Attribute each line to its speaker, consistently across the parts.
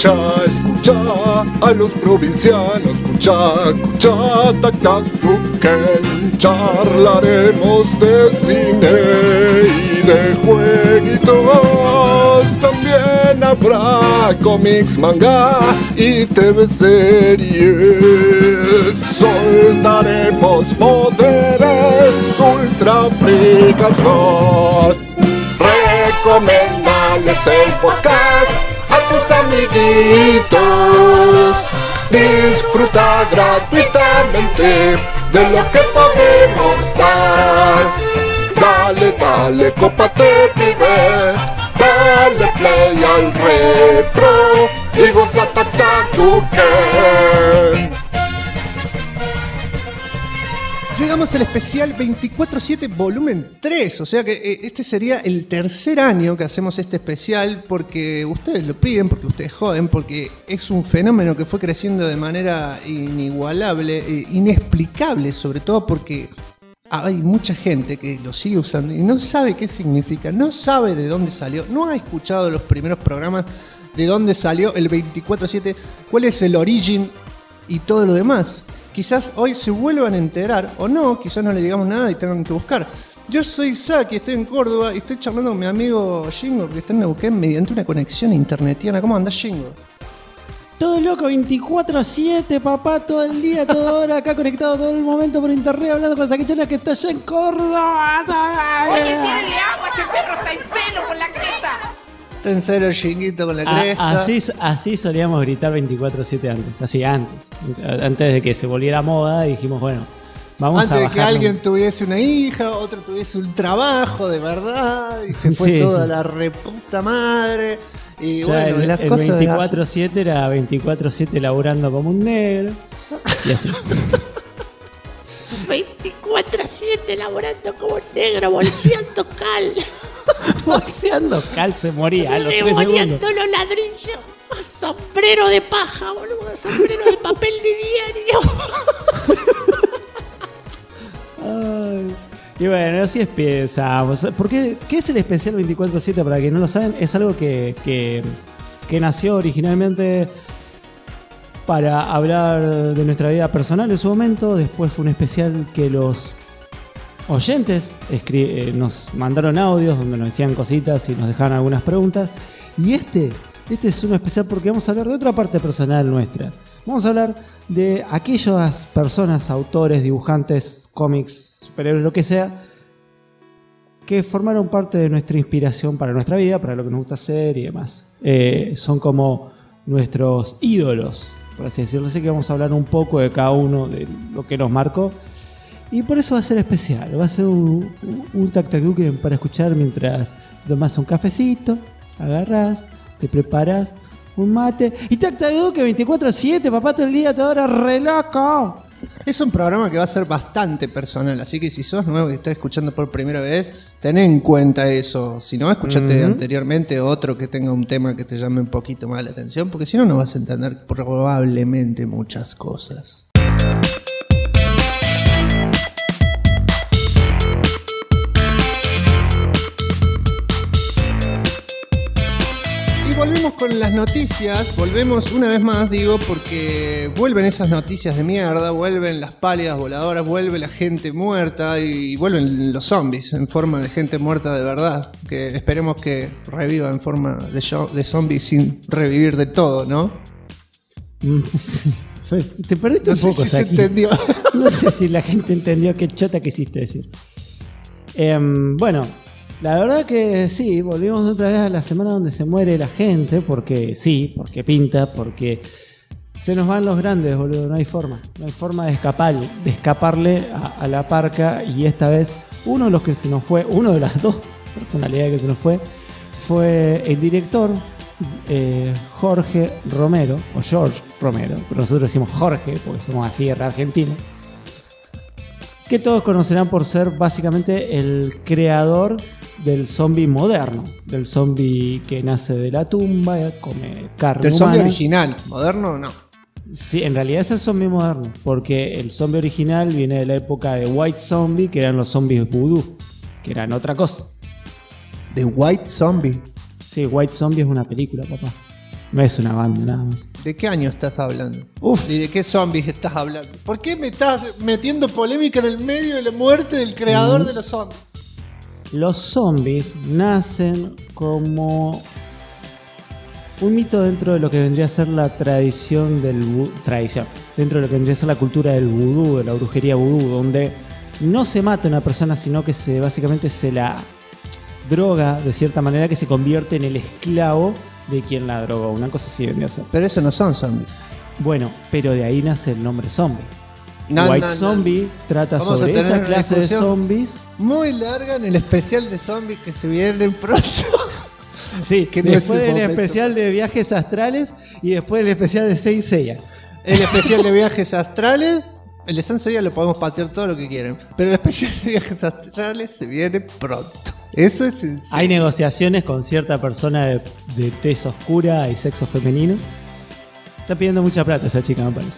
Speaker 1: escucha a los provincianos, escucha, tac, tac, tuquen. Charlaremos de cine y de jueguitos. También habrá cómics, manga y TV series. Soltaremos poderes ultra fricazos. Recomendales el podcast a tus amiguitos. Disfruta gratuitamente de lo que podemos dar. Dale, cópate, pibe. Dale play al retro y goza Tuquen.
Speaker 2: Llegamos al especial 24/7 volumen 3, o sea que este sería el tercer año que hacemos este especial porque ustedes lo piden, porque ustedes joden, porque es un fenómeno que fue creciendo de manera inigualable, inexplicable, sobre todo porque hay mucha gente que lo sigue usando y no sabe qué significa, no sabe de dónde salió, no ha escuchado los primeros programas, de dónde salió el 24/7, cuál es el origen y todo lo demás. Quizás hoy se vuelvan a enterar, o no, quizás no le digamos nada y tengan que buscar. Yo soy Saki, estoy en Córdoba y estoy charlando con mi amigo Shingo, que está en Neuquén, mediante una conexión internetiana. ¿Cómo andás, Shingo?
Speaker 3: Todo loco, 24/7, papá, todo el día, toda hora, acá conectado todo el momento por internet, hablando con Saquichona que está allá en Córdoba.
Speaker 4: Oye, tírenle agua, ese perro está en celo con la cresta.
Speaker 2: Está en cero, Shinguito, con la cresta.
Speaker 3: Así solíamos gritar 24/7 antes, antes de que se volviera moda, dijimos, bueno, vamos
Speaker 2: antes
Speaker 3: a bajar.
Speaker 2: Antes de que alguien tuviese una hija, otro tuviese un trabajo de verdad, y se fue toda la reputa madre. Y
Speaker 3: ya
Speaker 2: bueno,
Speaker 3: el
Speaker 2: las cosas
Speaker 3: 24/7 era 24/7 laburando como un negro. Y así.
Speaker 4: 24/7 laburando como un negro, bolseando cal.
Speaker 3: Bolseando cal, se moría a los 3 segundos.
Speaker 4: Revoleando los ladrillos. Sombrero de paja, boludo. Sombrero de papel de diario.
Speaker 3: Ay. Y bueno, así empezamos. ¿Qué es el especial 24/7? Para quienes no lo saben, es algo que nació originalmente para hablar de nuestra vida personal en su momento. Después fue un especial que los oyentes nos mandaron audios donde nos decían cositas y nos dejaban algunas preguntas. Y este es un especial porque vamos a hablar de otra parte personal nuestra. Vamos a hablar de aquellas personas, autores, dibujantes, cómics, superhéroes, lo que sea, que formaron parte de nuestra inspiración para nuestra vida, para lo que nos gusta hacer y demás. Son como nuestros ídolos, por así decirlo. Así que vamos a hablar un poco de cada uno, de lo que nos marcó. Y por eso va a ser especial. Va a ser un tac-tac-tuque para escuchar mientras tomas un cafecito, agarrás, te preparas un mate y tac-tac-tuque 24/7, papá, todo el día, toda hora, re loco.
Speaker 2: Es un programa que va a ser bastante personal, así que si sos nuevo y estás escuchando por primera vez, ten en cuenta eso. Si no, escuchate anteriormente otro que tenga un tema que te llame un poquito más la atención, porque si no, no vas a entender probablemente muchas cosas. Volvemos con las noticias, volvemos una vez más, digo, porque vuelven esas noticias de mierda, vuelven las pálidas voladoras, vuelve la gente muerta y vuelven los zombies en forma de gente muerta de verdad, que esperemos que reviva en forma de zombies sin revivir de todo, ¿no?
Speaker 3: Te perdiste un poco,
Speaker 2: no sé si se entendió.
Speaker 3: No sé si la gente entendió qué chota quisiste decir. Bueno, la verdad que sí, volvimos otra vez a la semana donde se muere la gente, porque sí, porque pinta, porque se nos van los grandes, boludo, no hay forma de escaparle a la parca. Y esta vez uno de los que se nos fue, uno de las dos personalidades que se nos fue el director Jorge Romero, o George Romero, pero nosotros decimos Jorge porque somos así de argentinos, que todos conocerán por ser básicamente el creador del zombie moderno, del zombie que nace de la tumba, come carne
Speaker 2: del
Speaker 3: humana.
Speaker 2: Zombie original, moderno no.
Speaker 3: Sí, en realidad es el zombie moderno, porque el zombie original viene de la época de White Zombie, que eran los zombies vudú, que eran otra cosa.
Speaker 2: ¿The White Zombie?
Speaker 3: Sí, White Zombie es una película, papá. No es una banda nada más.
Speaker 2: ¿De qué año estás hablando?
Speaker 3: Uf.
Speaker 2: ¿Y de qué zombies estás hablando? ¿Por qué me estás metiendo polémica en el medio de la muerte del creador de los zombies?
Speaker 3: Los zombies nacen como un mito dentro de lo que vendría a ser la tradición dentro de lo que vendría a ser la cultura del vudú, de la brujería vudú, donde no se mata a una persona, sino que básicamente se la droga de cierta manera, que se convierte en el esclavo de quien la drogó. Una cosa así vendría a ser.
Speaker 2: Pero eso no son zombies.
Speaker 3: Bueno, pero de ahí nace el nombre zombie.
Speaker 2: No,
Speaker 3: White Zombie trata
Speaker 2: Vamos a
Speaker 3: sobre
Speaker 2: tener
Speaker 3: esa
Speaker 2: una
Speaker 3: clase de
Speaker 2: discusión
Speaker 3: zombies.
Speaker 2: muy larga en el especial de zombies que se vienen pronto.
Speaker 3: Sí,
Speaker 2: Que no es
Speaker 3: después
Speaker 2: el
Speaker 3: del
Speaker 2: momento.
Speaker 3: especial de viajes astrales y después del especial de Saint Seiya.
Speaker 2: El especial de viajes astrales. El de Saint Seiya lo podemos patear todo lo que quieran. Pero el especial de viajes astrales se viene pronto. Eso es en serio.
Speaker 3: Hay negociaciones con cierta persona de tez oscura y sexo femenino. Está pidiendo mucha plata esa chica, me parece.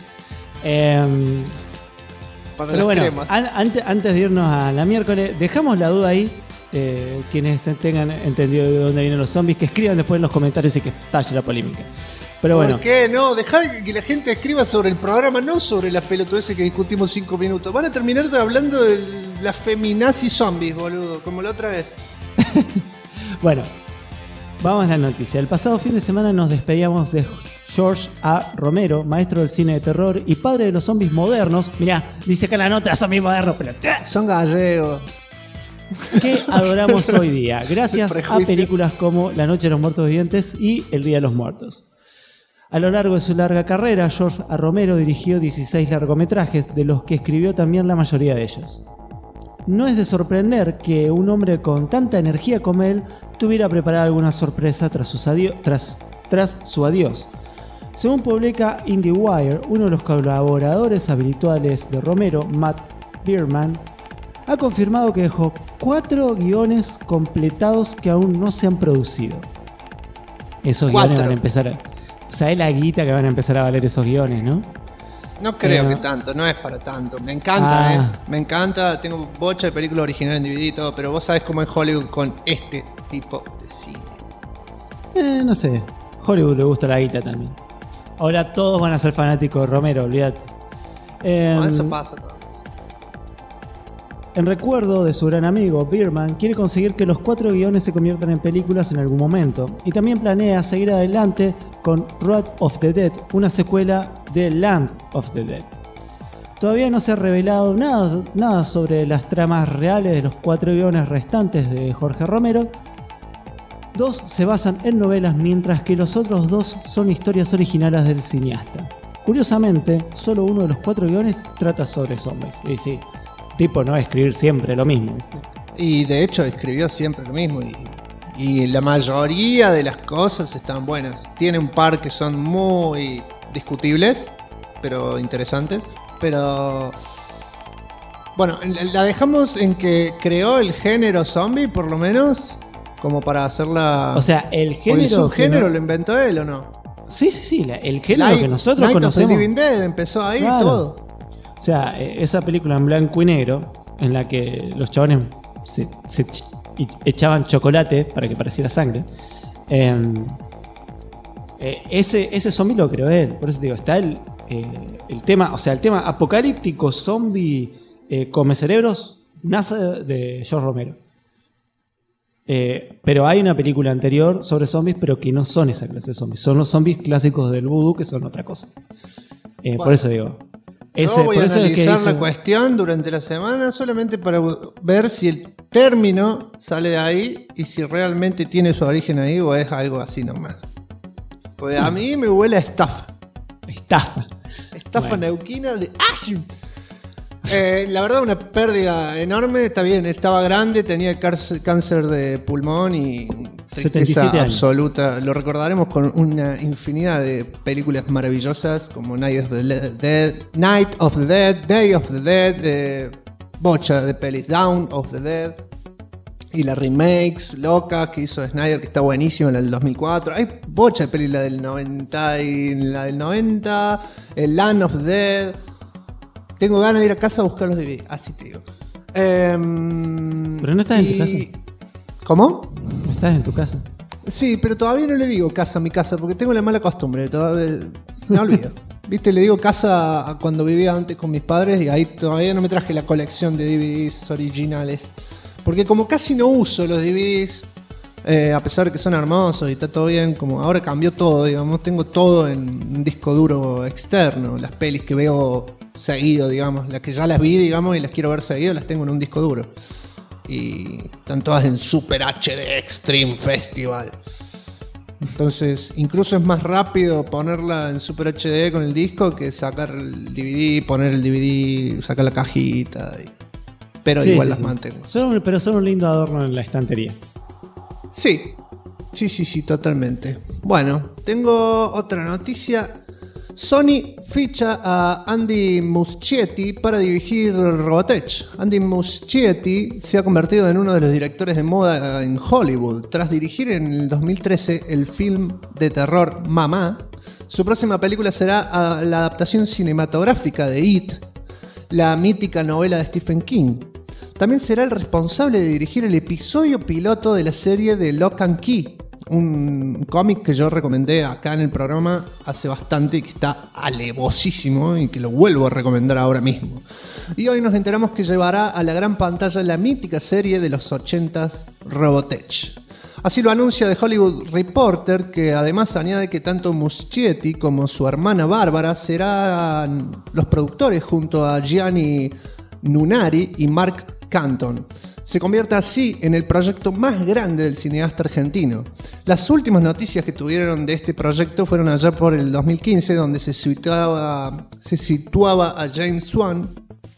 Speaker 2: Para
Speaker 3: Pero
Speaker 2: las
Speaker 3: bueno,
Speaker 2: cremas.
Speaker 3: antes de irnos a la miércoles, dejamos la duda ahí. Quienes tengan entendido de dónde vienen los zombies, que escriban después en los comentarios y que estalle la polémica. Pero bueno,
Speaker 2: ¿Por qué no? Dejá que la gente escriba sobre el programa, no sobre las pelotudeces que discutimos 5 minutos. Van a terminar hablando de las feminazis zombies, boludo, como la otra vez.
Speaker 3: bueno, vamos a la noticia. El pasado fin de semana nos despedíamos de George A. Romero, maestro del cine de terror y padre de los zombies modernos. Mirá, dice acá en la nota zombies modernos, pero
Speaker 2: Son gallegos.
Speaker 3: que adoramos hoy día, gracias a
Speaker 2: Prejuicio.
Speaker 3: películas como La Noche de los Muertos Vivientes y El Día de los Muertos. A lo largo de su larga carrera, George A. Romero dirigió 16 largometrajes, de los que escribió también la mayoría de ellos. No es de sorprender que un hombre con tanta energía como él tuviera preparada alguna sorpresa tras su adiós. Según publica IndieWire, uno de los colaboradores habituales de Romero, Matt Bierman, ha confirmado que dejó 4 guiones completados que aún no se han producido. Esos guiones
Speaker 2: 4.
Speaker 3: van a empezar ¿sabés la guita que van a empezar a valer esos guiones, no?
Speaker 2: No creo
Speaker 3: Pero-
Speaker 2: que tanto, no es para tanto. Me encanta,
Speaker 3: Ah.
Speaker 2: Me encanta, tengo bocha de películas originales en DVD y todo, pero vos sabés cómo es Hollywood con este tipo de cine.
Speaker 3: No sé. Hollywood le gusta la guita también. Ahora todos van a ser fanáticos de Romero, olvídate.
Speaker 2: No, eso pasa.
Speaker 3: En recuerdo de su gran amigo, Bierman quiere conseguir que los 4 guiones se conviertan en películas en algún momento, y también planea seguir adelante con Road of the Dead, una secuela de Land of the Dead. Todavía no se ha revelado nada sobre las tramas reales de los 4 guiones restantes de Jorge Romero. 2 se basan en novelas, mientras que los otros 2 son historias originales del cineasta. Curiosamente, solo uno de los 4 guiones trata sobre zombies. Y sí, tipo no va a escribir siempre lo mismo, ¿viste?
Speaker 2: Y de hecho escribió siempre lo mismo y la mayoría de las cosas están buenas. Tiene un par que son muy discutibles, pero interesantes. Pero bueno, la dejamos en que creó el género zombie, por lo menos, como para hacerla.
Speaker 3: O sea, el
Speaker 2: ¿O el
Speaker 3: género.
Speaker 2: subgénero
Speaker 3: que no-
Speaker 2: lo inventó él o no?
Speaker 3: Sí, el género que nosotros
Speaker 2: Night of the
Speaker 3: conocemos.
Speaker 2: Living Dead empezó ahí
Speaker 3: Claro.
Speaker 2: todo.
Speaker 3: O sea, esa película en blanco y negro, en la que los chabones se echaban chocolate para que pareciera sangre. Ese zombie lo creó él. Por eso te digo, está el tema, o sea, el tema apocalíptico zombie come cerebros, nace de George Romero. Pero hay una película anterior sobre zombies, pero que no son esa clase de zombies. Son los zombies clásicos del vudú, que son otra cosa. Por eso digo.
Speaker 2: Yo voy
Speaker 3: por
Speaker 2: a
Speaker 3: eso es que
Speaker 2: analizar
Speaker 3: dice-
Speaker 2: la cuestión durante la semana solamente para ver si el término sale de ahí y si realmente tiene su origen ahí o es algo así nomás. Pues a mí me huele a estafa.
Speaker 3: Estafa.
Speaker 2: Estafa
Speaker 3: Bueno.
Speaker 2: neuquina de Ashim. La verdad, una pérdida enorme. Está bien, estaba grande, tenía cáncer de pulmón y tristeza
Speaker 3: 77 años.
Speaker 2: absoluta. Lo recordaremos con una infinidad de películas maravillosas como Night of the Dead, Day of the Dead, bocha de pelis, Dawn of the Dead. Y la remakes loca que hizo Snyder, que está buenísima, la del 2004. Hay bocha de pelis, la del 90 y la del 90. El Land of the Dead. Tengo ganas de ir a casa a buscar los DVD, así te digo.
Speaker 3: Pero no estás en tu casa.
Speaker 2: ¿Cómo?
Speaker 3: ¿No estás en tu casa?
Speaker 2: Sí, pero todavía no le digo casa a mi casa porque tengo la mala costumbre. Todavía me olvido. Viste, le digo casa a cuando vivía antes con mis padres y ahí todavía no me traje la colección de DVDs originales. Porque como casi no uso los DVDs, a pesar de que son hermosos y está todo bien, como ahora cambió todo, digamos, tengo todo en un disco duro externo. Las pelis que veo seguido, digamos, las que ya las vi, digamos, y las quiero ver seguido, las tengo en un disco duro. Y están todas en Super HD Extreme Festival. Entonces, incluso es más rápido ponerla en Super HD con el disco que sacar el DVD, poner el DVD, sacar la cajita. Pero
Speaker 3: Sí,
Speaker 2: igual
Speaker 3: sí,
Speaker 2: las
Speaker 3: sí.
Speaker 2: mantengo.
Speaker 3: Pero son un lindo adorno en la estantería.
Speaker 2: Sí, totalmente. Bueno, tengo otra noticia. Sony ficha a Andy Muschietti para dirigir Robotech. Andy Muschietti se ha convertido en uno de los directores de moda en Hollywood. Tras dirigir en el 2013 el film de terror Mamá, su próxima película será la adaptación cinematográfica de It, la mítica novela de Stephen King. También será el responsable de dirigir el episodio piloto de la serie de Lock and Key, un cómic que yo recomendé acá en el programa hace bastante y que está alevosísimo y que lo vuelvo a recomendar ahora mismo. Y hoy nos enteramos que llevará a la gran pantalla la mítica serie de los 80s Robotech. Así lo anuncia The Hollywood Reporter, que además añade que tanto Muschietti como su hermana Bárbara serán los productores junto a Gianni Nunari y Mark Canton. Se convierte así en el proyecto más grande del cineasta argentino. Las últimas noticias que tuvieron de este proyecto fueron allá por el 2015, donde se situaba a James Wan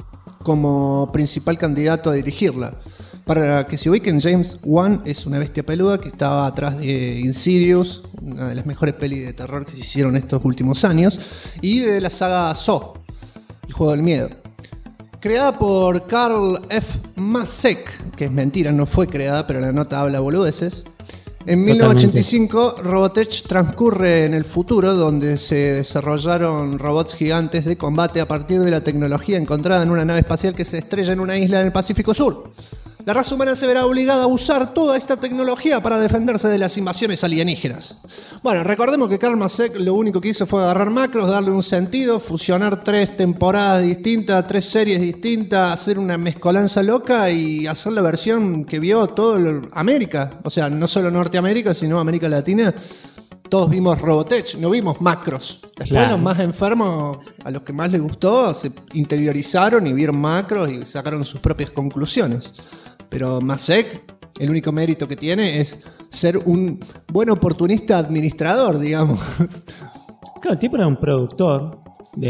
Speaker 2: como principal candidato a dirigirla. Para que se ubiquen, James Wan es una bestia peluda que estaba atrás de Insidious, una de las mejores pelis de terror que se hicieron estos últimos años, y de la saga Saw, el juego del miedo. Creada por Carl F. Masek, que es mentira, no fue creada, pero la nota habla boludeces. En 1985, Robotech transcurre en el futuro, donde se desarrollaron robots gigantes de combate a partir de la tecnología encontrada en una nave espacial que se estrella en una isla en el Pacífico Sur. La raza humana se verá obligada a usar toda esta tecnología para defenderse de las invasiones alienígenas. Bueno, recordemos que Carl Masek lo único que hizo fue agarrar macros, darle un sentido, fusionar 3 temporadas distintas, 3 series distintas, hacer una mezcolanza loca y hacer la versión que vio todo América. O sea, no solo Norteamérica, sino América Latina. Todos vimos Robotech, no vimos macros. Después
Speaker 3: Claro.
Speaker 2: los más enfermos, a los que más les gustó, se interiorizaron y vieron macros y sacaron sus propias conclusiones. Pero Masek, el único mérito que tiene es ser un buen oportunista administrador, digamos.
Speaker 3: Claro, el tipo era un productor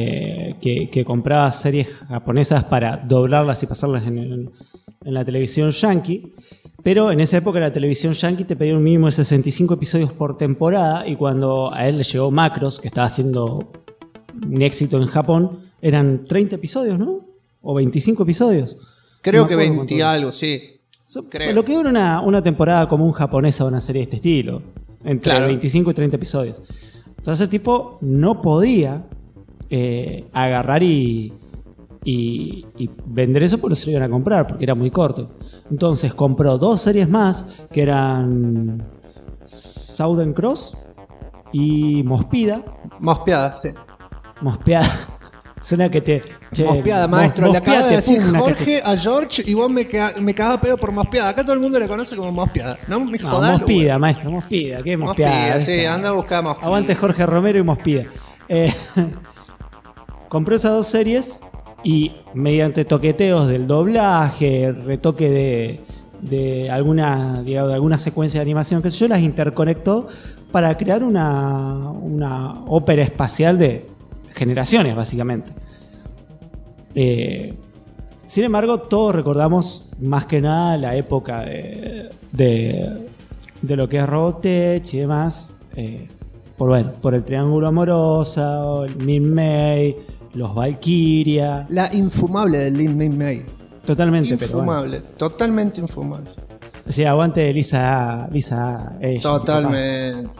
Speaker 3: que compraba series japonesas para doblarlas y pasarlas en la televisión yankee. Pero en esa época la televisión yankee te pedía un mínimo de 65 episodios por temporada, y cuando a él le llegó Macros, que estaba haciendo un éxito en Japón, eran 30 episodios, ¿no? O 25 episodios.
Speaker 2: Creo
Speaker 3: No me
Speaker 2: que
Speaker 3: acuerdo
Speaker 2: 20 y
Speaker 3: cuánto.
Speaker 2: algo, sí. Creo.
Speaker 3: Lo que era una temporada común japonesa de una serie de este estilo, entre
Speaker 2: Claro.
Speaker 3: 25 y 30 episodios. Entonces el tipo no podía agarrar y vender eso porque se lo iban a comprar, porque era muy corto. Entonces compró 2 series más, que eran Southern Cross y Mospida.
Speaker 2: Mospeada, sí.
Speaker 3: Mospiada. Suena que te... che,
Speaker 2: Mospeada, maestro. Le
Speaker 3: Mospiada
Speaker 2: acaba de
Speaker 3: te
Speaker 2: decir
Speaker 3: pugna que te-
Speaker 2: Jorge a George y vos me cagás pedo por Mospeada. Acá todo el mundo le conoce como Mospeada. No me
Speaker 3: No,
Speaker 2: jodás.
Speaker 3: Mospida, maestro, Mospida. ¿Qué Mospiada?
Speaker 2: Mospeada, sí.
Speaker 3: Esta.
Speaker 2: Anda a buscar Mospeada.
Speaker 3: Aguante Jorge Romero y Mospida. Compró esas 2 series y mediante toqueteos del doblaje, retoque de alguna, digamos, de alguna secuencia de animación, que sé yo, las interconectó para crear una ópera espacial de generaciones, básicamente. Sin embargo, todos recordamos más que nada la época de lo que es Robotech y demás, por el Triángulo Amoroso, el Min May, los Valkyria.
Speaker 2: La infumable de Lin May.
Speaker 3: Totalmente, pero bueno.
Speaker 2: Infumable. Totalmente infumable.
Speaker 3: Sí, aguante Lisa ella,
Speaker 2: Totalmente.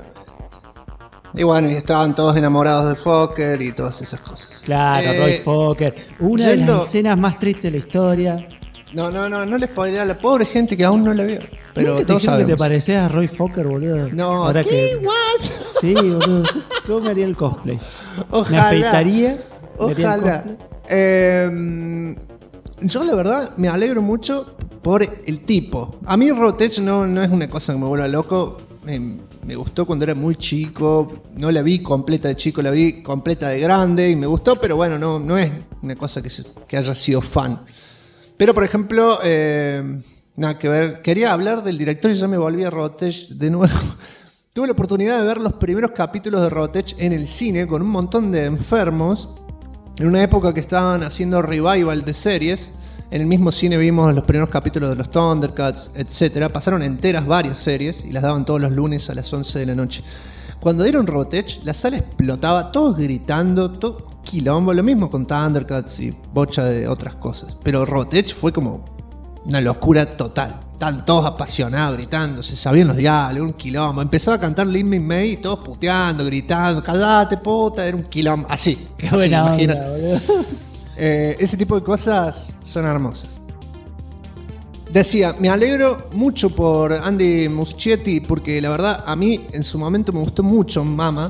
Speaker 2: Y bueno, y estaban todos enamorados de Fokker y todas esas cosas.
Speaker 3: Claro, Roy Fokker. Una de
Speaker 2: yendo-
Speaker 3: las escenas más tristes de la historia.
Speaker 2: No les spoilé a la pobre gente que aún no la vio. Pero
Speaker 3: ¿Nunca te
Speaker 2: todos
Speaker 3: dijeron que te
Speaker 2: sabemos.
Speaker 3: parecías a Roy Fokker, boludo?
Speaker 2: No,
Speaker 3: Ahora
Speaker 2: ¿qué?
Speaker 3: que...
Speaker 2: ¿What?
Speaker 3: Sí, boludo. ¿Cómo me haría el cosplay?
Speaker 2: Ojalá.
Speaker 3: Me afeitaría. me haría el
Speaker 2: Ojalá.
Speaker 3: cosplay.
Speaker 2: Yo la verdad me alegro mucho por el tipo. A mí Robotech no es una cosa que me vuelva loco. Me gustó cuando era muy chico. No la vi completa de chico, la vi completa de grande y me gustó, pero bueno, no es una cosa que haya sido fan. Pero por ejemplo, nada que ver. Quería hablar del director y ya me volví a Robotech de nuevo. Tuve la oportunidad de ver los primeros capítulos de Robotech en el cine con un montón de enfermos. En una época que estaban haciendo revival de series. En el mismo cine vimos los primeros capítulos de los Thundercats, etc. Pasaron enteras varias series y las daban todos los lunes a las 11 de la noche. Cuando dieron Robotech, la sala explotaba, todos gritando, todo quilombo. Lo mismo con Thundercats y bocha de otras cosas. Pero Robotech fue como una locura total. Estaban todos apasionados, gritando, se sabían los diálogos, un quilombo. Empezaba a cantar Lin May y todos puteando, gritando, callate puta, era un quilombo. Así,
Speaker 3: Qué
Speaker 2: así,
Speaker 3: buena onda,
Speaker 2: imagínate.
Speaker 3: boludo.
Speaker 2: Ese tipo de cosas son hermosas. Decía, me alegro mucho por Andy Muschietti porque la verdad a mí en su momento me gustó mucho Mamá.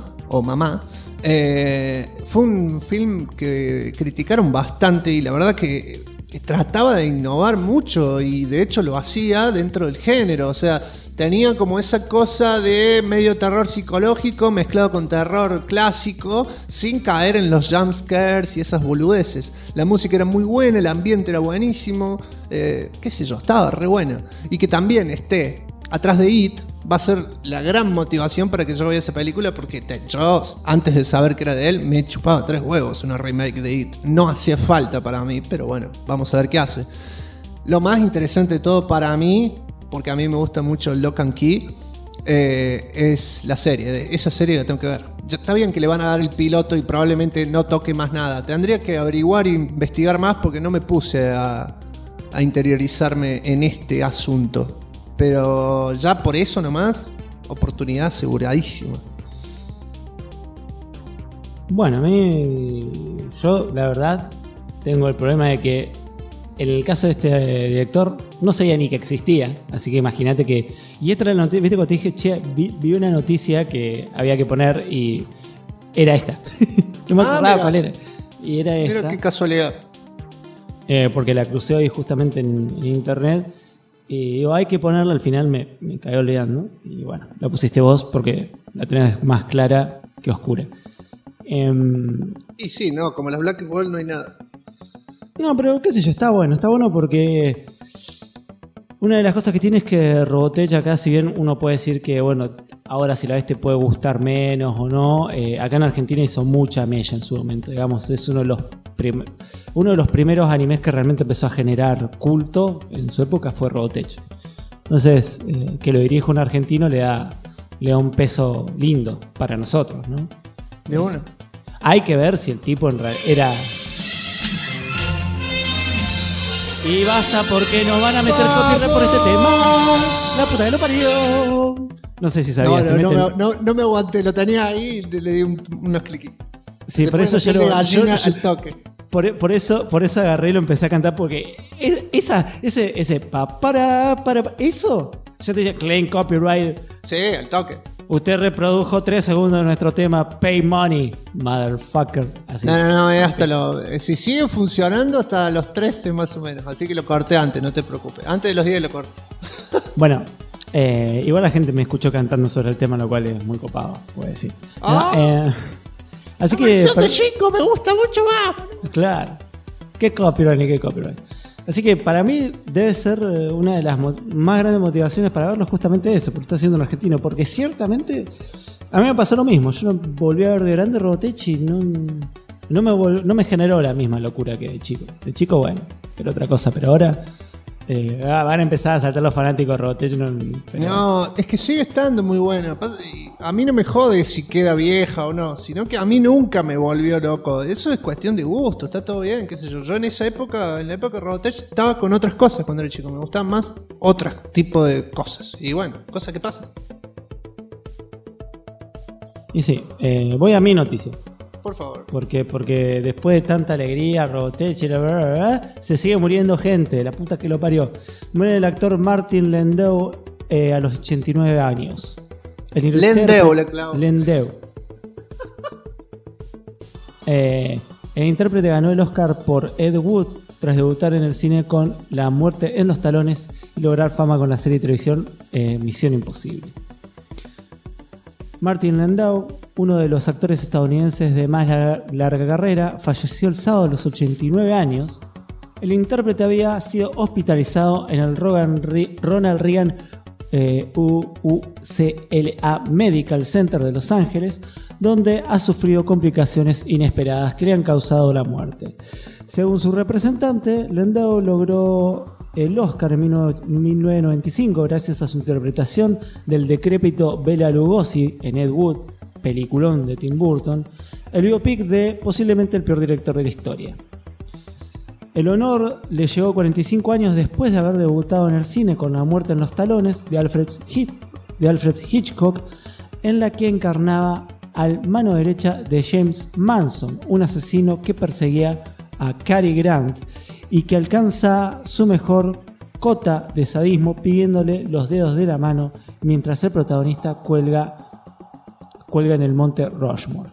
Speaker 2: Fue un film que criticaron bastante y la verdad que trataba de innovar mucho y de hecho lo hacía dentro del género. O sea, tenía como esa cosa de medio terror psicológico mezclado con terror clásico sin caer en los jump scares y esas boludeces. La música era muy buena, el ambiente era buenísimo, qué sé yo, estaba re buena. Y que también esté atrás de It va a ser la gran motivación para que yo vea esa película porque yo, antes de saber que era de él, me chupaba 3 huevos una remake de It. No hacía falta para mí, pero bueno, vamos a ver qué hace. Lo más interesante de todo para mí, porque a mí me gusta mucho Lock and Key, es la serie. Esa serie la tengo que ver. Ya está bien que le van a dar el piloto y probablemente no toque más nada. Tendría que averiguar e investigar más porque no me puse a interiorizarme en este asunto. Pero ya por eso nomás, oportunidad aseguradísima.
Speaker 3: Bueno, a mí, yo la verdad tengo el problema de que en el caso de este director no sabía ni que existía, así que imagínate que... Y esta era la noticia, viste cuando te dije, che, vi una noticia que había que poner y era esta. No me acordaba
Speaker 2: mira.
Speaker 3: cuál era. Y era esta.
Speaker 2: Mira qué casualidad.
Speaker 3: Porque la crucé hoy justamente en internet y digo, hay que ponerla, al final me caí olvidando y bueno, la pusiste vos porque la tenés más clara que oscura.
Speaker 2: Y sí, no, como las Black Ball no hay nada.
Speaker 3: No, pero qué sé yo, está bueno porque una de las cosas que tiene es que Robotech acá, si bien uno puede decir que bueno, ahora si la ves te puede gustar menos o no, acá en Argentina hizo mucha mella en su momento, digamos, es uno de los primeros animes que realmente empezó a generar culto en su época fue Robotech. Entonces, que lo dirija un argentino le da un peso lindo para nosotros, ¿no?
Speaker 2: De una.
Speaker 3: Hay que ver si el tipo en realidad era... Y basta porque nos van a meter copyright por este tema. La puta que lo parió. No sé si sabías.
Speaker 2: No me aguanté, lo tenía ahí y le di unos clics.
Speaker 3: Sí, por eso yo lo...
Speaker 2: al toque.
Speaker 3: Por eso agarré y lo empecé a cantar porque ese para eso yo te decía claim copyright.
Speaker 2: Sí, al toque.
Speaker 3: Usted reprodujo 3 segundos de nuestro tema Pay Money, motherfucker. Así.
Speaker 2: No, es hasta si sigue funcionando hasta los 13 más o menos. Así que lo corté antes, no te preocupes. Antes de los 10 lo corté.
Speaker 3: Bueno, igual la gente me escuchó cantando sobre el tema, lo cual es muy copado, voy a decir. Así que...
Speaker 4: Yo de chico me gusta mucho más.
Speaker 3: Claro. Qué copyright ni qué copyright. Así que para mí debe ser una de las más grandes motivaciones para verlo justamente eso, porque está haciendo un argentino. Porque ciertamente a mí me pasó lo mismo. Yo no volví a ver de grande Robotech y no me generó la misma locura que de chico. De chico, bueno, pero otra cosa. Pero ahora van a empezar a saltar los fanáticos de Robotech.
Speaker 2: No, es que sigue estando muy buena. A mí no me jode si queda vieja o no, sino que a mí nunca me volvió loco. Eso es cuestión de gusto, está todo bien, qué sé yo. Yo en esa época, en la época de Robotech, estaba con otras cosas cuando era chico. Me gustaban más otros tipos de cosas. Y bueno, cosas que pasan.
Speaker 3: Y sí, voy a mi noticia.
Speaker 2: por favor.
Speaker 3: Porque después de tanta alegría, Robotech, se sigue muriendo gente, la puta que lo parió. Muere el actor Martin Landau a los 89 años.
Speaker 2: Landau, le clavo.
Speaker 3: Landau. El intérprete ganó el Oscar por Ed Wood tras debutar en el cine con La muerte en los talones y lograr fama con la serie de televisión Misión Imposible. Martin Landau, uno de los actores estadounidenses de más larga carrera, falleció el sábado a los 89 años. El intérprete había sido hospitalizado en el Ronald Reagan UCLA Medical Center de Los Ángeles, donde ha sufrido complicaciones inesperadas que le han causado la muerte. Según su representante, Landau logró el Oscar en 1995 gracias a su interpretación del decrépito Bela Lugosi en Ed Wood, peliculón de Tim Burton, el biopic de posiblemente el peor director de la historia. El honor le llegó 45 años después de haber debutado en el cine con La muerte en los talones de Alfred Hitchcock, en la que encarnaba al mano derecha de James Manson, un asesino que perseguía a Cary Grant y que alcanza su mejor cota de sadismo pidiéndole los dedos de la mano mientras el protagonista cuelga en el monte Rushmore.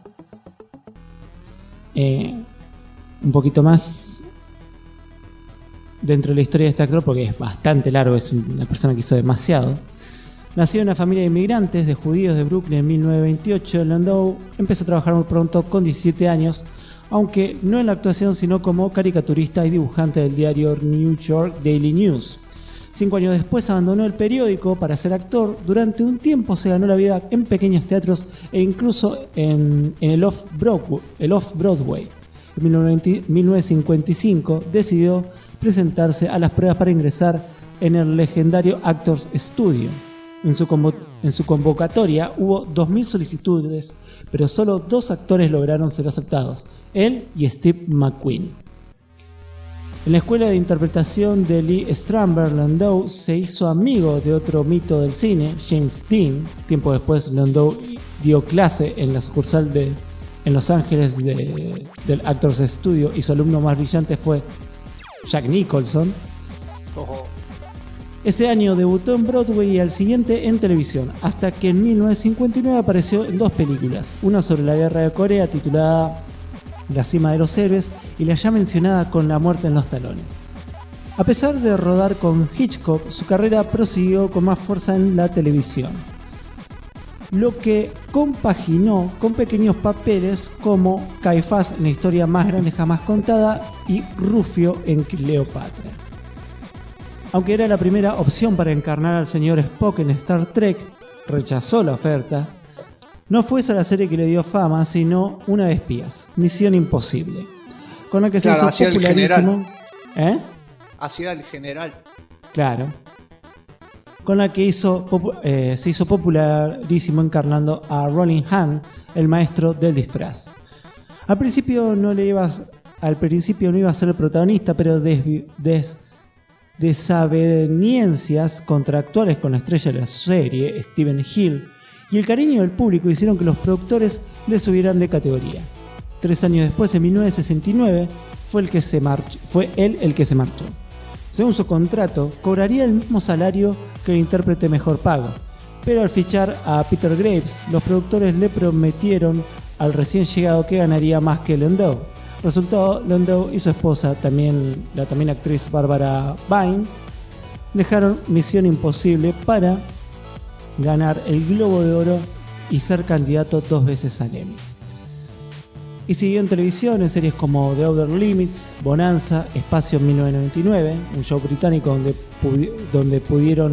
Speaker 3: Un poquito más dentro de la historia de este actor, porque es bastante largo, es una persona que hizo demasiado. Nacido en una familia de inmigrantes de judíos de Brooklyn en 1928, Landau empezó a trabajar muy pronto con 17 años, aunque no en la actuación sino como caricaturista y dibujante del diario New York Daily News. 5 años después abandonó el periódico para ser actor. Durante un tiempo se ganó la vida en pequeños teatros e incluso en el Off-Broadway. En 1955 decidió presentarse a las pruebas para ingresar en el legendario Actors Studio. En su convocatoria hubo 2.000 solicitudes, pero solo 2 actores lograron ser aceptados, él y Steve McQueen. En la escuela de interpretación de Lee Strasberg, Landau se hizo amigo de otro mito del cine, James Dean. Tiempo después, Landau dio clase en la sucursal en Los Ángeles del Actors Studio y su alumno más brillante fue Jack Nicholson. Ese año debutó en Broadway y al siguiente en televisión, hasta que en 1959 apareció en 2 películas, una sobre la guerra de Corea titulada La cima de los héroes y la ya mencionada Con la muerte en los talones. A pesar de rodar con Hitchcock, su carrera prosiguió con más fuerza en la televisión, lo que compaginó con pequeños papeles como Caifás en La historia más grande jamás contada y Rufio en Cleopatra. Aunque era la primera opción para encarnar al señor Spock en Star Trek, rechazó la oferta. No fue esa la serie que le dio fama, sino una de espías, Misión Imposible, con la que se hizo popularísimo.
Speaker 2: Hacía el general.
Speaker 3: Claro. Con la que se hizo popularísimo encarnando a Rollin Hunt, el maestro del disfraz. Al principio no iba a ser el protagonista, pero desavenencias contractuales con la estrella de la serie, Steven Hill, y el cariño del público hicieron que los productores le subieran de categoría. 3 años después, en 1969, fue él el que se marchó. Según su contrato, cobraría el mismo salario que el intérprete mejor pago, pero al fichar a Peter Graves, los productores le prometieron al recién llegado que ganaría más que Landau. Resultado, Landau y su esposa, la también actriz Barbara Bain, dejaron Misión Imposible para ganar el Globo de Oro y ser candidato 2 veces al Emmy. Y siguió en televisión en series como The Outer Limits, Bonanza, Espacio en 1999, un show británico donde pudieron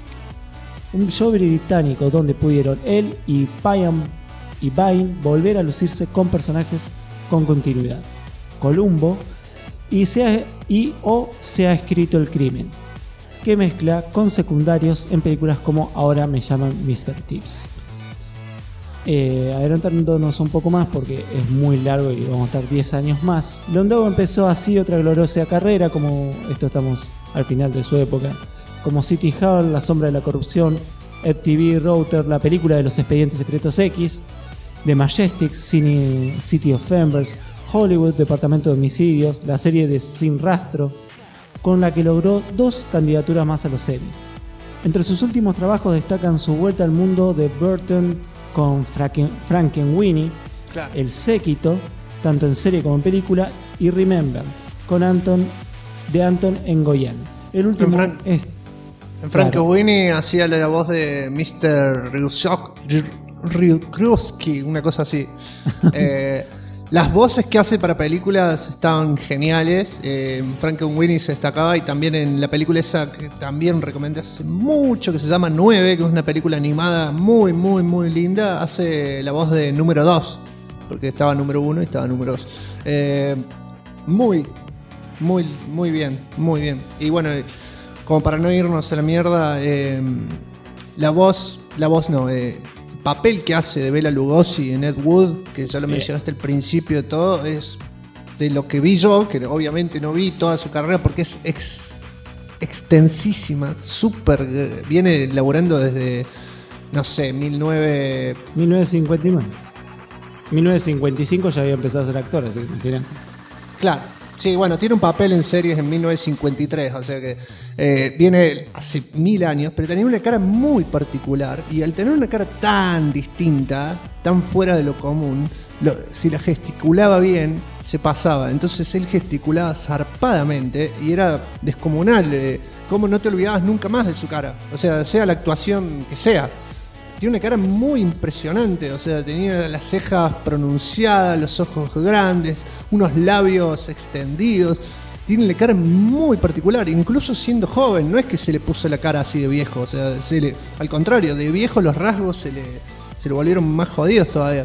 Speaker 3: él y Bain volver a lucirse con personajes con continuidad. Columbo y se ha escrito El crimen, que mezcla con secundarios en películas como Ahora me llaman Mr. Tips. Adelantándonos un poco más porque es muy largo y vamos a estar 10 años más. Landau empezó así otra gloriosa carrera, como estamos al final de su época, como City Hall, La sombra de la corrupción, MTV, Router, la película de los expedientes secretos X, The Majestic, City of Embers, Hollywood, Departamento de Homicidios, la serie de Sin Rastro, con la que logró 2 candidaturas más a los Emmy. Entre sus últimos trabajos destacan su vuelta al mundo de Burton con Frankenweenie,
Speaker 2: Claro.
Speaker 3: El Séquito, tanto en serie como en película, y Remember, con Anton Ngoyan. El último es...
Speaker 2: En Frankenweenie hacía la voz de Mr. Ryukrowski, una cosa así. Las voces que hace para películas estaban geniales. Frankenweenie se destacaba, y también en la película esa que también recomendé hace mucho, que se llama 9, que es una película animada muy, muy, muy linda, hace la voz de número 2, porque estaba número 1 y estaba número 2. Muy, muy, muy bien, muy bien. Y bueno, como para no irnos a la mierda, la voz no, papel que hace de Bela Lugosi en Ed Wood, que ya lo mencionaste al principio de todo, es de lo que vi yo, que obviamente no vi toda su carrera porque es extensísima, súper, viene laburando desde, no sé,
Speaker 3: 1959. 1955 ya había empezado a ser actor, así que tiene...
Speaker 2: Claro. Sí, bueno, tiene un papel en series en 1953, o sea que viene hace 1000 años, pero tenía una cara muy particular, y al tener una cara tan distinta, tan fuera de lo común, si la gesticulaba bien, se pasaba. Entonces él gesticulaba zarpadamente y era descomunal. Como no te olvidabas nunca más de su cara, o sea la actuación que sea. Tiene una cara muy impresionante, o sea, tenía las cejas pronunciadas, los ojos grandes, unos labios extendidos. Tiene la cara muy particular, incluso siendo joven. No es que se le puso la cara así de viejo, o sea, al contrario, de viejo los rasgos se le volvieron más jodidos todavía.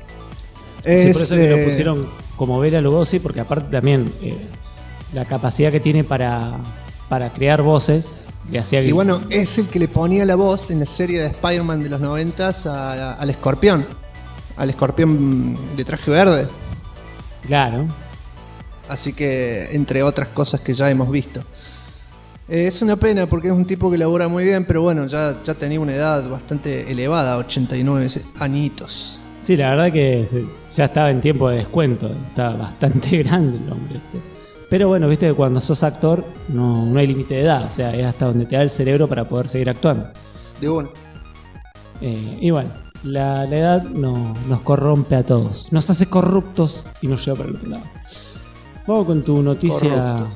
Speaker 3: Sí, por eso que lo pusieron como Bela Lugosi, porque aparte también la capacidad que tiene para crear voces.
Speaker 2: Y bueno, es el que le ponía la voz en la serie de Spider-Man de los 90s al Escorpión. Al Escorpión de traje verde.
Speaker 3: Claro.
Speaker 2: Así que, entre otras cosas que ya hemos visto. Es una pena porque es un tipo que labora muy bien, pero bueno, ya tenía una edad bastante elevada, 89 añitos.
Speaker 3: Sí, la verdad que ya estaba en tiempo de descuento. Estaba bastante grande el hombre este. Pero bueno, viste que cuando sos actor no hay límite de edad, o sea, es hasta donde te da el cerebro para poder seguir actuando.
Speaker 2: De bueno.
Speaker 3: Y bueno, la edad nos corrompe a todos, nos hace corruptos y nos lleva para el otro lado. Vamos con tu noticia.
Speaker 2: Corrupto.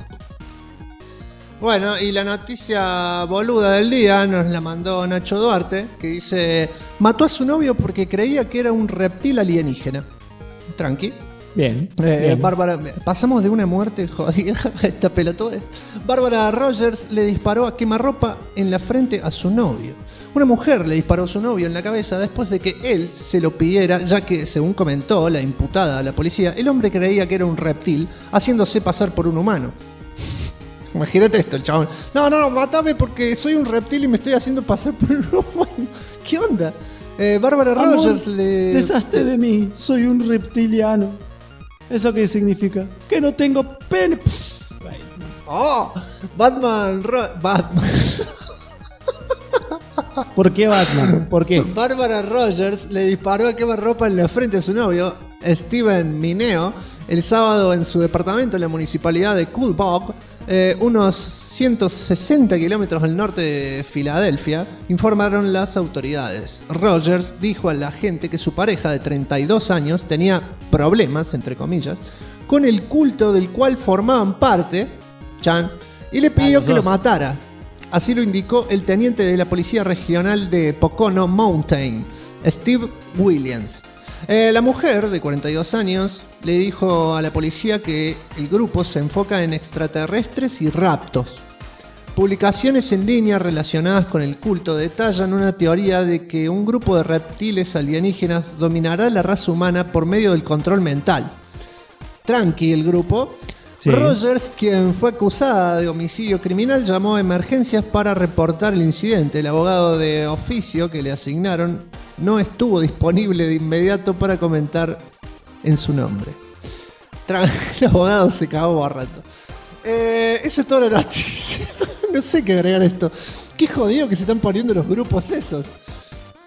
Speaker 2: Bueno, y la noticia boluda del día nos la mandó Nacho Duarte, que dice: mató a su novio porque creía que era un reptil alienígena. Tranqui.
Speaker 3: Bien,
Speaker 2: Bárbara, pasamos de una muerte jodida a esta pelotuda. Bárbara Rogers le disparó a quemarropa en la frente a su novio. Una mujer le disparó a su novio en la cabeza después de que él se lo pidiera, ya que, según comentó la imputada a la policía, el hombre creía que era un reptil, haciéndose pasar por un humano. Imagínate esto, el chabón: no, matame porque soy un reptil y me estoy haciendo pasar por un humano. ¿Qué onda? Bárbara Rogers le...
Speaker 3: Deshazte de mí, soy un reptiliano. ¿Eso qué significa? Que no tengo pene.
Speaker 2: ¡Oh! Batman.
Speaker 3: ¿Por qué Batman? ¿Por qué?
Speaker 2: Bárbara Rogers le disparó a quemarropa en la frente a su novio, Steven Mineo, el sábado en su departamento en la municipalidad de Cool Bog, unos 160 kilómetros al norte de Filadelfia, informaron las autoridades. Rogers dijo a la gente que su pareja de 32 años tenía problemas, entre comillas, con el culto del cual formaban parte, Chan, y le pidió que lo matara. Así lo indicó el teniente de la Policía Regional de Pocono Mountain, Steve Williams. La mujer, de 42 años, le dijo a la policía que el grupo se enfoca en extraterrestres y raptos. Publicaciones en línea relacionadas con el culto detallan una teoría de que un grupo de reptiles alienígenas dominará la raza humana por medio del control mental. Tranqui el grupo. Sí. Rogers, quien fue acusada de homicidio criminal, llamó a emergencias para reportar el incidente. El abogado de oficio que le asignaron no estuvo disponible de inmediato para comentar en su nombre. El abogado se cagó borrando. Eso es toda la noticia. No sé qué agregar esto. Qué jodido que se están poniendo los grupos esos.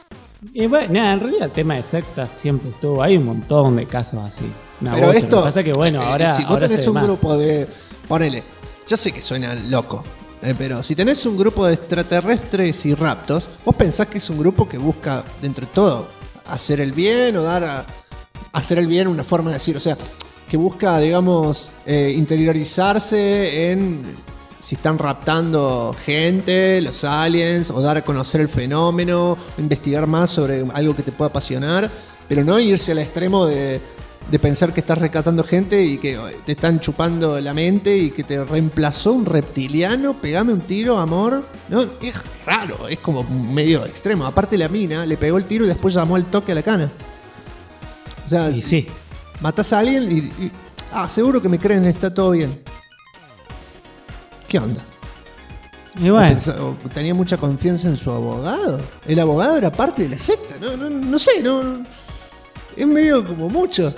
Speaker 3: Y bueno, nada, en realidad el tema de sextas siempre estuvo. Hay un montón de casos así.
Speaker 2: Pero esto,
Speaker 3: lo que pasa es que bueno, ahora.
Speaker 2: si vos
Speaker 3: ahora
Speaker 2: tenés
Speaker 3: se ve
Speaker 2: un
Speaker 3: más.
Speaker 2: grupo de. Ponele, yo sé que suena loco, pero si tenés un grupo de extraterrestres y raptos, vos pensás que es un grupo que busca, dentro de todo, hacer el bien o hacer el bien, una forma de decir, o sea, que busca, digamos, interiorizarse en si están raptando gente, los aliens, o dar a conocer el fenómeno, o investigar más sobre algo que te pueda apasionar, pero no irse al extremo de pensar que estás rescatando gente y que te están chupando la mente y que te reemplazó un reptiliano, pegame un tiro, amor. No, es raro, es como medio extremo. Aparte la mina le pegó el tiro y después llamó al toque a la cana. O sea,
Speaker 3: Y sí.
Speaker 2: matás a alguien y seguro que me creen, está todo bien. ¿Qué onda?
Speaker 3: Y bueno.
Speaker 2: O tenía mucha confianza en su abogado. El abogado era parte de la secta, no sé, es medio como mucho.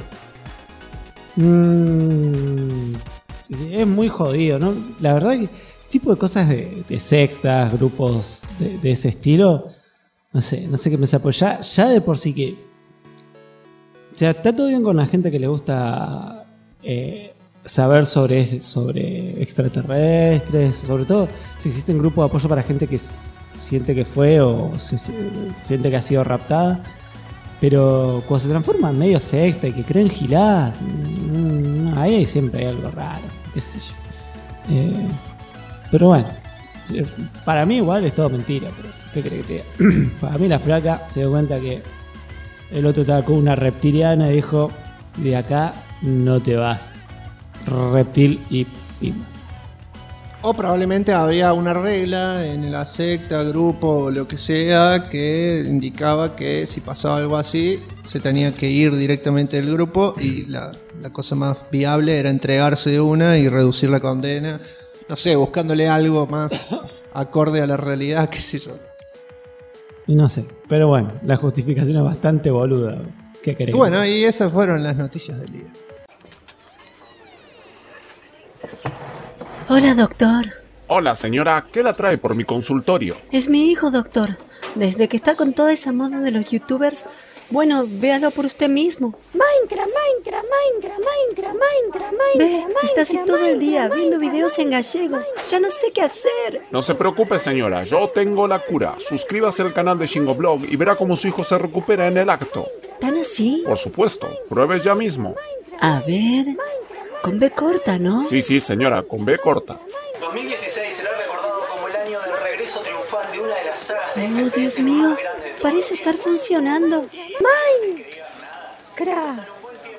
Speaker 3: Es muy jodido, ¿no? La verdad que ese tipo de cosas de sextas, grupos de ese estilo, no sé qué pensar, pues ya de por sí que... O sea, está todo bien con la gente que le gusta saber sobre extraterrestres, sobre todo si existen grupos de apoyo para gente que siente que fue o siente que ha sido raptada. Pero cuando se transforma en medio sexta y que creen giladas, ahí siempre hay algo raro, qué sé yo. Pero bueno, para mí igual es todo mentira, pero ¿qué crees que te diga? Para mí la flaca se dio cuenta que el otro estaba con una reptiliana y dijo, de acá no te vas, reptil y pim.
Speaker 2: O probablemente había una regla en la secta, grupo o lo que sea que indicaba que si pasaba algo así se tenía que ir directamente del grupo y la cosa más viable era entregarse de una y reducir la condena. No sé, buscándole algo más acorde a la realidad, qué sé yo.
Speaker 3: Y no sé, pero bueno, la justificación es bastante boluda. ¿Qué querés?
Speaker 2: Bueno, y esas fueron las noticias del día.
Speaker 5: Hola, doctor.
Speaker 1: Hola, señora, ¿qué la trae por mi consultorio?
Speaker 5: Es mi hijo, doctor. Desde que está con toda esa moda de los youtubers, bueno, véalo por usted mismo.
Speaker 4: Minecraft.
Speaker 5: Ve, está así todo el día viendo videos en gallego. Ya no sé qué hacer.
Speaker 1: No se preocupe, señora, yo tengo la cura. Suscríbase al canal de Shingoblog y verá cómo su hijo se recupera en el acto.
Speaker 5: ¿Tan así?
Speaker 1: Por supuesto, pruebe ya mismo.
Speaker 5: A ver, con B corta, ¿no?
Speaker 1: Sí, señora, con B corta.
Speaker 6: 2016 será recordado como el año del regreso triunfal de una de las sagas de
Speaker 5: Oh,
Speaker 6: FPS
Speaker 5: Dios
Speaker 6: más
Speaker 5: mío,
Speaker 6: grandes de todos
Speaker 5: parece
Speaker 6: los
Speaker 5: estar
Speaker 6: tiempos.
Speaker 5: funcionando.
Speaker 4: Minecraft.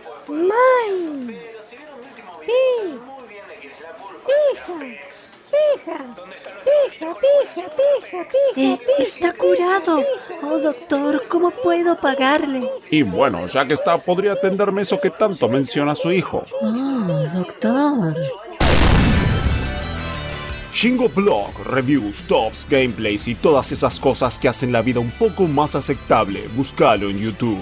Speaker 5: Está curado. Oh, doctor, ¿cómo puedo pagarle?
Speaker 1: Y bueno, ya que está, podría atenderme eso que tanto menciona su hijo.
Speaker 5: Oh, doctor.
Speaker 1: Shingoblog, reviews, tops, gameplays y todas esas cosas que hacen la vida un poco más aceptable. Búscalo en YouTube.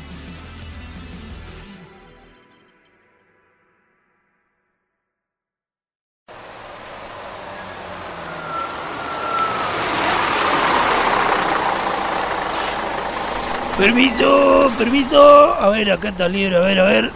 Speaker 7: Permiso. A ver, acá está el libro, a ver.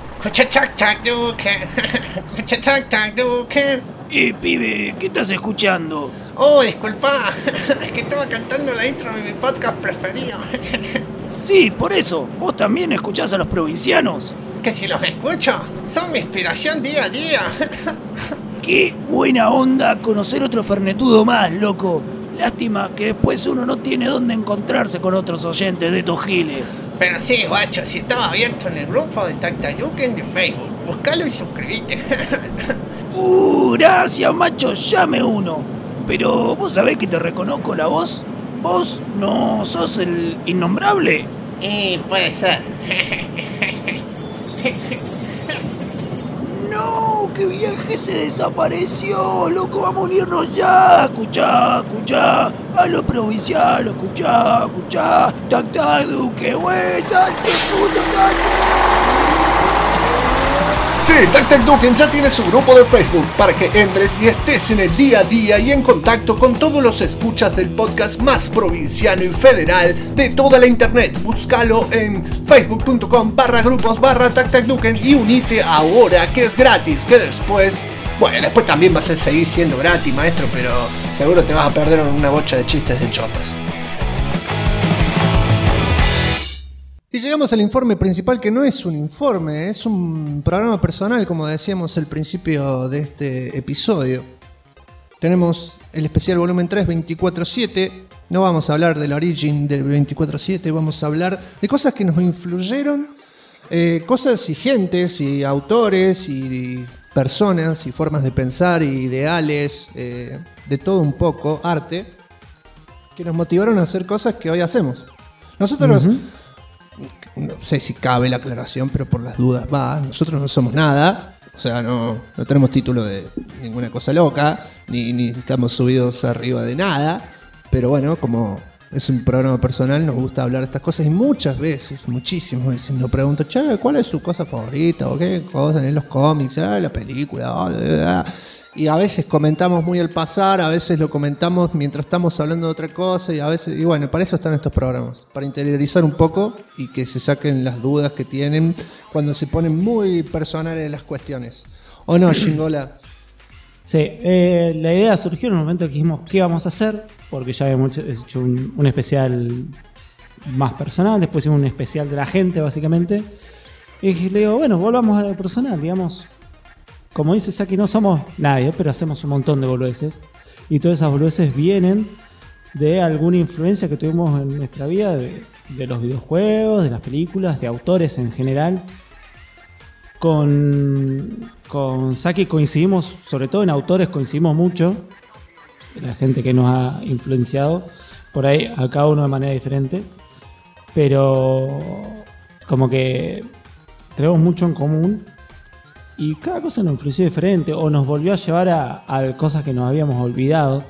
Speaker 7: Pibe, ¿qué estás escuchando?
Speaker 2: Oh, disculpa, es que estaba cantando la intro de mi podcast preferido.
Speaker 7: Sí, por eso. ¿Vos también escuchás a los provincianos?
Speaker 2: Que si los escucho, son mi inspiración día a día.
Speaker 7: Qué buena onda conocer otro fernetudo más, loco. Lástima que después uno no tiene dónde encontrarse con otros oyentes de estos giles.
Speaker 2: Pero sí, guacho, si estaba abierto en el grupo de Tactayuken de Facebook, buscalo y suscribite.
Speaker 7: Gracias, macho, llame uno. Pero vos sabés que te reconozco la voz. ¿Vos no sos el innombrable?
Speaker 2: Y puede ser.
Speaker 7: No, que viaje se desapareció, loco, vamos a unirnos ya. Escuchá, a los provincianos, escuchá. Tactayuken, güey, salte, puto, salte.
Speaker 2: Sí, TacTacDuken ya tiene su grupo de Facebook para que entres y estés en el día a día y en contacto con todos los escuchas del podcast más provinciano y federal de toda la internet. Búscalo en facebook.com/grupos/TacTacDuken y unite ahora, que es gratis, que después también va a seguir siendo gratis, maestro, pero seguro te vas a perder una bocha de chistes de chotas. Y llegamos al informe principal, que no es un informe, es un programa personal, como decíamos al principio de este episodio. Tenemos el especial volumen 3, 24/7. No vamos a hablar del origen del 24/7, vamos a hablar de cosas que nos influyeron, cosas y gentes y autores y personas y formas de pensar y ideales, de todo un poco, arte, que nos motivaron a hacer cosas que hoy hacemos. Nosotros... No sé si cabe la aclaración, pero por las dudas nosotros no somos nada, o sea, no tenemos título de ninguna cosa loca, ni estamos subidos arriba de nada, pero bueno, como es un programa personal, nos gusta hablar de estas cosas y muchas veces, muchísimas veces nos preguntan, che, ¿cuál es su cosa favorita? ¿O qué cosa en los cómics? La película, y a veces comentamos muy al pasar, a veces lo comentamos mientras estamos hablando de otra cosa, y bueno, para eso están estos programas, para interiorizar un poco y que se saquen las dudas que tienen cuando se ponen muy personales las cuestiones. ¿O no, Shingola?
Speaker 3: Sí, la idea surgió en el momento que dijimos qué vamos a hacer, porque ya habíamos hecho un especial más personal, después hicimos un especial de la gente, básicamente, y le digo, bueno, volvamos a lo personal, digamos. Como dice Saki, no somos nadie, pero hacemos un montón de boludeces. Y todas esas boludeces vienen de alguna influencia que tuvimos en nuestra vida, de los videojuegos, de las películas, de autores en general. Con Saki coincidimos, sobre todo en autores coincidimos mucho. La gente que nos ha influenciado, por ahí a cada uno de manera diferente. Pero como que tenemos mucho en común. Y cada cosa nos influyó diferente o nos volvió a llevar a cosas que nos habíamos olvidado.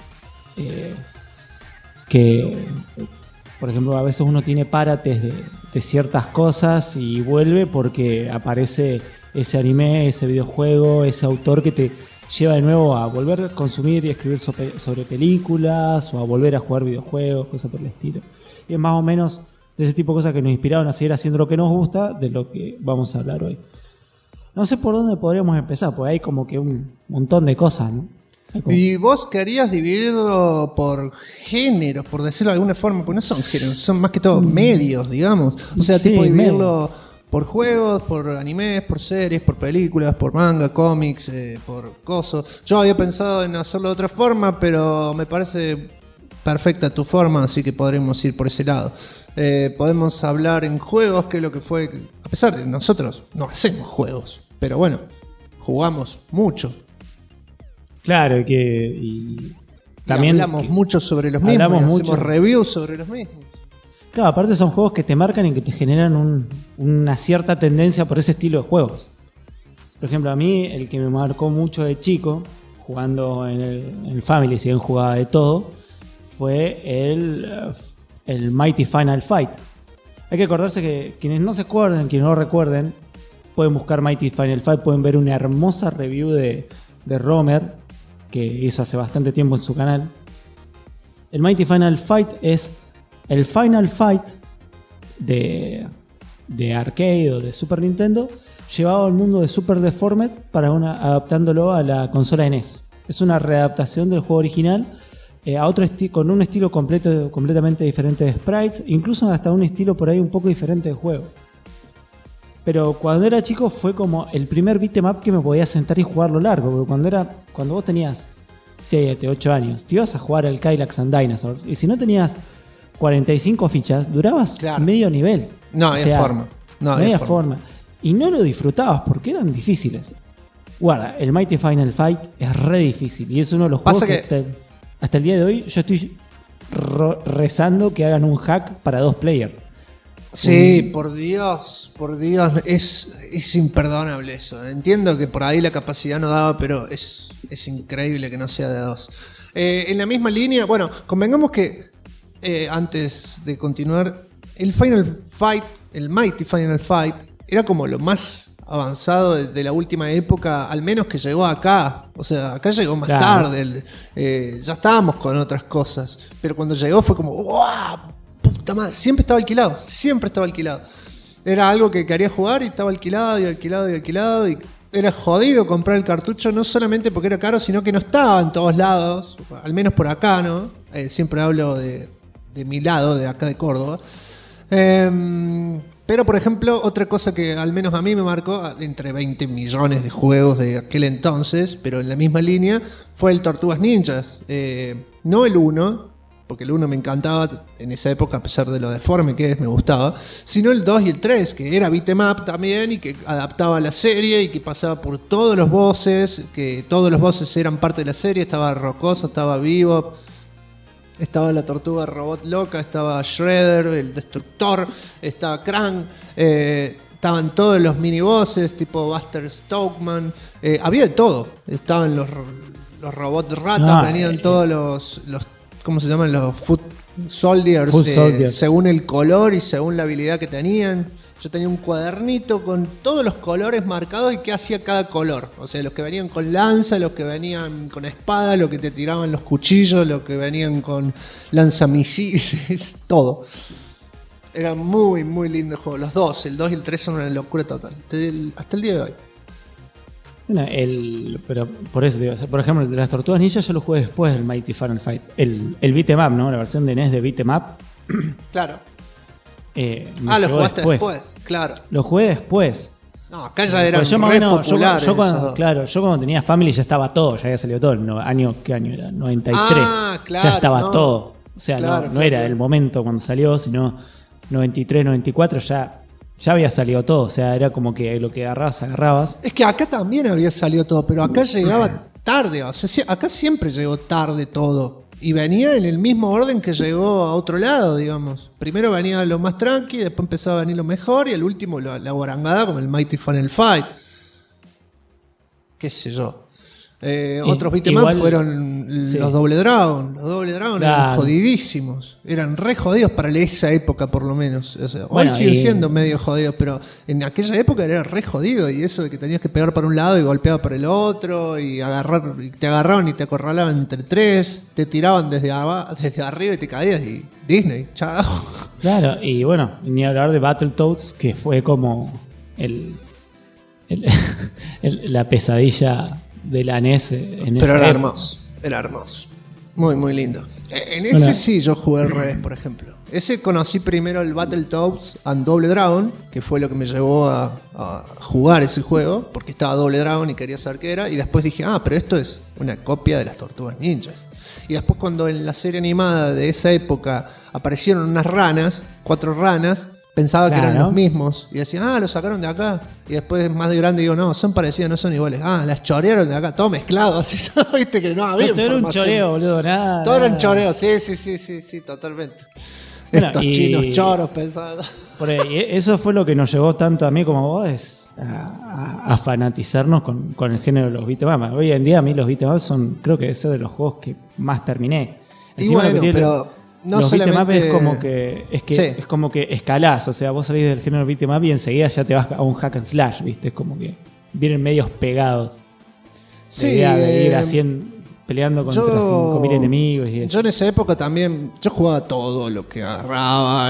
Speaker 3: Que, por ejemplo, a veces uno tiene parates de ciertas cosas y vuelve porque aparece ese anime, ese videojuego, ese autor que te lleva de nuevo a volver a consumir y escribir sobre películas o a volver a jugar videojuegos, cosas por el estilo. Y es más o menos de ese tipo de cosas que nos inspiraron a seguir haciendo lo que nos gusta, de lo que vamos a hablar hoy. No sé por dónde podríamos empezar, porque hay como que un montón de cosas, ¿no?
Speaker 2: Y vos querías dividirlo por géneros, por decirlo de alguna forma, porque no son géneros, son más que todo medios, digamos. O sea,
Speaker 3: sí,
Speaker 2: tipo dividirlo por juegos, por animes, por series, por películas, por manga, cómics, por cosas. Yo había pensado en hacerlo de otra forma, pero me parece perfecta tu forma, así que podremos ir por ese lado. Podemos hablar en juegos, que es lo que fue, a pesar de que nosotros no hacemos juegos, pero bueno, jugamos mucho.
Speaker 3: Claro, y también
Speaker 2: hablamos mucho sobre los mismos, hacemos reviews sobre los mismos.
Speaker 3: Claro, aparte son juegos que te marcan y que te generan una cierta tendencia por ese estilo de juegos. Por ejemplo, a mí el que me marcó mucho de chico, jugando en el Family, si bien jugaba de todo, fue el Mighty Final Fight. Hay que acordarse que quienes no se acuerden, quienes no lo recuerden, pueden buscar Mighty Final Fight, pueden ver una hermosa review de Romer, que hizo hace bastante tiempo en su canal. El Mighty Final Fight es el Final Fight de arcade o de Super Nintendo, llevado al mundo de Super Deformed adaptándolo a la consola NES. Es una readaptación del juego original a otro con un estilo completamente diferente de sprites, incluso hasta un estilo por ahí un poco diferente de juego. Pero cuando era chico fue como el primer beat'em up que me podía sentar y jugarlo largo, porque cuando vos tenías 7, 8 años, te ibas a jugar al Cadillacs and Dinosaurs, y si no tenías 45 fichas, durabas medio nivel.
Speaker 2: No había forma. No había forma.
Speaker 3: Y no lo disfrutabas porque eran difíciles. Guarda, el Mighty Final Fight es re difícil y es uno de los juegos que hasta el día de hoy yo estoy rezando que hagan un hack para 2 players.
Speaker 2: Sí, por Dios, es imperdonable eso. Entiendo que por ahí la capacidad no daba, pero es increíble que no sea de 2. En la misma línea, bueno, convengamos que antes de continuar, el Final Fight, el Mighty Final Fight, era como lo más avanzado de la última época, al menos que llegó acá. O sea, acá llegó más
Speaker 3: Claro.
Speaker 2: tarde. Ya estábamos con otras cosas. Pero cuando llegó fue como, ¡wow! Puta madre. Siempre estaba alquilado. Siempre estaba alquilado. Era algo que quería jugar y estaba alquilado y alquilado y alquilado. Y era jodido comprar el cartucho, no solamente porque era caro, sino que no estaba en todos lados. Al menos por acá, ¿no? Siempre hablo de mi lado, de acá de Córdoba. Pero, por ejemplo, otra cosa que al menos a mí me marcó, entre 20 millones de juegos de aquel entonces, pero en la misma línea, fue el Tortugas Ninjas. No el 1, porque el 1 me encantaba en esa época, a pesar de lo deforme que es, me gustaba, sino el 2 y el 3, que era beat'em up también y que adaptaba la serie y que pasaba por todos los bosses, que todos los bosses eran parte de la serie. Estaba Rocoso, estaba Bebop, estaba la tortuga robot loca, estaba Shredder, el destructor, estaba Krang, estaban todos los minibosses tipo Buster Stokeman, había de todo. Estaban los robots ratas, venían todos los ¿cómo se llaman? Los Foot Soldiers, según el color y según la habilidad que tenían. Yo tenía un cuadernito con todos los colores marcados y qué hacía cada color. O sea, los que venían con lanza, los que venían con espada, los que te tiraban los cuchillos, los que venían con lanzamisiles, todo. Era muy, muy lindo el juego. Los dos, el 2 y el 3 son una locura total. Hasta el día de hoy.
Speaker 3: Bueno, pero por eso digo, o sea, por ejemplo, el de las Tortugas Ninja yo lo jugué después del Mighty Final Fight. El beat'em up, ¿no? La versión de NES de beat'em up.
Speaker 2: Claro.
Speaker 3: Lo
Speaker 2: jugaste después, claro.
Speaker 3: Lo jugué después.
Speaker 2: No, acá ya eran
Speaker 3: yo más o
Speaker 2: re
Speaker 3: menos,
Speaker 2: populares.
Speaker 3: yo cuando tenía Family ya estaba todo, ya había salido todo. ¿Qué año era? 93.
Speaker 2: Claro,
Speaker 3: ya estaba
Speaker 2: no.
Speaker 3: todo. O sea,
Speaker 2: Claro,
Speaker 3: no era el momento cuando salió, sino 93, 94 ya había salido todo. O sea, era como que lo que agarrabas.
Speaker 2: Es que acá también había salido todo, pero acá llegaba tarde. O sea, acá siempre llegó tarde todo. Y venía en el mismo orden que llegó a otro lado, digamos. Primero venía lo más tranqui, después empezaba a venir lo mejor y al último la guarangada como el Mighty Final Fight. Qué sé yo. Otros beat'em up fueron los Double Dragon. Los Double Dragon eran jodidísimos. Eran re jodidos para esa época, por lo menos. O sea, hoy siguen siendo medio jodidos, pero en aquella época era re jodido. Y eso de que tenías que pegar para un lado y golpear para el otro, y te agarraban y te acorralaban entre tres, te tiraban desde arriba y te caías. Y Disney, chao.
Speaker 3: Claro, y bueno, ni hablar de Battletoads, que fue como la pesadilla de la NES en
Speaker 2: Pero
Speaker 3: esa
Speaker 2: era
Speaker 3: época.
Speaker 2: hermoso, era hermoso. Muy, muy lindo. En ese sí yo jugué al revés, por ejemplo. Ese conocí primero el Battletoads and Double Dragon, que fue lo que me llevó a jugar ese juego, porque estaba Double Dragon y quería saber qué era. Y después dije, pero esto es una copia de las Tortugas Ninjas. Y después cuando en la serie animada de esa época aparecieron unas ranas, 4 ranas, pensaba que eran los mismos. Y decía, los sacaron de acá. Y después más de grande digo, no, son parecidas, no son iguales. Las chorearon de acá, todo mezclado. Así, viste que no había
Speaker 3: Todo era un choreo, boludo, nada.
Speaker 2: Todo era un choreo, sí, totalmente.
Speaker 3: Bueno,
Speaker 2: estos chinos choros pensados.
Speaker 3: Por ahí, eso fue lo que nos llevó tanto a mí como a vos, es a fanatizarnos con el género de los beat'em up. Hoy en día a mí los beat'em up son, creo que es de los juegos que más terminé.
Speaker 2: Y bueno, pero no
Speaker 3: los beat'em up
Speaker 2: solamente...
Speaker 3: es como que escalás, o sea, vos salís del género beat'em up y enseguida ya te vas a un hack and slash, ¿viste? Es como que vienen medios pegados.
Speaker 2: Sí,
Speaker 3: la idea de ir haciendo, peleando contra 5.000 enemigos.
Speaker 2: Yo en esa época también, yo jugaba todo lo que agarraba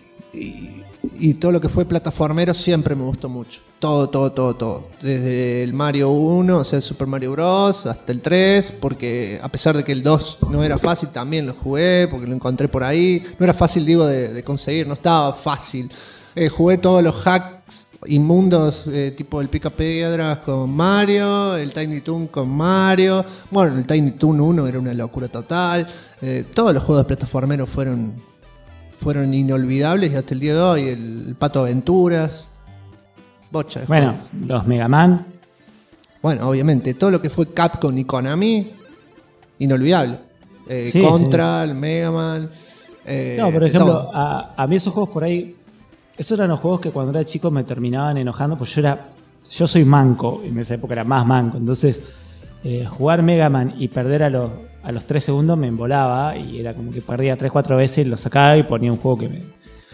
Speaker 2: y todo lo que fue plataformero siempre me gustó mucho. Todo. Desde el Mario 1, o sea, el Super Mario Bros. Hasta el 3, porque a pesar de que el 2 no era fácil, también lo jugué, porque lo encontré por ahí. No era fácil, digo, de conseguir, no estaba fácil. Jugué todos los hacks inmundos, tipo el Pica Piedras con Mario, el Tiny Toon con Mario. Bueno, el Tiny Toon 1 era una locura total. Todos los juegos de plataformeros fueron inolvidables y hasta el día de hoy. El Pato Aventuras. Bocha de
Speaker 3: bueno,
Speaker 2: juegos.
Speaker 3: los Mega Man.
Speaker 2: Bueno, obviamente, todo lo que fue Capcom y Konami, inolvidable. Contra, el Mega Man.
Speaker 3: No, por ejemplo, a mí esos juegos por ahí, esos eran los juegos que cuando era chico me terminaban enojando, pues yo soy manco, en esa época era más manco, entonces jugar Mega Man y perder a los 3 segundos me embolaba y era como que perdía 3-4 veces, lo sacaba y ponía un juego que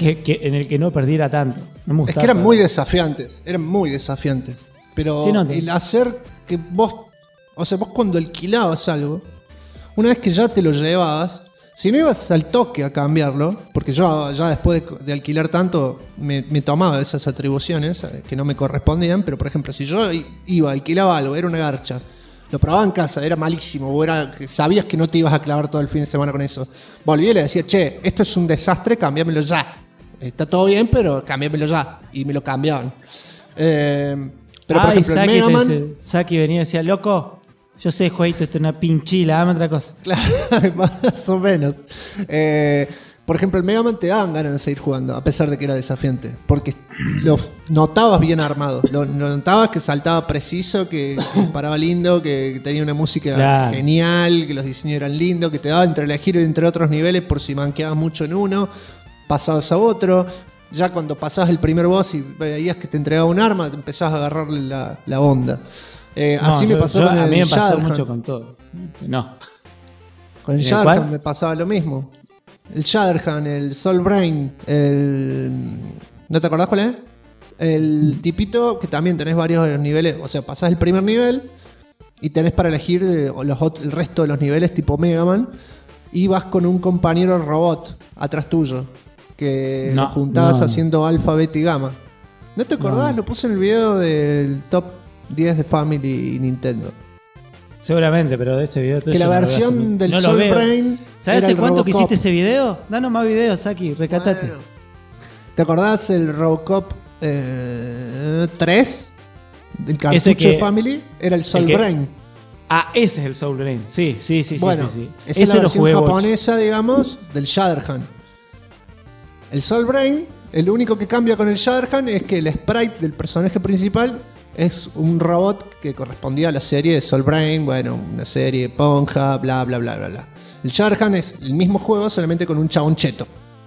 Speaker 3: en el que no perdiera tanto. No me
Speaker 2: Es
Speaker 3: gustaba.
Speaker 2: que eran muy desafiantes. Pero
Speaker 3: Sí, no,
Speaker 2: el hacer que vos, o sea, vos cuando alquilabas algo, una vez que ya te lo llevabas, si no ibas al toque a cambiarlo, porque yo ya después de alquilar tanto me tomaba esas atribuciones que no me correspondían, pero por ejemplo, si yo alquilaba algo, era una garcha, lo probaba en casa, era malísimo, o sabías que no te ibas a clavar todo el fin de semana con eso, volví y le decía, che, esto es un desastre, cámbiamelo ya. Está todo bien, pero cámbiamelo ya. Y me lo cambiaban. Pero por ejemplo, el Mega Man...
Speaker 3: Saki venía y decía, loco, yo sé, jueguito, esto es una pinchila, dame otra cosa.
Speaker 2: Claro, más o menos. Por ejemplo, el Mega Man te daban ganas de seguir jugando, a pesar de que era desafiante. Porque lo notabas bien armado. Lo notabas que saltaba preciso, que paraba lindo, que tenía una música genial, que los diseños eran lindos, que te daba entre elegir entre otros niveles por si manqueabas mucho en uno, pasabas a otro. Ya cuando pasabas el primer boss y veías que te entregaba un arma, te empezabas a agarrarle la onda. Así me pasó con el
Speaker 3: a mí me pasó
Speaker 2: Shatterhand.
Speaker 3: mucho con todo. No.
Speaker 2: Con el Shatterhand me pasaba lo mismo. El Shatterhand, el Soul Brain, ¿no te acordás cuál es? El tipito que también tenés varios niveles, o sea, pasás el primer nivel y tenés para elegir el resto de los niveles tipo Mega Man y vas con un compañero robot atrás tuyo que lo juntabas haciendo alfa, beta y gamma. ¿No te acordás?
Speaker 3: No.
Speaker 2: Lo puse en el video del top 10 de Family y Nintendo.
Speaker 3: Seguramente, pero de ese video...
Speaker 2: Que la versión del Soul Brain...
Speaker 3: ¿Sabes
Speaker 2: hace
Speaker 3: hace cuánto
Speaker 2: Robocop.
Speaker 3: que hiciste ese video? Danos más videos, Saki, recatate.
Speaker 2: Bueno. ¿Te acordás el Robocop 3? Del cartucho de Family. Era el Soul Brain.
Speaker 3: Ah, ese es el Soul Brain. Sí.
Speaker 2: Bueno,
Speaker 3: sí.
Speaker 2: esa es la versión japonesa, digamos, del Shatterhand. El Soul Brain, el único que cambia con el Shatterhand es que el sprite del personaje principal es un robot que correspondía a la serie de Soul Brain, bueno, una serie de Ponja, bla, bla, bla, bla, bla. El Shatterhand es el mismo juego, solamente con un chabón cheto.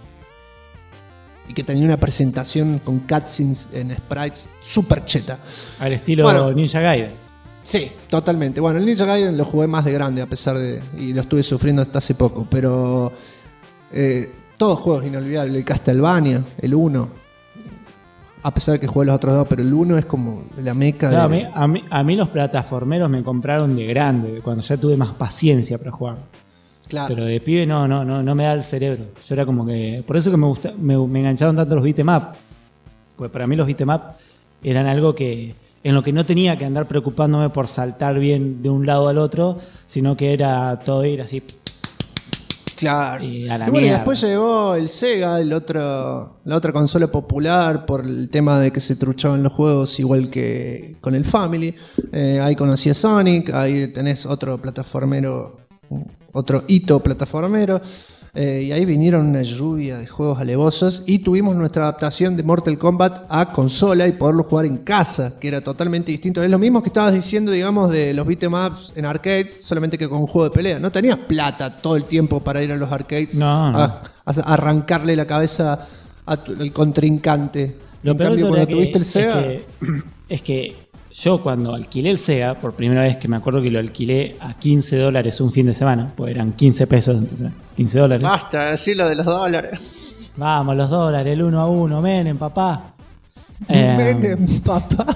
Speaker 2: Y que tenía una presentación con cutscenes en sprites súper cheta.
Speaker 3: Al estilo Ninja Gaiden.
Speaker 2: Sí, totalmente. Bueno, el Ninja Gaiden lo jugué más de grande, a pesar de... Y lo estuve sufriendo hasta hace poco, pero... todos juegos inolvidables. El Castlevania, el 1. A pesar de que jugué los otros dos, pero el 1 es como la meca
Speaker 3: Claro,
Speaker 2: de...
Speaker 3: a mí los plataformeros me compraron de grande, cuando ya tuve más paciencia para jugar.
Speaker 2: Claro.
Speaker 3: Pero de pibe no me da el cerebro. Yo era como que... Por eso que me engancharon tanto los beat'em up. Pues para mí los beat'em up eran algo que... En lo que no tenía que andar preocupándome por saltar bien de un lado al otro, sino que era todo ir así...
Speaker 2: Claro.
Speaker 3: Y a la
Speaker 2: bueno, y
Speaker 3: mierda.
Speaker 2: después llegó el Sega, la otra consola popular, por el tema de que se truchaban los juegos igual que con el Family. Ahí conocí a Sonic, ahí tenés otro plataformero, otro hito plataformero. Y ahí vinieron una lluvia de juegos alevosos y tuvimos nuestra adaptación de Mortal Kombat a consola y poderlo jugar en casa, que era totalmente distinto. Es lo mismo que estabas diciendo, digamos, de los beat'em ups en arcade, solamente que con un juego de pelea. No tenías plata todo el tiempo para ir a los arcades a arrancarle la cabeza al contrincante. En cambio, cuando tuviste el Sega...
Speaker 3: Es que yo cuando alquilé el Sega, por primera vez, que me acuerdo que lo alquilé a $15 un fin de semana, pues eran 15 pesos, entonces, $15.
Speaker 2: Basta de decir lo de los dólares.
Speaker 3: Vamos, los dólares, el 1 a 1, Menem, papá.
Speaker 2: Menem, papá.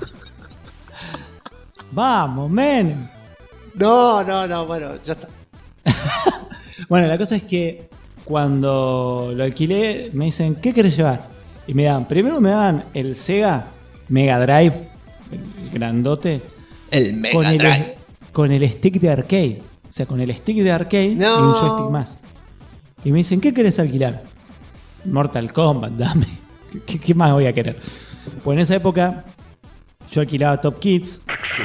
Speaker 3: Vamos, Menem.
Speaker 2: No, bueno, ya está.
Speaker 3: Bueno, la cosa es que cuando lo alquilé me dicen, ¿qué querés llevar? Y primero me dan el Sega Mega Drive, el grandote,
Speaker 2: El Mega Drive.
Speaker 3: con el stick de arcade. O sea, con el stick de arcade y un joystick más. Y me dicen, ¿qué querés alquilar? Mortal Kombat, dame. ¿Qué más voy a querer? Pues en esa época yo alquilaba Top Kids.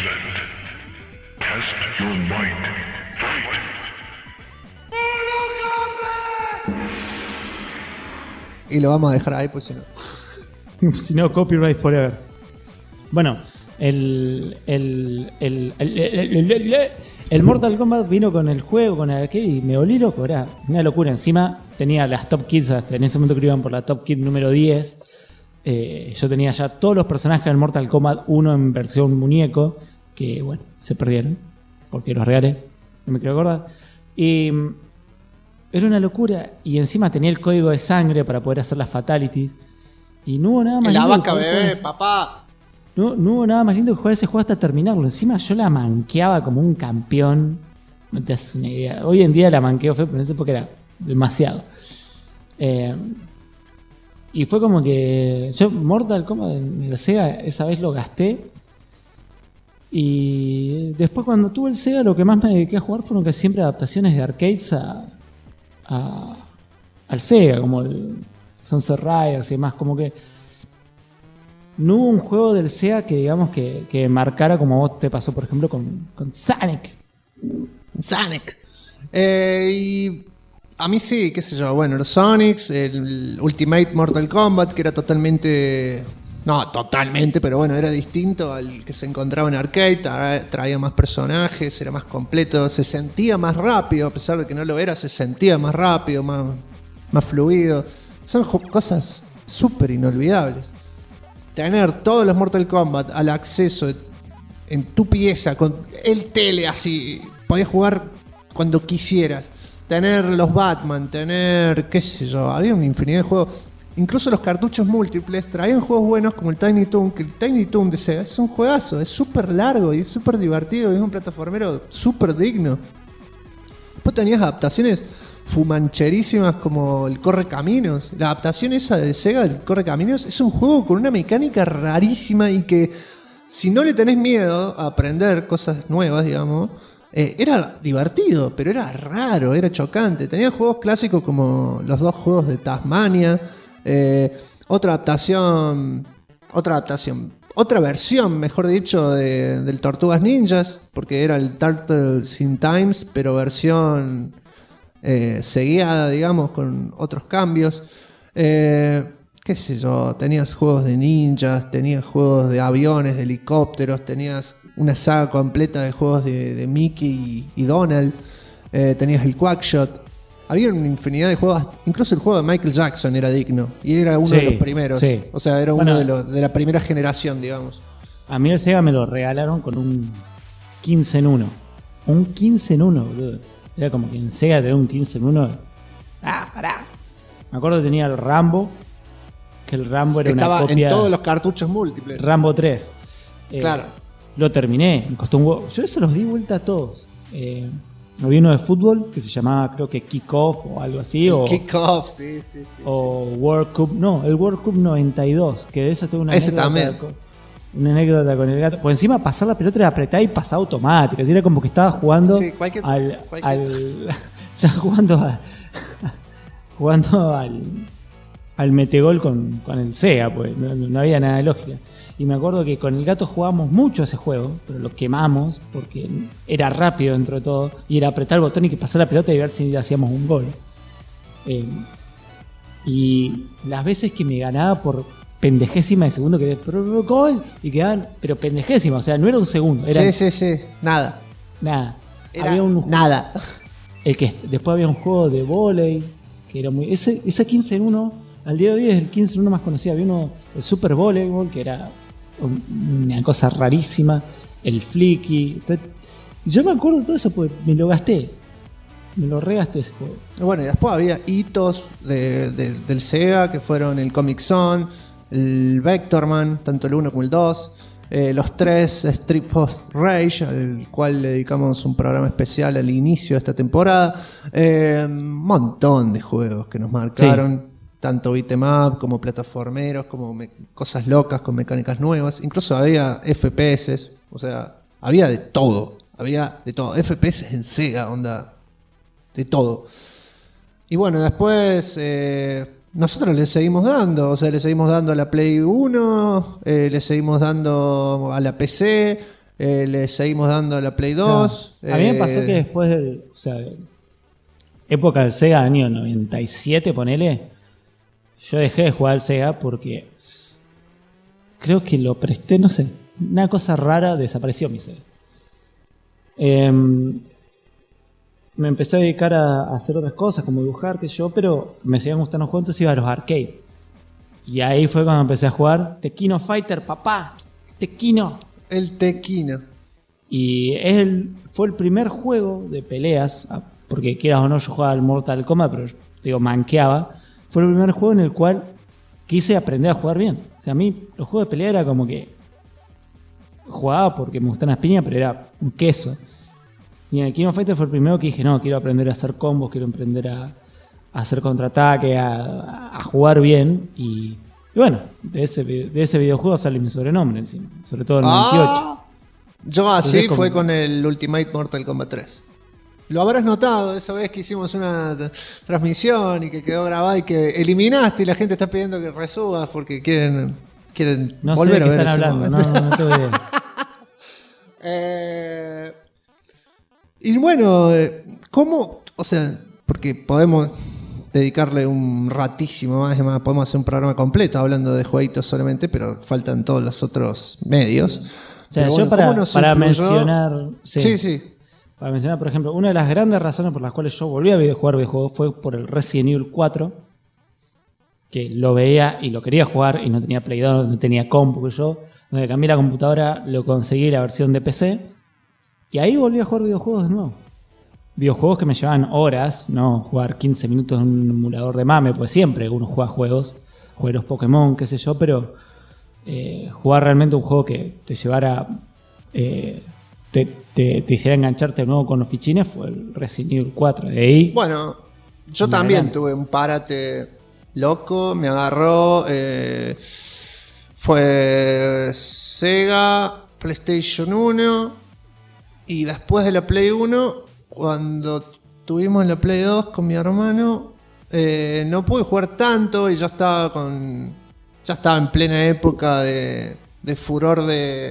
Speaker 2: Y lo vamos a dejar ahí, pues si no.
Speaker 3: Si no, copyright forever. Bueno, el Mortal Kombat vino con el juego, con el arcade, y me volví loco, era una locura. Encima tenía las Top Kids, hasta en ese momento que iban por la Top Kid número 10. Yo tenía ya todos los personajes del Mortal Kombat 1 en versión muñeco, que bueno, se perdieron, porque los regalé, no me quiero acordar. Y Era una locura. Y encima tenía el código de sangre para poder hacer las fatalities. Y no hubo nada más
Speaker 2: En la
Speaker 3: lindo
Speaker 2: vaca
Speaker 3: que jugar
Speaker 2: bebé,
Speaker 3: con ese-
Speaker 2: papá.
Speaker 3: No hubo nada más lindo que jugar ese juego hasta terminarlo. Encima yo la manqueaba como un campeón. No te haces una idea. Hoy en día la manqueo feo, pero en esa época era demasiado. Y fue como que yo Mortal Kombat en el Sega esa vez lo gasté. Y después cuando tuve el Sega lo que más me dediqué a jugar fueron que siempre adaptaciones de arcades al Sega, como el Sunset Riders y demás. Como que no hubo un juego del Sega que digamos que marcara como a vos te pasó por ejemplo con Sonic.
Speaker 2: Sonic. Y a mí sí, qué sé yo. Bueno, los Sonics, el Ultimate Mortal Kombat, que era totalmente... No, totalmente, pero bueno, era distinto al que se encontraba en arcade. Traía más personajes, era más completo, se sentía más rápido, a pesar de que no lo era, se sentía más rápido, más fluido. Son cosas súper inolvidables. Tener todos los Mortal Kombat al acceso en tu pieza, con el tele así, podías jugar cuando quisieras. Tener los Batman, tener, qué sé yo, había una infinidad de juegos. Incluso los cartuchos múltiples traían juegos buenos como el Tiny Toon, que el Tiny Toon de Sega es un juegazo, es súper largo y es súper divertido, y es un plataformero súper digno. Después tenías adaptaciones fumancherísimas como el Correcaminos. La adaptación esa de Sega del Correcaminos es un juego con una mecánica rarísima y que si no le tenés miedo a aprender cosas nuevas, digamos, era divertido, pero era raro, era chocante. Tenía juegos clásicos como los dos juegos de Tasmania. Otra versión, mejor dicho, del Tortugas Ninjas, porque era el Turtles in Times, pero versión seguiada, digamos, con otros cambios. Qué sé yo, tenías juegos de ninjas, tenías juegos de aviones, de helicópteros, tenías una saga completa de juegos de Mickey y Donald, tenías el Quackshot. Había una infinidad de juegos, incluso el juego de Michael Jackson era digno. Y era uno de los primeros.
Speaker 3: Sí.
Speaker 2: O sea, era uno de la primera generación, digamos.
Speaker 3: A mí el Sega me lo regalaron con un 15 en 1. Un 15 en 1, boludo. Era como que en Sega tenía un 15 en 1. Pará. Me acuerdo que tenía el Rambo. Que el Rambo era
Speaker 2: Estaba
Speaker 3: una copia.
Speaker 2: en todos los cartuchos múltiples.
Speaker 3: Rambo 3.
Speaker 2: Claro.
Speaker 3: Lo terminé, me costó un huevo. Yo eso los di vuelta a todos. Había uno de fútbol que se llamaba, creo que Kick-Off o algo así.
Speaker 2: El
Speaker 3: o
Speaker 2: Kick-Off, sí.
Speaker 3: o World Cup. No, el World Cup 92. Que de esa tuve una
Speaker 2: Ese
Speaker 3: anécdota.
Speaker 2: también.
Speaker 3: Una anécdota con el gato. Por encima pasar la pelota era apretar y pasar automático. Así era como que estaba jugando
Speaker 2: Sí, cualquier-
Speaker 3: estaba jugando al metegol con el Sega, pues no había nada de lógica. Y me acuerdo que con el gato jugábamos mucho ese juego, pero lo quemamos porque era rápido dentro de todo. Y era apretar el botón y que pasara la pelota y ver si hacíamos un gol. Y las veces que me ganaba por pendejésima de segundo, que pero gol, y quedaban, pero pendejésima, o sea, no era un segundo, era
Speaker 2: Sí. Nada.
Speaker 3: nada.
Speaker 2: Era
Speaker 3: Había un
Speaker 2: nada.
Speaker 3: después había un juego de vóley que era muy ese 15 en 1 al día de hoy es el 15 en 1 más conocido. Había uno, el Super Voleibol, que era una cosa rarísima, el Flicky. Yo me acuerdo de todo eso porque me lo gasté. Me lo regasté ese juego.
Speaker 2: Bueno, y después había hitos del Sega que fueron el Comic Zone, el Vectorman, tanto el 1 como el 2, los 3 Street Force Rage, al cual le dedicamos un programa especial al inicio de esta temporada. Un montón de juegos que nos marcaron, tanto beat'em up como plataformeros, como cosas locas con mecánicas nuevas. Incluso había FPS, o sea, había de todo. FPS en Sega, onda, de todo. Y bueno, después nosotros le seguimos dando, o sea, le seguimos dando a la Play 1, le seguimos dando a la PC, le seguimos dando a la Play 2.
Speaker 3: No, a mí me pasó que después de época del Sega, año 97, ponele, yo dejé de jugar al Sega porque creo que lo presté, no sé, una cosa rara, desapareció mi Sega. Me empecé a dedicar a hacer otras cosas, como dibujar, qué sé yo, pero me seguían gustando los juegos, entonces iba a los arcades. Y ahí fue cuando empecé a jugar Tekkino Fighter, papá. Tekkino.
Speaker 2: El Tekkino.
Speaker 3: Y fue el primer juego de peleas, porque quieras o no yo jugaba al Mortal Kombat, pero digo, manqueaba. Fue el primer juego en el cual quise aprender a jugar bien. O sea, a mí los juegos de pelea era como que jugaba porque me gustan las piñas, pero era un queso. Y en el King of Fighters fue el primero que dije, no, quiero aprender a hacer combos, quiero aprender a hacer contraataque, a jugar bien. Y bueno, de ese videojuego sale mi sobrenombre encima, sobre todo el 98.
Speaker 2: Yo así
Speaker 3: Entonces,
Speaker 2: fue con el Ultimate Mortal Kombat 3. Lo habrás notado esa vez que hicimos una transmisión y que quedó grabada y que eliminaste y la gente está pidiendo que resubas porque quieren
Speaker 3: No sé
Speaker 2: volver
Speaker 3: de
Speaker 2: a
Speaker 3: qué
Speaker 2: ver
Speaker 3: están
Speaker 2: ese
Speaker 3: hablando,
Speaker 2: momento.
Speaker 3: no tengo idea.
Speaker 2: Y bueno, ¿cómo? O sea, porque podemos dedicarle un ratísimo más, es más, podemos hacer un programa completo hablando de jueguitos solamente, pero faltan todos los otros medios.
Speaker 3: O sea,
Speaker 2: Pero
Speaker 3: yo
Speaker 2: bueno, ¿cómo nos
Speaker 3: para
Speaker 2: influyó?
Speaker 3: mencionar...
Speaker 2: Sí.
Speaker 3: Para mencionar, por ejemplo, una de las grandes razones por las cuales yo volví a jugar videojuegos fue por el Resident Evil 4, que lo veía y lo quería jugar y no tenía Play 2, no tenía compu, que yo me cambié la computadora, lo conseguí la versión de PC y ahí volví a jugar videojuegos de nuevo. Videojuegos que me llevaban horas, no jugar 15 minutos en un emulador de mame, pues siempre uno juega juegos, jugué los Pokémon, qué sé yo, pero jugar realmente un juego que te llevara... Te hiciera engancharte de nuevo con los fichines fue el Resident Evil 4. De ahí,
Speaker 2: Bueno, yo
Speaker 3: Me
Speaker 2: también
Speaker 3: adelanto.
Speaker 2: tuve un parate loco, me agarró, fue Sega, PlayStation 1 y después de la Play 1, cuando tuvimos la Play 2 con mi hermano, no pude jugar tanto y ya estaba en plena época de furor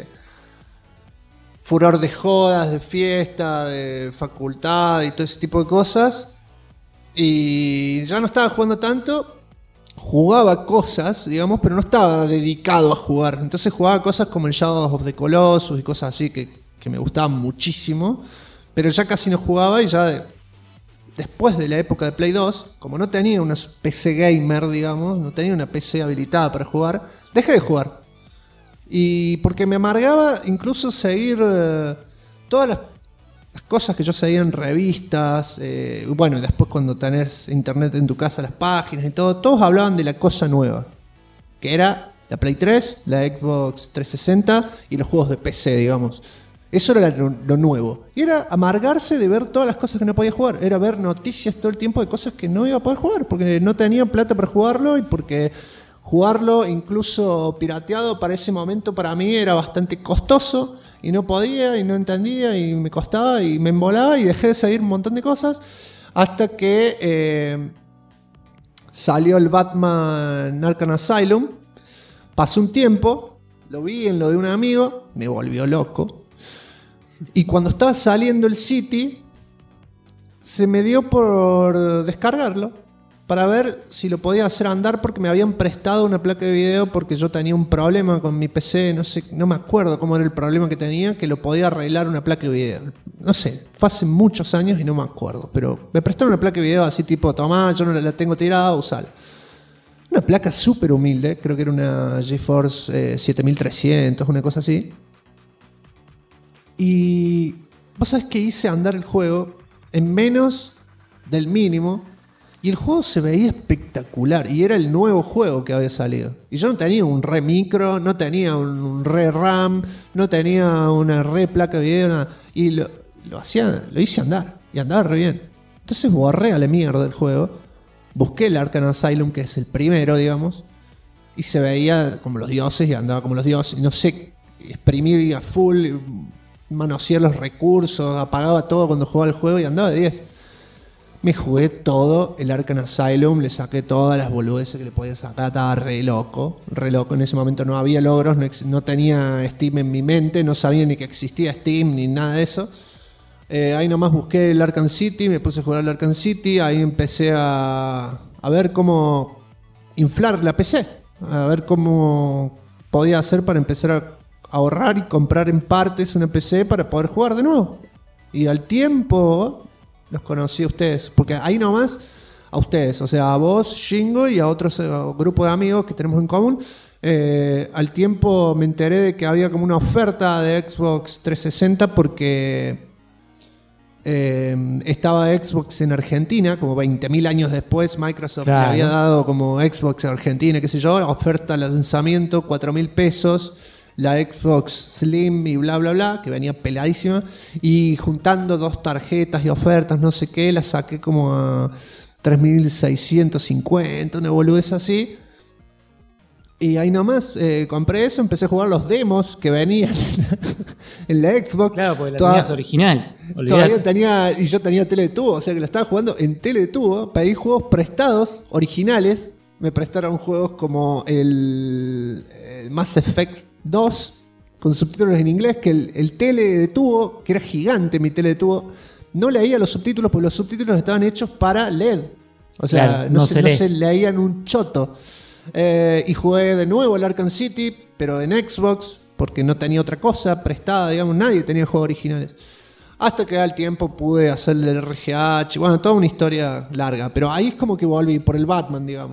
Speaker 2: de jodas, de fiesta, de facultad y todo ese tipo de cosas. Y ya no estaba jugando tanto. Jugaba cosas, digamos, pero no estaba dedicado a jugar. Entonces jugaba cosas como el Shadow of the Colossus y cosas así que me gustaban muchísimo. Pero ya casi no jugaba y ya después de la época de Play 2, como no tenía una PC gamer, digamos, no tenía una PC habilitada para jugar, dejé de jugar. Y porque me amargaba incluso seguir todas las cosas que yo seguía en revistas. Bueno, y después cuando tenés internet en tu casa, las páginas y todo, todos hablaban de la cosa nueva. Que era la Play 3, la Xbox 360 y los juegos de PC, digamos. Eso era lo nuevo. Y era amargarse de ver todas las cosas que no podía jugar. Era ver noticias todo el tiempo de cosas que no iba a poder jugar. Porque no tenía plata para jugarlo y porque... jugarlo incluso pirateado para ese momento para mí era bastante costoso y no podía y no entendía y me costaba y me embolaba y dejé de seguir un montón de cosas hasta que salió el Batman Arkham Asylum. Pasó un tiempo, lo vi en lo de un amigo, me volvió loco y cuando estaba saliendo el City se me dio por descargarlo para ver si lo podía hacer andar porque me habían prestado una placa de video porque yo tenía un problema con mi PC, no me acuerdo cómo era el problema que tenía, que lo podía arreglar una placa de video. No sé, fue hace muchos años y no me acuerdo, pero me prestaron una placa de video así tipo, tomá, yo no la tengo tirada, usala. Una placa súper humilde, creo que era una GeForce 7300, una cosa así. Y vos sabés que hice andar el juego en menos del mínimo. Y el juego se veía espectacular. Y era el nuevo juego que había salido. Y yo no tenía un re micro, no tenía un re RAM, no tenía una re placa de video, nada. Y lo hice andar. Y andaba re bien. Entonces borré a la mierda el juego. Busqué el Arkham Asylum, que es el primero, digamos. Y se veía como los dioses y andaba como los dioses. Y no sé, exprimir a full, manosear los recursos, apagaba todo cuando jugaba el juego y andaba de 10. Me jugué todo el Arkham Asylum, le saqué todas las boludeces que le podía sacar, estaba re loco. En ese momento no había logros, no tenía Steam en mi mente, no sabía ni que existía Steam ni nada de eso. Ahí nomás busqué el Arkham City, me puse a jugar al Arkham City, ahí empecé a ver cómo inflar la PC, a ver cómo podía hacer para empezar a ahorrar y comprar en partes una PC para poder jugar de nuevo. Y al tiempo... los conocí a ustedes, porque ahí nomás a ustedes, o sea, a vos, Shingo y a otros grupo de amigos que tenemos en común. Al tiempo me enteré de que había como una oferta de Xbox 360 porque Estaba Xbox en Argentina, como 20.000 años después, Microsoft le
Speaker 3: Claro.
Speaker 2: había dado como Xbox Argentina, qué sé yo, oferta de lanzamiento, 4.000 pesos, la Xbox Slim y bla, bla, bla, que venía peladísima, y juntando 2 tarjetas y ofertas, no sé qué, la saqué como a 3.650, una boludez así. Y ahí nomás compré eso, empecé a jugar los demos que venían en la Xbox.
Speaker 3: Claro, porque la
Speaker 2: Toda-
Speaker 3: tenías original.
Speaker 2: Todavía
Speaker 3: Olvidate.
Speaker 2: tenía, y yo tenía tele de tubo, o sea que la estaba jugando en tele de tubo. Pedí juegos prestados, originales. Me prestaron juegos como el Mass Effect 2, con subtítulos en inglés, que el tele de tubo, que era gigante mi tele de tubo, no leía los subtítulos porque los subtítulos estaban hechos para LED. O sea,
Speaker 3: Claro,
Speaker 2: no
Speaker 3: no
Speaker 2: se
Speaker 3: se lee.
Speaker 2: leían un choto. Y jugué de nuevo el Arkham City, pero en Xbox, porque no tenía otra cosa prestada, digamos, nadie tenía juegos originales. Hasta que al tiempo pude hacerle el RGH, bueno, toda una historia larga, pero ahí es como que volví por el Batman, digamos.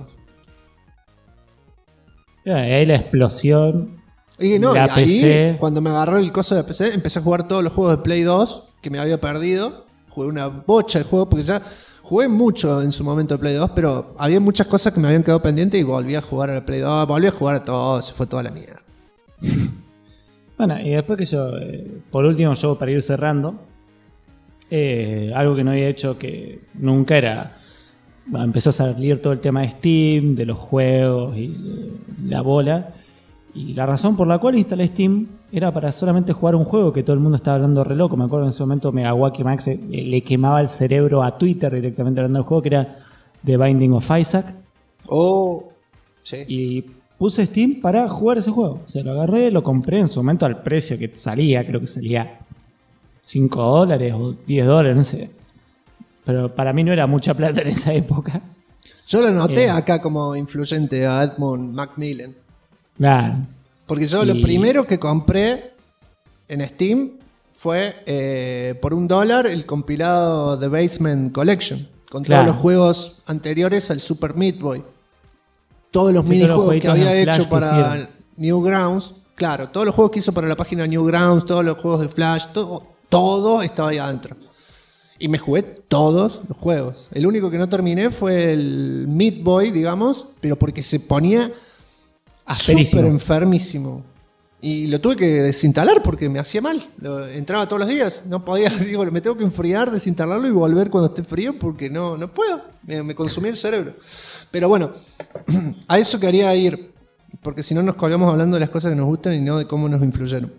Speaker 3: Claro, y ahí la explosión.
Speaker 2: Y no,
Speaker 3: La
Speaker 2: y ahí,
Speaker 3: PC.
Speaker 2: cuando me agarró el coso de PC, empecé a jugar todos los juegos de Play 2 que me había perdido. Jugué una bocha de juegos porque ya jugué mucho en su momento de Play 2, pero había muchas cosas que me habían quedado pendientes y volví a jugar a la Play 2, volví a jugar a todo, se fue toda la mierda.
Speaker 3: Bueno, y después que yo, por último, yo para ir cerrando, algo que no había hecho que nunca era, bueno, empezó a salir todo el tema de Steam, de los juegos y la bola. Y la razón por la cual instalé Steam era para solamente jugar un juego que todo el mundo estaba hablando re loco. Me acuerdo en ese momento Megawaki Max le quemaba el cerebro a Twitter directamente hablando del juego, que era The Binding of Isaac.
Speaker 2: Oh, sí.
Speaker 3: Y puse Steam para jugar ese juego. O sea, lo agarré, lo compré en su momento al precio que salía. Creo que salía $5 o $10, no sé. Pero para mí no era mucha plata en esa época.
Speaker 2: Yo lo noté
Speaker 3: Eh.
Speaker 2: acá como influyente a Edmund Macmillan.
Speaker 3: Claro.
Speaker 2: Porque yo lo
Speaker 3: Y-
Speaker 2: primero que compré en Steam fue por $1 el compilado The Basement Collection. Con
Speaker 3: Claro.
Speaker 2: todos los juegos anteriores al Super Meat Boy. Todos los
Speaker 3: Sí, todos los
Speaker 2: minijuegos que
Speaker 3: jueguitos
Speaker 2: había
Speaker 3: en Flash
Speaker 2: hecho
Speaker 3: que
Speaker 2: para
Speaker 3: hicieron.
Speaker 2: Newgrounds. Claro, todos los juegos que hizo para la página Newgrounds, todos los juegos de Flash, todo estaba ahí adentro. Y me jugué todos los juegos. El único que no terminé fue el Meat Boy, digamos, pero porque se ponía
Speaker 3: Asperísimo.
Speaker 2: súper enfermísimo. Y lo tuve que desinstalar porque me hacía mal. Entraba todos los días. No podía, digo, me tengo que enfriar, desinstalarlo y volver cuando esté frío porque no puedo. Me consumía el cerebro. Pero bueno, a eso quería ir. Porque si no nos colgamos hablando de las cosas que nos gustan y no de cómo nos influyeron.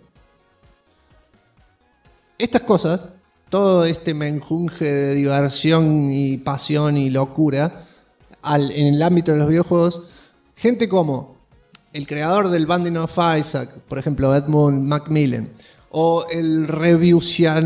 Speaker 2: Estas cosas, todo este menjunje de diversión y pasión y locura en el ámbito de los videojuegos, gente como el creador del Binding of Isaac, por ejemplo, Edmund Macmillan, o el reviewer,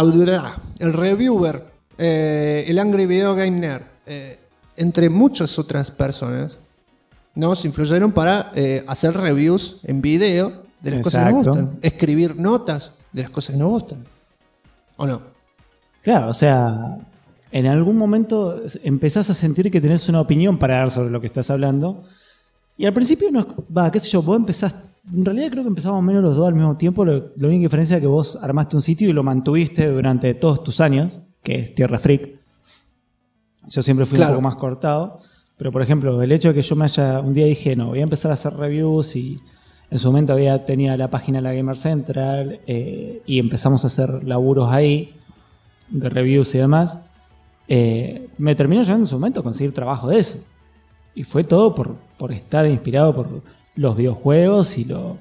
Speaker 2: el Angry Video Game Nerd, entre muchas otras personas, nos influyeron para hacer reviews en video de las cosas que nos
Speaker 3: Exacto.
Speaker 2: gustan, escribir notas de las cosas que nos gustan. ¿O no?
Speaker 3: Claro, o sea, en algún momento empezás a sentir que tenés una opinión para dar sobre lo que estás hablando. Y al principio, qué sé yo, vos empezás. En realidad creo que empezamos menos los dos al mismo tiempo. La única diferencia es que vos armaste un sitio y lo mantuviste durante todos tus años, que es Tierra Freak. Yo siempre fui
Speaker 2: Claro.
Speaker 3: un poco más cortado. Pero, por ejemplo, el hecho de que yo un día dije, no, voy a empezar a hacer reviews y en su momento tenía la página de la Gamer Central y empezamos a hacer laburos ahí de reviews y demás. Me terminó llevando en su momento a conseguir trabajo de eso. Y fue todo por estar inspirado por los videojuegos y lo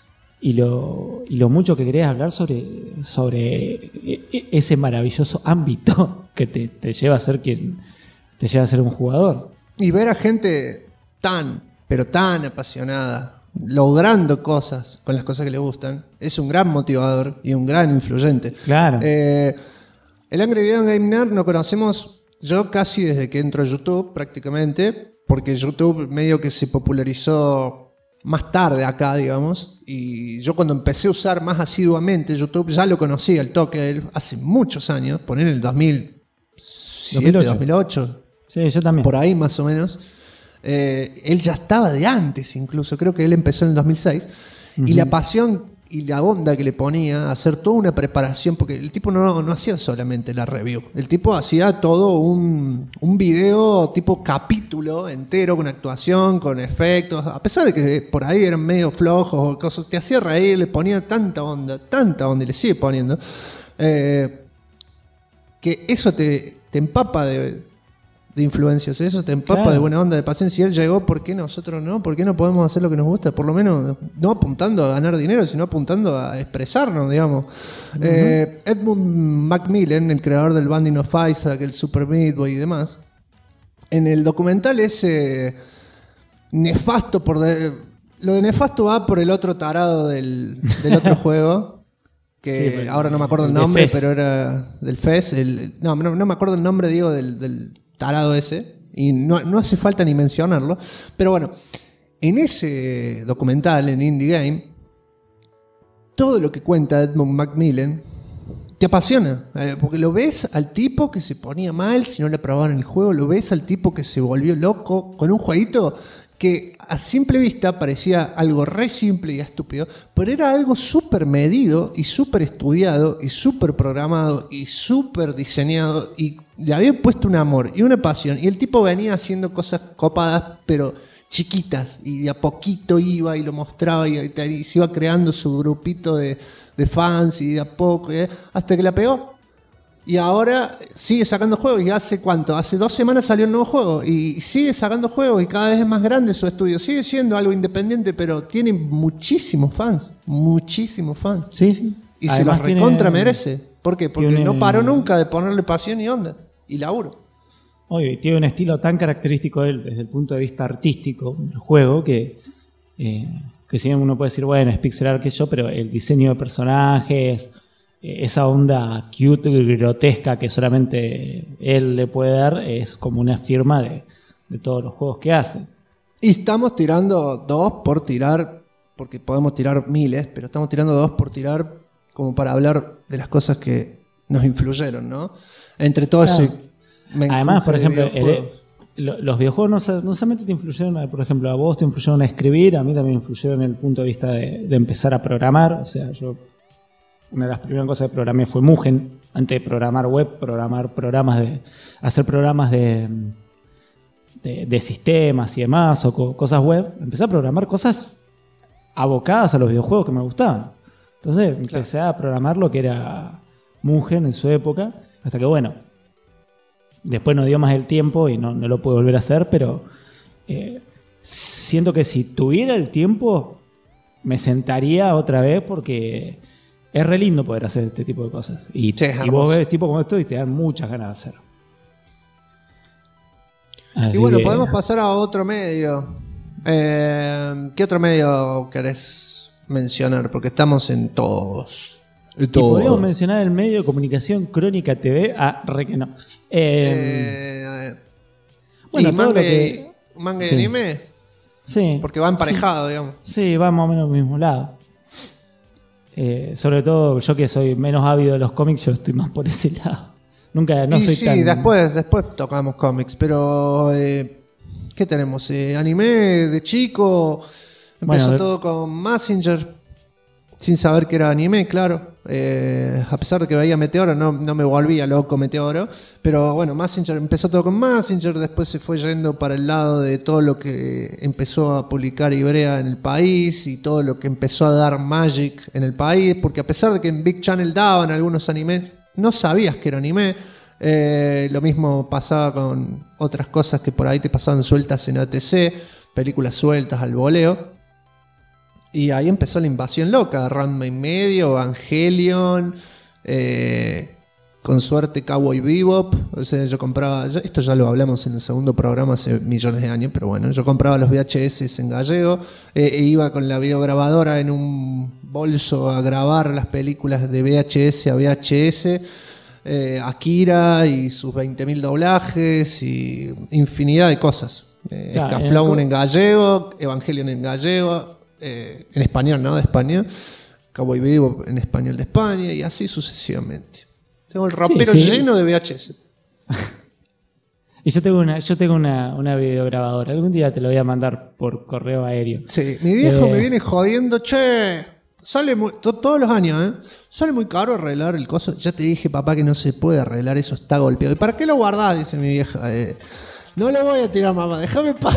Speaker 3: mucho que querías hablar sobre ese maravilloso ámbito que te lleva a ser quien te lleva a ser un jugador.
Speaker 2: Y ver a gente pero tan apasionada, logrando cosas con las cosas que le gustan, es un gran motivador y un gran influyente.
Speaker 3: Claro.
Speaker 2: El Angry Video Game Nerd lo conocemos yo casi desde que entro a YouTube, prácticamente, porque YouTube medio que se popularizó más tarde acá, digamos, y yo cuando empecé a usar más asiduamente YouTube, ya lo conocía al toque él hace muchos años, poner el 2007, 2008.
Speaker 3: Sí, yo también.
Speaker 2: Por ahí más o menos. Él ya estaba de antes incluso, creo que él empezó en el 2006. Y la pasión y la onda que le ponía a hacer toda una preparación, porque el tipo no hacía solamente la review, el tipo hacía todo un video tipo capítulo entero, con actuación, con efectos, a pesar de que por ahí eran medio flojos o cosas, te hacía reír, le ponía tanta onda, y le sigue poniendo, que eso te empapa de influencias, eso te empapa
Speaker 3: Claro.
Speaker 2: de buena onda, de pasión. Si él llegó, ¿por qué nosotros no? ¿Por qué no podemos hacer lo que nos gusta? Por lo menos no apuntando a ganar dinero, sino apuntando a expresarnos, digamos. Edmund Macmillan, el creador del Binding of Isaac, el Super Meat Boy y demás, en el documental ese nefasto, lo de nefasto va por el otro tarado del otro juego, que
Speaker 3: Sí,
Speaker 2: ahora no me acuerdo el
Speaker 3: de
Speaker 2: nombre,
Speaker 3: Fez.
Speaker 2: pero era del FES. No me acuerdo el nombre, digo, del tarado ese, y no hace falta ni mencionarlo, pero bueno, en ese documental, en Indie Game, todo lo que cuenta Edmund Macmillan te apasiona, porque lo ves al tipo que se ponía mal si no le aprobaban el juego, lo ves al tipo que se volvió loco con un jueguito que a simple vista parecía algo re simple y estúpido, pero era algo súper medido y súper estudiado y súper programado y súper diseñado, y le había puesto un amor y una pasión, y el tipo venía haciendo cosas copadas pero chiquitas, y de a poquito iba y lo mostraba y se iba creando su grupito de fans, y de a poco, hasta que la pegó. Y ahora sigue sacando juegos. ¿Y hace cuánto? Hace 2 semanas salió un nuevo juego. Y sigue sacando juegos. Y cada vez es más grande su estudio. Sigue siendo algo independiente, pero tiene muchísimos fans. Muchísimos fans.
Speaker 3: Sí, sí.
Speaker 2: Y
Speaker 3: Además
Speaker 2: se los recontra
Speaker 3: tiene-
Speaker 2: merece. ¿Por qué? Porque
Speaker 3: tiene-
Speaker 2: no paró nunca de ponerle pasión y onda. Y laburo.
Speaker 3: Oye, tiene un estilo tan característico de él desde el punto de vista artístico del juego que si bien uno puede decir, bueno, es pixel art que yo, pero el diseño de personajes, esa onda cute y grotesca que solamente él le puede dar, es como una firma de todos los juegos que hace.
Speaker 2: Y estamos tirando 2 por tirar, porque podemos tirar miles, pero estamos tirando 2 por tirar como para hablar de las cosas que nos influyeron, ¿no? Entre todo
Speaker 3: Claro.
Speaker 2: ese menjunje
Speaker 3: Además, por
Speaker 2: de
Speaker 3: ejemplo,
Speaker 2: videojuegos.
Speaker 3: los videojuegos no solamente te influyeron, por ejemplo, a vos te influyeron a escribir, a mí también me influyeron en el punto de vista de empezar a programar. O sea, yo una de las primeras cosas que programé fue Mugen, antes de programar web, hacer programas de sistemas y demás, o cosas web. Empecé a programar cosas abocadas a los videojuegos que me gustaban. Entonces empecé a programar lo que era Mugen en su época, hasta que bueno, después no dio más el tiempo y no lo pude volver a hacer, pero siento que si tuviera el tiempo me sentaría otra vez, porque es re lindo poder hacer este tipo de cosas. Y,
Speaker 2: Sí, es
Speaker 3: y
Speaker 2: hermoso.
Speaker 3: vos ves tipo como esto y te dan muchas ganas de hacer. Así
Speaker 2: Y bueno,
Speaker 3: que-
Speaker 2: podemos pasar a otro medio. ¿Qué otro medio querés mencionar? Porque estamos en todos.
Speaker 3: Y podríamos mencionar el medio de comunicación Crónica TV. Re que no. Bueno,
Speaker 2: ¿y
Speaker 3: todo lo
Speaker 2: manga,
Speaker 3: que-
Speaker 2: manga y
Speaker 3: sí.
Speaker 2: anime?
Speaker 3: Sí.
Speaker 2: Porque va emparejado, digamos.
Speaker 3: Sí, va más o menos al mismo lado. Sobre todo yo que soy menos ávido de los cómics, yo estoy más por ese lado. Nunca, no
Speaker 2: y
Speaker 3: soy
Speaker 2: sí,
Speaker 3: tan...
Speaker 2: después tocamos cómics, pero ¿qué tenemos? Anime de chico, empezó
Speaker 3: Bueno,
Speaker 2: todo con Mazinger, sin saber que era anime, claro. A pesar de que veía Meteoro, no me volvía loco Meteoro, pero bueno, Mazinger empezó todo con Mazinger, después se fue yendo para el lado de todo lo que empezó a publicar Ibrea en el país y todo lo que empezó a dar Magic en el país, porque a pesar de que en Big Channel daban algunos animes, no sabías que era anime. Lo mismo pasaba con otras cosas que por ahí te pasaban sueltas en ATC, películas sueltas al voleo. Y ahí empezó la invasión loca, Ranma y medio, Evangelion, con suerte Cowboy Bebop. O sea, yo compraba, esto ya lo hablamos en el segundo programa hace millones de años, pero bueno, yo compraba los VHS en gallego, e iba con la videograbadora en un bolso a grabar las películas de VHS a VHS, Akira y sus 20.000 doblajes y infinidad de cosas.
Speaker 3: Claro,
Speaker 2: Scaflowne en gallego, Evangelion en gallego, en español, ¿no? De España, Cowboy Bebop en español de España, y así sucesivamente. Tengo el ropero
Speaker 3: sí.
Speaker 2: lleno de VHS.
Speaker 3: Y yo tengo una videograbadora. Algún día te lo voy a mandar por correo aéreo.
Speaker 2: Sí, mi viejo
Speaker 3: Eh.
Speaker 2: me viene jodiendo, che, Sale todos los años, ¿eh? Sale muy caro arreglar el coso. Ya te dije, papá, que no se puede arreglar, eso está golpeado. ¿Y para qué lo guardás? Dice mi vieja. No lo voy a tirar, mamá, déjame paz.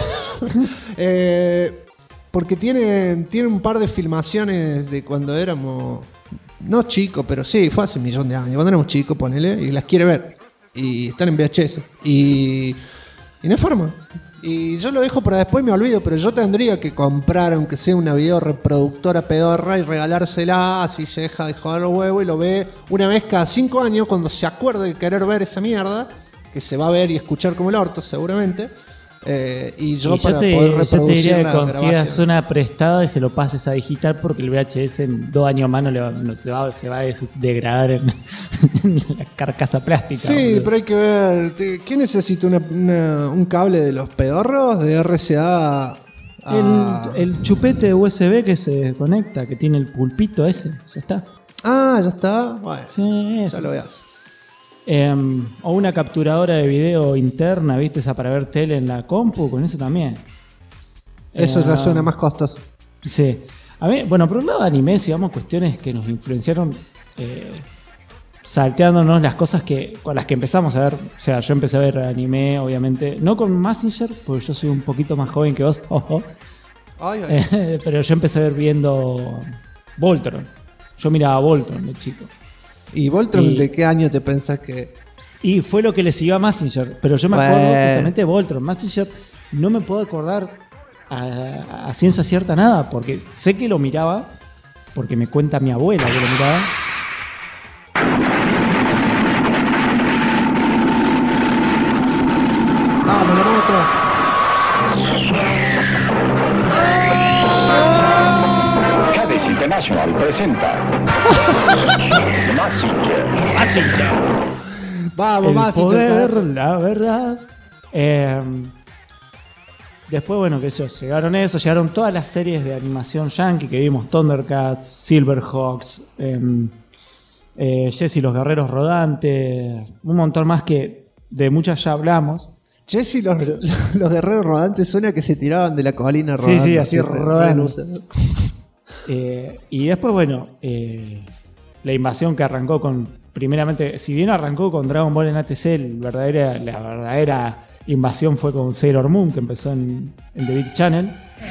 Speaker 2: Porque tiene un par de filmaciones de cuando éramos, no chicos, pero sí, fue hace 1.000.000 de años. Cuando éramos chicos, ponele, y las quiere ver. Y están en VHS. Y no hay forma. Y yo lo dejo para después, me olvido, pero yo tendría que comprar, aunque sea una videoreproductora pedorra, y regalársela, así se deja de joder los huevos y lo ve una vez cada 5 años, cuando se acuerde de querer ver esa mierda, que se va a ver y escuchar como el orto, seguramente. Y yo para poder reproducir
Speaker 8: yo te diría que
Speaker 2: la
Speaker 8: consigas
Speaker 2: grabación.
Speaker 8: una prestada y se lo pases a digital, porque el VHS en 2 años más se va a degradar en la carcasa plástica.
Speaker 2: Sí,
Speaker 8: boludo.
Speaker 2: pero hay que ver. ¿Qué necesita un cable de los pedorros de RCA a...
Speaker 8: El chupete USB que se conecta, que tiene el pulpito ese, ya está.
Speaker 2: Ah, ya está. Bueno,
Speaker 8: Sí, eso.
Speaker 2: ya lo veas.
Speaker 8: O una capturadora de video interna, ¿viste? Esa para ver tele en la compu, con eso también.
Speaker 2: Eso ya suena más costoso.
Speaker 8: Sí. A mí, bueno, por un lado anime, digamos, cuestiones que nos influenciaron, salteándonos las cosas con las que empezamos a ver. O sea, yo empecé a ver anime, obviamente, no con Mazinger, porque yo soy un poquito más joven que vos, ojo.
Speaker 2: Ay, ay.
Speaker 8: Pero yo empecé a ver viendo Voltron. Yo miraba Voltron de chico.
Speaker 2: ¿Y Voltron
Speaker 8: Y-
Speaker 2: de qué año te pensás que...?
Speaker 8: Y fue lo que le siguió a Mazinger. Pero yo me acuerdo justamente de Voltron. Mazinger no me puedo acordar a ciencia cierta nada, porque sé que lo miraba, porque me cuenta mi abuela que lo miraba.
Speaker 2: ¡Vamos, la moto!
Speaker 9: Cadiz International presenta Mazinger.
Speaker 2: ¡Vamos,
Speaker 8: El
Speaker 2: más!
Speaker 8: poder, la verdad. Después, bueno, que eso, llegaron todas las series de animación yankee que vimos: Thundercats, Silverhawks, Jesse y los Guerreros Rodantes, un montón más que de muchas ya hablamos.
Speaker 2: Jesse, los guerreros rodantes suena que se tiraban de la colina
Speaker 8: Sí,
Speaker 2: rodando.
Speaker 8: sí, así rodando.
Speaker 2: lúcido.
Speaker 8: Y después, bueno, la invasión que arrancó primeramente, si bien arrancó con Dragon Ball en ATC, la verdadera invasión fue con Sailor Moon, que empezó en The Big Channel.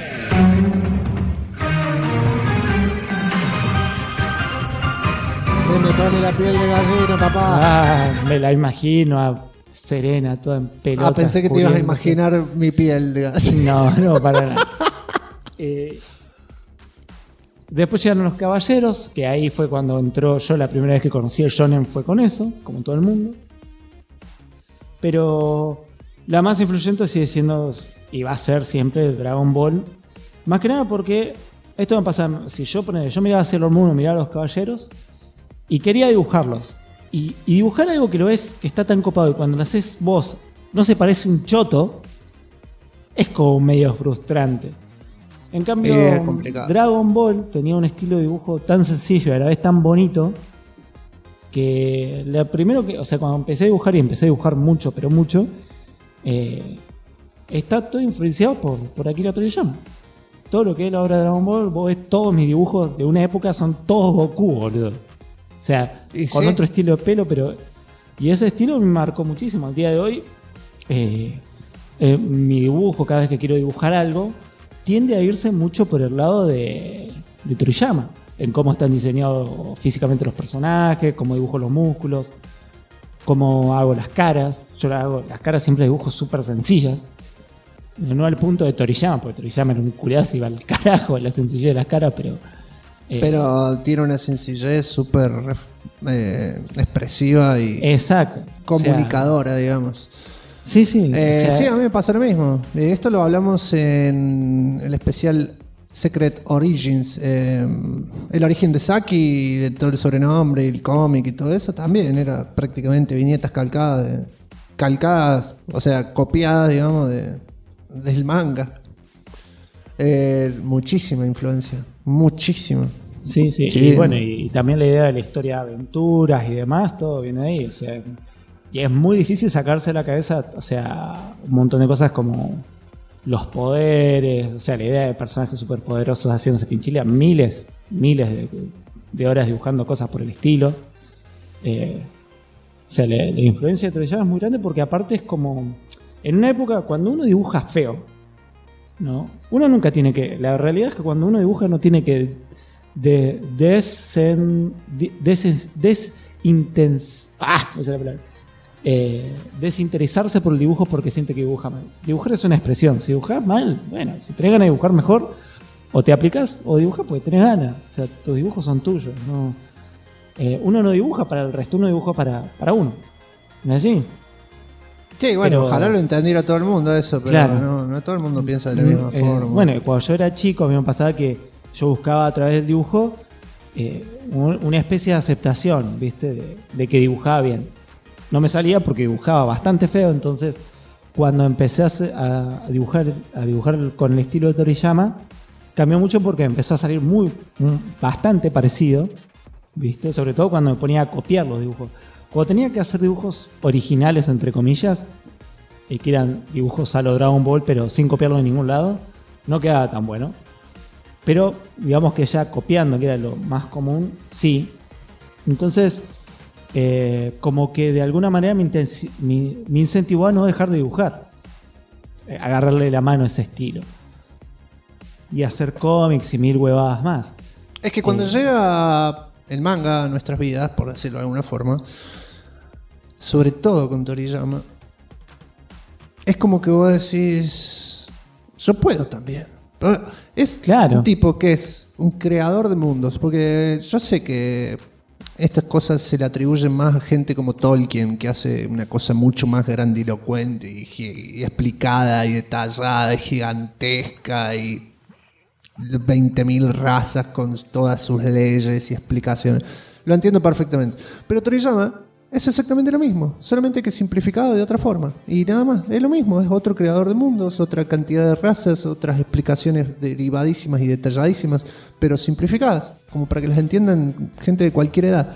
Speaker 2: Se me pone la piel de gallina, papá.
Speaker 8: Ah, me la imagino a Serena toda en pelota.
Speaker 2: Pensé que te ibas a imaginar mi piel de gallina.
Speaker 8: No, para nada. Después llegaron los Caballeros, que ahí fue cuando entró yo, la primera vez que conocí el shonen fue con eso, como todo el mundo. Pero la más influyente sigue siendo, y va a ser siempre, Dragon Ball. Más que nada porque esto me pasa, si yo miraba a Sailor Moon o miraba a los Caballeros y quería dibujarlos. Y dibujar algo que lo ves, que está tan copado, y cuando lo haces vos no se parece un choto, es como medio frustrante. En cambio,
Speaker 2: Es complicado.
Speaker 8: Dragon Ball tenía un estilo de dibujo tan sencillo y a la vez tan bonito que cuando empecé a dibujar, y empecé a dibujar mucho, pero mucho, está todo influenciado por Akira Toriyama. Todo lo que es la obra de Dragon Ball, vos ves todos mis dibujos de una época, son todos Goku, boludo. O sea,
Speaker 2: Y
Speaker 8: con
Speaker 2: sí.
Speaker 8: otro estilo de pelo, y ese estilo me marcó muchísimo. Al día de hoy, mi dibujo, cada vez que quiero dibujar algo, tiende a irse mucho por el lado de Toriyama, en cómo están diseñados físicamente los personajes, cómo dibujo los músculos, cómo hago las caras. Yo las caras siempre dibujo súper sencillas, no al punto de Toriyama, porque Toriyama era un culazo, iba al carajo la sencillez de las caras, pero
Speaker 2: Pero tiene una sencillez súper expresiva y
Speaker 8: exacto,
Speaker 2: comunicadora, digamos.
Speaker 8: Sí, sí.
Speaker 2: Sí, a mí me pasa lo mismo. Esto lo hablamos en el especial Secret Origins. El origen de Saki, de todo el sobrenombre y el cómic y todo eso, también era prácticamente viñetas calcadas, o sea, copiadas, digamos, del manga. Muchísima influencia, muchísima.
Speaker 8: Sí, sí,
Speaker 2: Sí.
Speaker 8: y bueno, y también la idea de la historia de aventuras y demás, todo viene de ahí, o sea, y es muy difícil sacarse de la cabeza, o sea, un montón de cosas como los poderes, o sea, la idea de personajes superpoderosos haciéndose pinchila, miles de horas dibujando cosas por el estilo. O sea, la influencia de Toriyama es muy grande porque aparte es como... En una época, cuando uno dibuja feo, ¿no? Uno nunca tiene que... La realidad es que cuando uno dibuja no tiene que desinteresarse por el dibujo porque siente que dibuja mal. Dibujar es una expresión. Si dibujas mal, bueno, si tenés ganas de dibujar mejor, o te aplicas o dibujas porque tenés ganas. O sea, tus dibujos son tuyos, ¿no? Uno no dibuja para el resto, uno dibuja para uno. ¿No es así?
Speaker 2: Sí, bueno,
Speaker 8: Pero,
Speaker 2: ojalá lo entendiera todo el mundo eso, pero
Speaker 8: claro.
Speaker 2: no todo el mundo piensa de la misma forma.
Speaker 8: Bueno, cuando yo era chico, a mí me pasaba que yo buscaba a través del dibujo una especie de aceptación, ¿viste? De que dibujaba bien. No me salía porque dibujaba bastante feo, entonces cuando empecé a dibujar con el estilo de Toriyama, cambió mucho porque empezó a salir bastante parecido, ¿viste? Sobre todo cuando me ponía a copiar los dibujos. Cuando tenía que hacer dibujos originales, entre comillas, que eran dibujos a lo Dragon Ball, pero sin copiarlo de ningún lado, no quedaba tan bueno. Pero digamos que ya copiando, que era lo más común, sí. Entonces, como que de alguna manera me incentivó a no dejar de dibujar. Agarrarle la mano a ese estilo. Y hacer cómics y 1000 huevadas más.
Speaker 2: Es que cuando llega el manga a nuestras vidas, por decirlo de alguna forma, sobre todo con Toriyama, es como que vos decís, yo puedo también. Es
Speaker 8: claro.
Speaker 2: Un tipo que es un creador de mundos, porque yo sé que estas cosas se le atribuyen más a gente como Tolkien, que hace una cosa mucho más grandilocuente y explicada y detallada y gigantesca y 20.000 razas con todas sus leyes y explicaciones. Lo entiendo perfectamente. Pero Toriyama es exactamente lo mismo, solamente que simplificado de otra forma. Y nada más, es lo mismo, es otro creador de mundos, otra cantidad de razas, otras explicaciones derivadísimas y detalladísimas, pero simplificadas, como para que las entiendan gente de cualquier edad.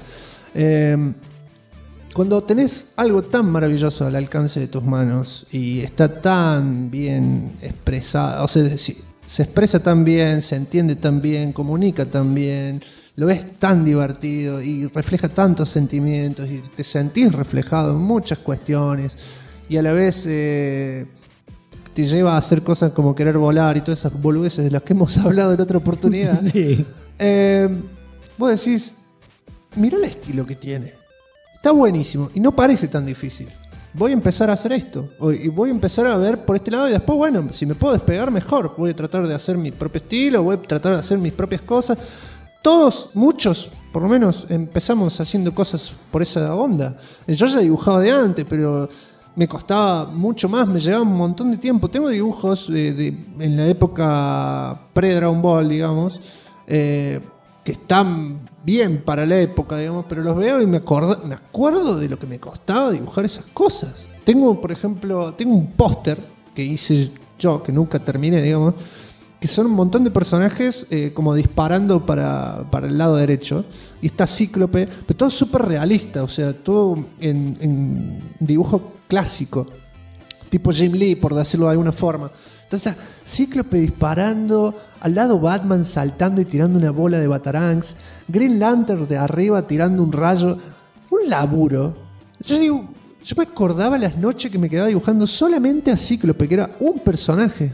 Speaker 2: Cuando tenés algo tan maravilloso al alcance de tus manos y está tan bien expresado, o sea, se expresa tan bien, se entiende tan bien, comunica tan bien, lo ves tan divertido y refleja tantos sentimientos y te sentís reflejado en muchas cuestiones y a la vez te lleva a hacer cosas como querer volar y todas esas boludeces de las que hemos hablado en otra oportunidad.
Speaker 8: Sí.
Speaker 2: Vos decís, mirá el estilo que tiene. Está buenísimo y no parece tan difícil. Voy a empezar a hacer esto y voy a empezar a ver por este lado y después, bueno, si me puedo despegar mejor, voy a tratar de hacer mi propio estilo, voy a tratar de hacer mis propias cosas. Todos, muchos, por lo menos, empezamos haciendo cosas por esa onda. Yo ya dibujaba de antes, pero me costaba mucho más, me llevaba un montón de tiempo. Tengo dibujos en la época pre-Dragon Ball, digamos, que están bien para la época, digamos, pero los veo y me acuerdo de lo que me costaba dibujar esas cosas. Tengo, por ejemplo, un póster que hice yo, que nunca terminé, digamos, que son un montón de personajes como disparando para el lado derecho. Y está Cíclope, pero todo súper realista, o sea, todo en dibujo clásico, tipo Jim Lee, por decirlo de alguna forma. Entonces está Cíclope disparando, al lado Batman saltando y tirando una bola de batarangs, Green Lantern de arriba tirando un rayo. Un laburo. Yo me acordaba las noches que me quedaba dibujando solamente a Cíclope, que era un personaje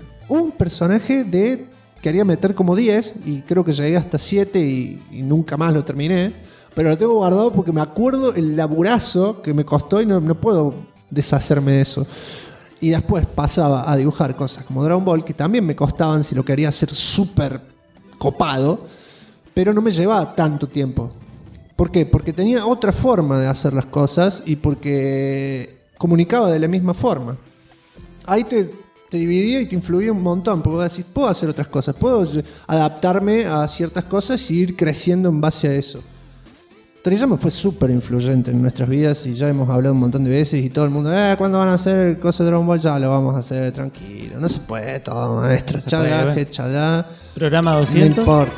Speaker 2: que haría meter como 10 y creo que llegué hasta 7 y nunca más lo terminé, pero lo tengo guardado porque me acuerdo el laburazo que me costó y no puedo deshacerme de eso. Y después pasaba a dibujar cosas como Dragon Ball, que también me costaban si lo quería hacer súper copado, pero no me llevaba tanto tiempo. ¿Por qué? Porque tenía otra forma de hacer las cosas y porque comunicaba de la misma forma. Ahí te dividía y te influía un montón, porque vos decís, puedo hacer otras cosas, puedo adaptarme a ciertas cosas y ir creciendo en base a eso. Toriyama fue súper influyente en nuestras vidas y ya hemos hablado un montón de veces y todo el mundo, ¿cuándo van a hacer cosas de Dragon Ball? Ya lo vamos a hacer, tranquilo, no se puede todo, maestro, chalá.
Speaker 8: Programa 200.
Speaker 2: No importa.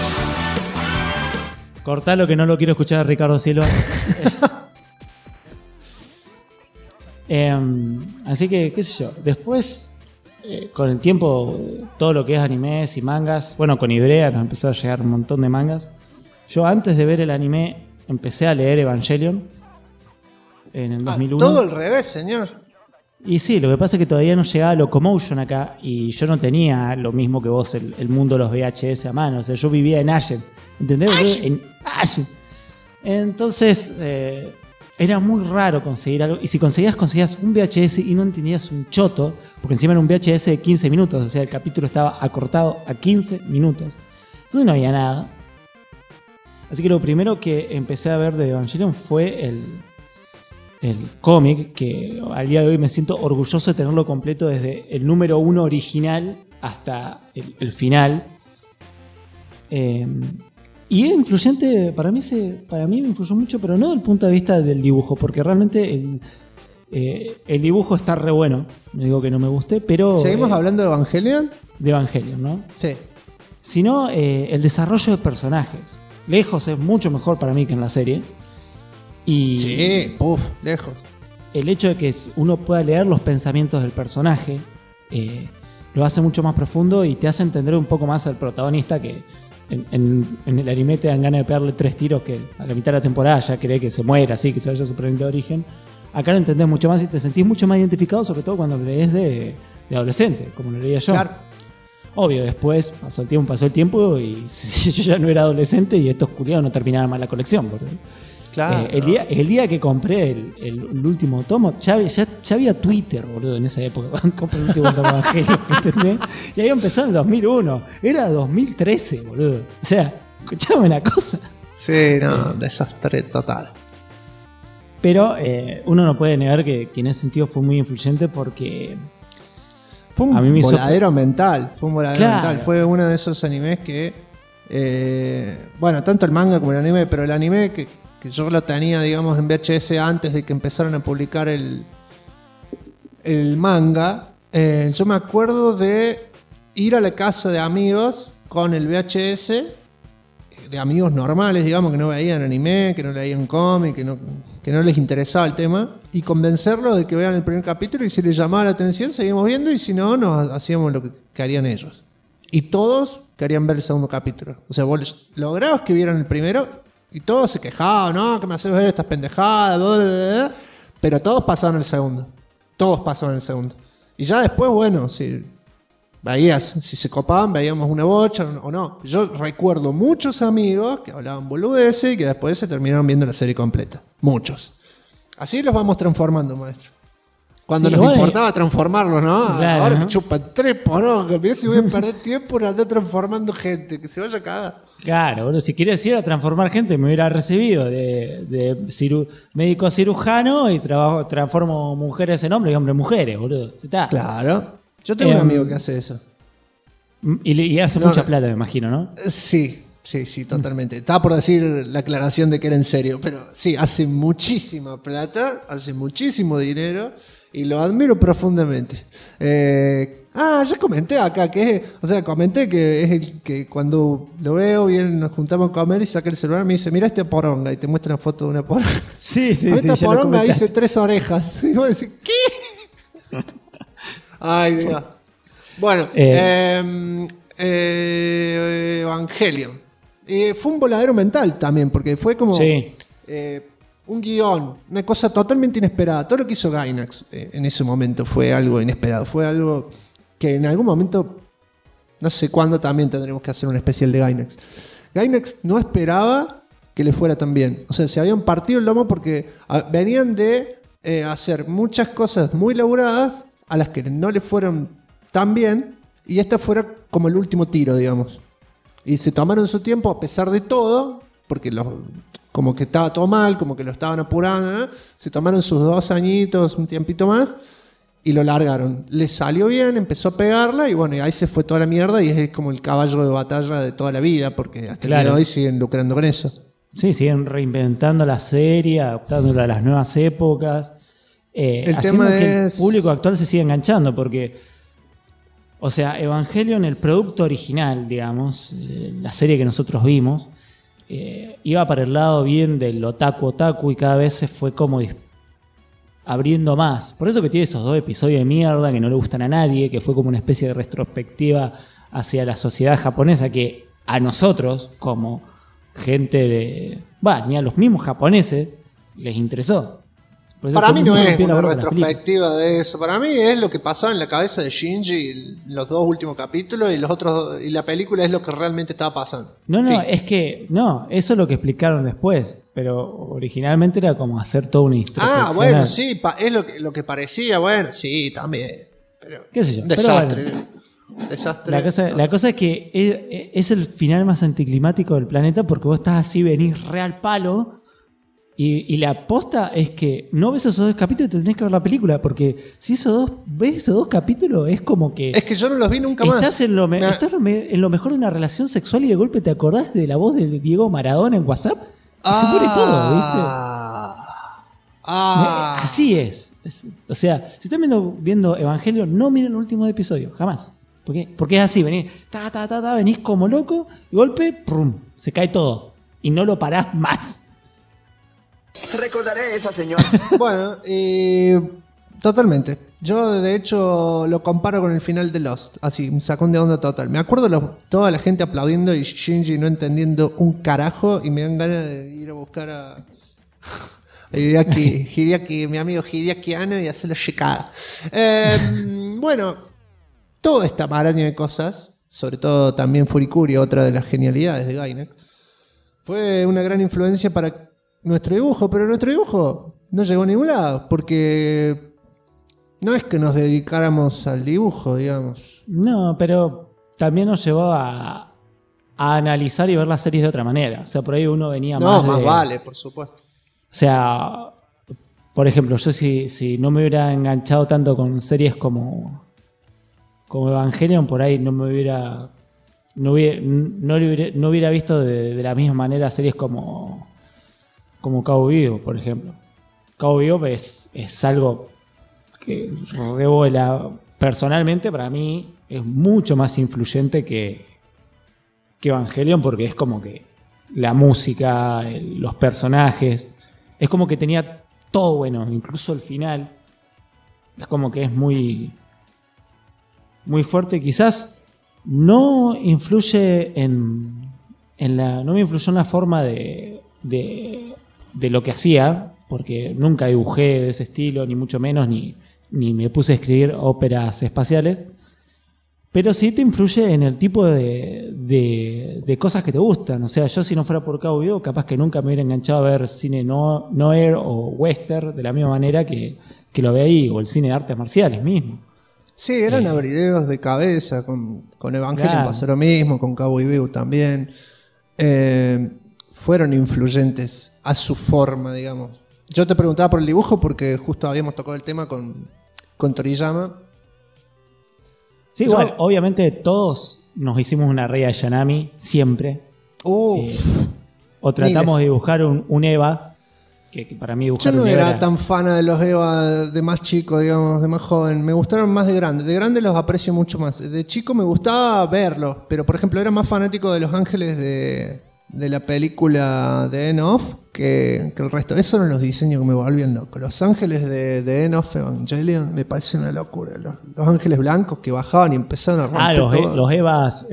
Speaker 8: Cortalo que no lo quiero escuchar a Ricardo Silva. Así que, qué sé yo. Después, con el tiempo, todo lo que es animes y mangas, bueno, con Ibrea nos empezó a llegar un montón de mangas. Yo antes de ver el anime empecé a leer Evangelion en el 2001.
Speaker 2: Todo al revés, señor.
Speaker 8: Y sí, lo que pasa es que todavía no llegaba Locomotion acá y yo no tenía lo mismo que vos, el mundo de los VHS a mano. O sea, yo vivía en Ashen, ¿entendés? En Ashen. Entonces, era muy raro conseguir algo. Y si conseguías un VHS y no entendías un choto, porque encima era un VHS de 15 minutos, o sea, el capítulo estaba acortado a 15 minutos. Entonces no había nada. Así que lo primero que empecé a ver de Evangelion fue el cómic, que al día de hoy me siento orgulloso de tenerlo completo desde el número 1 original hasta el final. Y es influyente, para mí me influyó mucho, pero no desde el punto de vista del dibujo, porque realmente el dibujo está re bueno. No digo que no me guste, pero...
Speaker 2: ¿Seguimos hablando de Evangelion?
Speaker 8: De Evangelion, ¿no?
Speaker 2: Sí.
Speaker 8: Sino el desarrollo de personajes. Lejos es mucho mejor para mí que en la serie. Y
Speaker 2: sí, lejos.
Speaker 8: El hecho de que uno pueda leer los pensamientos del personaje lo hace mucho más profundo y te hace entender un poco más al protagonista, que en el anime te dan ganas de pegarle 3 tiros que a la mitad de la temporada ya cree que se muera, así que se vaya a su planeta de origen. Acá lo entendés mucho más y te sentís mucho más identificado, sobre todo cuando lo lees de adolescente, como lo leía yo. Claro. Obvio, después pasó el tiempo y yo ya no era adolescente y estos culiados no terminaban más la colección. Porque, claro. El día que compré el último tomo, ya había Twitter, boludo, en esa época. Cuando compré el último tomo de Evangelion, ¿entendés? Y había empezado en 2001. Era 2013, boludo. O sea, escuchame una cosa.
Speaker 2: Sí, no, desastre total.
Speaker 8: Pero uno no puede negar que en ese sentido fue muy influyente porque...
Speaker 2: Fue un voladero mental. Fue uno de esos animes que... bueno, tanto el manga como el anime, pero el anime que yo lo tenía, digamos, en VHS antes de que empezaran a publicar el manga. Yo me acuerdo de ir a la casa de amigos con el VHS, de amigos normales, digamos, que no veían anime, que no leían cómic, que no les interesaba el tema, y convencerlos de que vean el primer capítulo y si les llamaba la atención seguimos viendo, y si no, nos hacíamos lo que harían ellos. Y todos querían ver el segundo capítulo. O sea, vos lograbas que vieran el primero y todos se quejaban, no, que me haces ver estas pendejadas, bla, bla, bla, pero todos pasaban el segundo. Y ya después, bueno, si se copaban, veíamos una bocha o no. Yo recuerdo muchos amigos que hablaban boludeces y que después se terminaron viendo la serie completa. Muchos. Así los vamos transformando, maestro. Cuando nos importaba transformarlos, ¿no? Claro, ahora me chupan 3 porongas. Mirá si voy a perder tiempo en andar transformando gente. Que se vaya a cagar.
Speaker 8: Claro, bueno, si quieres ir a transformar gente, me hubiera recibido de médico cirujano y transformo mujeres en hombres y hombres en mujeres, boludo. ¿Está?
Speaker 2: Claro. Yo tengo un amigo que hace eso.
Speaker 8: Y hace mucha plata, me imagino, ¿no?
Speaker 2: Sí, totalmente. Estaba por decir la aclaración de que era en serio, pero sí, hace muchísima plata, hace muchísimo dinero y lo admiro profundamente. Ya comenté acá comenté que es el que cuando lo veo, nos juntamos a comer y saca el celular y me dice, mira esta poronga, y te muestra una foto de una poronga.
Speaker 8: Sí.
Speaker 2: Esta poronga dice 3 orejas. Y vos decís, ¿qué? Ay, Dios. Bueno, Evangelion. Fue un voladero mental también, porque fue como un guión, una cosa totalmente inesperada. Todo lo que hizo Gainax en ese momento fue algo inesperado. Fue algo que en algún momento, no sé cuándo, también tendremos que hacer un especial de Gainax. Gainax no esperaba que le fuera tan bien. O sea, se habían partido el lomo porque venían de hacer muchas cosas muy elaboradas a las que no le fueron tan bien, y esta fuera como el último tiro, digamos. Y se tomaron su tiempo a pesar de todo, porque como que estaba todo mal, como que lo estaban apurando, ¿no? Se tomaron sus 2 añitos, un tiempito más, y lo largaron. Les salió bien, empezó a pegarla, y bueno, y ahí se fue toda la mierda, y es como el caballo de batalla de toda la vida, porque hasta el día de hoy siguen lucrando con eso. Sí, siguen reinventando la serie, adaptándola a las nuevas épocas. El tema es que el público actual se sigue enganchando, porque, o sea, Evangelion, el producto original, digamos, la serie que nosotros vimos, iba para el lado bien del otaku, y cada vez se fue como
Speaker 8: abriendo más. Por eso que tiene esos 2 episodios de mierda que no le gustan a nadie, que fue como una especie de retrospectiva hacia la sociedad japonesa que a nosotros, como gente de... ni a los mismos japoneses les interesó.
Speaker 2: Para mí no es una retrospectiva de eso. Para mí es lo que pasaba en la cabeza de Shinji en los 2 últimos capítulos y la película es lo que realmente estaba pasando.
Speaker 8: Es que eso es lo que explicaron después, pero originalmente era como hacer toda una historia.
Speaker 2: Bueno, sí, es lo que parecía, bueno, sí, también. Pero,
Speaker 8: qué sé yo.
Speaker 2: Desastre.
Speaker 8: Pero
Speaker 2: Desastre.
Speaker 8: La cosa es que es el final más anticlimático del planeta porque vos estás así, venís real palo. Y la posta es que no ves esos 2 capítulos y te tenés que ver la película, porque si ves esos 2 capítulos es como que...
Speaker 2: Es que yo no los vi nunca más.
Speaker 8: Estás en lo mejor de una relación sexual y de golpe te acordás de la voz de Diego Maradona en WhatsApp y se muere todo, ¿viste? Así es. O sea, si están viendo Evangelion, no miren el último episodio, jamás. Porque es así, venís, venís como loco y golpe, ¡prum!, se cae todo y no lo parás más.
Speaker 6: Recordaré esa señora.
Speaker 2: Bueno, totalmente. Yo, de hecho, lo comparo con el final de Lost. Así, sacón de onda total. Me acuerdo toda la gente aplaudiendo y Shinji no entendiendo un carajo. Y me dan ganas de ir a buscar a Hideaki, mi amigo Hideaki Anno, y hacerlo checada. Bueno, toda esta maraña de cosas, sobre todo también Furikuri, otra de las genialidades de Gainax, fue una gran influencia para nuestro dibujo, pero nuestro dibujo no llegó a ningún lado, porque no es que nos dedicáramos al dibujo, digamos.
Speaker 8: No, pero también nos llevó a analizar y ver las series de otra manera. O sea, por ahí uno venía más
Speaker 2: vale, por supuesto.
Speaker 8: O sea, por ejemplo, yo si no me hubiera enganchado tanto con series como Evangelion, por ahí no hubiera visto de la misma manera series como Cowboy Bebop, por ejemplo. Cowboy Bebop es algo que revuela. Personalmente, para mí, es mucho más influyente que Evangelion, porque es como que la música, los personajes, es como que tenía todo bueno, incluso el final. Es como que es muy, muy fuerte. Quizás no influye no me influyó en la forma de lo que hacía, porque nunca dibujé de ese estilo, ni mucho menos, ni me puse a escribir óperas espaciales, pero sí te influye en el tipo de cosas que te gustan. O sea, yo si no fuera por Cowboy Bebop, capaz que nunca me hubiera enganchado a ver cine noir o western de la misma manera que lo ve ahí, o el cine de artes marciales mismo.
Speaker 2: Sí, eran abrideros de cabeza. Con Evangelion pasó lo mismo, con Cowboy Bebop también. Fueron influyentes a su forma, digamos. Yo te preguntaba por el dibujo porque justo habíamos tocado el tema con Toriyama.
Speaker 8: Sí, igual, obviamente todos nos hicimos una Rei Ayanami, siempre. O tratamos de dibujar un Eva, que para mí dibujar
Speaker 2: un Eva... Yo no
Speaker 8: era
Speaker 2: tan fana de los Eva de más chico, digamos, de más joven. Me gustaron más de grande. De grande los aprecio mucho más. De chico me gustaba verlos, pero por ejemplo era más fanático de Los Ángeles de la película de End of que el resto. Esos eran los diseños que me volvían loco. Los ángeles de End of Evangelion me parecen una locura. Los ángeles blancos que bajaban y empezaron a romper todo.
Speaker 8: Los Evas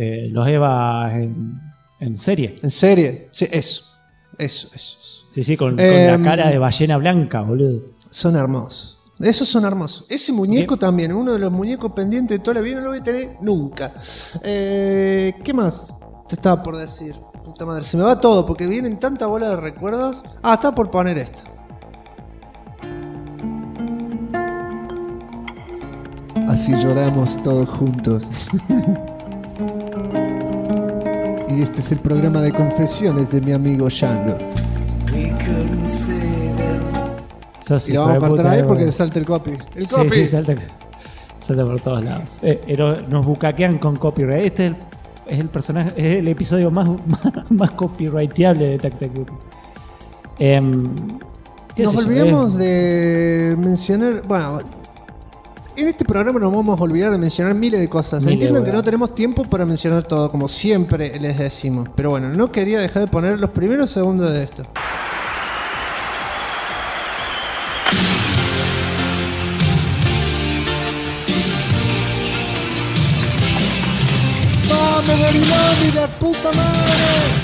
Speaker 8: en serie.
Speaker 2: En serie, sí, eso.
Speaker 8: Sí, con la cara de ballena blanca, boludo.
Speaker 2: Son hermosos. Esos son hermosos. Ese muñeco también, uno de los muñecos pendientes de toda la vida, no lo voy a tener nunca. ¿Qué más te estaba por decir? Puta madre, se me va todo porque vienen tanta bola de recuerdos. Está por poner esto. Así lloramos todos juntos. Y este es el programa de confesiones de mi amigo Shango. Y lo vamos a cortar ahí porque salta el copy. ¡El copy!
Speaker 8: Sí, salta por todos lados. Nos bucaquean con copyright. Este es el personaje, es el episodio más copyrighteable de Tac Tac Book.
Speaker 2: Nos olvidamos de mencionar. Bueno, en este programa nos vamos a olvidar de mencionar miles de cosas. Entiendan que no tenemos tiempo para mencionar todo, como siempre les decimos. Pero bueno, no quería dejar de poner los primeros segundos de esto. Babilonia, la puta madre.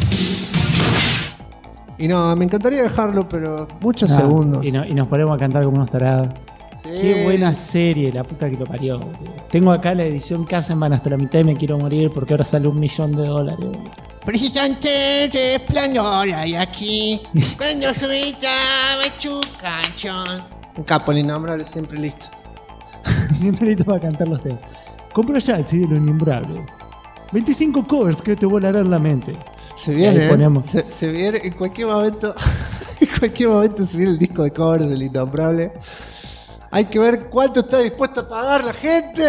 Speaker 2: Y no, me encantaría dejarlo, pero muchos segundos.
Speaker 8: Y nos ponemos a cantar como unos tarados.
Speaker 2: Sí.
Speaker 8: Qué buena serie, la puta que lo parió. Tengo acá la edición Kassenban hasta la mitad y me quiero morir porque ahora sale $1.000.000.
Speaker 4: Brillante resplandor hay aquí. Cuando suena tu canción.
Speaker 2: Un capo, el innombrable, siempre listo.
Speaker 8: Siempre listo para cantar los temas. Compra ya el CD de Lo Innombrable. 25 covers que te volarán la mente.
Speaker 2: Se viene,
Speaker 8: Ahí ponemos.
Speaker 2: se viene en cualquier momento. En cualquier momento se viene el disco de covers del Innombrable. Hay que ver cuánto está dispuesto a pagar la gente.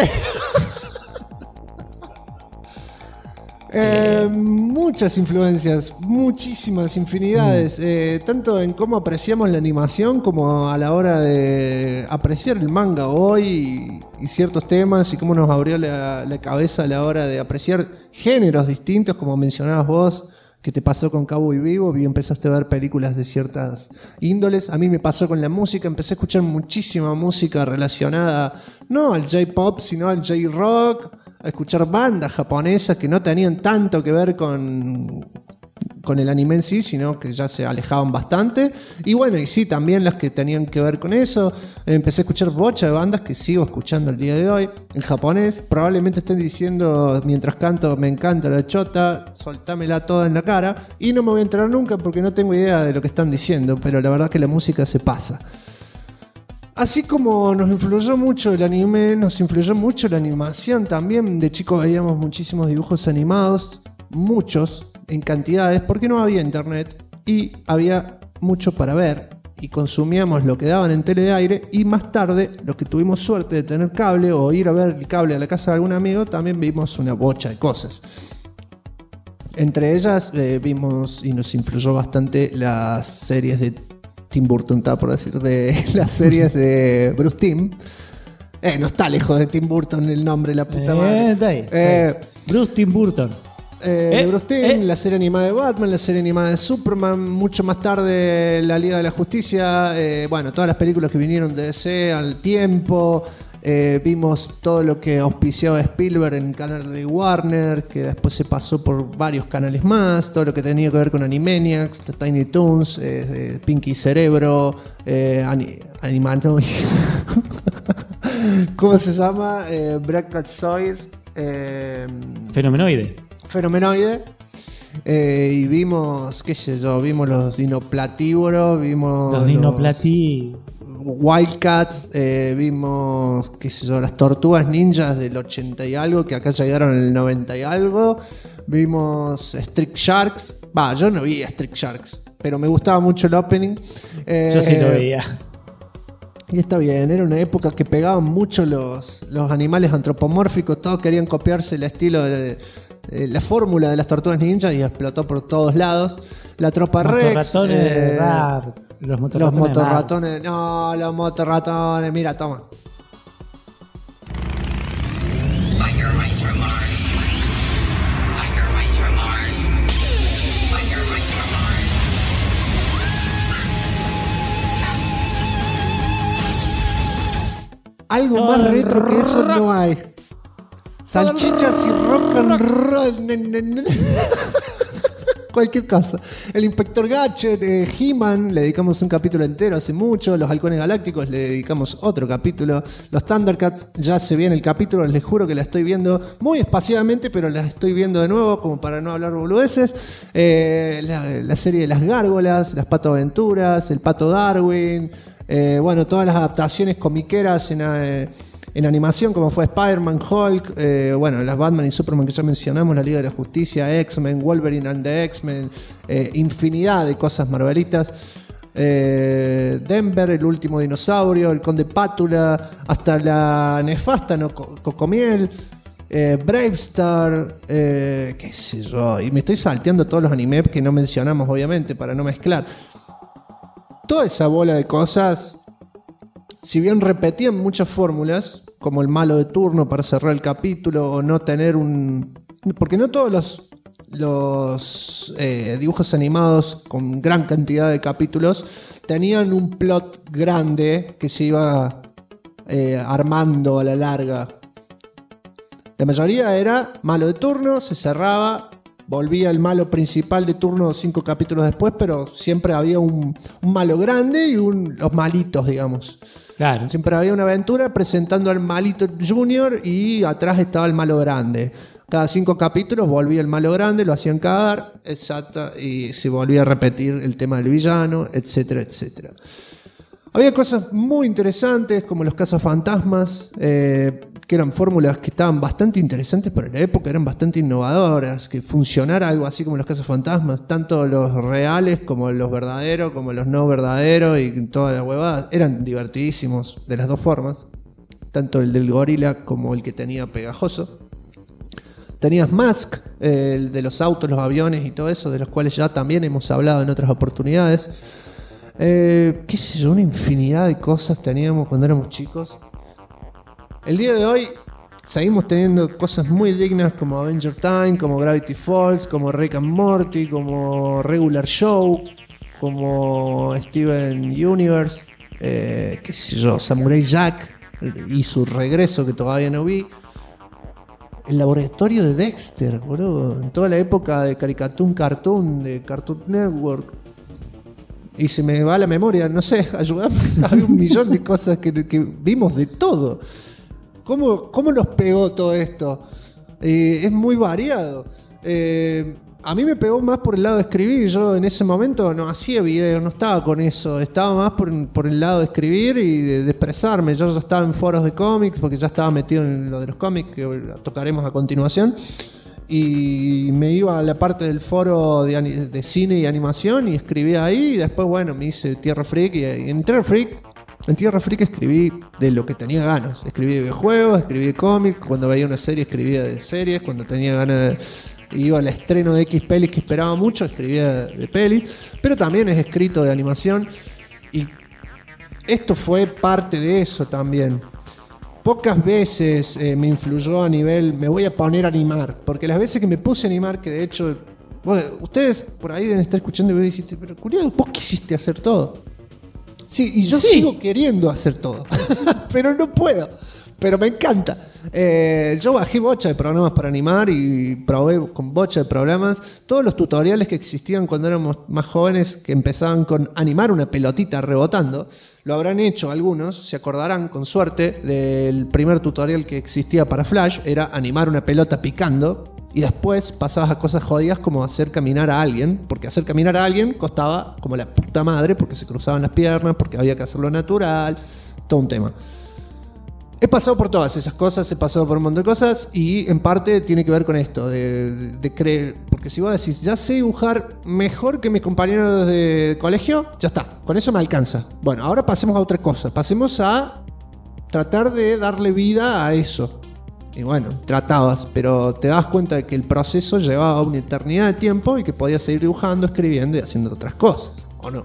Speaker 2: Muchas influencias, muchísimas infinidades, tanto en cómo apreciamos la animación como a la hora de apreciar el manga hoy y ciertos temas y cómo nos abrió la cabeza a la hora de apreciar géneros distintos, como mencionabas vos, que te pasó con Cowboy Vivo y empezaste a ver películas de ciertas índoles. A mí me pasó con la música, empecé a escuchar muchísima música relacionada no al J-pop, sino al J-rock, a escuchar bandas japonesas que no tenían tanto que ver con el anime en sí, sino que ya se alejaban bastante. Y bueno, y sí, también las que tenían que ver con eso. Empecé a escuchar bocha de bandas que sigo escuchando el día de hoy en japonés. Probablemente estén diciendo mientras canto, me encanta la chota, soltámela toda en la cara. Y no me voy a enterar nunca porque no tengo idea de lo que están diciendo, pero la verdad es que la música se pasa. Así como nos influyó mucho el anime, nos influyó mucho la animación también. De chicos veíamos muchísimos dibujos animados, muchos, en cantidades, porque no había internet y había mucho para ver. Y consumíamos lo que daban en tele de aire. Y más tarde, los que tuvimos suerte de tener cable o ir a ver el cable a la casa de algún amigo, también vimos una bocha de cosas. Entre ellas vimos y nos influyó bastante las series de Tim Burton, está por decir, de las series de Bruce Timm. No está lejos de Tim Burton el nombre, la puta madre.
Speaker 8: Está ahí. Bruce Tim Burton.
Speaker 2: Bruce Timm, la serie animada de Batman, la serie animada de Superman, mucho más tarde la Liga de la Justicia, bueno, todas las películas que vinieron de DC al tiempo. Vimos todo lo que auspiciaba Spielberg en el canal de Warner, que después se pasó por varios canales más, todo lo que tenía que ver con Animaniacs, Tiny Toons, Pinky Cerebro, Animanoid. ¿Cómo se llama? Brachyzoid, Fenomenoide. Y vimos, qué sé yo, vimos los dinoplatívoros, vimos
Speaker 8: los dinoplatívoros,
Speaker 2: Wildcats, vimos, qué sé yo, las tortugas ninjas del 80 y algo, que acá llegaron en el 90 y algo. Vimos Street Sharks. Yo no vi Street Sharks, pero me gustaba mucho el opening.
Speaker 8: Yo sí lo veía.
Speaker 2: Y está bien, era una época que pegaban mucho los animales antropomórficos, todos querían copiarse el estilo de la fórmula de las tortugas ninjas y explotó por todos lados. La tropa Rex.
Speaker 8: Los motorratones.
Speaker 2: No, los motorratones. Mira, toma. Algo más retro que eso no hay. Salchichas y rock and roll. Cualquier cosa. El Inspector Gadget, He-Man, le dedicamos un capítulo entero hace mucho. Los Halcones Galácticos le dedicamos otro capítulo. Los Thundercats, ya se viene el capítulo. Les juro que la estoy viendo muy espaciadamente, pero la estoy viendo de nuevo como para no hablar boludeces. La serie de las gárgolas, las Pato Aventuras, el Pato Darwin. Bueno, todas las adaptaciones comiqueras en animación, como fue Spider-Man, Hulk, bueno, las Batman y Superman que ya mencionamos, la Liga de la Justicia, X-Men, Wolverine and the X-Men, infinidad de cosas marvelitas. Denver, el último dinosaurio, el Conde Pátula, hasta la nefasta Cocomiel, Bravestar, qué sé yo, y me estoy salteando todos los animes que no mencionamos, obviamente, para no mezclar. Toda esa bola de cosas, si bien repetían muchas fórmulas, como el malo de turno para cerrar el capítulo, o no tener un... Porque no todos los dibujos animados con gran cantidad de capítulos tenían un plot grande que se iba armando a la larga. La mayoría era malo de turno, se cerraba, volvía el malo principal de turno 5 capítulos después, pero siempre había un malo grande y los malitos, digamos.
Speaker 8: Claro.
Speaker 2: Siempre había una aventura presentando al malito junior y atrás estaba el malo grande. Cada 5 capítulos volvía el malo grande, lo hacían cagar, exacto, y se volvía a repetir el tema del villano, etcétera, etcétera. Había cosas muy interesantes como los cazafantasmas, que eran fórmulas que estaban bastante interesantes para la época, eran bastante innovadoras, que funcionara algo así como los cazafantasmas, tanto los reales como los verdaderos, como los no verdaderos y todas las huevadas, eran divertidísimos de las dos formas, tanto el del gorila como el que tenía pegajoso. Tenías Mask, el de los autos, los aviones y todo eso, de los cuales ya también hemos hablado en otras oportunidades. Qué sé yo, una infinidad de cosas teníamos cuando éramos chicos. El día de hoy seguimos teniendo cosas muy dignas como Avenger Time, como Gravity Falls, como Rick and Morty, como Regular Show, como Steven Universe, qué sé yo, Samurai Jack y su regreso que todavía no vi. El laboratorio de Dexter, boludo. En toda la época de Cartoon, de Cartoon Network. Y se me va la memoria, no sé, ayúdame. Hay un millón de cosas que vimos de todo. ¿Cómo nos pegó todo esto? Es muy variado. A mí me pegó más por el lado de escribir. Yo en ese momento no hacía videos, no estaba con eso. Estaba más por el lado de escribir y de expresarme. Yo ya estaba en foros de cómics porque ya estaba metido en lo de los cómics que tocaremos a continuación. Y me iba a la parte del foro de cine y animación y escribía ahí. Y después, bueno, me hice Tierra Freak. Y en Tierra Freak escribí de lo que tenía ganas. Escribí de videojuegos, escribí de cómics. Cuando veía una serie escribía de series. Cuando tenía ganas de... Iba al estreno de X pelis que esperaba mucho, escribía de pelis, pero también es escrito de animación y esto fue parte de eso también. Pocas veces me influyó a nivel, me voy a poner a animar, porque las veces que me puse a animar, que de hecho, bueno, ustedes por ahí deben estar escuchando y me dicen, pero curioso, vos quisiste hacer todo. Sí, y yo sigo queriendo hacer todo, pero no puedo. Pero me encanta. Yo bajé bocha de programas para animar y probé con bocha de programas. Todos los tutoriales que existían cuando éramos más jóvenes, que empezaban con animar una pelotita rebotando, lo habrán hecho algunos, se acordarán con suerte del primer tutorial que existía para Flash, era animar una pelota picando y después pasabas a cosas jodidas como hacer caminar a alguien, porque hacer caminar a alguien costaba como la puta madre porque se cruzaban las piernas, porque había que hacerlo natural, todo un tema. He pasado por todas esas cosas, he pasado por un montón de cosas y en parte tiene que ver con esto, de creer, porque si vos decís, ya sé dibujar mejor que mis compañeros de colegio, ya está, con eso me alcanza. Bueno, ahora pasemos a otra cosa, pasemos a tratar de darle vida a eso. Y bueno, tratabas, pero te das cuenta de que el proceso llevaba una eternidad de tiempo y que podías seguir dibujando, escribiendo y haciendo otras cosas, ¿o no?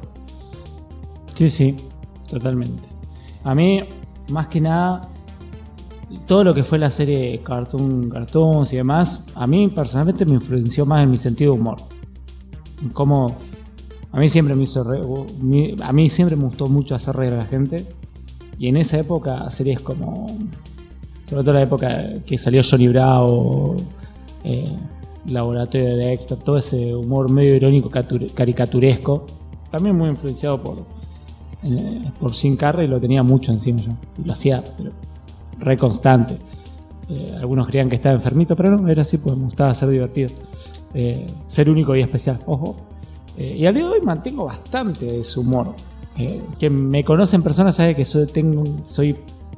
Speaker 8: Sí, totalmente. A mí, más que nada... todo lo que fue la serie Cartoons y demás, a mí personalmente me influenció más en mi sentido de humor. Como a mí siempre me gustó mucho hacer reír a la gente. Y en esa época, series como, sobre todo la época que salió Johnny Bravo, Laboratorio de Dexter, todo ese humor medio irónico, caricaturesco, también muy influenciado por Jim Carrey, lo tenía mucho encima yo. Y lo hacía, pero re constante. Algunos creían que estaba enfermito, pero no, era así, pues me gustaba ser divertido, ser único y especial, ojo. Y al día de hoy mantengo bastante de su humor. Quien me conoce en persona sabe que soy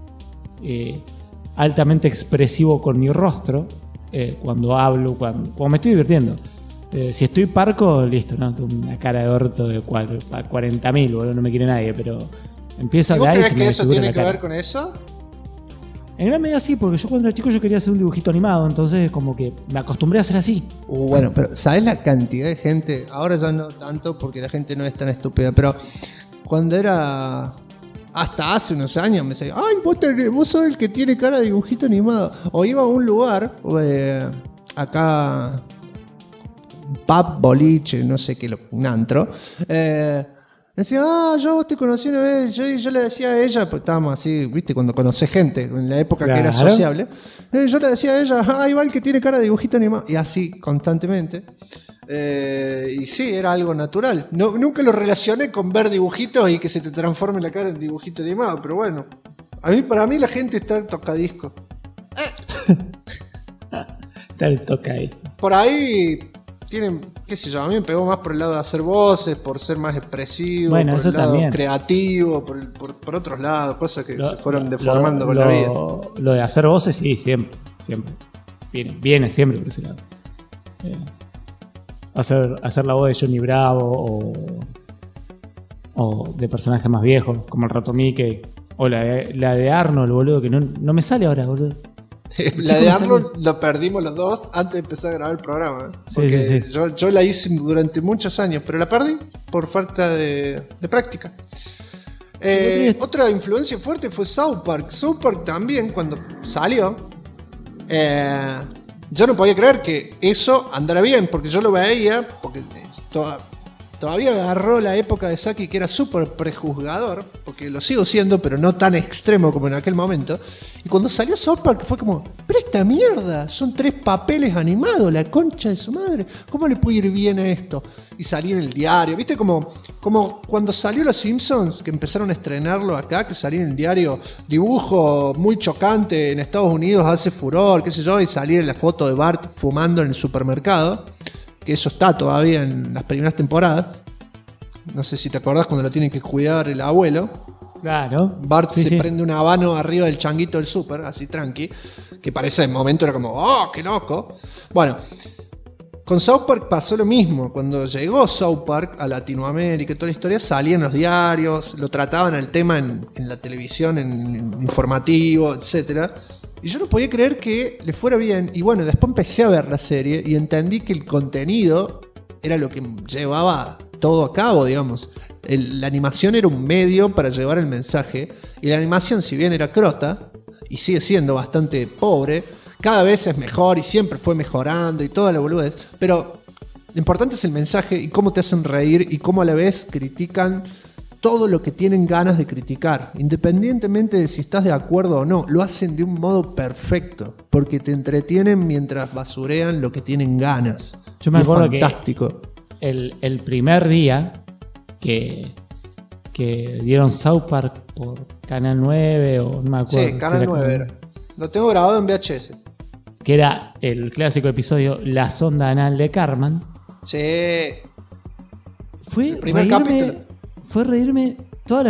Speaker 8: altamente expresivo con mi rostro, cuando hablo, cuando me estoy divirtiendo. Si estoy parco, listo, ¿no? Tengo una cara de orto de 40.000, boludo, no me quiere nadie, pero empiezo a hablar y se me
Speaker 2: ¿Crees que eso tiene que
Speaker 8: cara.
Speaker 2: ver con eso?
Speaker 8: En gran medida sí, porque yo cuando era chico yo quería hacer un dibujito animado, entonces como que me acostumbré a hacer así.
Speaker 2: Bueno, pero ¿sabés la cantidad de gente? Ahora ya no tanto porque la gente no es tan estúpida, pero cuando era... hasta hace unos años me decía, ay, vos sos el que tiene cara de dibujito animado. O iba a un lugar, acá, pub, boliche, no sé qué, un antro, Me decía, yo vos te conocí una vez. Yo le decía a ella, pues estábamos así, ¿viste? Cuando conocés gente, en la época que era sociable. Yo le decía a ella, igual que tiene cara de dibujito animado. Y así, constantemente. Y sí, era algo natural. Nunca lo relacioné con ver dibujitos y que se te transforme la cara en dibujito animado. Pero bueno, para mí la gente está tocadisco.
Speaker 3: Está el tocadisco.
Speaker 2: Por ahí tienen, qué sé yo, a mí me pegó más por el lado de hacer voces, por ser más expresivo,
Speaker 3: bueno,
Speaker 2: por
Speaker 3: eso
Speaker 2: el lado
Speaker 3: también.
Speaker 2: Creativo, por otros lados, cosas que se fueron deformando con la vida.
Speaker 3: Lo de hacer voces, sí, siempre. Viene siempre por ese lado. Hacer la voz de Johnny Bravo o de personajes más viejos, como el Rato Mickey, o la de Arnold, boludo, que no me sale ahora, boludo.
Speaker 2: La de Arnold lo perdimos los dos antes de empezar a grabar el programa. Porque
Speaker 3: sí.
Speaker 2: Yo la hice durante muchos años, pero la perdí por falta de práctica. Otra influencia fuerte fue South Park. South Park también, cuando salió, yo no podía creer que eso andara bien, porque yo lo veía, porque todavía agarró la época de Saki, que era súper prejuzgador, porque lo sigo siendo, pero no tan extremo como en aquel momento. Y cuando salió South Park fue como, pero esta mierda, son 3 papeles animados, la concha de su madre, ¿cómo le puede ir bien a esto? Y salía en el diario, ¿viste? Como cuando salió Los Simpsons, que empezaron a estrenarlo acá, que salía en el diario, dibujo muy chocante en Estados Unidos, hace furor, qué sé yo, y salía la foto de Bart fumando en el supermercado. Que eso está todavía en las primeras temporadas. No sé si te acordás cuando lo tiene que cuidar el abuelo.
Speaker 3: Claro.
Speaker 2: Bart se prende un habano arriba del changuito del súper, así tranqui. Que para ese momento era como, ¡oh, qué loco! Bueno, con South Park pasó lo mismo. Cuando llegó South Park a Latinoamérica y toda la historia, salía en los diarios, lo trataban el tema en la televisión, en informativo, etcétera. Y yo no podía creer que le fuera bien. Y bueno, después empecé a ver la serie y entendí que el contenido era lo que llevaba todo a cabo, digamos. La animación era un medio para llevar el mensaje. Y la animación, si bien era crota, y sigue siendo bastante pobre, cada vez es mejor y siempre fue mejorando y toda la boludez. Pero lo importante es el mensaje y cómo te hacen reír y cómo a la vez critican todo lo que tienen ganas de criticar, independientemente de si estás de acuerdo o no. Lo hacen de un modo perfecto, porque te entretienen mientras basurean lo que tienen ganas.
Speaker 3: Yo me acuerdo
Speaker 2: fantástico.
Speaker 3: Que el primer día que dieron South Park por Canal 9 o no me acuerdo.
Speaker 2: Sí, Canal 9 era. Lo tengo grabado en VHS.
Speaker 3: Que era el clásico episodio La sonda anal de Cartman.
Speaker 2: Sí.
Speaker 3: Fue
Speaker 2: el primer capítulo.
Speaker 3: Fue reírme toda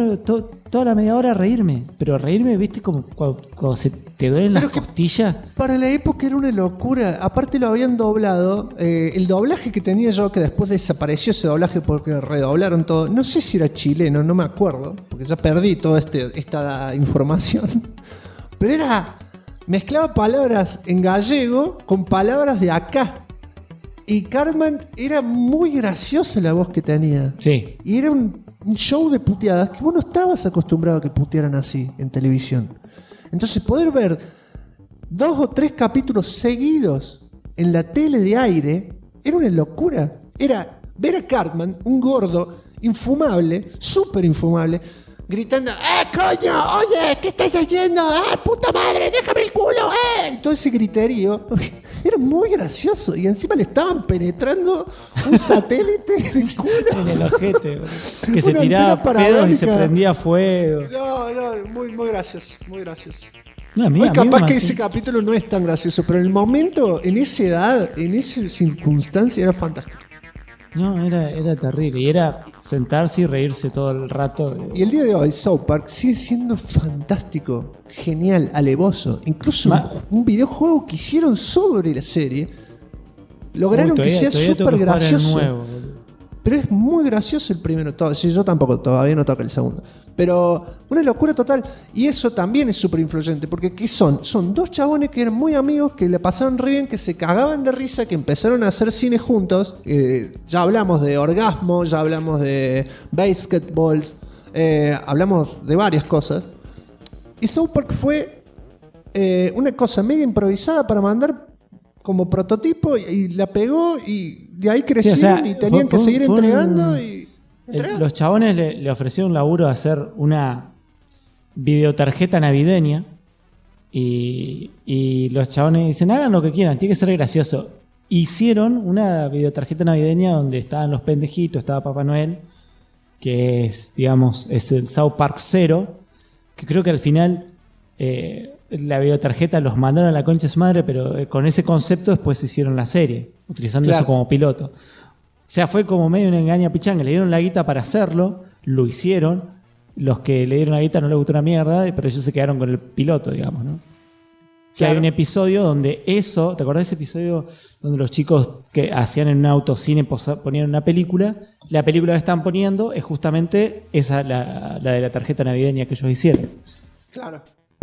Speaker 3: la media hora, reírme. Pero reírme, viste, como cuando se te duelen las costillas.
Speaker 2: Para la época era una locura. Aparte lo habían doblado. El doblaje que tenía yo, que después desapareció ese doblaje porque redoblaron todo. No sé si era chileno, no me acuerdo. Porque ya perdí toda esta información. Pero mezclaba palabras en gallego con palabras de acá. Y Cartman era muy graciosa la voz que tenía.
Speaker 3: Sí.
Speaker 2: Y era un show de puteadas que vos no estabas acostumbrado a que putearan así en televisión. Entonces poder ver 2 o 3 capítulos seguidos en la tele de aire era una locura. Era ver a Cartman, un gordo infumable, súper infumable, gritando, coño! Oye, ¿qué estás haciendo? Puta madre, déjame el culo, Todo ese griterío era muy gracioso. Y encima le estaban penetrando un satélite en el culo.
Speaker 3: En el ojete, que se tiraba pedos y se prendía fuego.
Speaker 2: No, muy gracioso, muy gracioso.
Speaker 3: No,
Speaker 2: Hoy capaz que ese capítulo no es tan gracioso, pero en el momento, en esa edad, en esa circunstancia, era fantástico.
Speaker 3: No, era terrible. Y era sentarse y reírse todo el rato.
Speaker 2: Y el día de hoy, South Park sigue siendo fantástico, genial, alevoso. Incluso un videojuego que hicieron sobre la serie lograron que sea súper gracioso. Pero es muy gracioso el primero. Sí, yo tampoco, todavía no toco el segundo. Pero una locura total. Y eso también es súper influyente. Porque ¿qué son? Son 2 chabones que eran muy amigos, que le pasaban re bien, que se cagaban de risa, que empezaron a hacer cine juntos. Ya hablamos de Orgasmo, ya hablamos de Basketball, hablamos de varias cosas. Y South Park fue una cosa medio improvisada para mandar como prototipo y la pegó y de ahí crecieron y tenían que seguir entregando.
Speaker 8: Los chabones le ofrecieron un laburo de hacer una videotarjeta navideña y los chabones dicen, hagan lo que quieran, tiene que ser gracioso. Hicieron una videotarjeta navideña donde estaban los pendejitos, estaba Papá Noel, que es, digamos, es el South Park 0, que creo que al final la videotarjeta los mandaron a la concha de su madre, pero con ese concepto después hicieron la serie, utilizando eso como piloto. O sea, fue como medio una engaña pichanga. Le dieron la guita para hacerlo, lo hicieron. Los que le dieron la guita no les gustó una mierda, pero ellos se quedaron con el piloto, digamos, ¿no? Que hay un episodio donde eso, ¿te acordás de ese episodio donde los chicos que hacían en un autocine ponían una película? La película que están poniendo es justamente esa, la de la tarjeta navideña que ellos hicieron.
Speaker 2: Claro.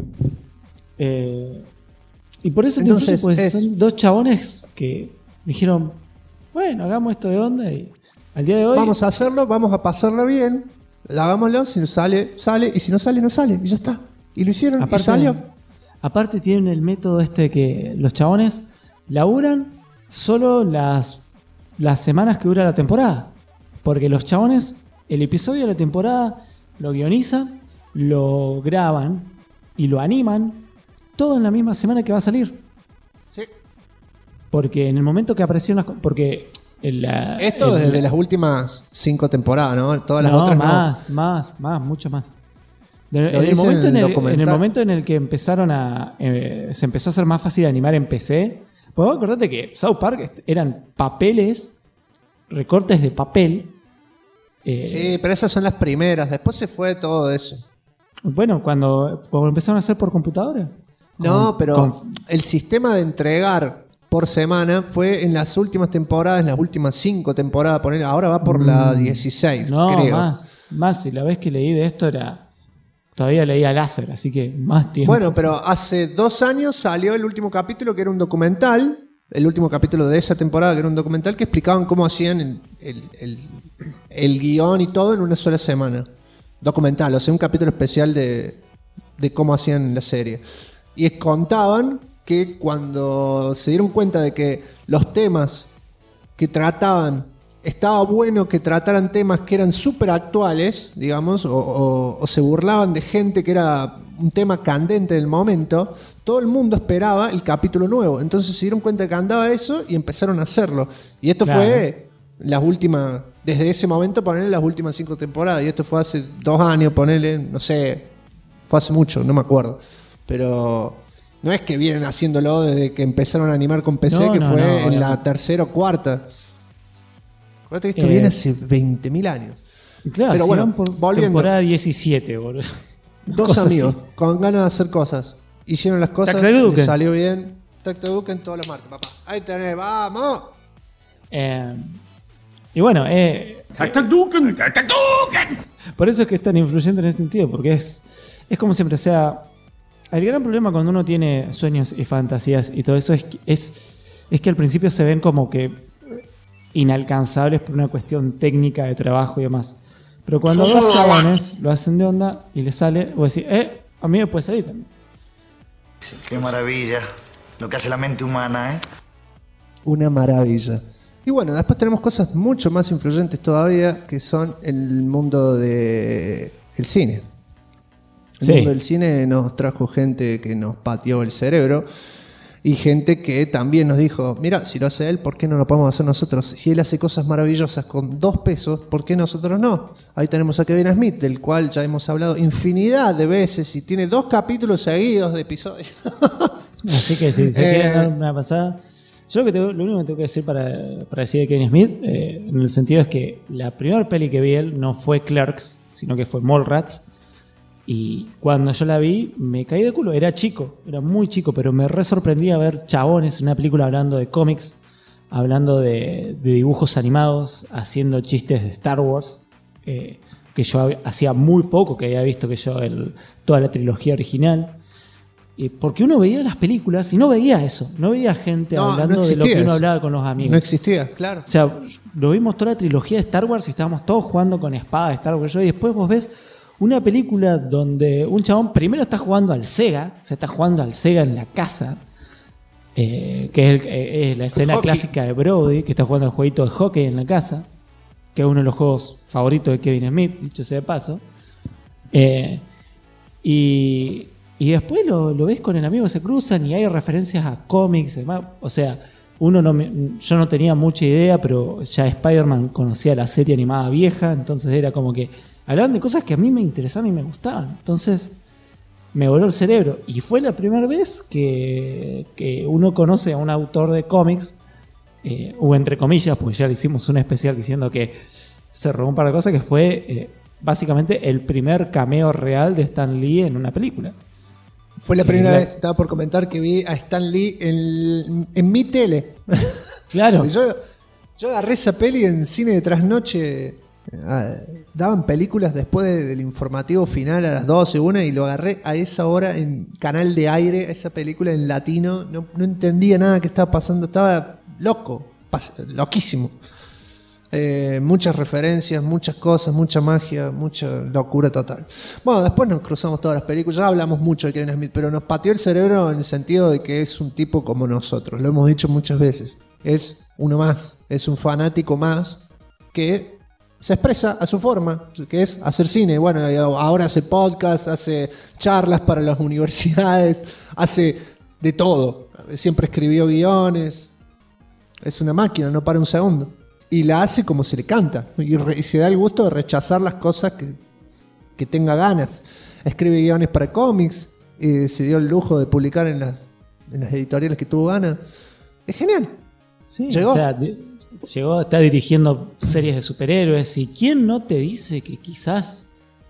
Speaker 8: Y por eso
Speaker 2: Entonces,
Speaker 8: pues, son dos chabones que dijeron, bueno, hagamos esto de onda y al día de hoy...
Speaker 2: Vamos a hacerlo, vamos a pasarlo bien, hagámoslo, si nos sale, sale, y si no sale, no sale, y ya está. Y lo hicieron y salió.
Speaker 8: Aparte tienen el método que los chabones laburan solo las semanas que dura la temporada. Porque los chabones, el episodio de la temporada lo guionizan, lo graban y lo animan todo en la misma semana que va a salir.
Speaker 2: Sí.
Speaker 8: Porque en el momento que aparecieron porque
Speaker 2: esto desde las últimas 5 temporadas, ¿no? Todas las otras
Speaker 8: más, mucho más. En el momento en el que empezaron se empezó a hacer más fácil animar en PC, pues vos acordate que South Park eran papeles, recortes de papel.
Speaker 2: Sí, pero esas son las primeras, después se fue todo eso.
Speaker 8: Bueno, cuando empezaron a hacer por computadora.
Speaker 2: No, pero el sistema de entregar por semana fue en las últimas temporadas, en las últimas 5 temporadas, ahora va por la 16, creo.
Speaker 8: Más, si la vez que leí de esto todavía leía láser, así que más tiempo.
Speaker 2: Bueno, pero hace 2 años salió el último capítulo que era un documental, el último capítulo de esa temporada que era un documental que explicaban cómo hacían el guión y todo en una sola semana. Documental, o sea, un capítulo especial de cómo hacían la serie. Y contaban que cuando se dieron cuenta de que los temas que trataban, estaba bueno que trataran temas que eran súper actuales, digamos, o se burlaban de gente que era un tema candente del momento, todo el mundo esperaba el capítulo nuevo. Entonces se dieron cuenta que andaba eso y empezaron a hacerlo. Y esto fue las últimas, desde ese momento ponerle las últimas 5 temporadas. Y esto fue hace 2 años, ponerle, no sé, fue hace mucho, no me acuerdo. Pero no es que vienen haciéndolo desde que empezaron a animar con PC, fue en la 3ª o 4ª. Acuérdate que esto viene hace 20.000 años.
Speaker 8: Claro, pero bueno, volviendo. Temporada 17, boludo.
Speaker 2: 2 amigos con ganas de hacer cosas. Hicieron las cosas, les salió bien. Tactaduken todos los martes, papá. Ahí tenés, vamos.
Speaker 8: Y bueno, Tactaduken. Por eso es que es tan influyente en ese sentido, porque es como siempre, o sea, el gran problema cuando uno tiene sueños y fantasías y todo eso es que al principio se ven como que inalcanzables por una cuestión técnica de trabajo y demás. Pero cuando dos chabones lo hacen de onda y les sale, vos decís, a mí me puede salir también.
Speaker 10: Qué maravilla lo que hace la mente humana, ¿eh?
Speaker 2: Una maravilla. Y bueno, después tenemos cosas mucho más influyentes todavía, que son el mundo del cine. El mundo del cine nos trajo gente que nos pateó el cerebro y gente que también nos dijo, mira, si lo hace él, ¿por qué no lo podemos hacer nosotros? Si él hace cosas maravillosas con 2 pesos, ¿por qué nosotros no? Ahí tenemos a Kevin Smith, del cual ya hemos hablado infinidad de veces y tiene 2 capítulos seguidos de episodios.
Speaker 8: Así que si se quieren dar una pasada. Yo lo único que tengo que decir para decir de Kevin Smith, en el sentido es que la primera peli que vi él no fue Clerks, sino que fue Mallrats. Y cuando yo la vi, me caí de culo. Era chico, era muy chico, pero me re sorprendía ver chabones en una película hablando de cómics, hablando de dibujos animados, haciendo chistes de Star Wars, que yo hacía muy poco que había visto toda la trilogía original. Porque uno veía las películas y no veía eso, no veía gente hablando de lo que uno hablaba con los amigos.
Speaker 2: No existía, claro.
Speaker 8: O sea, lo vimos toda la trilogía de Star Wars y estábamos todos jugando con espadas de Star Wars. Y después vos ves una película donde un chabón primero está jugando al Sega, se está jugando al Sega en la casa, que es la escena clásica de Brody, que está jugando al jueguito de hockey en la casa. que es uno de los juegos favoritos de Kevin Smith, dicho sea de paso. Y después lo ves con el amigo, se cruzan y hay referencias a cómics, demás. O sea, yo no tenía mucha idea, pero ya Spider-Man conocía la serie animada vieja, entonces era como que hablaban de cosas que a mí me interesaban y me gustaban. Entonces me voló el cerebro. Y fue la primera vez que uno conoce a un autor de cómics, o entre comillas, porque ya le hicimos un especial diciendo que se robó un par de cosas, que fue básicamente el primer cameo real de Stan Lee en una película.
Speaker 2: Fue la primera vez, estaba por comentar, que vi a Stan Lee en mi tele.
Speaker 8: Claro.
Speaker 2: Yo agarré esa peli en cine de trasnoche. Daban películas después del informativo final a las 12, una, y lo agarré a esa hora en canal de aire, esa película en latino. No entendía nada que estaba pasando, estaba loco, loquísimo. Muchas referencias, muchas cosas, mucha magia, mucha locura total. Bueno, después nos cruzamos todas las películas, ya hablamos mucho de Kevin Smith, pero nos pateó el cerebro en el sentido de que es un tipo como nosotros, lo hemos dicho muchas veces. Es uno más, es un fanático más que se expresa a su forma, que es hacer cine. Bueno, ahora hace podcast, hace charlas para las universidades, hace de todo. Siempre escribió guiones. Es una máquina, no para un segundo. Y la hace como se le canta. Y se da el gusto de rechazar las cosas que tenga ganas. Escribe guiones para cómics. Se dio el lujo de publicar en las editoriales que tuvo ganas. Es genial.
Speaker 8: Sí, llegó. O sea, está dirigiendo series de superhéroes. ¿Y quién no te dice que quizás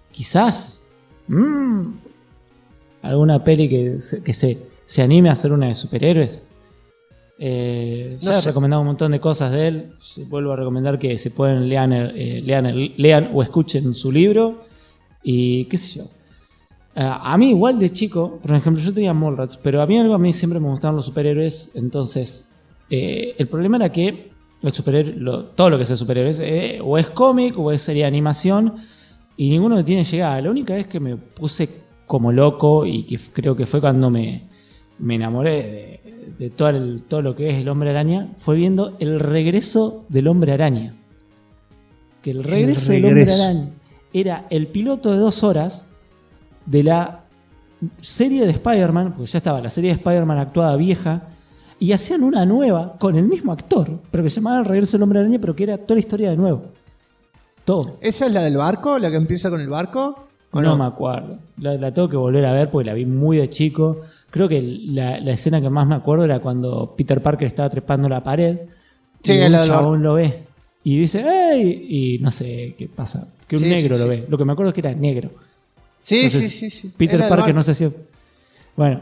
Speaker 8: alguna peli que se anime a hacer una de superhéroes? Ya he recomendado un montón de cosas de él. Vuelvo a recomendar que se pueden lean o escuchen su libro. Y qué sé yo. A mí igual de chico, por ejemplo, yo tenía Mallrats, pero a mí siempre me gustaban los superhéroes. Entonces el problema era que todo lo que sea superhéroes o es cómic o es serie de animación, y ninguno me tiene llegada. La única vez que me puse como loco, y que creo que fue cuando me enamoré de todo lo que es el Hombre Araña, fue viendo El Regreso del Hombre Araña. Que el regreso del Hombre Araña era el piloto de 2 horas de la serie de Spider-Man, porque ya estaba la serie de Spider-Man actuada vieja, y hacían una nueva con el mismo actor, pero que se llamaba El Regreso del Hombre Araña, pero que era toda la historia de nuevo. Todo.
Speaker 2: ¿Esa es la del barco? ¿La que empieza con el barco?
Speaker 8: No me acuerdo. La tengo que volver a ver porque la vi muy de chico. Creo que la escena que más me acuerdo era cuando Peter Parker estaba trepando la pared.
Speaker 2: Sí,
Speaker 8: y un chabón lo ve y dice ¡ey! Y no sé qué pasa. Que un negro lo ve. Lo que me acuerdo es que era negro.
Speaker 2: Sí, entonces, sí.
Speaker 8: Peter Parker no sé si... Bueno,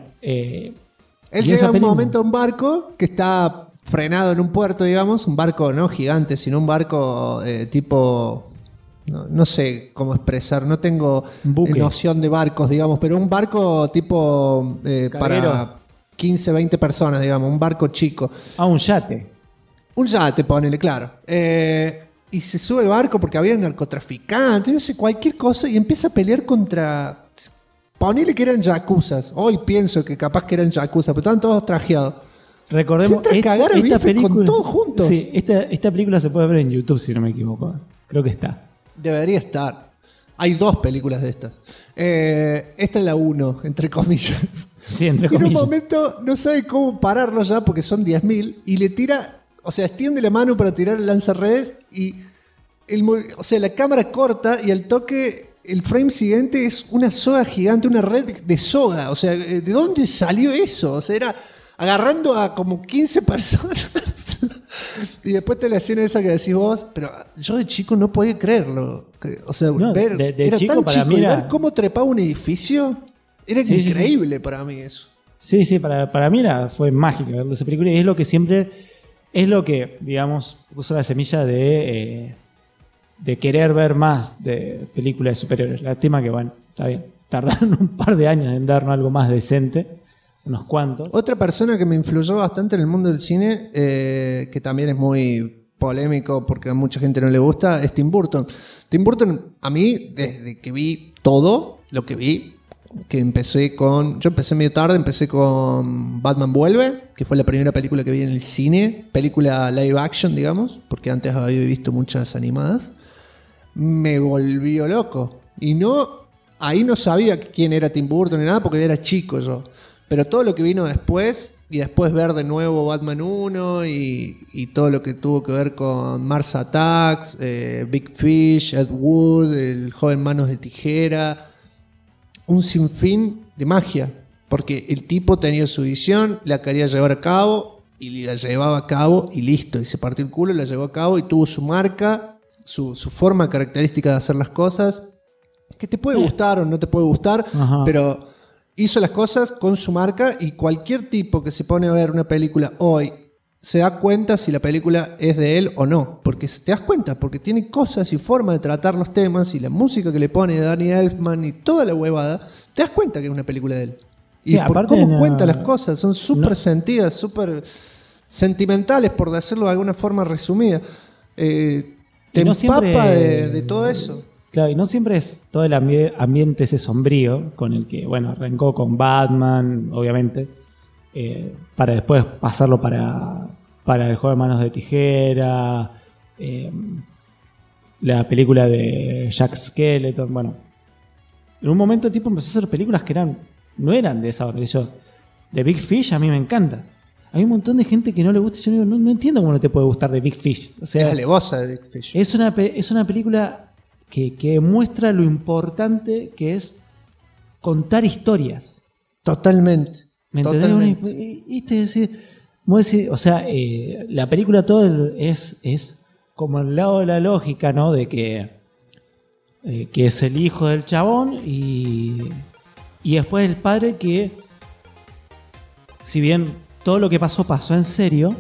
Speaker 2: él llega a un momento a un barco que está frenado en un puerto, digamos. Un barco no gigante, sino un barco tipo... No sé cómo expresar, no tengo noción de barcos, digamos, pero un barco tipo para 15, 20 personas, digamos, un barco chico.
Speaker 8: Un yate.
Speaker 2: Un yate, ponele, claro. Y se sube el barco porque había narcotraficantes, no sé, cualquier cosa, y empieza a pelear contra... Ponele que eran yakuzas. Hoy pienso que capaz que eran yakuzas, pero estaban todos trajeados.
Speaker 8: Recordemos
Speaker 2: esta película con todos juntos.
Speaker 8: Sí, esta película se puede ver en YouTube, si no me equivoco. Creo que está.
Speaker 2: Debería estar. Hay 2 películas de estas. Esta es la 1, entre comillas.
Speaker 8: Sí, entre
Speaker 2: comillas.
Speaker 8: En
Speaker 2: un momento no sabe cómo pararlo ya porque son 10.000 y le tira, o sea, extiende la mano para tirar el lanzarredes y la cámara corta y al toque el frame siguiente es una soga gigante, una red de soga. O sea, ¿de dónde salió eso? O sea, era agarrando a como 15 personas. Y después te la escena esa que decís vos, pero yo de chico no podía creerlo. O sea, ver, era chico, tan chico y ver cómo trepaba un edificio era increíble para mí eso.
Speaker 8: Sí, para mí fue mágico ver esa película, y es lo que siempre, digamos, puso la semilla de querer ver más de películas de superhéroes. Lástima que, bueno, está bien, tardaron un par de años en darnos algo más decente. Unos cuantos.
Speaker 2: Otra persona que me influyó bastante en el mundo del cine, que también es muy polémico porque a mucha gente no le gusta, es Tim Burton. Tim Burton, a mí, desde que vi todo lo que vi, yo empecé medio tarde, empecé con Batman Vuelve, que fue la primera película que vi en el cine, película live action, digamos, porque antes había visto muchas animadas, me volvió loco. Y ahí no sabía quién era Tim Burton ni nada, porque era chico yo. Pero todo lo que vino después, y después ver de nuevo Batman 1 y todo lo que tuvo que ver con Mars Attacks, Big Fish, Ed Wood, El joven manos de tijera, un sinfín de magia, porque el tipo tenía su visión, la quería llevar a cabo y la llevaba a cabo y listo, y se partió el culo, la llevó a cabo y tuvo su marca, su forma característica de hacer las cosas, que te puede gustar o no te puede gustar, pero hizo las cosas con su marca, y cualquier tipo que se pone a ver una película hoy se da cuenta si la película es de él o no, porque te das cuenta, porque tiene cosas y forma de tratar los temas, y la música que le pone Danny Elfman y toda la huevada, te das cuenta que es una película de él. Y por cómo cuenta las cosas, son súper sentidas, súper sentimentales, por decirlo de alguna forma resumida. Te empapa de todo eso.
Speaker 8: Claro, y no siempre es todo el ambiente ese sombrío con el que, bueno, arrancó con Batman, obviamente, para después pasarlo para El joven manos de tijera, la película de Jack Skeleton. Bueno, en un momento el tipo empezó a hacer películas que no eran de esa organización. The Big Fish a mí me encanta. Hay un montón de gente que no le gusta. Yo digo, no entiendo cómo no te puede gustar The Big Fish. O sea,
Speaker 2: es alevosa de Big Fish.
Speaker 8: Es una película que muestra lo importante que es contar historias.
Speaker 2: Totalmente.
Speaker 8: ¿Me entendés? O sea, la película todo es como el lado de la lógica, ¿no? De que es el hijo del chabón y después el padre que, si bien todo lo que pasó en serio,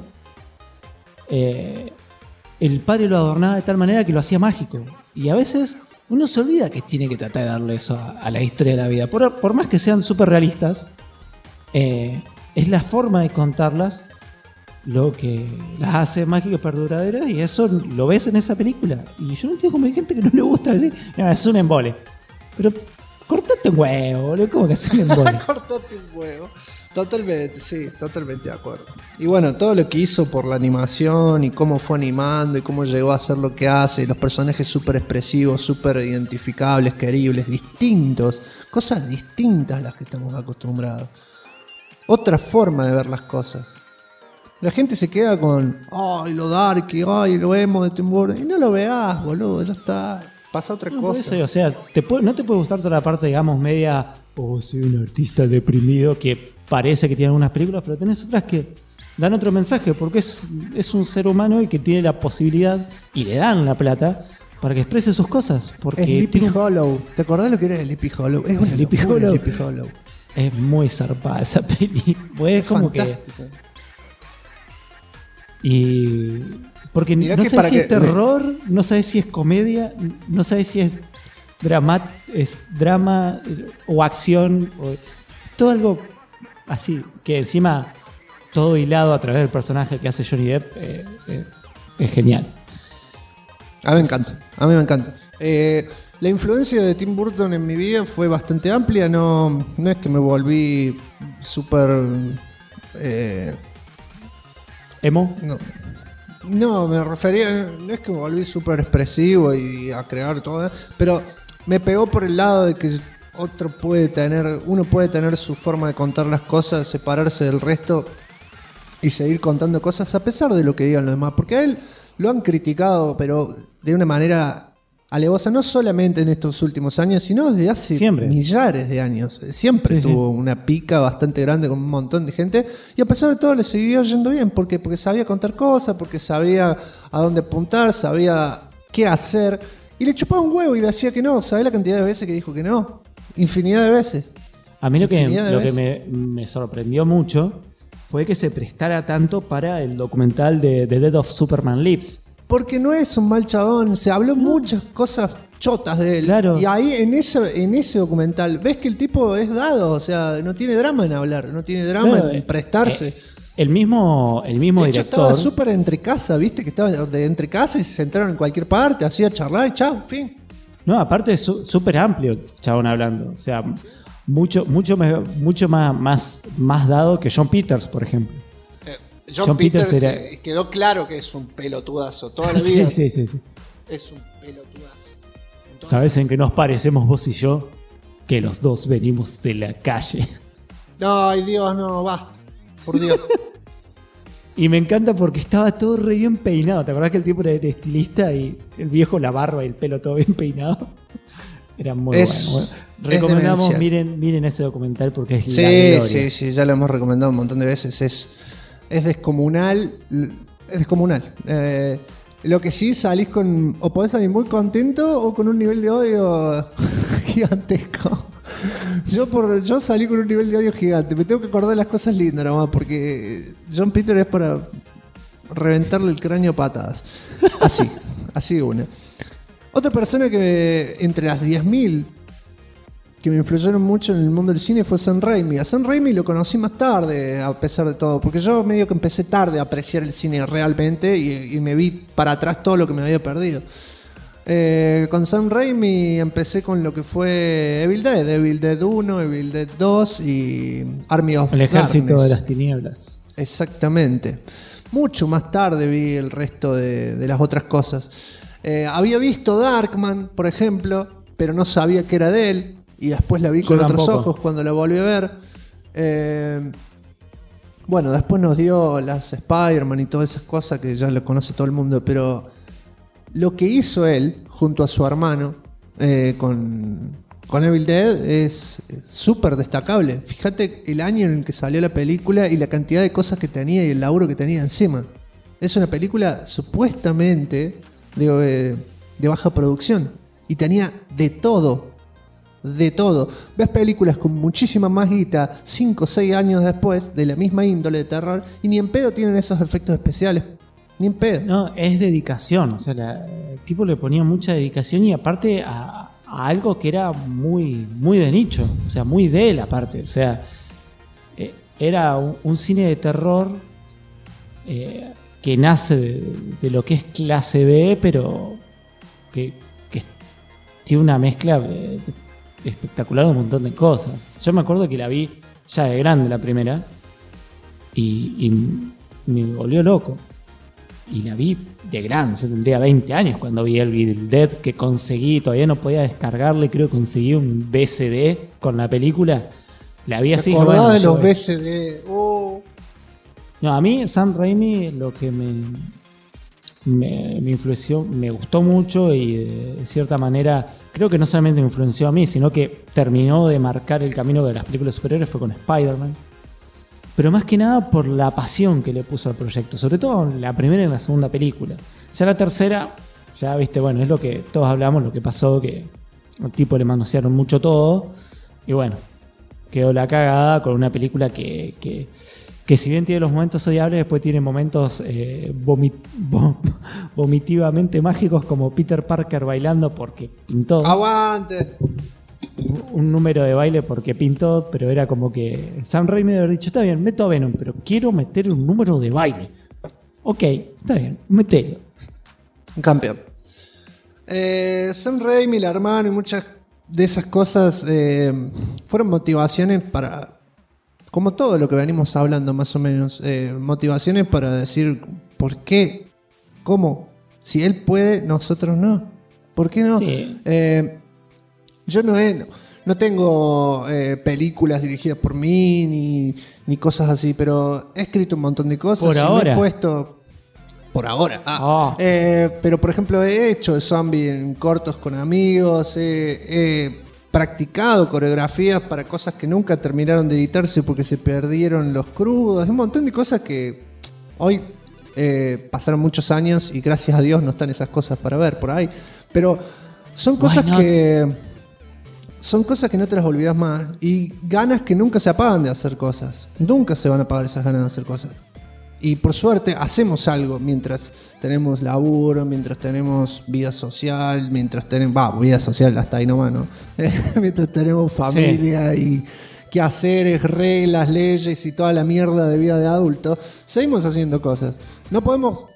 Speaker 8: el padre lo adornaba de tal manera que lo hacía mágico. Y a veces uno se olvida que tiene que tratar de darle eso a la historia de la vida. Por más que sean súper realistas, es la forma de contarlas lo que las hace mágicas y perduraderas, y eso lo ves en esa película. Y yo no entiendo cómo hay gente que no le gusta decir, no, es un embole. Pero cortate un huevo, boludo, ¿cómo que es un embole?
Speaker 2: Cortate un huevo. Totalmente, sí, totalmente de acuerdo. Y bueno, todo lo que hizo por la animación y cómo fue animando y cómo llegó a hacer lo que hace, los personajes súper expresivos, súper identificables, queribles, distintos, cosas distintas a las que estamos acostumbrados. Otra forma de ver las cosas. La gente se queda con, ay, lo dark, ay, lo emo de Tim Burton, y no lo veas, boludo, ya está. Pasa otra cosa.
Speaker 8: Eso, o sea, no te puede gustar toda la parte, digamos, media, soy un artista deprimido, que parece que tiene algunas películas, pero tenés otras que dan otro mensaje, porque es un ser humano y que tiene la posibilidad, y le dan la plata, para que exprese sus cosas. Porque
Speaker 2: Sleepy Hollow. ¿Te acordás lo que era Sleepy Hollow? Es una
Speaker 8: Sleepy
Speaker 2: Hollow.
Speaker 8: Es muy zarpada esa película. Es como
Speaker 2: fantástica.
Speaker 8: Y porque mirá, no sabes si es terror, no sabes si es comedia, no sabes si es drama o acción, todo algo así, que encima todo hilado a través del personaje que hace Johnny Depp, es genial.
Speaker 2: A mí me encanta. La influencia de Tim Burton en mi vida fue bastante amplia, no es que me volví súper...
Speaker 8: ¿Emo?
Speaker 2: No, me refería, no es que me volví súper expresivo y a crear todo, pero me pegó por el lado de que uno puede tener su forma de contar las cosas, separarse del resto y seguir contando cosas a pesar de lo que digan los demás, porque a él lo han criticado, pero de una manera alevosa, no solamente en estos últimos años, sino desde hace millares de años. Siempre tuvo una pica bastante grande con un montón de gente, y a pesar de todo le siguió yendo bien, porque sabía contar cosas, porque sabía a dónde apuntar, sabía qué hacer, y le chupaba un huevo y decía que no. ¿Sabés la cantidad de veces que dijo que no? Infinidad de veces.
Speaker 8: A mí lo que me sorprendió mucho fue que se prestara tanto para el documental de The Death of Superman Lives.
Speaker 2: Porque no es un mal chabón, se habló muchas cosas chotas de él.
Speaker 8: Claro.
Speaker 2: Y ahí en ese documental ves que el tipo es dado, o sea, no tiene drama en hablar, no tiene drama en prestarse.
Speaker 8: El mismo
Speaker 2: de hecho,
Speaker 8: director
Speaker 2: estaba súper entre casa, viste, que estaba de entre casa y se sentaron en cualquier parte, hacía charlar y chao, fin.
Speaker 8: No, aparte es súper amplio el chabón hablando, o sea, mucho más dado que John Peters, por ejemplo.
Speaker 2: John Peters quedó claro que es un pelotudazo toda la vida.
Speaker 3: Sí.
Speaker 2: Es un pelotudazo. Entonces,
Speaker 3: ¿Sabes en qué nos parecemos vos y yo? Que los dos venimos de la calle.
Speaker 2: No, ay Dios, no, basta. Por Dios.
Speaker 3: Y me encanta porque estaba todo re bien peinado. ¿Te acordás que el tipo era estilista y el viejo, la barba y el pelo todo bien peinado? Era muy bueno. Recomendamos, miren ese documental porque es la gloria.
Speaker 2: Sí, ya lo hemos recomendado un montón de veces. Es descomunal. Es descomunal. Lo que sí, salís con... O podés salir muy contento o con un nivel de odio gigantesco. Yo salí con un nivel de odio gigante. Me tengo que acordar de las cosas lindas nomás, porque John Peter es para reventarle el cráneo a patadas. Así de una. Otra persona que entre las 10.000 que me influyeron mucho en el mundo del cine fue Sam Raimi. A Sam Raimi lo conocí más tarde, a pesar de todo, porque yo medio que empecé tarde a apreciar el cine realmente y me vi para atrás todo lo que me había perdido. Con Sam Raimi empecé con lo que fue Evil Dead 1, Evil Dead 2 y Army of
Speaker 3: El Ejército
Speaker 2: Darkness.
Speaker 3: de las Tinieblas.
Speaker 2: Exactamente. Mucho más tarde vi el resto de las otras cosas. Había visto Darkman, por ejemplo, pero no sabía que era de él. Y después la vi con otros ojos cuando la volví a ver. Bueno, después nos dio las Spider-Man y todas esas cosas que ya lo conoce todo el mundo. Pero lo que hizo él junto a su hermano con Evil Dead es súper destacable. Fíjate el año en el que salió la película y la cantidad de cosas que tenía y el laburo que tenía encima. Es una película supuestamente de baja producción y tenía de todo. De todo. Ves películas con muchísima más guita 5 o 6 años después de la misma índole de terror y ni en pedo tienen esos efectos especiales. Ni en pedo.
Speaker 3: No, es dedicación. O sea, el tipo le ponía mucha dedicación y aparte a algo que era muy, muy de nicho. O sea, muy de él aparte. O sea, era un cine de terror que nace de lo que es clase B, pero que tiene una mezcla espectacular de un montón de cosas. Yo me acuerdo que la vi ya de grande la primera y me volvió loco. Y la vi de grande, yo tendría 20 años cuando vi Evil Dead, que conseguí, todavía no podía descargarle, creo que conseguí un VCD con la película. La vi así.
Speaker 2: ¿Te acordás de los VCD? Oh.
Speaker 3: No, a mí Sam Raimi lo que me influenció, me gustó mucho y de cierta manera creo que no solamente me influenció a mí, sino que terminó de marcar el camino de las películas superiores fue con Spider-Man. Pero más que nada por la pasión que le puso al proyecto, sobre todo en la primera y en la segunda película. Ya la tercera, ya viste, bueno, es lo que todos hablamos, lo que pasó, que al tipo le manosearon mucho todo y bueno, quedó la cagada con una película que si bien tiene los momentos odiables, después tiene momentos vomitivamente mágicos, como Peter Parker bailando porque pintó.
Speaker 2: ¡Aguante!
Speaker 3: Un número de baile porque pintó, pero era como que Sam Raimi debe haber dicho, está bien, meto a Venom, pero quiero meter un número de baile. Ok, está bien, metelo.
Speaker 2: Un campeón. Sam Raimi, el hermano y muchas de esas cosas fueron motivaciones para... Como todo lo que venimos hablando más o menos, motivaciones para decir, ¿por qué? ¿Cómo? Si él puede, nosotros no. ¿Por qué no?
Speaker 3: Sí.
Speaker 2: Yo no tengo películas dirigidas por mí ni cosas así, pero he escrito un montón de cosas.
Speaker 3: Por ahora.
Speaker 2: Me he puesto... Por ahora. Pero por ejemplo he hecho zombie en cortos con amigos, he practicado coreografías para cosas que nunca terminaron de editarse porque se perdieron los crudos, un montón de cosas que hoy pasaron muchos años y gracias a Dios no están esas cosas para ver por ahí, pero son cosas que no te las olvidas más y ganas que nunca se apagan de hacer cosas, nunca se van a apagar esas ganas de hacer cosas. Y por suerte hacemos algo mientras tenemos laburo, mientras tenemos vida social, mientras tenemos... vida social hasta ahí nomás, ¿no? Mientras tenemos familia y quehaceres, reglas, leyes y toda la mierda de vida de adulto, seguimos haciendo cosas. No podemos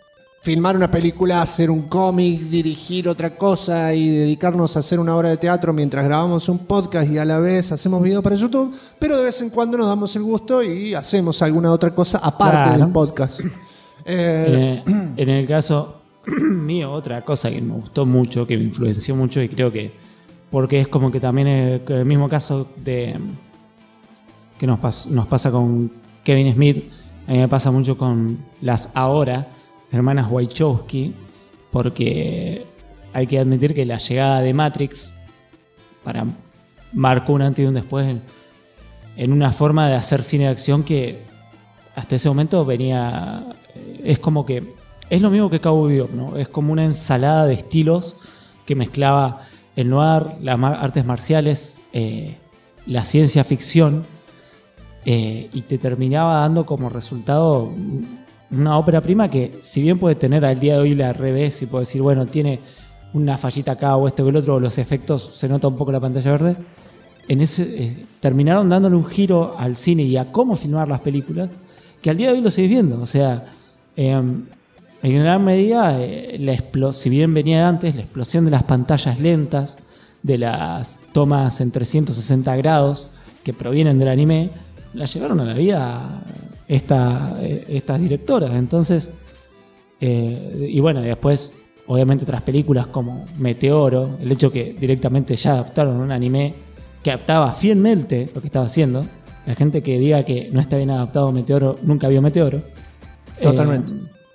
Speaker 2: filmar una película, hacer un cómic, dirigir otra cosa y dedicarnos a hacer una obra de teatro mientras grabamos un podcast y a la vez hacemos video para YouTube, pero de vez en cuando nos damos el gusto y hacemos alguna otra cosa aparte del podcast.
Speaker 8: En el caso mío, otra cosa que me gustó mucho, que me influenció mucho y creo que porque es como que también el mismo caso de que nos pasa con Kevin Smith, a mí me pasa mucho con las ahora hermanas Wachowski, porque hay que admitir que la llegada de Matrix marcó un antes y un después en una forma de hacer cine de acción que hasta ese momento venía, es como que es lo mismo que Cowboy Bebop, ¿no? Es como una ensalada de estilos que mezclaba el noir, las artes marciales, la ciencia ficción, y te terminaba dando como resultado una ópera prima que, si bien puede tener al día de hoy la revés y puede decir, bueno, tiene una fallita acá o esto que el otro, o los efectos, se nota un poco la pantalla verde, terminaron dándole un giro al cine y a cómo filmar las películas, que al día de hoy lo seguís viendo. O sea, en gran medida, si bien venía de antes, la explosión de las pantallas lentas, de las tomas en 360 grados que provienen del anime, la llevaron a la vida estas directoras. Entonces, y bueno, después obviamente otras películas como Meteoro, el hecho que directamente ya adaptaron un anime que adaptaba fielmente lo que estaba haciendo. La gente que diga que no está bien adaptado Meteoro nunca vio Meteoro.
Speaker 2: Totalmente.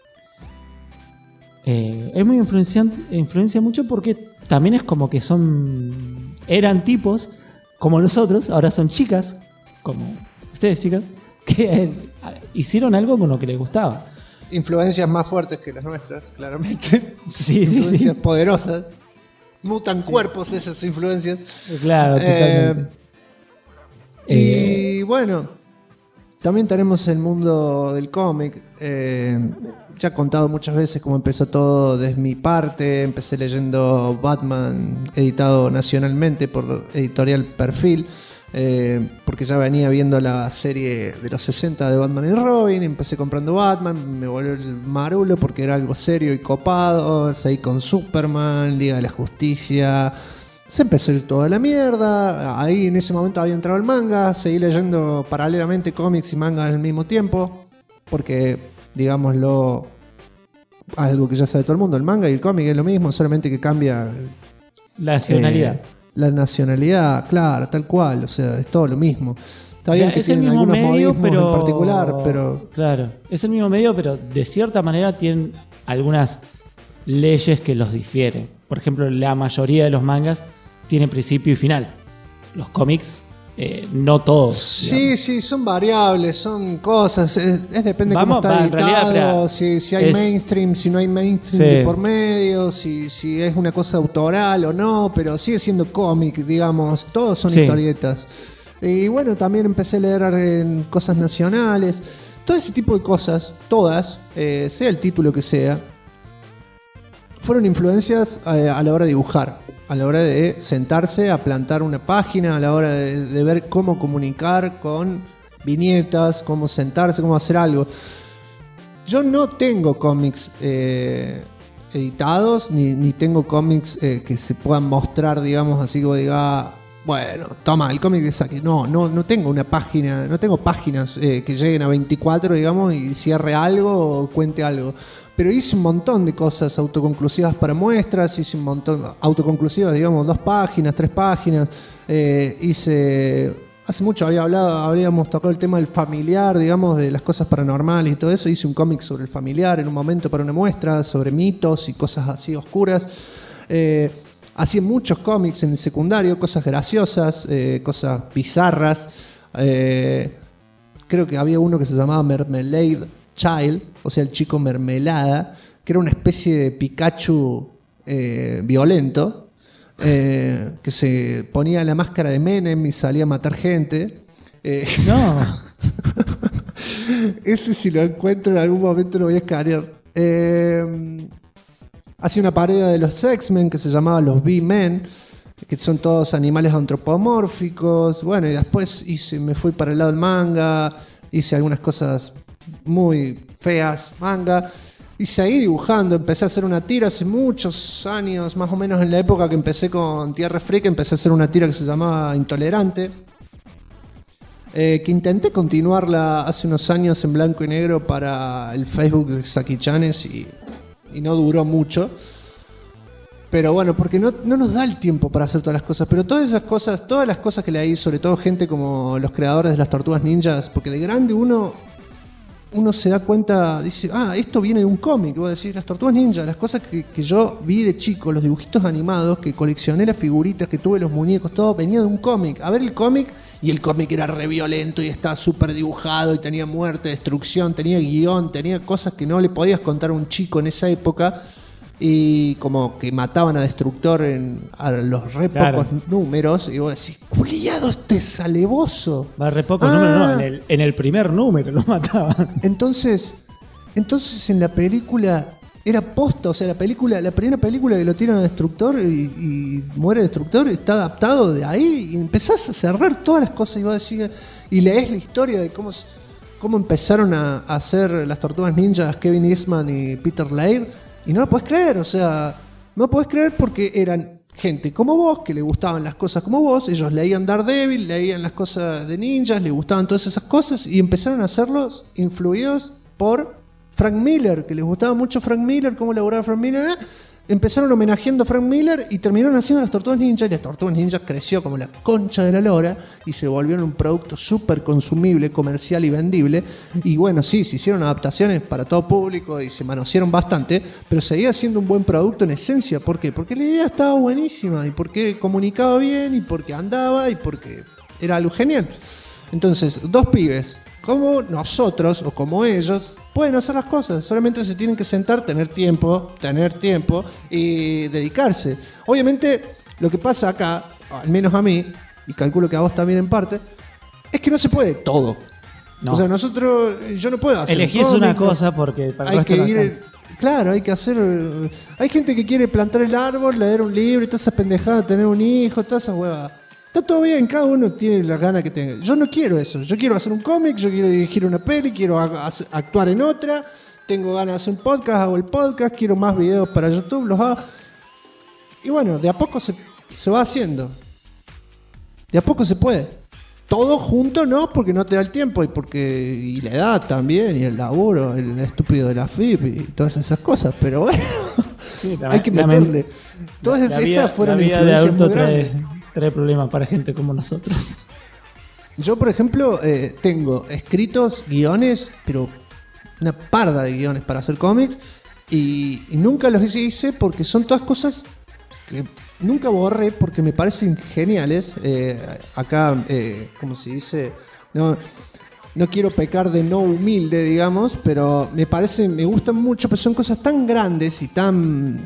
Speaker 8: Es muy influencia mucho porque también es como que eran tipos como nosotros, ahora son chicas como ustedes, chicas, que hicieron algo con lo que les gustaba.
Speaker 2: Influencias más fuertes que las nuestras, claramente.
Speaker 8: Sí,
Speaker 2: influencias poderosas. Mutan cuerpos esas influencias.
Speaker 8: Claro, totalmente.
Speaker 2: Y bueno, también tenemos el mundo del cómic. Ya he contado muchas veces cómo empezó todo desde mi parte. Empecé leyendo Batman, editado nacionalmente por Editorial Perfil. Porque ya venía viendo la serie de los 60 de Batman y Robin, empecé comprando Batman, me volvió el marulo porque era algo serio y copado, seguí con Superman, Liga de la Justicia, se empezó a ir toda la mierda, ahí en ese momento había entrado el manga, seguí leyendo paralelamente cómics y manga al mismo tiempo, porque digámoslo, algo que ya sabe todo el mundo, el manga y el cómic es lo mismo, solamente que cambia
Speaker 8: la nacionalidad.
Speaker 2: La nacionalidad, claro, tal cual, o sea, es todo lo mismo. Está bien, o sea, que
Speaker 8: es el mismo
Speaker 2: algunos
Speaker 8: medio,
Speaker 2: pero en particular, pero
Speaker 8: claro, es el mismo medio, pero de cierta manera tienen algunas leyes que los difieren. Por ejemplo, la mayoría de los mangas tienen principio y final. Los cómics, no todos.
Speaker 2: Sí, son variables, son cosas. Depende de cómo está editado, si hay mainstream, si no hay mainstream de por medio, si es una cosa autoral o no, pero sigue siendo cómic, digamos. Todos son historietas. Y bueno, también empecé a leer en cosas nacionales. Todo ese tipo de cosas, todas, sea el título que sea, fueron influencias a la hora de dibujar, a la hora de sentarse a plantar una página, a la hora de ver cómo comunicar con viñetas, cómo sentarse, cómo hacer algo. Yo no tengo cómics editados, ni tengo cómics que se puedan mostrar, digamos, así como diga, bueno, toma, el cómic de Saki. No tengo una página, no tengo páginas que lleguen a 24, digamos, y cierre algo o cuente algo. Pero hice un montón de cosas autoconclusivas para muestras, hice un montón, autoconclusivas, digamos, 2 páginas, 3 páginas. Hace mucho habíamos tocado el tema del familiar, digamos, de las cosas paranormales y todo eso. Hice un cómic sobre el familiar en un momento para una muestra, sobre mitos y cosas así oscuras. Hacía muchos cómics en el secundario, cosas graciosas, cosas bizarras. Creo que había uno que se llamaba Mermelade Child, o sea, el chico mermelada, que era una especie de Pikachu violento, que se ponía la máscara de Menem y salía a matar gente.
Speaker 8: No.
Speaker 2: Ese, si lo encuentro en algún momento, lo voy a escanear. Hacía una parodia de los X-Men que se llamaba los B-Men, que son todos animales antropomórficos. Bueno, y después me fui para el lado del manga, hice algunas cosas muy feas, manga. Y seguí dibujando, empecé a hacer una tira hace muchos años, más o menos en la época que empecé con Tierra Freak, empecé a hacer una tira que se llamaba Intolerante, que intenté continuarla hace unos años en blanco y negro para el Facebook de Saki Chanes y no duró mucho. Pero bueno, porque no nos da el tiempo para hacer todas las cosas. Pero todas las cosas que leí, sobre todo gente como los creadores de las Tortugas Ninjas, porque de grande uno se da cuenta, dice, esto viene de un cómic. Voy a decir, las Tortugas Ninja, las cosas que yo vi de chico, los dibujitos animados, que coleccioné las figuritas, que tuve los muñecos, todo venía de un cómic. A ver el cómic, y el cómic era re violento y estaba súper dibujado y tenía muerte, destrucción, tenía guión, tenía cosas que no le podías contar a un chico en esa época. Y como que mataban a Destructor a los re pocos números. Y vos decís, culiado este alevoso.
Speaker 8: Va re pocos números, no, en el primer número lo mataban.
Speaker 2: Entonces en la película era posta. O sea, la primera película que lo tiran a Destructor y muere Destructor, está adaptado de ahí. Y empezás a cerrar todas las cosas y vos decís, y lees la historia de cómo empezaron a hacer las Tortugas Ninjas Kevin Eastman y Peter Laird. Y no lo podés creer, o sea, no lo podés creer porque eran gente como vos, que le gustaban las cosas como vos, ellos leían Daredevil, leían las cosas de ninjas, les gustaban todas esas cosas y empezaron a hacerlos influidos por Frank Miller, que les gustaba mucho Frank Miller, cómo elaboraba Frank Miller. Empezaron homenajeando a Frank Miller y terminaron haciendo las Tortugas Ninja, y las Tortugas Ninja creció como la concha de la lora y se volvieron un producto súper consumible, comercial y vendible. Y bueno, sí, se hicieron adaptaciones para todo público y se manosearon bastante, pero seguía siendo un buen producto en esencia. ¿Por qué? Porque la idea estaba buenísima y porque comunicaba bien y porque andaba y porque era algo genial. Entonces, dos pibes como nosotros o como ellos pueden hacer las cosas, solamente se tienen que sentar, tener tiempo y dedicarse. Obviamente lo que pasa acá, al menos a mí, y calculo que a vos también en parte, es que no se puede todo. No. O sea, yo no puedo hacer.
Speaker 8: Elegís una cosa porque para
Speaker 2: hay que ir. Claro, hay que hacer. Hay gente que quiere plantar el árbol, leer un libro y todas esas pendejadas, tener un hijo, todas esas huevas. Está todo bien, cada uno tiene la gana que tenga. Yo no quiero eso. Yo quiero hacer un cómic, yo quiero dirigir una peli, quiero actuar en otra. Tengo ganas de hacer un podcast, hago el podcast, quiero más videos para YouTube, los hago. Y bueno, de a poco se va haciendo. De a poco se puede. Todo junto no, porque no te da el tiempo y la edad también, y el laburo, el estúpido de la FIP y todas esas cosas. Pero bueno, sí, hay que meterle. Todas estas fueron influencias muy grandes.
Speaker 8: Trae problemas para gente como nosotros.
Speaker 2: Yo, por ejemplo, tengo escritos guiones, pero una parda de guiones para hacer cómics, y nunca los hice porque son todas cosas que nunca borré porque me parecen geniales. Acá, ¿cómo se dice? No quiero pecar de no humilde, digamos, pero me gustan mucho, pero son cosas tan grandes y tan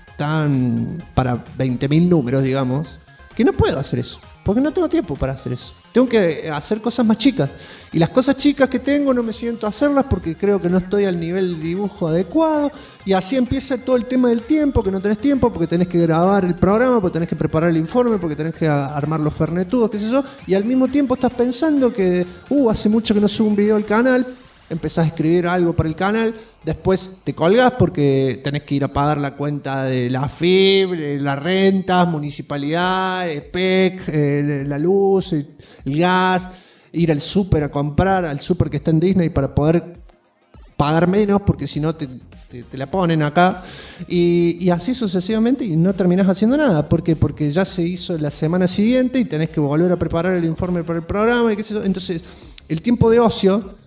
Speaker 2: para 20.000 números, digamos, que no puedo hacer eso, porque no tengo tiempo para hacer eso. Tengo que hacer cosas más chicas. Y las cosas chicas que tengo no me siento a hacerlas porque creo que no estoy al nivel de dibujo adecuado. Y así empieza todo el tema del tiempo, que no tenés tiempo, porque tenés que grabar el programa, porque tenés que preparar el informe, porque tenés que armar los fernetudos, qué sé yo. Y al mismo tiempo estás pensando que hace mucho que no subo un video al canal. Empezás a escribir algo para el canal, después te colgás porque tenés que ir a pagar la cuenta de la FIB, las rentas, municipalidad, PEC, la luz, el gas, ir al súper a comprar, al súper que está en Disney para poder pagar menos, porque si no te la ponen acá, y así sucesivamente, y no terminás haciendo nada. ¿Por qué? Porque ya se hizo la semana siguiente y tenés que volver a preparar el informe para el programa, y qué sé yo. Entonces, el tiempo de ocio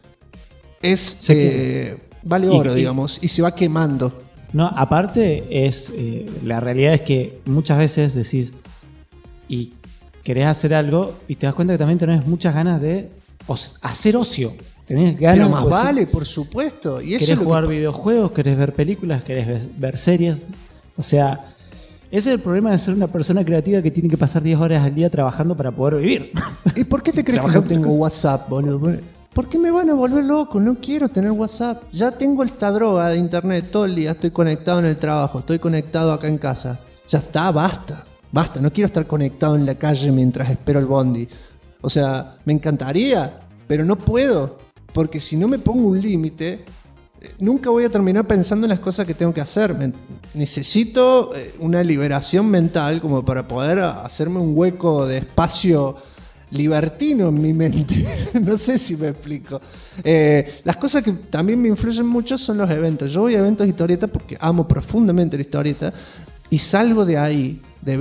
Speaker 2: vale oro, digamos, y se va quemando.
Speaker 8: No, aparte la realidad es que muchas veces decís y querés hacer algo y te das cuenta que también tenés muchas ganas de hacer ocio. Tenés ganas.
Speaker 2: Pero más vale, por supuesto. Y eso
Speaker 8: querés jugar videojuegos, querés ver películas, querés ver series. O sea, ese es el problema de ser una persona creativa que tiene que pasar 10 horas al día trabajando para poder vivir.
Speaker 2: ¿Y por qué te crees que no tengo WhatsApp, boludo? ¿Por qué me van a volver loco? No quiero tener WhatsApp. Ya tengo esta droga de internet todo el día. Estoy conectado en el trabajo. Estoy conectado acá en casa. Ya está, basta. Basta. No quiero estar conectado en la calle mientras espero el bondi. O sea, me encantaría, pero no puedo. Porque si no me pongo un límite, nunca voy a terminar pensando en las cosas que tengo que hacer. Necesito una liberación mental como para poder hacerme un hueco de espacio libertino en mi mente. No sé si me explico. Las cosas que también me influyen mucho son los eventos. Yo voy a eventos de historieta porque amo profundamente la historieta y salgo de ahí de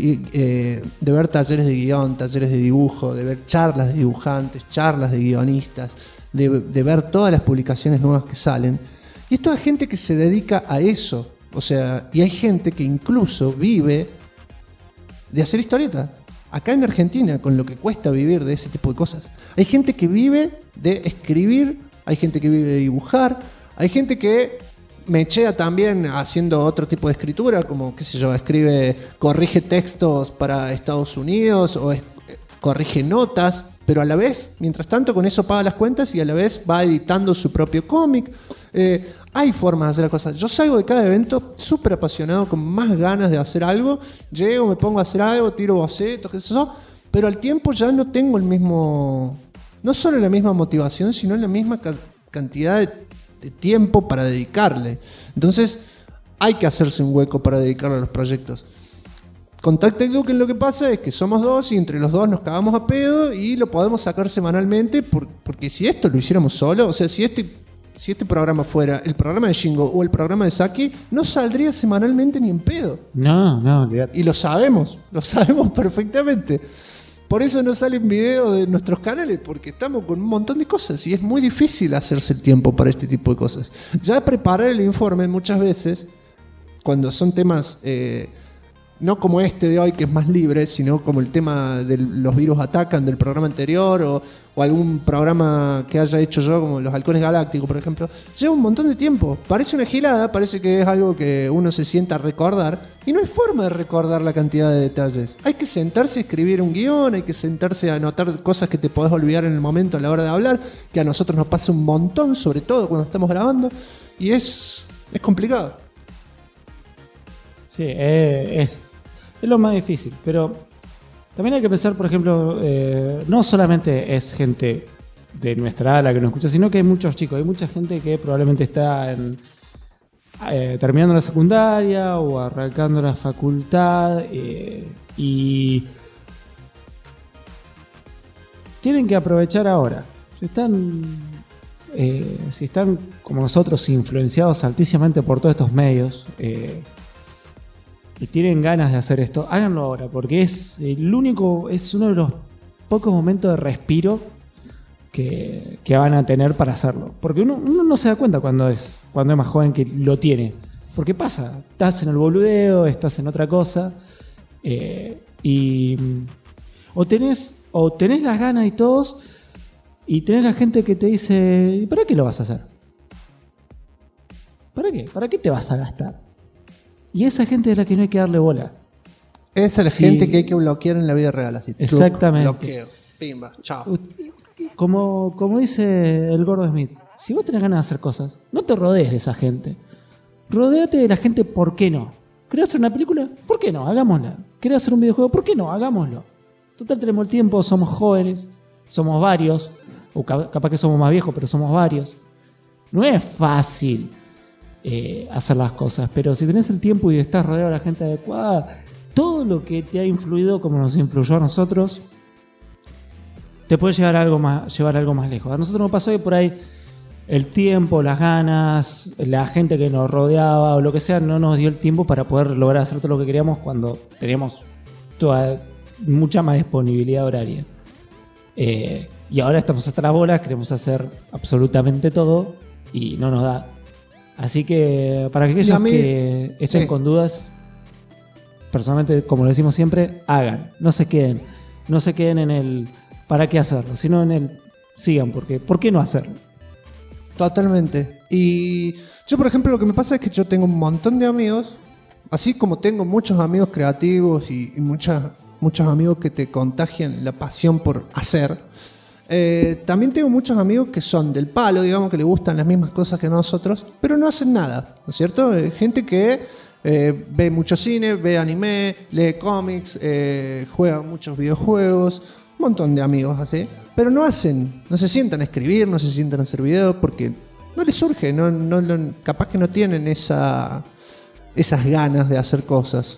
Speaker 2: ver talleres de guión, talleres de dibujo, de ver charlas de dibujantes, charlas de guionistas, de ver todas las publicaciones nuevas que salen. Y esto es gente que se dedica a eso. O sea, y hay gente que incluso vive de hacer historieta. Acá en Argentina, con lo que cuesta vivir de ese tipo de cosas. Hay gente que vive de escribir, hay gente que vive de dibujar, hay gente que mechea también haciendo otro tipo de escritura, como, qué sé yo, corrige textos para Estados Unidos o corrige notas, pero a la vez, mientras tanto, con eso paga las cuentas y a la vez va editando su propio cómic. Hay formas de hacer las cosas. Yo salgo de cada evento súper apasionado, con más ganas de hacer algo. Llego, me pongo a hacer algo, tiro bocetos, qué sé yo, pero al tiempo ya no tengo el mismo, no solo la misma motivación, sino la misma cantidad de tiempo para dedicarle. Entonces hay que hacerse un hueco para dedicarle a los proyectos. Con Tactic Duke lo que pasa es que somos dos y entre los dos nos cagamos a pedo y lo podemos sacar semanalmente porque si esto lo hiciéramos solo, o sea, si este programa fuera el programa de Shingo o el programa de Saki, no saldría semanalmente ni en pedo.
Speaker 8: No, olvidate.
Speaker 2: Y lo sabemos perfectamente. Por eso no salen videos de nuestros canales, porque estamos con un montón de cosas y es muy difícil hacerse el tiempo para este tipo de cosas. Ya preparar el informe muchas veces, cuando son temas no como este de hoy que es más libre, sino como el tema de los virus atacan del programa anterior o algún programa que haya hecho yo como los Halcones Galácticos, por ejemplo, lleva un montón de tiempo. Parece una gilada, parece que es algo que uno se sienta a recordar y no hay forma de recordar la cantidad de detalles. Hay que sentarse a escribir un guión, hay que sentarse a anotar cosas que te podés olvidar en el momento a la hora de hablar, que a nosotros nos pasa un montón, sobre todo cuando estamos grabando, y es complicado.
Speaker 8: Sí, es lo más difícil, pero también hay que pensar, por ejemplo, no solamente es gente de nuestra edad la que nos escucha, sino que hay muchos chicos, hay mucha gente que probablemente está terminando la secundaria o arrancando la facultad y tienen que aprovechar ahora. Si están como nosotros influenciados altísimamente por todos estos medios y tienen ganas de hacer esto, háganlo ahora, porque es uno de los pocos momentos de respiro que van a tener para hacerlo. Porque uno no se da cuenta cuando es más joven que lo tiene. Porque pasa, estás en el boludeo, estás en otra cosa, o tenés las ganas y todos, y tenés la gente que te dice, ¿para qué lo vas a hacer? ¿Para qué? ¿Para qué te vas a gastar? Y esa gente es la que no hay que darle bola.
Speaker 2: Esa es la gente que hay que bloquear en la vida real. Así.
Speaker 8: Exactamente.
Speaker 2: Bloqueo. Pimba. Chao.
Speaker 8: Como dice el Gordo Smith, si vos tenés ganas de hacer cosas, no te rodees de esa gente. Rodéate de la gente, ¿por qué no? ¿Querés hacer una película? ¿Por qué no? Hagámosla. ¿Querés hacer un videojuego? ¿Por qué no? Hagámoslo. Total, tenemos el tiempo, somos jóvenes, somos varios, o capaz que somos más viejos, pero somos varios. No es fácil hacer las cosas, pero si tenés el tiempo y estás rodeado de la gente adecuada, todo lo que te ha influido como nos influyó a nosotros te puede llevar algo más lejos. A nosotros nos pasó que por ahí el tiempo, las ganas, la gente que nos rodeaba o lo que sea no nos dio el tiempo para poder lograr hacer todo lo que queríamos cuando teníamos mucha más disponibilidad horaria. Y ahora estamos hasta las bolas, queremos hacer absolutamente todo y no nos da. Así que para aquellos que estén con dudas, personalmente, como lo decimos siempre, hagan, no se queden en el para qué hacerlo, sino en el sigan, porque ¿por qué no hacerlo?
Speaker 2: Totalmente. Y yo, por ejemplo, lo que me pasa es que yo tengo un montón de amigos, así como tengo muchos amigos creativos y muchos amigos que te contagian la pasión por hacer. También tengo muchos amigos que son del palo, digamos, que les gustan las mismas cosas que nosotros, pero no hacen nada, ¿no es cierto? Gente que ve mucho cine, ve anime, lee cómics, juega muchos videojuegos, un montón de amigos así, pero no se sientan a escribir, no se sientan a hacer videos porque les surge, capaz que no tienen esas ganas de hacer cosas.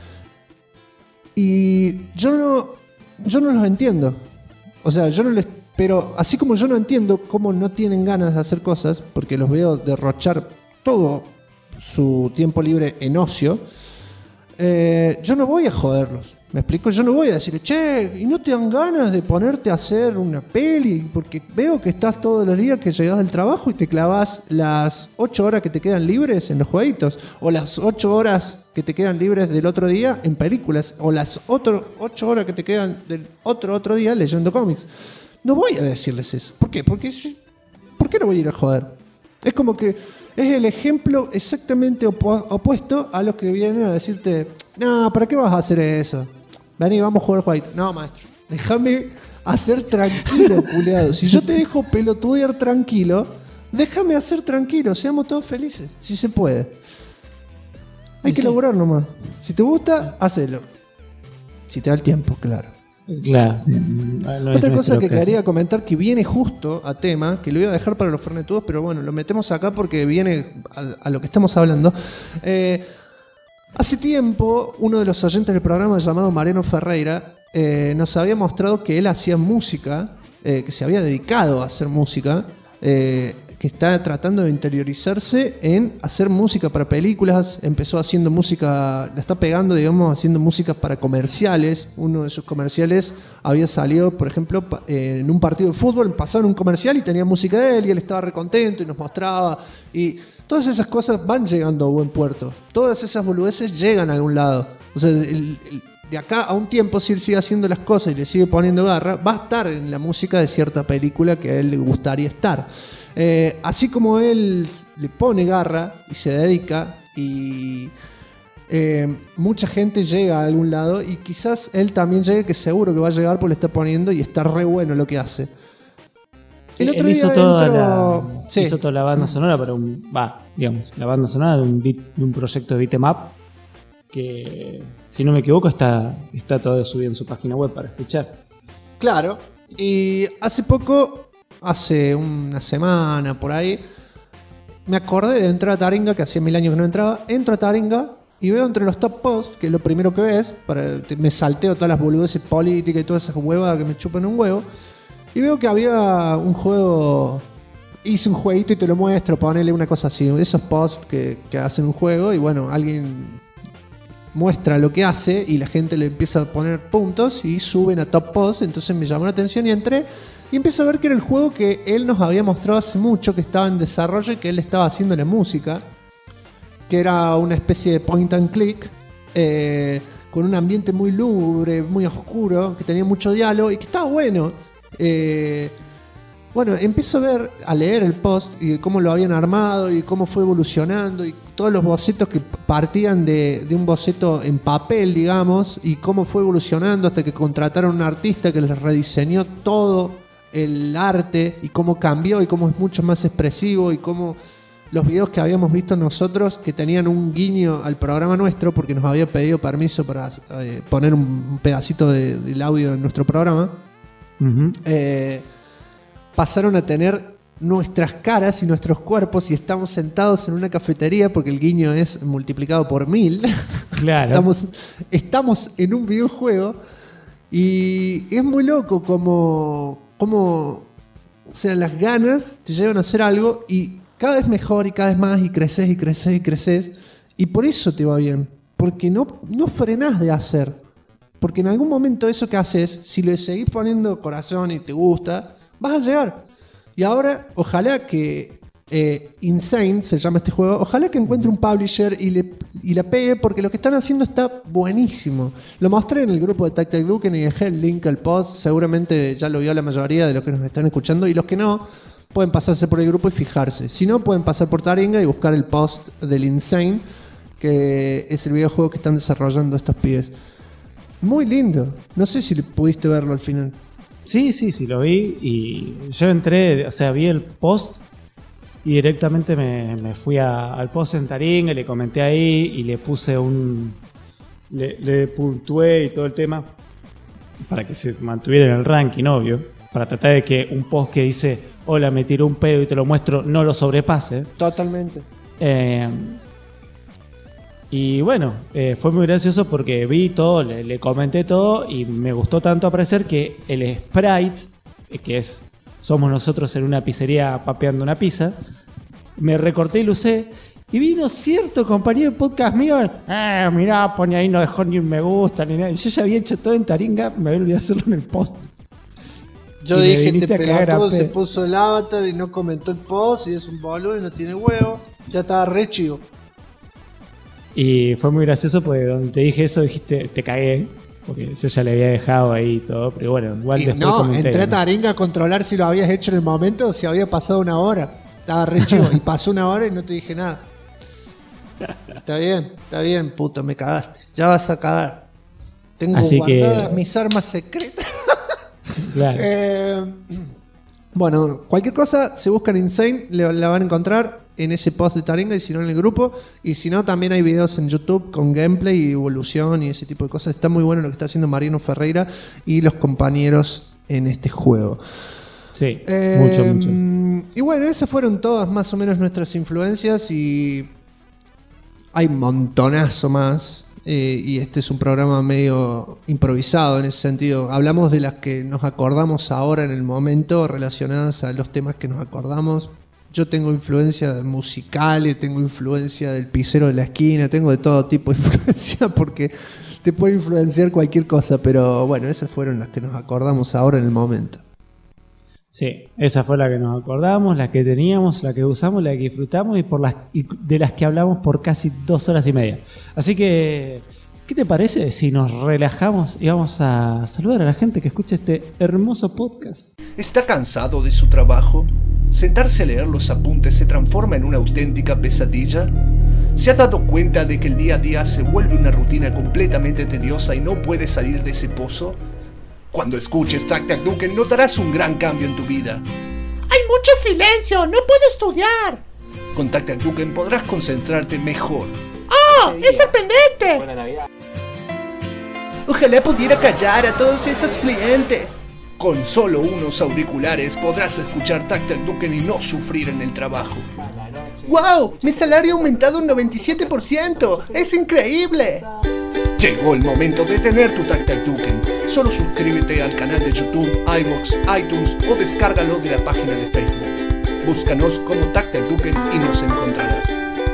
Speaker 2: Y yo no los entiendo. O sea, pero así como yo no entiendo cómo no tienen ganas de hacer cosas, porque los veo derrochar todo su tiempo libre en ocio, yo no voy a joderlos. ¿Me explico? Yo no voy a decir, che, ¿y no te dan ganas de ponerte a hacer una peli? Porque veo que estás todos los días que llegas del trabajo y te clavas las 8 horas que te quedan libres en los jueguitos, o las 8 horas que te quedan libres del otro día en películas, o las 8 horas que te quedan del otro día leyendo cómics. No voy a decirles eso. ¿Por qué? ¿Por qué no voy a ir a joder? Es como que es el ejemplo exactamente opuesto a los que vienen a decirte, no, ¿para qué vas a hacer eso? Vení, vamos a jugar jueguito. No, maestro, déjame hacer tranquilo, culiado. Si yo te dejo pelotudear tranquilo, déjame hacer tranquilo, seamos todos felices, si se puede. Hay que laburar nomás. Si te gusta, hacelo. Si te da el tiempo, claro.
Speaker 8: Claro, sí.
Speaker 2: Otra cosa que quería comentar que viene justo a tema, que lo iba a dejar para los fernetudos, pero bueno, lo metemos acá porque viene a lo que estamos hablando. Hace tiempo, uno de los oyentes del programa llamado Mariano Ferreira nos había mostrado que él hacía música, que se había dedicado a hacer música, que está tratando de interiorizarse en hacer música para películas. Empezó haciendo música, la está pegando, digamos, haciendo música para comerciales. Uno de sus comerciales había salido, por ejemplo, en un partido de fútbol, pasaron un comercial y tenía música de él y él estaba recontento y nos mostraba. Y todas esas cosas van llegando a buen puerto. Todas esas boludeces llegan a algún lado. O sea, de acá a un tiempo, si él sigue haciendo las cosas y le sigue poniendo garra, va a estar en la música de cierta película que a él le gustaría estar. Así como él le pone garra y se dedica y mucha gente llega a algún lado y quizás él también llegue, que seguro que va a llegar porque le está poniendo y está re bueno lo que hace.
Speaker 8: El otro día hizo toda la banda sonora para la banda sonora de un proyecto de beat 'em up que, si no me equivoco, está todo subido en su página web para escuchar.
Speaker 2: Claro, y hace una semana por ahí, me acordé de entrar a Taringa, que hacía 1000 años que no entraba. Entro a Taringa y veo entre los top posts, que es lo primero que ves, me salteo todas las boludeces políticas y todas esas huevadas que me chupan un huevo, y veo que había un juego, hice un jueguito y te lo muestro, ponele una cosa así, esos posts que hacen un juego y bueno, alguien muestra lo que hace y la gente le empieza a poner puntos y suben a top posts. Entonces me llamó la atención y entré y empecé a ver que era el juego que él nos había mostrado hace mucho, que estaba en desarrollo y que él estaba haciendo la música, que era una especie de point and click, con un ambiente muy lúgubre, muy oscuro, que tenía mucho diálogo y que estaba bueno. Bueno, empiezo a leer el post y cómo lo habían armado y cómo fue evolucionando y todos los bocetos que partían de un boceto en papel, digamos, y cómo fue evolucionando hasta que contrataron a un artista que les rediseñó todo el arte y cómo cambió y cómo es mucho más expresivo y cómo los videos que habíamos visto nosotros, que tenían un guiño al programa nuestro porque nos había pedido permiso para poner un pedacito del audio en nuestro programa, pasaron a tener nuestras caras y nuestros cuerpos y estamos sentados en una cafetería porque el guiño es multiplicado por 1000.
Speaker 8: Claro.
Speaker 2: Estamos en un videojuego y es muy loco como o sea, las ganas te llevan a hacer algo y cada vez mejor y cada vez más y creces y creces y creces y por eso te va bien, porque no frenás de hacer, porque en algún momento eso que haces, si le seguís poniendo corazón y te gusta, vas a llegar. Y ahora, ojalá que Insane, se llama este juego, ojalá que encuentre un publisher y la pegue, porque lo que están haciendo está buenísimo. Lo mostré en el grupo de Tactic Duken y dejé el link al post. Seguramente ya lo vio la mayoría de los que nos están escuchando, y los que no, pueden pasarse por el grupo y fijarse. Si no, pueden pasar por Taringa y buscar el post del Insane, que es el videojuego que están desarrollando estos pibes. Muy lindo. No sé si pudiste verlo al final.
Speaker 8: Sí, lo vi y yo entré, o sea, vi el post y directamente me fui al post en Taringa, le comenté ahí y le puse le puntué y todo el tema para que se mantuviera en el ranking, obvio. para tratar de que un post que dice hola, me tiró un pedo y te lo muestro, no lo sobrepase.
Speaker 2: Totalmente.
Speaker 8: Y bueno, fue muy gracioso porque vi todo, le comenté todo y me gustó tanto aparecer que el sprite, que somos nosotros en una pizzería papeando una pizza, me recorté y lo usé. Y vino cierto compañero de podcast mío, mirá, pone ahí, no dejó ni un me gusta ni nada. Y yo ya había hecho todo en Taringa, me había olvidado hacerlo en el post.
Speaker 2: Yo dije, este pelotudo se puso el avatar y no comentó el post y es un boludo y no tiene huevo. Ya estaba re chivo.
Speaker 8: Y fue muy gracioso porque donde te dije eso dijiste, te cagué. Porque yo ya le había dejado ahí todo, pero bueno, igual
Speaker 2: y
Speaker 8: después
Speaker 2: no,
Speaker 8: comenté.
Speaker 2: Entré a Taringa a controlar si lo habías hecho en el momento o si había pasado una hora. Estaba re chivo y pasó una hora y no te dije nada. Está bien, puto, me cagaste. Ya vas a cagar. Tengo
Speaker 8: así
Speaker 2: guardadas
Speaker 8: que...
Speaker 2: mis armas secretas.
Speaker 8: Claro.
Speaker 2: Bueno, cualquier cosa, se buscan Insane, la van a encontrar en ese post de Taringa y si no en el grupo. Y si no, también hay videos en YouTube con gameplay y evolución y ese tipo de cosas. Está muy bueno lo que está haciendo Mariano Ferreira y los compañeros en este juego.
Speaker 8: Sí, mucho.
Speaker 2: Y bueno, esas fueron todas más o menos nuestras influencias y hay un montonazo más. Y este es un programa medio improvisado en ese sentido. Hablamos de las que nos acordamos ahora en el momento relacionadas a los temas que nos acordamos. Yo tengo influencia musicales, tengo influencia del pizzero de la esquina, tengo de todo tipo de influencia porque te puede influenciar cualquier cosa, pero bueno, esas fueron las que nos acordamos ahora en el momento.
Speaker 8: Sí, esa fue la que nos acordamos, la que teníamos, la que usamos, la que disfrutamos y de las que hablamos por casi 2 horas y media. Así que, ¿qué te parece si nos relajamos y vamos a saludar a la gente que escucha este hermoso podcast?
Speaker 11: ¿Está cansado de su trabajo? ¿Sentarse a leer los apuntes se transforma en una auténtica pesadilla? ¿Se ha dado cuenta de que el día a día se vuelve una rutina completamente tediosa y no puede salir de ese pozo? Cuando escuches Tac Tac Duken notarás un gran cambio en tu vida.
Speaker 4: ¡Hay mucho silencio! ¡No puedo estudiar!
Speaker 11: Con Tac Tac Duken podrás concentrarte mejor.
Speaker 4: ¡Oh! ¡Es sorprendente!
Speaker 6: Buena Navidad.
Speaker 7: Ojalá pudiera callar a todos estos clientes.
Speaker 11: Con solo unos auriculares podrás escuchar Tac Tac Duken y no sufrir en el trabajo.
Speaker 7: ¡Wow! Mi salario ha aumentado un 97%. ¡Es increíble!
Speaker 11: Llegó el momento de tener tu Tac Tac Duken. Solo suscríbete al canal de YouTube, iVoox, iTunes o descárgalo de la página de Facebook. Búscanos como Tac Tac Duken y nos encontrarás.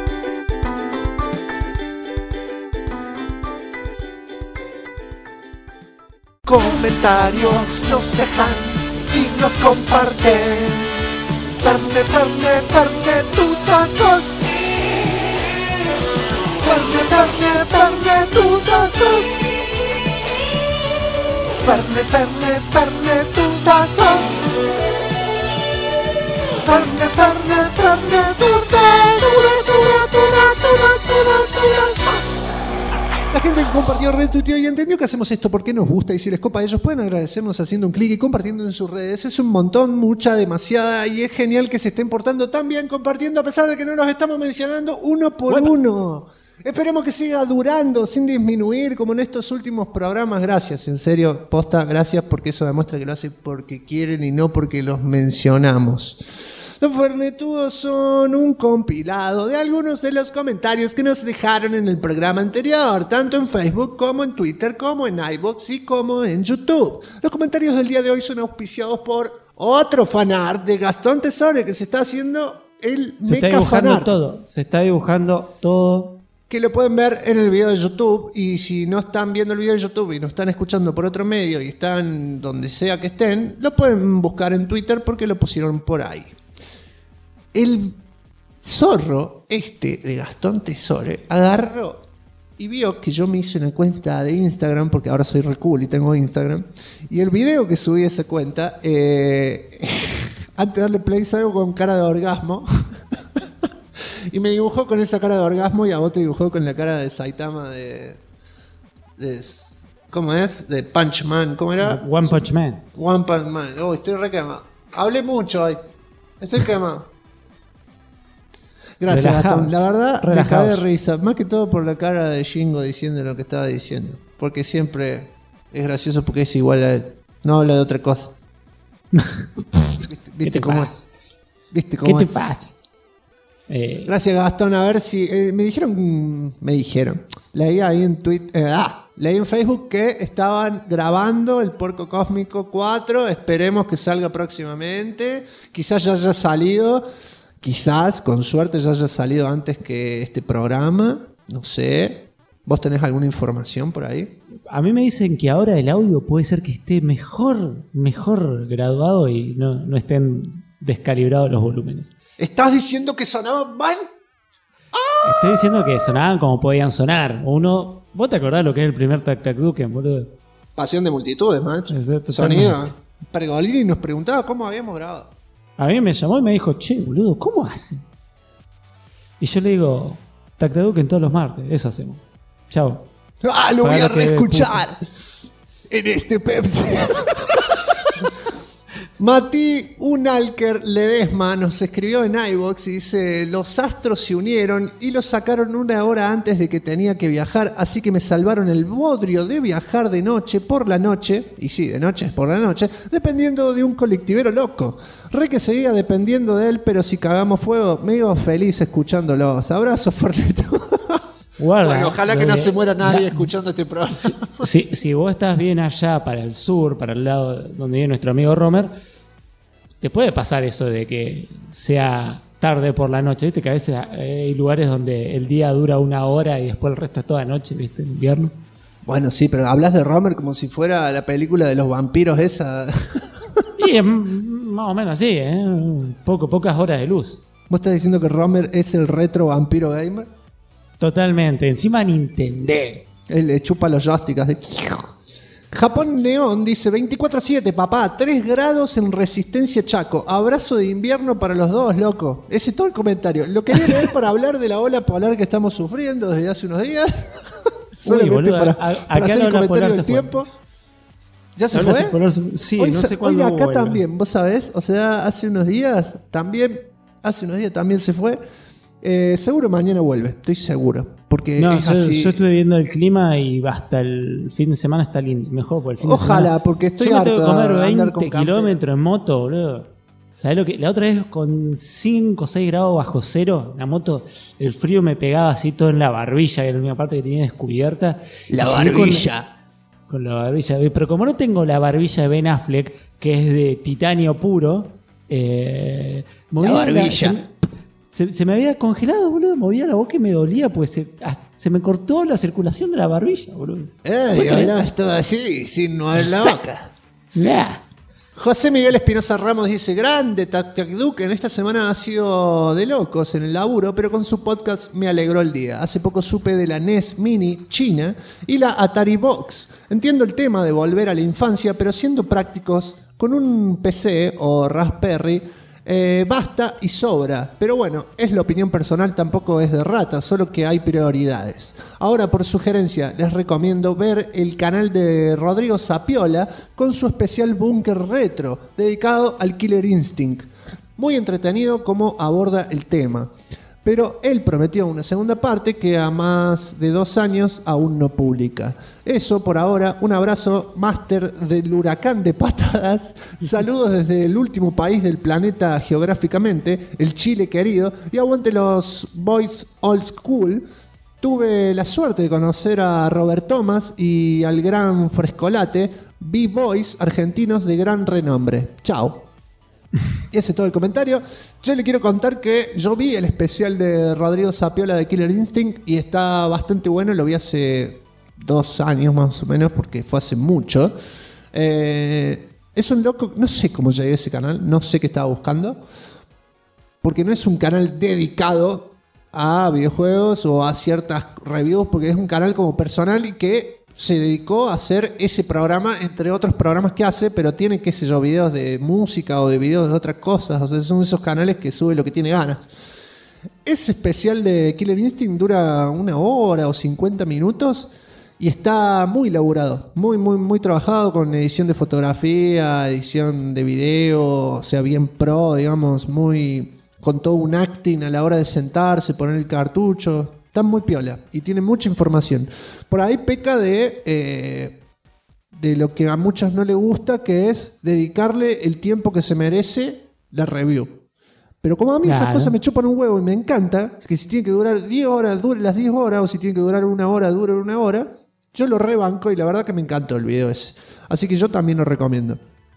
Speaker 12: Comentarios nos dejan y nos comparten. Ferne, tutazos. Ferne, tutazos. Ferne, tutazos. Ferne,
Speaker 2: La gente que compartió, retuiteó y entendió que hacemos esto porque nos gusta y si les copa a ellos pueden agradecernos haciendo un clic y compartiendo en sus redes. Es un montón, mucha, demasiada y es genial que se estén portando tan bien compartiendo a pesar de que no los estamos mencionando uno por uno. Esperemos que siga durando sin disminuir como en estos últimos programas. Gracias, en serio, posta, gracias porque eso demuestra que lo hacen porque quieren y no porque los mencionamos. Los Fernetudos son un compilado de algunos de los comentarios que nos dejaron en el programa anterior, tanto en Facebook como en Twitter, como en iVoox y como en YouTube. Los comentarios del día de hoy son auspiciados por otro fanart de Gastón Tesore que se está haciendo el meca fanart.
Speaker 8: Se está dibujando todo.
Speaker 2: Que lo pueden ver en el video de YouTube y si no están viendo el video de YouTube y nos están escuchando por otro medio y están donde sea que estén, lo pueden buscar en Twitter porque lo pusieron por ahí. El zorro de Gastón Tesore agarró y vio que yo me hice una cuenta de Instagram porque ahora soy re cool y tengo Instagram y el video que subí a esa cuenta antes de darle play salgo con cara de orgasmo y me dibujó con esa cara de orgasmo y a vos te dibujó con la cara de Saitama de ¿cómo es? De Punch Man, ¿cómo era?
Speaker 8: One Punch Man.
Speaker 2: One Punch Man. Oh, estoy re quemado. Hablé mucho hoy. Estoy quemado. Gracias, Gastón. La verdad, me cagué de risa. Más que todo por la cara de Jingo diciendo lo que estaba diciendo. Porque siempre es gracioso porque es igual a él. No habla de otra cosa. ¿Viste cómo es? ¿Viste
Speaker 8: ¿Qué
Speaker 2: cómo
Speaker 8: te
Speaker 2: es?
Speaker 8: pasa?
Speaker 2: Gracias, Gastón. A ver si... me dijeron... Leí ahí en Twitter... leí en Facebook que estaban grabando el Puerco Cósmico 4. Esperemos que salga próximamente. Quizás ya haya salido. Quizás, con suerte, ya haya salido antes que este programa. No sé. ¿Vos tenés alguna información por ahí?
Speaker 8: A mí me dicen que ahora el audio puede ser que esté mejor graduado y no estén descalibrados los volúmenes.
Speaker 2: ¿Estás diciendo que sonaban mal?
Speaker 8: Estoy diciendo que sonaban como podían sonar. ¿Vos te acordás lo que es el primer Tac Tac Duken, boludo?
Speaker 2: Pasión de multitudes, macho. Sonido. Pergolini nos preguntaba cómo habíamos grabado.
Speaker 8: A mí me llamó y me dijo, che, boludo, ¿cómo hacen? Y yo le digo, Tac Tac Duken todos los martes, eso hacemos. Chao.
Speaker 2: Lo voy a reescuchar en este Pepsi. Mati Unalker Ledesma nos escribió en iVoox y dice: los astros se unieron y lo sacaron una hora antes de que tenía que viajar, así que me salvaron el bodrio de viajar de noche por la noche, y sí, de noche es por la noche, dependiendo de un colectivero loco. Re que seguía dependiendo de él, pero si cagamos fuego, me iba feliz escuchándolos. Abrazos, Forneto.
Speaker 8: Guarda,
Speaker 2: bueno, ojalá que no se muera nadie escuchando este programa.
Speaker 8: Si vos estás bien allá para el sur, para el lado donde vive nuestro amigo Romer, te puede pasar eso de que sea tarde por la noche. Viste que a veces hay lugares donde el día dura una hora y después el resto es toda noche, ¿viste? En invierno.
Speaker 2: Bueno, sí, pero hablas de Romer como si fuera la película de los vampiros esa.
Speaker 8: Y es más o menos así, pocas horas de luz.
Speaker 2: ¿Vos estás diciendo que Romer es el retro vampiro gamer?
Speaker 8: Totalmente, encima Nintendo.
Speaker 2: Él le chupa los joysticks de... Japón Neón dice 24/7, papá, 3 grados en Resistencia Chaco. Abrazo de invierno para los dos, loco. Ese es todo el comentario. Lo quería leer para hablar de la ola polar que estamos sufriendo desde hace unos días. Solamente
Speaker 8: boludo,
Speaker 2: para hacer el comentario del tiempo. ¿Ya se fue?
Speaker 8: Sí,
Speaker 2: hoy,
Speaker 8: no sé cuándo.
Speaker 2: Hoy acá también, vos sabés, o sea, hace unos días también se fue. Seguro mañana vuelve, estoy seguro. Porque
Speaker 8: no,
Speaker 2: es así.
Speaker 8: Yo estuve viendo el clima y hasta el fin de semana está lindo. Mejor por el fin de semana.
Speaker 2: Ojalá, porque estoy
Speaker 8: yo
Speaker 2: harto
Speaker 8: me tengo que comer
Speaker 2: de
Speaker 8: 20 kilómetros en moto, boludo. ¿Sabés lo que? La otra vez con 5 o 6 grados bajo cero, la moto, el frío me pegaba así todo en la barbilla, que era la única parte que tenía descubierta.
Speaker 2: La barbilla.
Speaker 8: Con la barbilla. Pero como no tengo la barbilla de Ben Affleck, que es de titanio puro,
Speaker 2: la barbilla.
Speaker 8: Se me había congelado, boludo. Movía la boca y me dolía, pues se me cortó la circulación de la barbilla, boludo.
Speaker 2: Y hablabas todo así, sin mover la boca.
Speaker 8: Nah.
Speaker 2: José Miguel Espinosa Ramos dice: grande Tac Tac Duke, en esta semana ha sido de locos en el laburo, pero con su podcast me alegró el día. Hace poco supe de la NES Mini China y la Atari Box. Entiendo el tema de volver a la infancia, pero siendo prácticos, con un PC o Raspberry basta y sobra. Pero bueno, es la opinión personal, tampoco es de rata, solo que hay prioridades. Ahora, por sugerencia, les recomiendo ver el canal de Rodrigo Sapiola con su especial Búnker Retro, dedicado al Killer Instinct. Muy entretenido cómo aborda el tema. Pero él prometió una segunda parte que a más de 2 años aún no publica. Eso por ahora. Un abrazo, máster del huracán de patadas. Saludos desde el último país del planeta geográficamente, el Chile querido. Y aguante los Boys Old School. Tuve la suerte de conocer a Robert Thomas y al gran Frescolate, B-Boys argentinos de gran renombre. Chao. Y ese es todo el comentario. Yo le quiero contar que yo vi el especial de Rodrigo Sapiola de Killer Instinct y está bastante bueno. Lo vi hace 2 años más o menos, porque fue hace mucho. Es un loco, no sé cómo llegué a ese canal, no sé qué estaba buscando, porque no es un canal dedicado a videojuegos o a ciertas reviews, porque es un canal como personal y que se dedicó a hacer ese programa, entre otros programas que hace, pero tiene, qué sé yo, videos de música o de videos de otras cosas. O sea, son esos canales que sube lo que tiene ganas. Ese especial de Killer Instinct dura 1 hora o 50 minutos y está muy elaborado, muy trabajado, con edición de fotografía, edición de video, o sea, bien pro, digamos, con todo un acting a la hora de sentarse, poner el cartucho. Está muy piola y tiene mucha información. Por ahí peca de de lo que a muchos no les gusta, que es dedicarle el tiempo que se merece la review. Pero como a mí esas cosas me chupan un huevo y me encanta, que si tiene que durar 10 horas, dure las 10 horas, o si tiene que durar 1 hora, dure 1 hora, yo lo rebanco y la verdad que me encantó el video ese. Así que yo también lo recomiendo.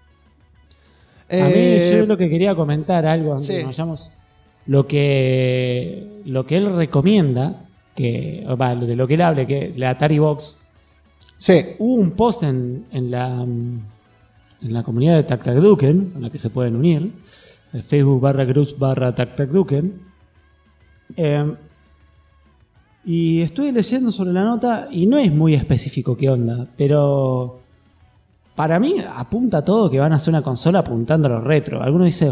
Speaker 8: A mí yo lo que quería comentar algo antes
Speaker 2: sí.
Speaker 8: de que nos vayamos. Lo que él recomienda, de lo que él hable, que la Atari Box.
Speaker 2: Sí.
Speaker 8: Hubo un post en la comunidad de TacTacDuken, en la que se pueden unir, Facebook.com/TacTacDuken. Y estuve leyendo sobre la nota y no es muy específico qué onda, pero para mí apunta todo que van a hacer una consola apuntando a lo retro. Algunos dicen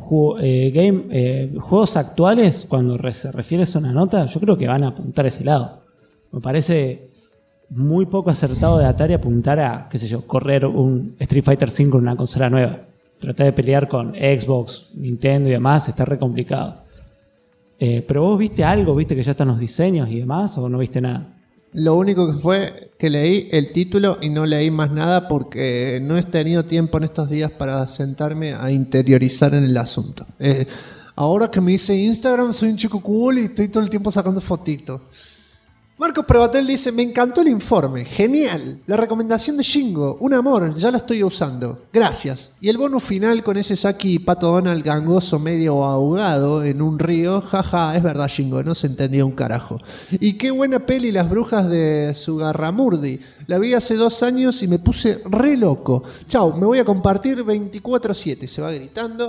Speaker 8: juegos actuales, cuando se refiere a una nota, yo creo que van a apuntar a ese lado. Me parece muy poco acertado de Atari apuntar a, qué sé yo, correr un Street Fighter V en una consola nueva. Tratar de pelear con Xbox, Nintendo y demás está re complicado. Pero vos viste algo, viste que ya están los diseños y demás, o no viste nada.
Speaker 2: Lo único que fue que leí el título y no leí más nada porque no he tenido tiempo en estos días para sentarme a interiorizar en el asunto. Ahora que me hice Instagram soy un chico cool y estoy todo el tiempo sacando fotitos. Marcos Prevatel dice: me encantó el informe, genial. La recomendación de Shingo, un amor, ya la estoy usando. Gracias. Y el bonus final con ese Saki y Pato Donald gangoso medio ahogado en un río. Jaja, es verdad Shingo, no se entendía un carajo. Y qué buena peli Las brujas de Sugarramurdi. La vi hace 2 años y me puse re loco. Chau, me voy a compartir 24/7. Se va gritando.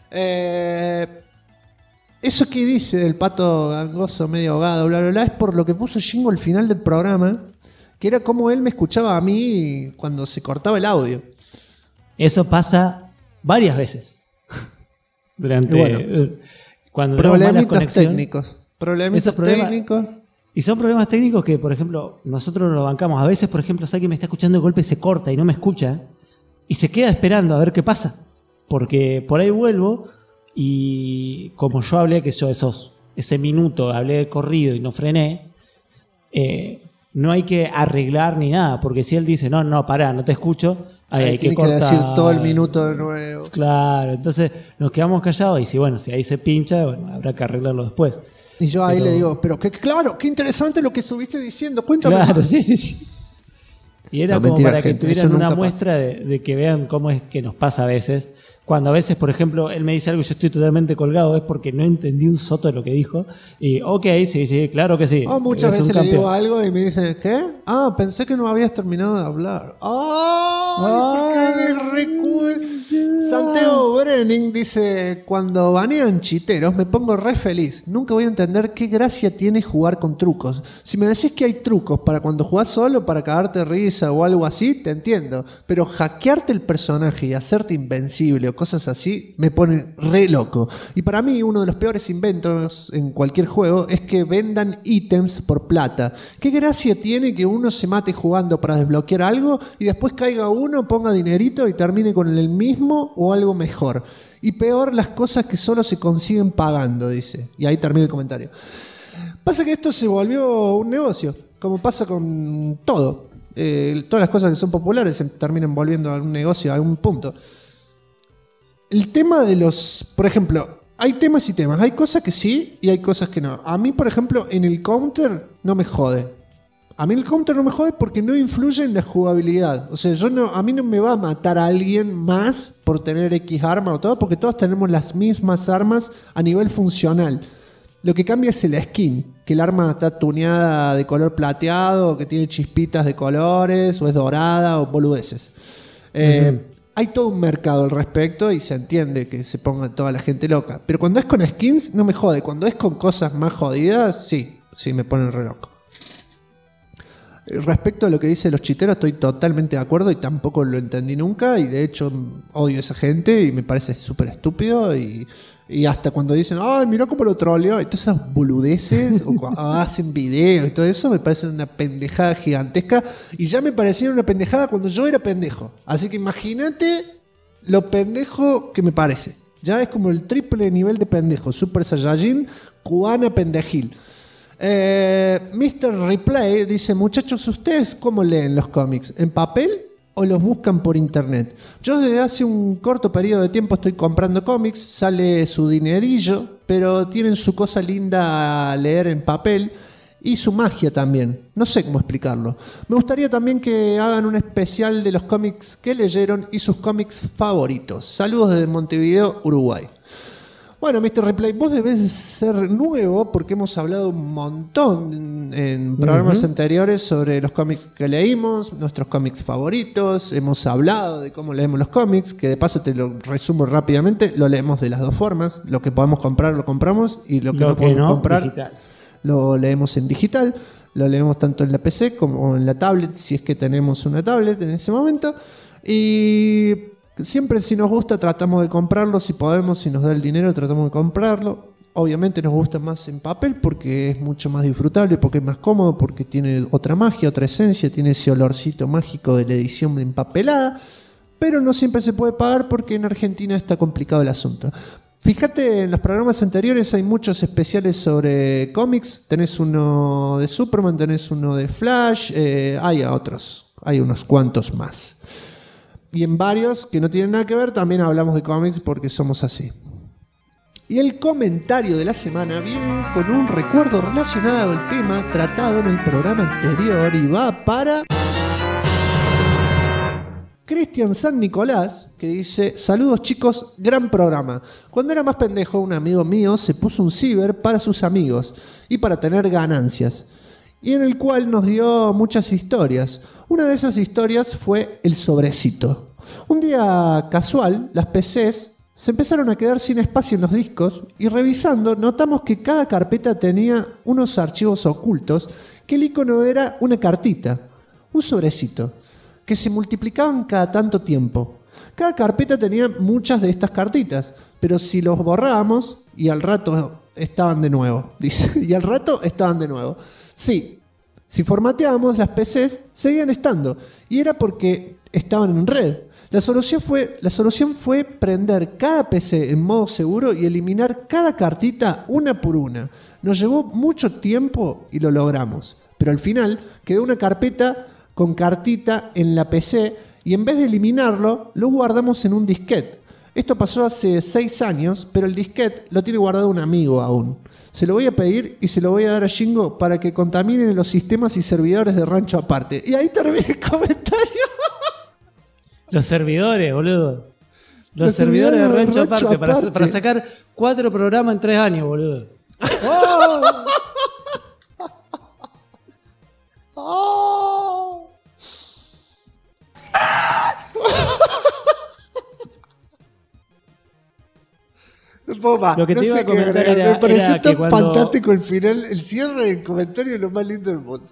Speaker 2: Eso que dice del pato gangoso medio ahogado, bla, bla, bla, es por lo que puso Shingo al final del programa, que era como él me escuchaba a mí cuando se cortaba el audio.
Speaker 8: Eso pasa varias veces. Durante cuando
Speaker 2: problemitas técnicos. Problemitas técnicos.
Speaker 8: Y son problemas técnicos que, por ejemplo, nosotros lo bancamos. A veces, por ejemplo, si alguien me está escuchando de golpe se corta y no me escucha y se queda esperando a ver qué pasa. Porque por ahí vuelvo. Y como yo hablé, que yo ese minuto hablé de corrido y no frené, no hay que arreglar ni nada, porque si él dice, no, pará, no te escucho, hay que cortar.
Speaker 2: Tiene que decir todo el minuto de nuevo.
Speaker 8: Claro, entonces nos quedamos callados y si ahí se pincha, habrá que arreglarlo después.
Speaker 2: Y yo ahí le digo, pero claro, qué interesante lo que estuviste diciendo, cuéntame.
Speaker 8: Claro, sí. Y era como mentira, para que tuvieran una muestra de que vean cómo es que nos pasa a veces. Cuando a veces, por ejemplo, él me dice algo y yo estoy totalmente colgado, es porque no entendí un soto de lo que dijo. Y sí, claro que sí.
Speaker 2: Muchas veces le digo algo y me dicen, ¿qué? Pensé que no habías terminado de hablar. ¡Qué re cool! Santiago Brenning dice, cuando banean chiteros me pongo re feliz. Nunca voy a entender qué gracia tiene jugar con trucos. Si me decís que hay trucos para cuando jugás solo, para cagarte de risa o algo así, te entiendo. Pero hackearte el personaje y hacerte invencible o cosas así me pone re loco. Y para mí uno de los peores inventos en cualquier juego es que vendan ítems por plata. ¿Qué gracia tiene que uno se mate jugando para desbloquear algo y después caiga uno, ponga dinerito y termine con el mismo o algo mejor? Y peor, las cosas que solo se consiguen pagando, dice. Y ahí termina el comentario. Pasa que esto se volvió un negocio, como pasa con todo. Todas las cosas que son populares se terminan volviendo a un negocio a algún punto. El tema de por ejemplo, hay temas y temas. Hay cosas que sí y hay cosas que no. A mí, por ejemplo, en el counter no me jode. A mí el counter no me jode porque no influye en la jugabilidad. O sea, a mí no me va a matar a alguien más por tener X arma o todo, porque todos tenemos las mismas armas a nivel funcional. Lo que cambia es el skin, que el arma está tuneada de color plateado, que tiene chispitas de colores, o es dorada, o boludeces. Hay todo un mercado al respecto y se entiende que se ponga toda la gente loca. Pero cuando es con skins, no me jode. Cuando es con cosas más jodidas, sí me ponen re loco. Respecto a lo que dicen los chiteros, estoy totalmente de acuerdo y tampoco lo entendí nunca. Y de hecho, odio a esa gente y me parece súper estúpido. Y hasta cuando dicen, ay, mirá cómo lo troleó, y todas esas boludeces, o hacen videos y todo eso, me parece una pendejada gigantesca. Y ya me parecía una pendejada cuando yo era pendejo. Así que imagínate lo pendejo que me parece. Ya es como el triple nivel de pendejo. Super Saiyajin, cubana pendejil. Mr. Replay dice, muchachos, ¿ustedes cómo leen los cómics? ¿En papel o los buscan por internet. Yo desde hace un corto periodo de tiempo estoy comprando cómics, sale su dinerillo, pero tienen su cosa linda a leer en papel y su magia también. No sé cómo explicarlo. Me gustaría también que hagan un especial de los cómics que leyeron y sus cómics favoritos. Saludos desde Montevideo, Uruguay. Bueno, Mr. Replay, vos debes ser nuevo porque hemos hablado un montón en programas anteriores sobre los cómics que leímos, nuestros cómics favoritos. Hemos hablado de cómo leemos los cómics, que de paso te lo resumo rápidamente. Lo leemos de las dos formas. Lo que podemos comprar lo compramos y lo que no podemos comprar digital. Lo leemos en digital. Lo leemos tanto en la PC como en la tablet, si es que tenemos una tablet en ese momento. Y siempre, si nos gusta, tratamos de comprarlo. Si podemos, si nos da el dinero, tratamos de comprarlo. Obviamente nos gusta más en papel porque es mucho más disfrutable, porque es más cómodo, porque tiene otra magia, otra esencia, tiene ese olorcito mágico de la edición empapelada. Pero no siempre se puede pagar porque en Argentina está complicado el asunto. Fíjate, en los programas anteriores hay muchos especiales sobre cómics. Tenés uno de Superman, tenés uno de Flash, hay otros, hay unos cuantos más. Y en varios que no tienen nada que ver también hablamos de cómics porque somos así. Y el comentario de la semana viene con un recuerdo relacionado al tema tratado en el programa anterior y va para Cristian San Nicolás, que dice: saludos chicos, gran programa. Cuando era más pendejo, un amigo mío se puso un ciber para sus amigos y para tener ganancias, y en el cual nos dio muchas historias. Una de esas historias fue el sobrecito. Un día casual, las PCs se empezaron a quedar sin espacio en los discos y revisando notamos que cada carpeta tenía unos archivos ocultos, que el icono era una cartita, un sobrecito, que se multiplicaban cada tanto tiempo. Cada carpeta tenía muchas de estas cartitas, pero si los borrábamos y al rato estaban de nuevo, dice, y al rato estaban de nuevo. Sí, si formateábamos las PCs seguían estando y era porque estaban en red. La solución fue prender cada PC en modo seguro y eliminar cada cartita una por una. Nos llevó mucho tiempo y lo logramos, pero al final quedó una carpeta con cartita en la PC y en vez de eliminarlo, lo guardamos en un disquete. Esto pasó hace 6 años, pero el disquete lo tiene guardado un amigo aún. Se lo voy a pedir y se lo voy a dar a Shingo para que contaminen los sistemas y servidores de Rancho Aparte. Y ahí termina el comentario.
Speaker 8: Los servidores, boludo. Los servidores de Rancho Aparte. Para sacar 4 programas en 3 años, boludo. ¡Oh! ¡Oh!
Speaker 2: No puedo más.
Speaker 8: Lo que
Speaker 2: no
Speaker 8: te iba
Speaker 2: sé
Speaker 8: a comentar
Speaker 2: qué
Speaker 8: era,
Speaker 2: me pareció
Speaker 8: era
Speaker 2: tan
Speaker 8: que cuando,
Speaker 2: fantástico el final, el cierre del comentario es lo más lindo del mundo.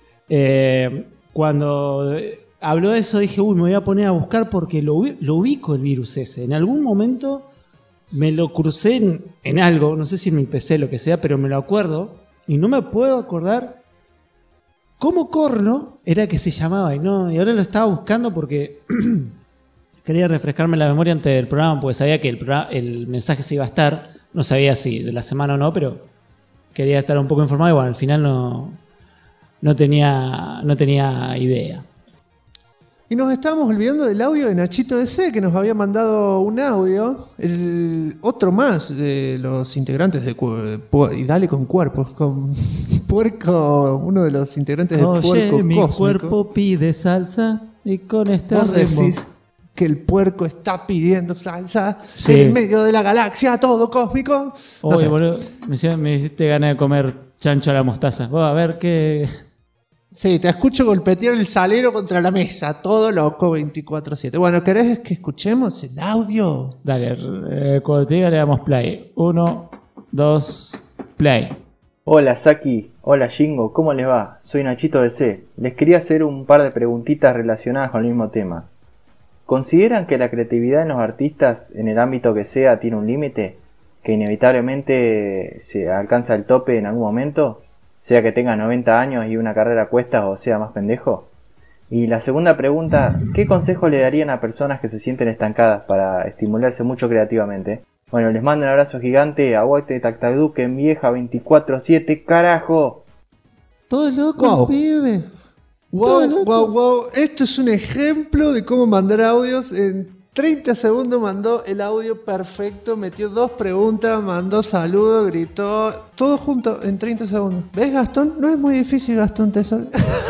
Speaker 8: Cuando habló de eso dije, me voy a poner a buscar porque lo ubico el virus ese. En algún momento me lo crucé en algo, no sé si en mi PC, lo que sea, pero me lo acuerdo y no me puedo acordar cómo corno era que se llamaba. Y ahora lo estaba buscando porque quería refrescarme la memoria antes del programa porque sabía que el mensaje se iba a estar. No sabía si de la semana o no, pero quería estar un poco informado y bueno, al final no tenía idea.
Speaker 2: Y nos estábamos olvidando del audio de Nachito DC, que nos había mandado un audio. Otro más de los integrantes de y dale con cuerpos, con Puerco, uno de los integrantes de Puerco
Speaker 8: mi
Speaker 2: Cósmico.
Speaker 8: Cuerpo pide salsa y con este
Speaker 2: ¿Vos
Speaker 8: ritmo.
Speaker 2: decís que el puerco está pidiendo salsa
Speaker 8: Sí.
Speaker 2: en medio de la galaxia, todo cósmico? No
Speaker 8: Oye,
Speaker 2: sé.
Speaker 8: boludo, me hiciste ganas de comer chancho a la mostaza. Vos, a ver qué.
Speaker 2: Sí, te escucho golpetear el salero contra la mesa, todo loco 24/7. Bueno, ¿querés que escuchemos el audio?
Speaker 8: Dale, cuando te diga le damos play. 1, 2, play.
Speaker 13: Hola Saki, hola Shingo, ¿cómo les va? Soy Nachito DC. Les quería hacer un par de preguntitas relacionadas con el mismo tema. ¿Consideran que la creatividad en los artistas, en el ámbito que sea, tiene un límite? ¿Que inevitablemente se alcanza el tope en algún momento? Sea que tenga 90 años y una carrera a cuestas o sea más pendejo. Y la segunda pregunta, ¿qué consejo le darían a personas que se sienten estancadas para estimularse mucho creativamente? Bueno, les mando un abrazo gigante, aguante Tactaduquen vieja 24/7, carajo.
Speaker 2: Todo loco,
Speaker 8: Wow.
Speaker 2: pibe. Wow. Esto es un ejemplo de cómo mandar audios. En 30 segundos mandó el audio perfecto, metió 2 preguntas, mandó saludos, gritó, todo junto en 30 segundos. ¿Ves, Gastón? No es muy difícil, Gastón Tesoro.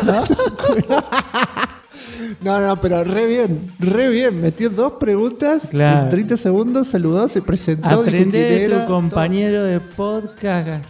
Speaker 2: No, pero re bien. Metió 2 preguntas en 30 segundos, saludó, se presentó.
Speaker 8: Aprende de tu compañero de podcast.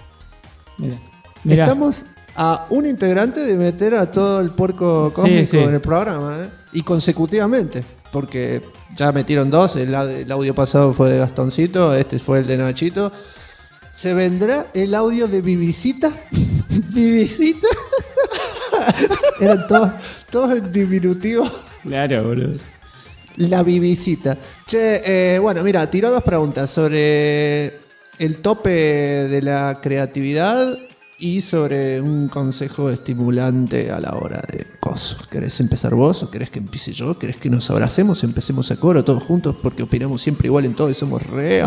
Speaker 8: Mira.
Speaker 2: Estamos a un integrante de meter a todo el puerco cósmico en el programa, ¿eh? Y consecutivamente, porque ya metieron 2, el audio pasado fue de Gastoncito, este fue el de Nachito. ¿Se vendrá el audio de Vivicita? ¿Vivicita? Eran todos en diminutivo.
Speaker 8: Claro, boludo.
Speaker 2: La Vivicita. Che, bueno, mira, tiró 2 preguntas sobre el tope de la creatividad y sobre un consejo estimulante a la hora de cosas. ¿Querés empezar vos o querés que empiece yo? ¿Querés que nos abracemos, empecemos a coro todos juntos porque opinamos siempre igual en todo y somos re...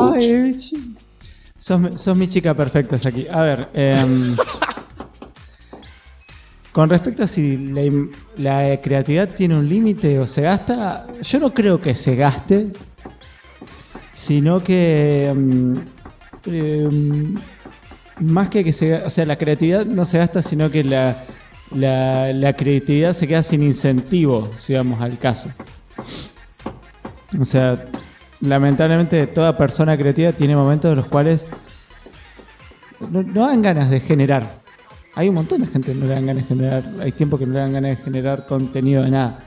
Speaker 8: Sos mi chica perfecta aquí. A ver, con respecto a si la creatividad tiene un límite o se gasta, yo no creo que se gaste, sino que más que o sea, la creatividad no se gasta, sino que la creatividad se queda sin incentivo, si vamos al caso. O sea, lamentablemente toda persona creativa tiene momentos en los cuales no dan ganas de generar. Hay un montón de gente que no le dan ganas de generar. Hay tiempo que no le dan ganas de generar contenido de nada.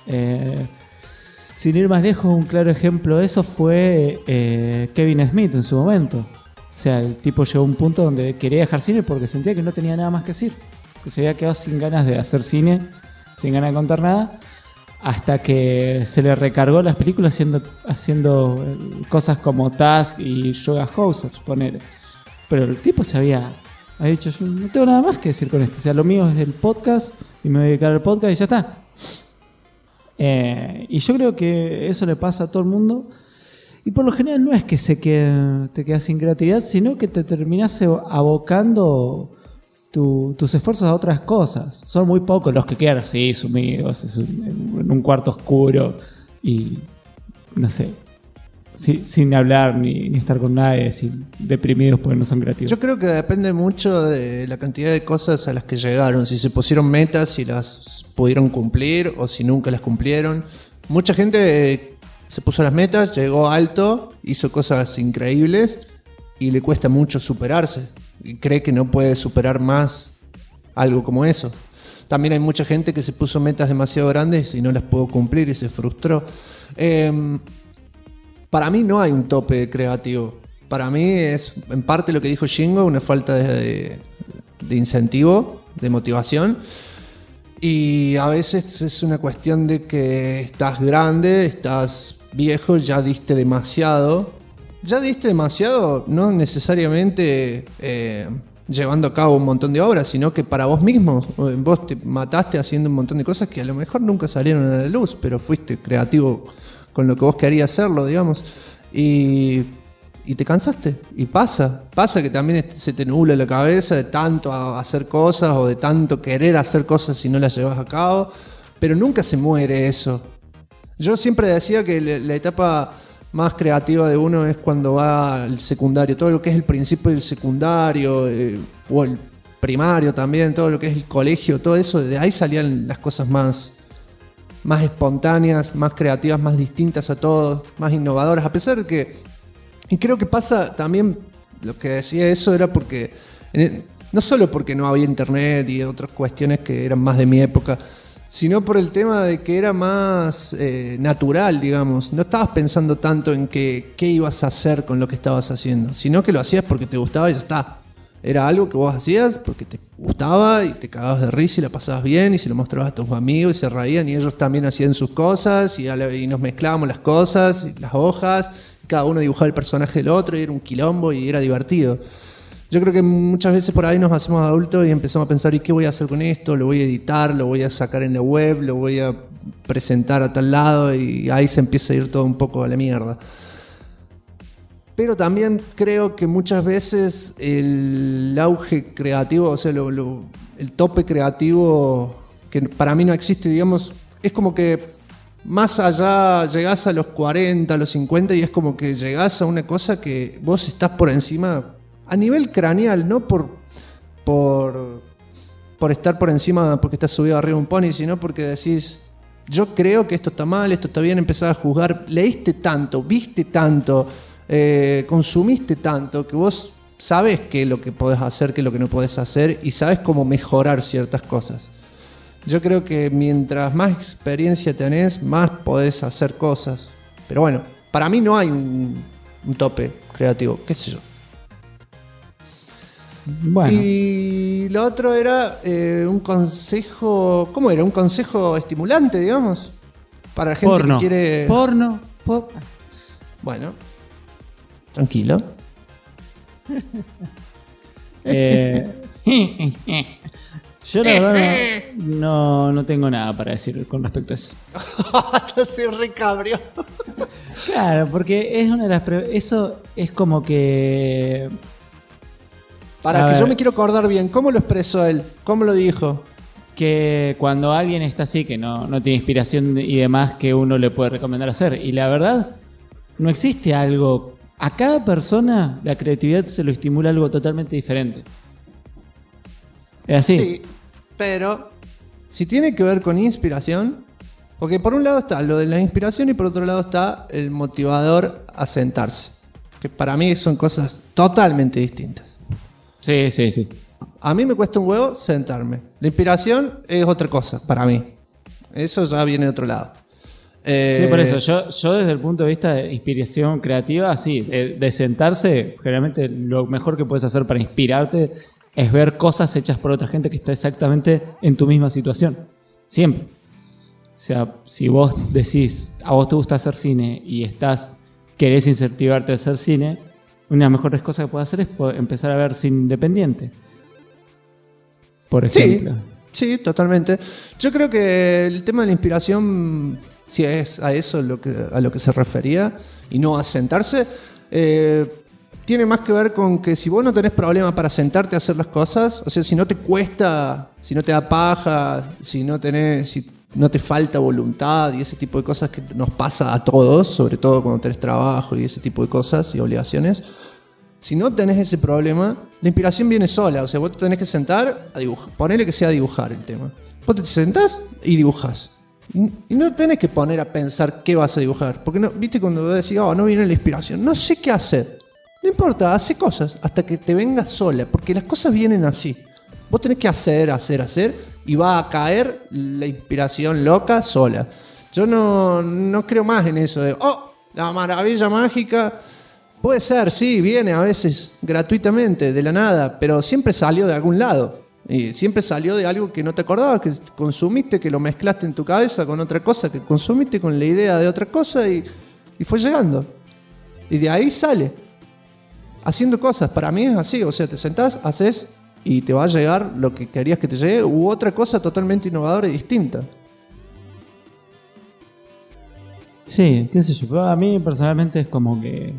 Speaker 8: Sin ir más lejos, un claro ejemplo de eso fue Kevin Smith en su momento. O sea, el tipo llegó a un punto donde quería dejar cine porque sentía que no tenía nada más que decir. Que se había quedado sin ganas de hacer cine, sin ganas de contar nada, hasta que se le recargó las películas haciendo cosas como Task y Yoga House, poner. Pero el tipo se había dicho, yo no tengo nada más que decir con esto. O sea, lo mío es el podcast y me voy a dedicar al podcast y ya está. Y yo creo que eso le pasa a todo el mundo. Y por lo general no es que te quedas sin creatividad, sino que te terminás abocando tus esfuerzos a otras cosas. Son muy pocos los que quedan así, sumidos en un cuarto oscuro y no sé, sin hablar ni estar con nadie, deprimidos porque no son creativos.
Speaker 2: Yo creo que depende mucho de la cantidad de cosas a las que llegaron, si se pusieron metas, si las pudieron cumplir o si nunca las cumplieron. Mucha gente se puso las metas, llegó alto, hizo cosas increíbles y le cuesta mucho superarse. Y cree que no puede superar más algo como eso. También hay mucha gente que se puso metas demasiado grandes y no las pudo cumplir y se frustró. Para mí no hay un tope creativo. Para mí es, en parte lo que dijo Shingo, una falta de incentivo, de motivación. Y a veces es una cuestión de que estás grande, estás viejo, ya diste demasiado. Ya diste demasiado, no necesariamente llevando a cabo un montón de obras, sino que para vos mismo. Vos te mataste haciendo un montón de cosas que a lo mejor nunca salieron a la luz, pero fuiste creativo con lo que vos querías hacerlo, digamos. Y te cansaste. Y pasa que también se te nubla la cabeza de tanto hacer cosas o de tanto querer hacer cosas si no las llevas a cabo. Pero nunca se muere eso. Yo siempre decía que la etapa más creativa de uno es cuando va al secundario. Todo lo que es el principio del secundario o el primario también, todo lo que es el colegio, todo eso, de ahí salían las cosas más espontáneas, más creativas, más distintas a todos, más innovadoras. A pesar de que, y creo que pasa también, lo que decía eso era porque, no solo porque no había internet y otras cuestiones que eran más de mi época, sino por el tema de que era más natural, digamos. No estabas pensando tanto en qué ibas a hacer con lo que estabas haciendo, sino que lo hacías porque te gustaba y ya está. Era algo que vos hacías porque te gustaba y te cagabas de risa y la pasabas bien y se lo mostrabas a tus amigos y se reían y ellos también hacían sus cosas y nos mezclábamos las cosas, y las hojas, y cada uno dibujaba el personaje del otro y era un quilombo y era divertido. Yo creo que muchas veces por ahí nos hacemos adultos y empezamos a pensar, ¿y qué voy a hacer con esto? ¿Lo voy a editar? ¿Lo voy a sacar en la web? ¿Lo voy a presentar a tal lado? Y ahí se empieza a ir todo un poco a la mierda. Pero también creo que muchas veces el auge creativo, o sea, el tope creativo que para mí no existe, digamos, es como que más allá llegás a los 40, a los 50 y es como que llegás a una cosa que vos estás por encima a nivel craneal, no por estar por encima porque estás subido arriba de un pony, sino porque decís, yo creo que esto está mal, esto está bien, empezás a juzgar, leíste tanto, viste tanto, consumiste tanto, que vos sabés qué es lo que podés hacer, qué es lo que no podés hacer y sabés cómo mejorar ciertas cosas. Yo creo que mientras más experiencia tenés, más podés hacer cosas. Pero bueno, para mí no hay un tope creativo, qué sé yo.
Speaker 8: Bueno.
Speaker 2: Y lo otro era un consejo, ¿cómo era? Un consejo estimulante, digamos, para la gente
Speaker 8: Porno.
Speaker 2: que quiere...
Speaker 8: Porno.
Speaker 2: Bueno, tranquilo.
Speaker 8: Yo la verdad no tengo nada para decir con respecto a eso.
Speaker 2: Hasta se recabrió.
Speaker 8: Claro, porque es una de las eso es como que...
Speaker 2: Para que yo me quiero acordar bien, ¿cómo lo expresó él? ¿Cómo lo dijo?
Speaker 8: Que cuando alguien está así, que no tiene inspiración y demás, que uno le puede recomendar hacer. Y la verdad, no existe algo... A cada persona la creatividad se lo estimula algo totalmente diferente. ¿Es así?
Speaker 2: Sí, pero si tiene que ver con inspiración, porque por un lado está lo de la inspiración y por otro lado está el motivador a sentarse, que para mí son cosas totalmente distintas.
Speaker 8: Sí.
Speaker 2: A mí me cuesta un huevo sentarme. La inspiración es otra cosa para mí. Eso ya viene de otro lado.
Speaker 8: Sí, por eso, yo desde el punto de vista de inspiración creativa, sí, de sentarse, generalmente lo mejor que puedes hacer para inspirarte es ver cosas hechas por otra gente que está exactamente en tu misma situación. Siempre. O sea, si vos decís, a vos te gusta hacer cine y querés incentivarte a hacer cine, una de las mejores cosas que puedes hacer es empezar a ver cine independiente. Por ejemplo.
Speaker 2: Sí, totalmente. Yo creo que el tema de la inspiración, si es a eso a lo que se refería, y no a sentarse, tiene más que ver con que si vos no tenés problema para sentarte a hacer las cosas, o sea, si no te cuesta, si no te da paja, si no te falta voluntad y ese tipo de cosas que nos pasa a todos, sobre todo cuando tenés trabajo y ese tipo de cosas y obligaciones, si no tenés ese problema, la inspiración viene sola. O sea, vos te tenés que sentar a dibujar, ponele que sea dibujar el tema. Vos te sentás y dibujás. Y no tenés que poner a pensar qué vas a dibujar. Porque no, viste cuando vos decís, no viene la inspiración, no sé qué hacer. No importa, hace cosas hasta que te venga sola, porque las cosas vienen así. Vos tenés que hacer, y va a caer la inspiración loca sola. Yo no creo más en eso de, la maravilla mágica. Puede ser, sí, viene a veces gratuitamente, de la nada, pero siempre salió de algún lado. Y siempre salió de algo que no te acordabas, que consumiste, que lo mezclaste en tu cabeza con otra cosa, que consumiste con la idea de otra cosa y fue llegando. Y de ahí sale. Haciendo cosas, para mí es así, o sea, te sentás, haces y te va a llegar lo que querías que te llegue u otra cosa totalmente innovadora y distinta.
Speaker 8: Sí, qué sé yo, pero a mí personalmente es como que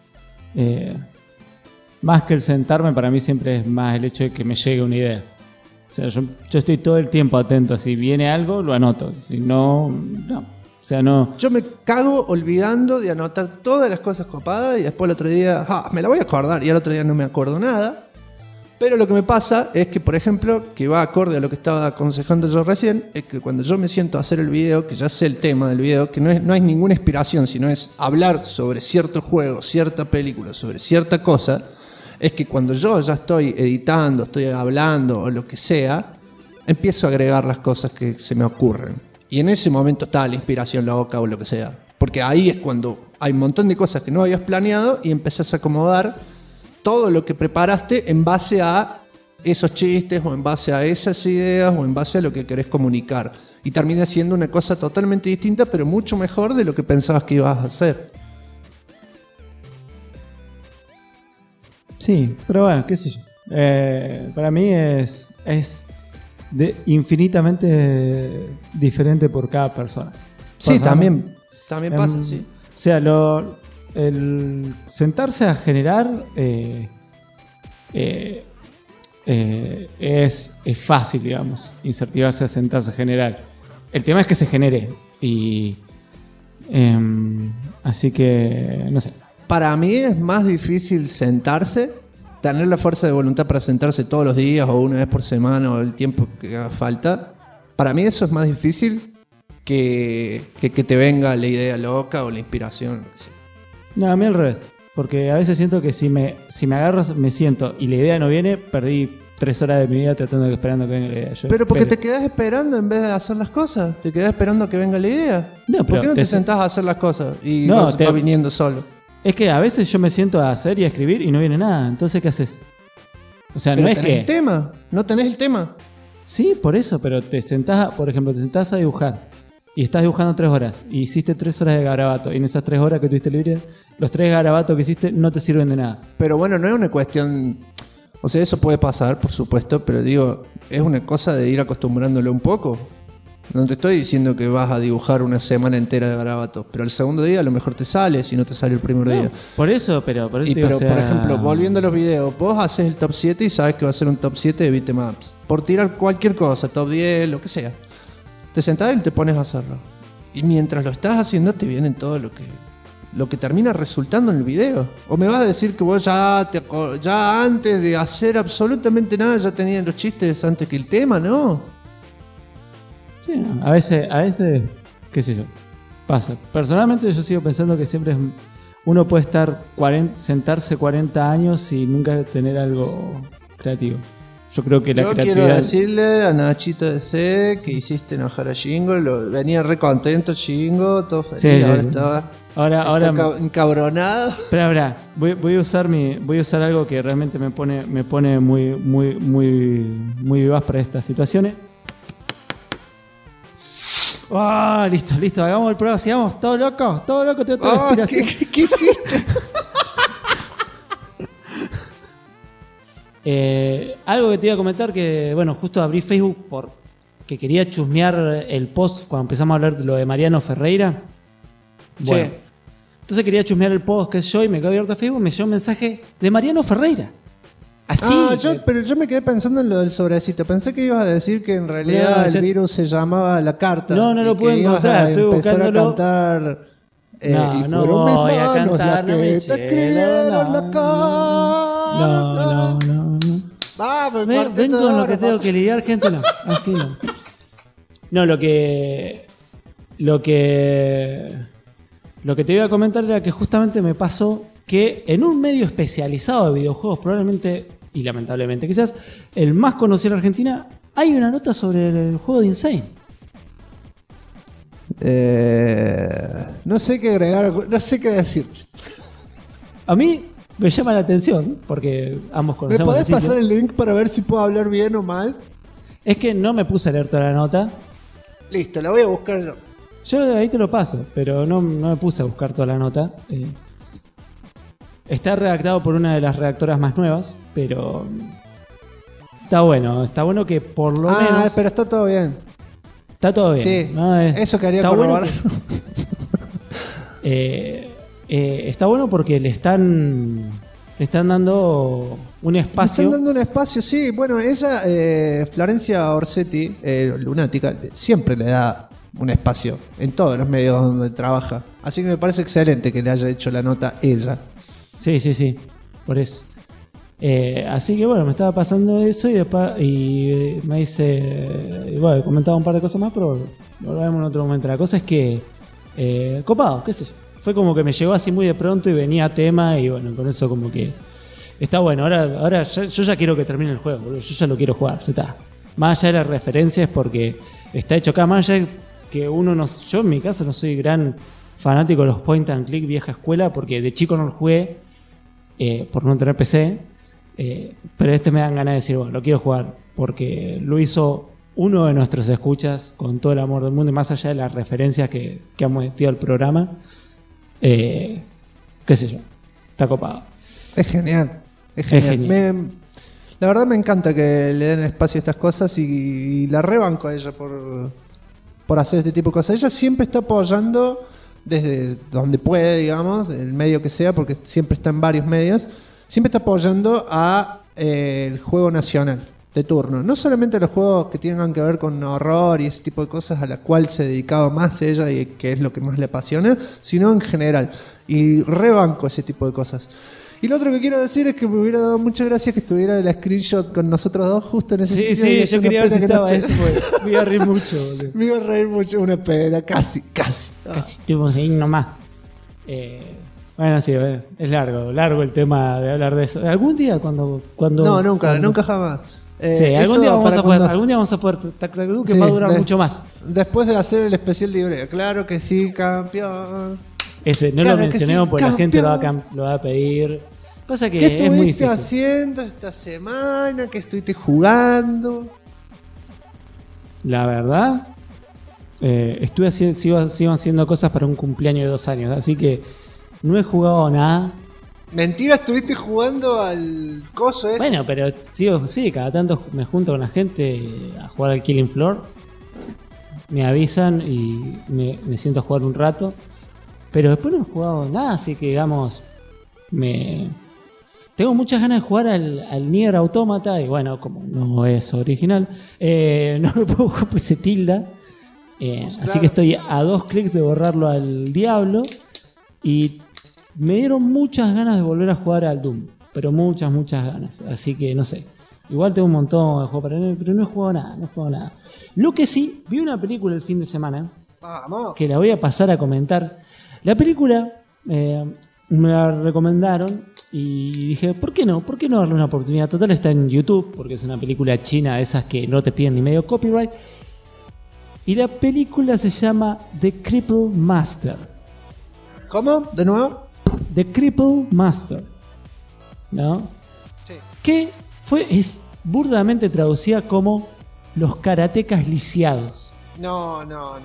Speaker 8: más que el sentarme, para mí siempre es más el hecho de que me llegue una idea. O sea, yo estoy todo el tiempo atento, si viene algo lo anoto, si no, no. O sea, no.
Speaker 2: Yo me cago olvidando de anotar todas las cosas copadas y después el otro día, me la voy a acordar y al otro día no me acuerdo nada. Pero lo que me pasa es que, por ejemplo, que va acorde a lo que estaba aconsejando yo recién, es que cuando yo me siento a hacer el video, que ya sé el tema del video, que no hay ninguna inspiración, sino es hablar sobre cierto juego, cierta película, sobre cierta cosa, es que cuando yo ya estoy editando, estoy hablando o lo que sea, empiezo a agregar las cosas que se me ocurren. Y en ese momento está la inspiración loca o lo que sea. Porque ahí es cuando hay un montón de cosas que no habías planeado y empezás a acomodar todo lo que preparaste en base a esos chistes o en base a esas ideas o en base a lo que querés comunicar. Y termina siendo una cosa totalmente distinta, pero mucho mejor de lo que pensabas que ibas a hacer.
Speaker 8: Sí, pero bueno, qué sé yo. Para mí es infinitamente diferente por cada persona.
Speaker 2: Sí, también pasa, sí.
Speaker 8: O sea, el sentarse a generar es fácil, digamos, incentivarse a sentarse a generar. El tema es que se genere. Y así que, no sé.
Speaker 2: Para mí es más difícil sentarse, tener la fuerza de voluntad para sentarse todos los días o una vez por semana o el tiempo que haga falta. Para mí eso es más difícil que te venga la idea loca o la inspiración.
Speaker 8: No, a mí al revés. Porque a veces siento que si me agarro, me siento y la idea no viene, perdí 3 horas de mi vida esperando que venga la idea.
Speaker 2: Pero porque te quedás esperando en vez de hacer las cosas. Te quedás esperando a que venga la idea.
Speaker 8: No,
Speaker 2: ¿Por qué no te sentás a hacer las cosas y
Speaker 8: no,
Speaker 2: va viniendo solo?
Speaker 8: Es que a veces yo me siento a hacer y a escribir y no viene nada. Entonces, ¿qué haces? O sea,
Speaker 2: pero
Speaker 8: no es
Speaker 2: tenés
Speaker 8: que...
Speaker 2: el tema. No tenés el tema.
Speaker 8: Sí, por eso. Pero te sentás, por ejemplo, te sentás a dibujar. Y estás dibujando 3 horas. Y hiciste 3 horas de garabato. Y en esas 3 horas que tuviste libre, los 3 garabatos que hiciste no te sirven de nada.
Speaker 2: Pero bueno, no es una cuestión... O sea, eso puede pasar, por supuesto. Pero digo, es una cosa de ir acostumbrándolo un poco. No te estoy diciendo que vas a dibujar una semana entera de garabatos, pero el segundo día a lo mejor te sale, si no te sale el primer día.
Speaker 8: Por eso, pero
Speaker 2: por ejemplo, volviendo a los videos, vos haces el top 7 y sabes que va a ser un top 7 de beatemaps. Por tirar cualquier cosa, top 10, lo que sea. Te sentás y te pones a hacerlo. Y mientras lo estás haciendo te vienen todo lo que termina resultando en el video. O me vas a decir que vos ya antes de hacer absolutamente nada ya tenías los chistes antes que el tema, ¿no?
Speaker 8: Sí, a veces, qué sé yo, pasa. Personalmente yo sigo pensando que siempre uno puede sentarse 40 años y nunca tener algo creativo. Yo creo que la creatividad... Yo quiero
Speaker 2: decirle a Nachito DC que hiciste enojar a Shingo, venía re contento Shingo, todo feliz,
Speaker 8: sí,
Speaker 2: ahora
Speaker 8: sí.
Speaker 2: estaba
Speaker 8: ahora
Speaker 2: encabronado.
Speaker 8: Espera, voy a usar algo que realmente me pone muy vivaz para estas situaciones. Listo, hagamos el programa, sigamos, todo loco, tengo toda la inspiración.
Speaker 2: ¿Qué hiciste?
Speaker 8: Algo que te iba a comentar, que bueno, justo abrí Facebook porque quería chusmear el post cuando empezamos a hablar de lo de Mariano Ferreira. Bueno, sí. Entonces quería chusmear el post, qué sé yo, y me quedé abierto a Facebook, me llegó un mensaje de Mariano Ferreira. Así.
Speaker 2: Pero yo me quedé pensando en lo del sobrecito. Pensé que ibas a decir que en realidad el virus se llamaba La Carta.
Speaker 8: No lo pude encontrar. Estoy buscándolo.
Speaker 2: A cantar.
Speaker 8: No voy a cantar.
Speaker 2: No me escribieron La Carta.
Speaker 8: No.
Speaker 2: Vamos,
Speaker 8: ven con lo que tengo que lidiar, gente. No, así no. No, lo que te iba a comentar era que justamente me pasó que en un medio especializado de videojuegos, probablemente y lamentablemente quizás el más conocido en Argentina, hay una nota sobre el juego de Insane.
Speaker 2: No sé qué agregar, no sé qué decir.
Speaker 8: A mí me llama la atención porque ambos conocemos.
Speaker 2: ¿Me podés pasar el link para ver si puedo hablar bien o mal?
Speaker 8: Es que no me puse a leer toda la nota.
Speaker 2: Listo, la voy a buscar yo.
Speaker 8: Yo ahí te lo paso, pero no me puse a buscar toda la nota. Está redactado por una de las redactoras más nuevas, pero está bueno que por lo menos...
Speaker 2: pero está todo bien.
Speaker 8: Está todo bien.
Speaker 2: Sí,
Speaker 8: ¿no?
Speaker 2: eso quería corroborar.
Speaker 8: Está bueno porque le están dando un espacio.
Speaker 2: Le están dando un espacio, sí. Bueno, ella, Florencia Orsetti, lunática, siempre le da un espacio en todos los medios donde trabaja. Así que me parece excelente que le haya hecho la nota ella.
Speaker 8: Sí, por eso. Así que bueno, me estaba pasando eso y me dice, bueno, comentaba un par de cosas más, pero lo vemos en otro momento. La cosa es que, copado, qué sé yo. Fue como que me llegó así muy de pronto y venía a tema y bueno, con eso como que está bueno. Ahora yo ya quiero que termine el juego, boludo. Yo ya lo quiero jugar, ya está. Más allá de las referencias, porque está hecho acá, más allá que yo en mi caso no soy gran fanático de los point and click vieja escuela, porque de chico no lo jugué por no tener PC, pero me dan ganas de decir, bueno, lo quiero jugar porque lo hizo uno de nuestros escuchas con todo el amor del mundo y más allá de las referencias que hemos metido al programa, qué sé yo, está copado.
Speaker 2: Es genial. La verdad me encanta que le den espacio a estas cosas y la rebanco a ella por hacer este tipo de cosas. Ella siempre está apoyando desde donde puede, digamos, el medio que sea, porque siempre está en varios medios, siempre está apoyando a el juego nacional de turno. No solamente los juegos que tengan que ver con horror y ese tipo de cosas a la cual se dedicaba más ella y que es lo que más le apasiona, sino en general. Y rebanco ese tipo de cosas. Y lo otro que quiero decir es que me hubiera dado muchas gracias que estuviera el screenshot con nosotros dos justo en ese sitio.
Speaker 3: Sí, yo quería ver si estaba eso, me iba a reír mucho, boludo.
Speaker 2: Me iba a reír mucho, una pena, casi.
Speaker 3: Casi estuvimos ahí nomás. Bueno, sí, es largo el tema de hablar de eso. ¿Algún día cuando
Speaker 2: No, nunca jamás.
Speaker 3: Sí, algún día vamos a poder que va a durar mucho más.
Speaker 2: Después de hacer el especial de Ibrea, claro que sí, campeón.
Speaker 3: Ese, no claro lo mencionemos sí, porque la gente lo va a pedir. Pasa que
Speaker 2: ¿qué
Speaker 3: es muy
Speaker 2: estuviste haciendo esta semana? ¿Qué estuviste jugando?
Speaker 3: La verdad, sigo haciendo cosas para un cumpleaños de 2 años, así que no he jugado nada.
Speaker 2: Mentira, estuviste jugando al coso ese.
Speaker 3: Bueno, pero sí, cada tanto me junto con la gente a jugar al Killing Floor. Me avisan y me siento a jugar un rato. Pero después no he jugado nada, así que digamos, tengo muchas ganas de jugar al Nier Automata. Y bueno, como no es original, no lo puedo jugar porque se tilda. Pues claro. Así que estoy a 2 clics de borrarlo al diablo. Y me dieron muchas ganas de volver a jugar al Doom. Pero muchas ganas. Así que no sé. Igual tengo un montón de juegos para él, pero no he jugado nada. Lo que sí, vi una película el fin de semana.
Speaker 2: Vamos.
Speaker 3: Que la voy a pasar a comentar. La película me la recomendaron y dije, ¿por qué no? ¿Por qué no darle una oportunidad? Total, está en YouTube, porque es una película china de esas que no te piden ni medio copyright. Y la película se llama The Cripple Master.
Speaker 2: ¿Cómo? ¿De nuevo?
Speaker 3: The Cripple Master. ¿No?
Speaker 2: Sí.
Speaker 3: Que es burdamente traducida como los karatecas lisiados.
Speaker 2: No.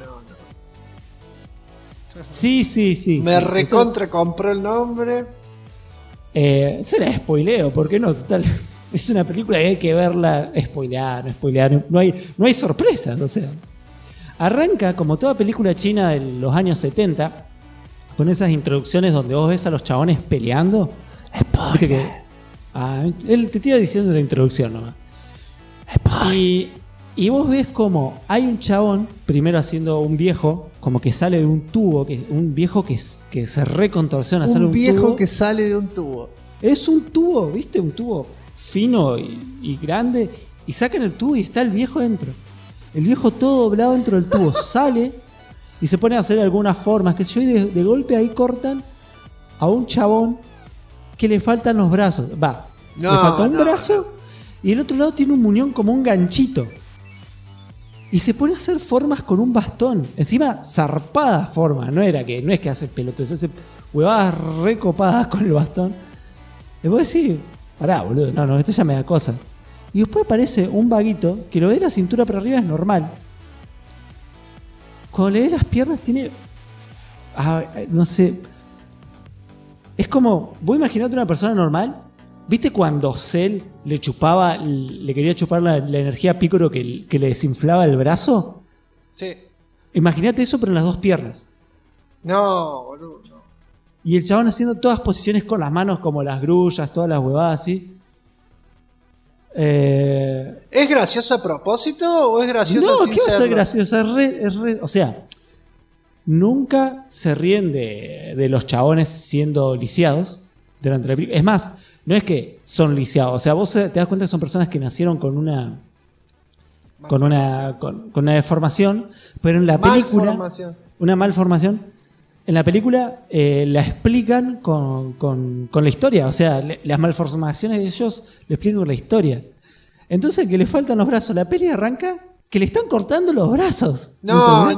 Speaker 3: Sí.
Speaker 2: Me recontra compró el nombre.
Speaker 3: Se la spoileo, ¿por qué no? Total, es una película que hay que verla. Spoilear. No hay sorpresas, o sea. Arranca como toda película china de los años 70, con esas introducciones donde vos ves a los chabones peleando. Spoiler. Él te iba diciendo la introducción nomás. Y vos ves como hay un chabón primero haciendo un viejo, como que sale de un tubo, un viejo que se recontorsiona.
Speaker 2: Un viejo que sale de un tubo.
Speaker 3: Es un tubo, ¿viste? Un tubo fino y grande. Y sacan el tubo y está el viejo dentro. El viejo todo doblado dentro del tubo. Sale y se pone a hacer algunas formas, qué sé yo, y de golpe ahí cortan a un chabón que le faltan los brazos. Le falta un brazo y el otro lado tiene un muñón como un ganchito. Y se pone a hacer formas con un bastón. Encima, zarpadas formas. No es que hace pelotas, hace huevadas recopadas con el bastón. Y vos decís, pará, boludo, no, esto ya me da cosa. Y después aparece un vaguito que lo ve de la cintura para arriba es normal. Cuando le ve las piernas tiene... no sé... Es como... Vos imaginate una persona normal. ¿Viste cuando Cell le quería chupar la energía a Piccolo que le desinflaba el brazo?
Speaker 2: Sí.
Speaker 3: Imagínate eso, pero en las 2 piernas.
Speaker 2: No, boludo. No.
Speaker 3: Y el chabón haciendo todas posiciones con las manos, como las grullas, todas las huevadas así.
Speaker 2: ¿Es graciosa a propósito o es graciosa sin serlo?
Speaker 3: No, ¿qué va a ser graciosa? O sea, nunca se ríen de los chabones siendo lisiados durante la película. Es más, no es que son lisiados. O sea, vos te das cuenta que son personas que nacieron con una deformación, pero en la película... Una malformación. En la película la explican con la historia. O sea, las malformaciones de ellos le explican con la historia. Entonces, que le faltan los brazos. La peli arranca que le están cortando los brazos.
Speaker 2: No.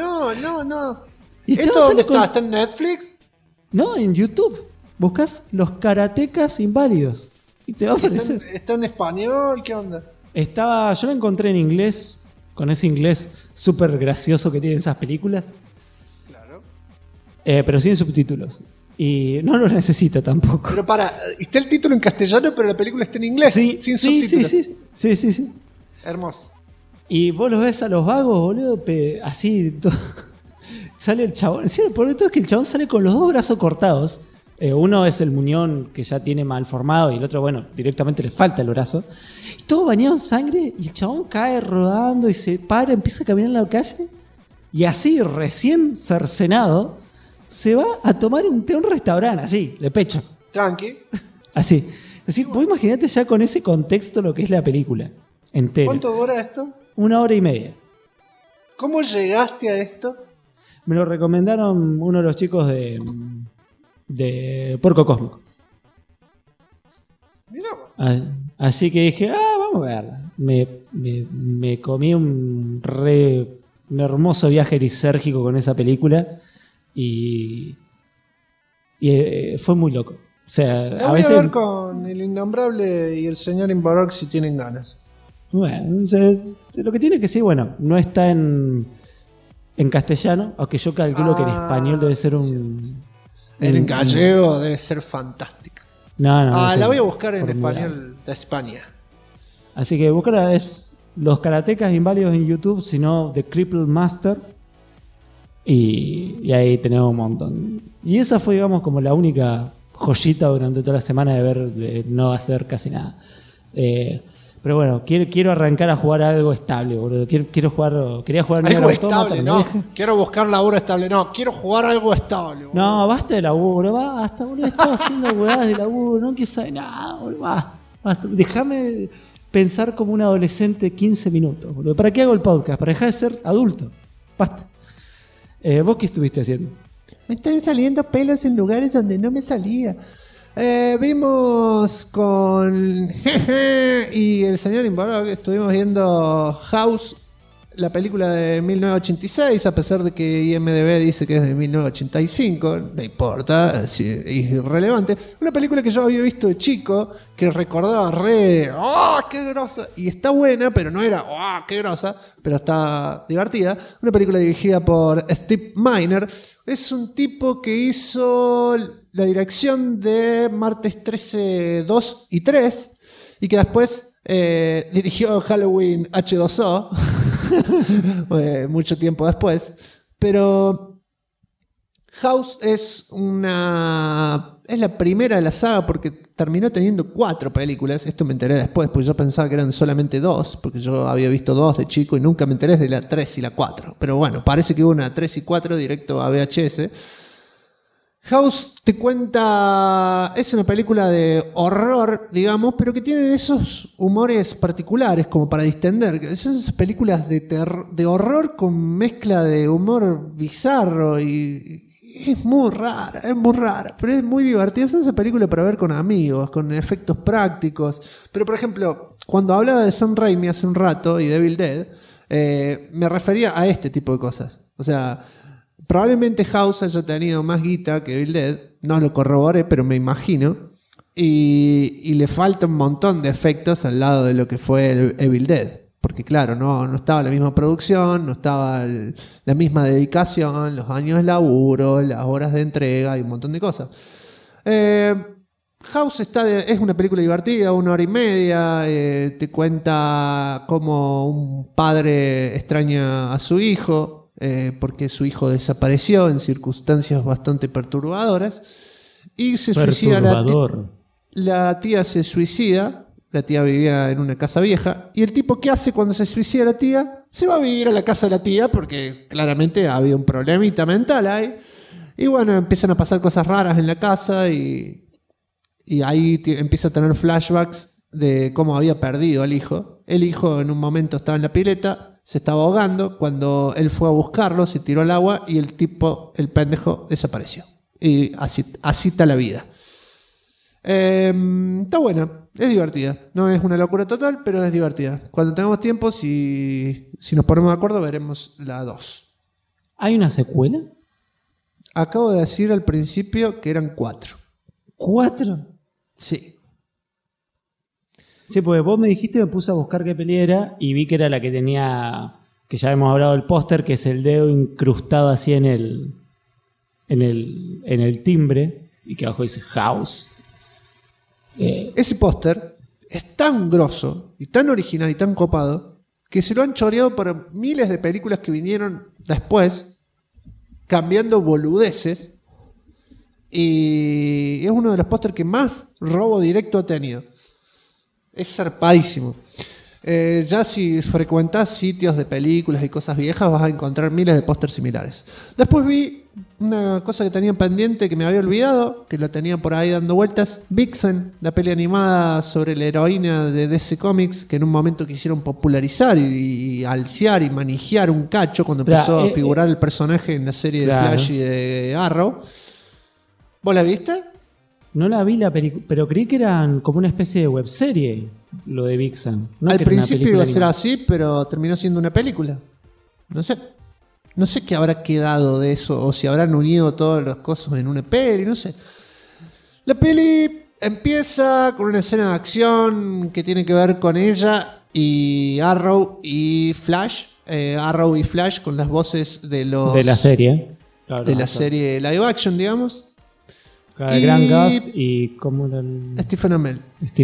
Speaker 3: ¿Y
Speaker 2: ¿esto dónde está? ¿Está en Netflix?
Speaker 3: No, en YouTube. Buscas los karatecas inválidos y te va a aparecer.
Speaker 2: ¿Está en español? ¿Qué onda?
Speaker 3: Yo lo encontré en inglés, con ese inglés súper gracioso que tienen esas películas.
Speaker 2: Claro.
Speaker 3: Pero sin subtítulos. Y no lo necesita tampoco.
Speaker 2: Pero está el título en castellano, pero la película está en inglés. Sí, sin subtítulos.
Speaker 3: Sí.
Speaker 2: Hermoso.
Speaker 3: Y vos los ves a los vagos, boludo, así. Sale el chabón. Sí, por todo es que el chabón sale con los 2 brazos cortados.
Speaker 8: Uno es el muñón que ya tiene mal formado y el otro, bueno, directamente le falta el brazo. Y todo bañado en sangre y el chabón cae rodando y se para, empieza a caminar en la calle y así, recién cercenado, se va a tomar un té a un restaurante, así, de pecho.
Speaker 2: Tranqui.
Speaker 8: Así. Así, vos imaginate ya con ese contexto lo que es la película entera.
Speaker 2: ¿Cuánto dura esto?
Speaker 8: 1 hora y media.
Speaker 2: ¿Cómo llegaste a esto?
Speaker 8: Me lo recomendaron uno de los chicos de Porco Cósmico.
Speaker 2: Mirá.
Speaker 8: Así que dije, vamos a verla. Me comí un hermoso viaje lisérgico con esa película y fue muy loco. O sea,
Speaker 2: La voy a ver con el Innombrable y el señor Imbarok si tienen ganas.
Speaker 8: Bueno, entonces, lo que tiene es que sí, bueno, no está en castellano, aunque yo calculo que en español debe ser un...
Speaker 2: En gallego debe ser fantástica.
Speaker 8: No,
Speaker 2: la voy a buscar en español de España.
Speaker 8: Así que búscala, es Los Karatecas Inválidos en YouTube, sino The Crippled Master. Y ahí tenemos un montón. Y esa fue, digamos, como la única joyita durante toda la semana de no hacer casi nada. Pero bueno, quiero arrancar a jugar algo estable, boludo. Quería jugar
Speaker 2: algo estable, no. Quiero buscar laburo estable, no. Quiero jugar algo estable, boludo.
Speaker 8: No, basta de laburo, basta, boludo. Estaba haciendo huevadas de laburo, no quiero saber nada, boludo. Basta. Déjame pensar como un adolescente 15 minutos, boludo. ¿Para qué hago el podcast? Para dejar de ser adulto. Basta. ¿Vos qué estuviste haciendo?
Speaker 2: Me están saliendo pelos en lugares donde no me salía. Vimos con y el señor Imbarok, estuvimos viendo House, la película de 1986, a pesar de que IMDb dice que es de 1985, no importa, es irrelevante. Una película que yo había visto de chico, que recordaba qué grosa, y está buena, pero no era qué grosa, pero está divertida. Una película dirigida por Steve Miner. Es un tipo que hizo la dirección de Martes 13, 2 y 3, y que después dirigió Halloween H2O, mucho tiempo después. Pero House es la primera de la saga porque terminó teniendo 4 películas. Esto me enteré después, porque yo pensaba que eran solamente 2, porque yo había visto 2 de chico y nunca me enteré de la 3 y la 4. Pero bueno, parece que hubo una 3 y 4 directo a VHS. House te cuenta, es una película de horror, digamos, pero que tienen esos humores particulares como para distender. Son esas películas de horror con mezcla de humor bizarro y es muy rara, pero es muy divertida. Es esa película para ver con amigos, con efectos prácticos. Pero por ejemplo, cuando hablaba de Sam Raimi hace un rato y Evil Dead, me refería a este tipo de cosas. O sea, probablemente House haya tenido más guita que Evil Dead, no lo corroboré, pero me imagino, y le falta un montón de efectos al lado de lo que fue el Evil Dead, porque claro, no estaba la misma producción, no estaba la misma dedicación, los años de laburo, las horas de entrega y un montón de cosas. House es una película divertida, 1 hora y media, te cuenta cómo un padre extraña a su hijo, porque su hijo desapareció en circunstancias bastante perturbadoras y se suicida. La tía se suicida. La tía vivía en una casa vieja y el tipo, ¿qué hace cuando se suicida la tía? Se va a vivir a la casa de la tía porque claramente había un problemita mental ahí. Y bueno, empiezan a pasar cosas raras en la casa y ahí empieza a tener flashbacks de cómo había perdido al hijo. El hijo en un momento estaba en la pileta, se estaba ahogando. Cuando él fue a buscarlo, se tiró al agua y el pendejo, desapareció. Y así está la vida. Está buena, es divertida. No es una locura total, pero es divertida. Cuando tengamos tiempo, si nos ponemos de acuerdo, veremos la 2.
Speaker 8: ¿Hay una secuela?
Speaker 2: Acabo de decir al principio que eran 4.
Speaker 8: ¿4?
Speaker 2: Sí.
Speaker 8: Sí, porque vos me dijiste, me puse a buscar qué peli era y vi que era la que tenía, que ya hemos hablado del póster, que es el dedo incrustado así en el timbre y que abajo dice House.
Speaker 2: Ese póster es tan grosso y tan original y tan copado que se lo han choreado por miles de películas que vinieron después, cambiando boludeces. y es uno de los pósters que más robo directo ha tenido. Es zarpadísimo. Ya si frecuentas sitios de películas y cosas viejas vas a encontrar miles de pósters similares. Después vi una cosa que tenía pendiente que me había olvidado, que lo tenía por ahí dando vueltas. Vixen, la peli animada sobre la heroína de DC Comics, que en un momento quisieron popularizar y alciar y manijear un cacho cuando empezó a figurar el personaje en la serie de Flash y de Arrow. ¿Vos la viste?
Speaker 8: No la vi la película, pero creí que eran como una especie de webserie, lo de Vixen. No
Speaker 2: al principio iba a ser así, pero terminó siendo una película. No sé qué habrá quedado de eso, o si habrán unido todas las cosas en una peli, no sé. La peli empieza con una escena de acción que tiene que ver con ella y Arrow y Flash. Arrow y Flash con las voces de la serie.
Speaker 8: Claro,
Speaker 2: de la serie live action, digamos.
Speaker 8: Claro, Grant Gust y ¿cómo era el...?
Speaker 2: Stephen Amell.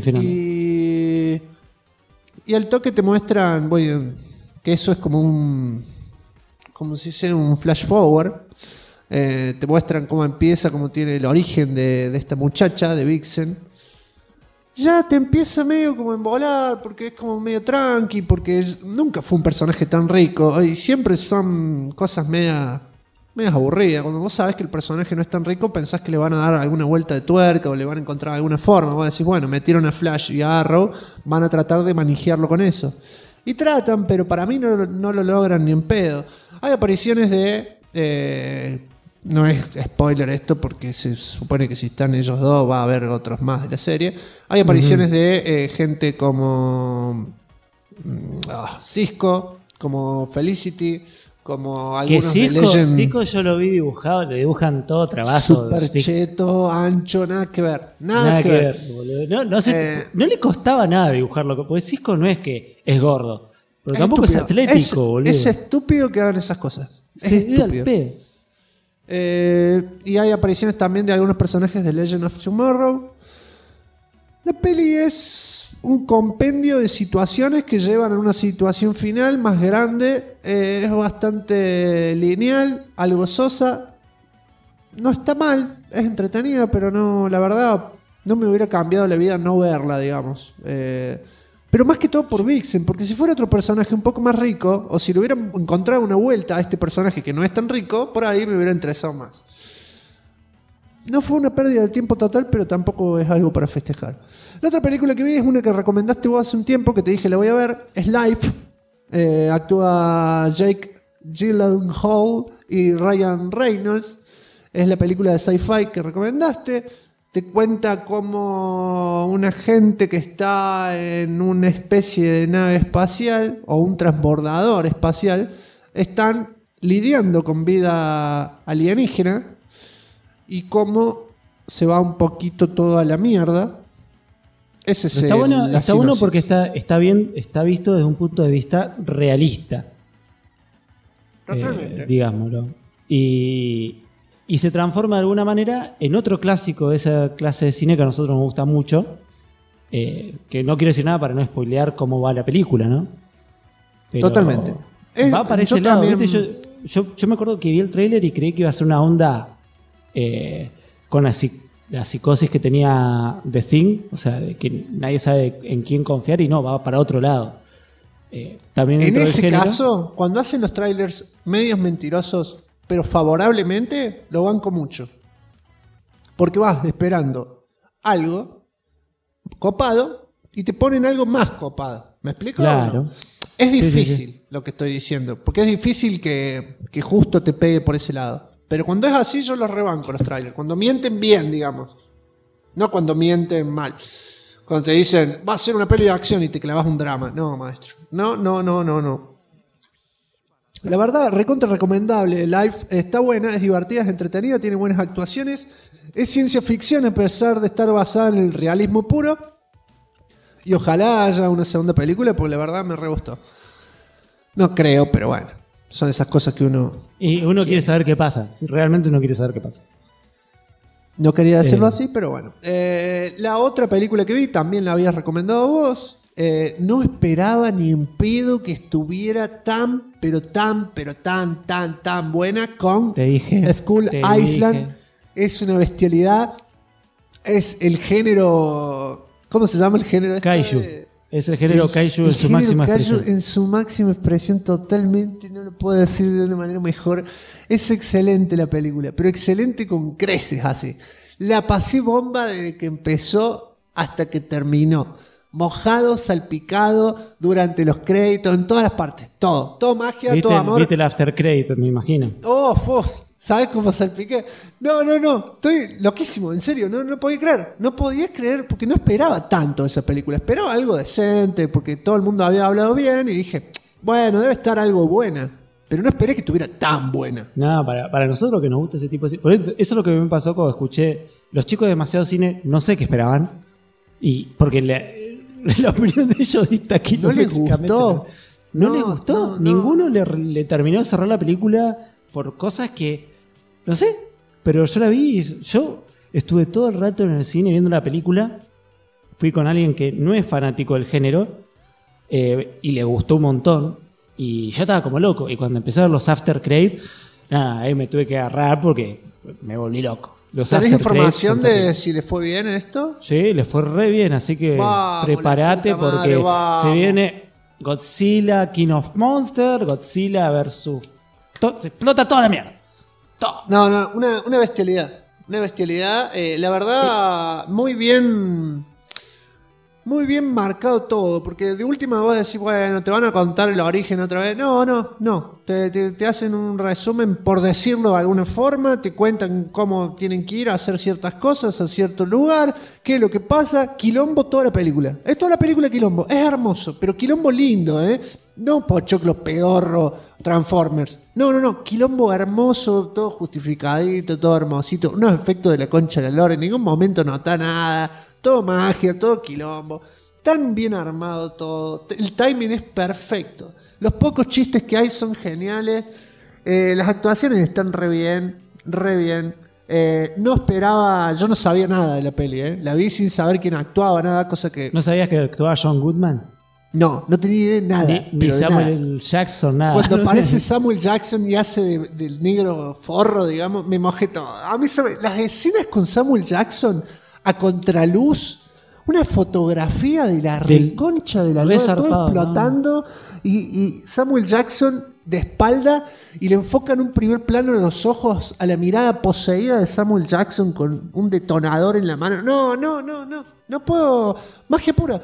Speaker 2: Y al toque te muestran, bueno, que eso es como si sea un flash forward. Te muestran cómo empieza, cómo tiene el origen de esta muchacha, de Vixen. Ya te empieza medio como a embolar, porque es como medio tranqui, porque nunca fue un personaje tan rico. Y siempre son cosas medias aburridas. Cuando vos sabés que el personaje no es tan rico, pensás que le van a dar alguna vuelta de tuerca o le van a encontrar alguna forma. Vos decís, bueno, metieron a Flash y a Arrow, van a tratar de manejarlo con eso. Y tratan, pero para mí no lo logran ni en pedo. Hay apariciones de... no es spoiler esto, porque se supone que si están ellos dos va a haber otros más de la serie. Hay apariciones de gente como Cisco, como Felicity, como algunos de Legend.
Speaker 8: Cisco yo lo vi dibujado, le dibujan todo trabajo.
Speaker 2: Super cheto, ancho, nada que ver. Nada que ver.
Speaker 8: Boludo. No le costaba nada dibujarlo, porque Cisco no es que es gordo, pero tampoco es atlético, boludo.
Speaker 2: Es estúpido que hagan esas cosas. Es estúpido. Y hay apariciones también de algunos personajes de Legend of Tomorrow. La peli es un compendio de situaciones que llevan a una situación final más grande. Es bastante lineal, algo sosa. No está mal, es entretenida, pero no, la verdad, no me hubiera cambiado la vida no verla, digamos. Pero más que todo por Vixen, porque si fuera otro personaje un poco más rico, o si le hubieran encontrado una vuelta a este personaje que no es tan rico, por ahí me hubiera interesado más. No fue una pérdida de tiempo total, pero tampoco es algo para festejar. La otra película que vi es una que recomendaste vos hace un tiempo, que te dije la voy a ver, es Life. Actúa Jake Gyllenhaal y Ryan Reynolds. Es la película de sci-fi que recomendaste. Te cuenta cómo una gente que está en una especie de nave espacial o un transbordador espacial están lidiando con vida alienígena y cómo se va un poquito todo a la mierda. Ese es
Speaker 8: está bueno porque está bien, está visto desde un punto de vista realista. Digámoslo. Y se transforma de alguna manera en otro clásico de esa clase de cine que a nosotros nos gusta mucho. Que no quiero decir nada para no spoilear cómo va la película, ¿no? Pero
Speaker 2: totalmente.
Speaker 8: Va para ese lado. ¿Viste? Yo me acuerdo que vi el tráiler y creí que iba a ser una onda con la psicosis que tenía The Thing. O sea, de que nadie sabe en quién confiar y no, va para otro lado. También
Speaker 2: en ese caso, cuando hacen los trailers medios mentirosos, pero favorablemente, lo banco mucho. Porque vas esperando algo copado y te ponen algo más copado. ¿Me explico?
Speaker 8: Claro.
Speaker 2: ¿No? Es difícil lo que estoy diciendo, porque es difícil que justo te pegue por ese lado. Pero cuando es así, yo los rebanco los trailers. Cuando mienten bien, digamos. No cuando mienten mal. Cuando te dicen, va a ser una peli de acción y te clavas un drama. No, maestro. No. La verdad, recontra recomendable. Life está buena, es divertida, es entretenida, tiene buenas actuaciones. Es ciencia ficción a pesar de estar basada en el realismo puro. Y ojalá haya una segunda película, porque la verdad me re gustó. No creo, pero bueno. Son esas cosas que uno...
Speaker 8: Y uno quiere saber qué pasa. Realmente uno quiere saber qué pasa.
Speaker 2: No quería decirlo así, pero bueno. La otra película que vi, también la habías recomendado vos. No esperaba ni en pedo que estuviera tan buena con
Speaker 8: te dije,
Speaker 2: Skull Island. es una bestialidad. Es el género... ¿Cómo se llama el género?
Speaker 8: Kaiju. Es el género Kaiju en su máxima expresión.
Speaker 2: En su máxima expresión totalmente, no lo puedo decir de una manera mejor. Es excelente la película, pero excelente con creces así. La pasé bomba desde que empezó hasta que terminó. Mojado, salpicado, durante los créditos, en todas las partes. Todo magia, todo amor.
Speaker 8: Viste el after credit, me imagino.
Speaker 2: ¿Sabes cómo salpiqué? No, estoy loquísimo, en serio, no podía creer. No podía creer porque no esperaba tanto esa película. Esperaba algo decente porque todo el mundo había hablado bien y dije, bueno, debe estar algo buena. Pero no esperé que estuviera tan buena.
Speaker 8: No, para nosotros que nos gusta ese tipo de cine. Eso es lo que me pasó cuando escuché los chicos de Demasiado Cine, no sé qué esperaban. Y porque la opinión de ellos dicta aquí
Speaker 2: no les gustó.
Speaker 8: No les gustó. Ninguno le terminó de cerrar la película por cosas que... No sé, pero yo la vi. Yo estuve todo el rato en el cine viendo la película. Fui con alguien que no es fanático del género y le gustó un montón. Y yo estaba como loco. Y cuando empezaron los after credits, ahí me tuve que agarrar porque me volví loco.
Speaker 2: ¿Tenés información de si le fue bien esto?
Speaker 8: Sí, le fue re bien. Así que prepárate porque se viene Godzilla, King of Monsters, Godzilla versus... se explota toda la mierda.
Speaker 2: No, una bestialidad. Una bestialidad. La verdad, muy bien marcado todo. Porque de última vos decís, bueno, te van a contar el origen otra vez. No. Te hacen un resumen, por decirlo de alguna forma. Te cuentan cómo tienen que ir a hacer ciertas cosas a cierto lugar. ¿Qué es lo que pasa? Quilombo toda la película. Es toda la película quilombo. Es hermoso, pero quilombo lindo, ¿eh? No pochoclo pedorro. Transformers. No. Quilombo hermoso, todo justificadito, todo hermosito. Unos efectos de la concha de la lora. En ningún momento nota nada. Todo magia, todo quilombo. Tan bien armado todo. El timing es perfecto. Los pocos chistes que hay son geniales. Las actuaciones están re bien. No esperaba, yo no sabía nada de la peli. La vi sin saber quién actuaba, nada, cosa que...
Speaker 8: ¿No sabías que actuaba John Goodman?
Speaker 2: No tenía idea de nada.
Speaker 8: Ni Samuel Jackson, nada.
Speaker 2: Cuando aparece Samuel Jackson y hace del negro forro, digamos, me mojé todo. A mí las escenas con Samuel Jackson a contraluz, una fotografía de la reconcha de la luna, todo explotando, ¿no? y Samuel Jackson de espalda y le enfocan un primer plano en los ojos a la mirada poseída de Samuel Jackson con un detonador en la mano. No puedo. Magia pura.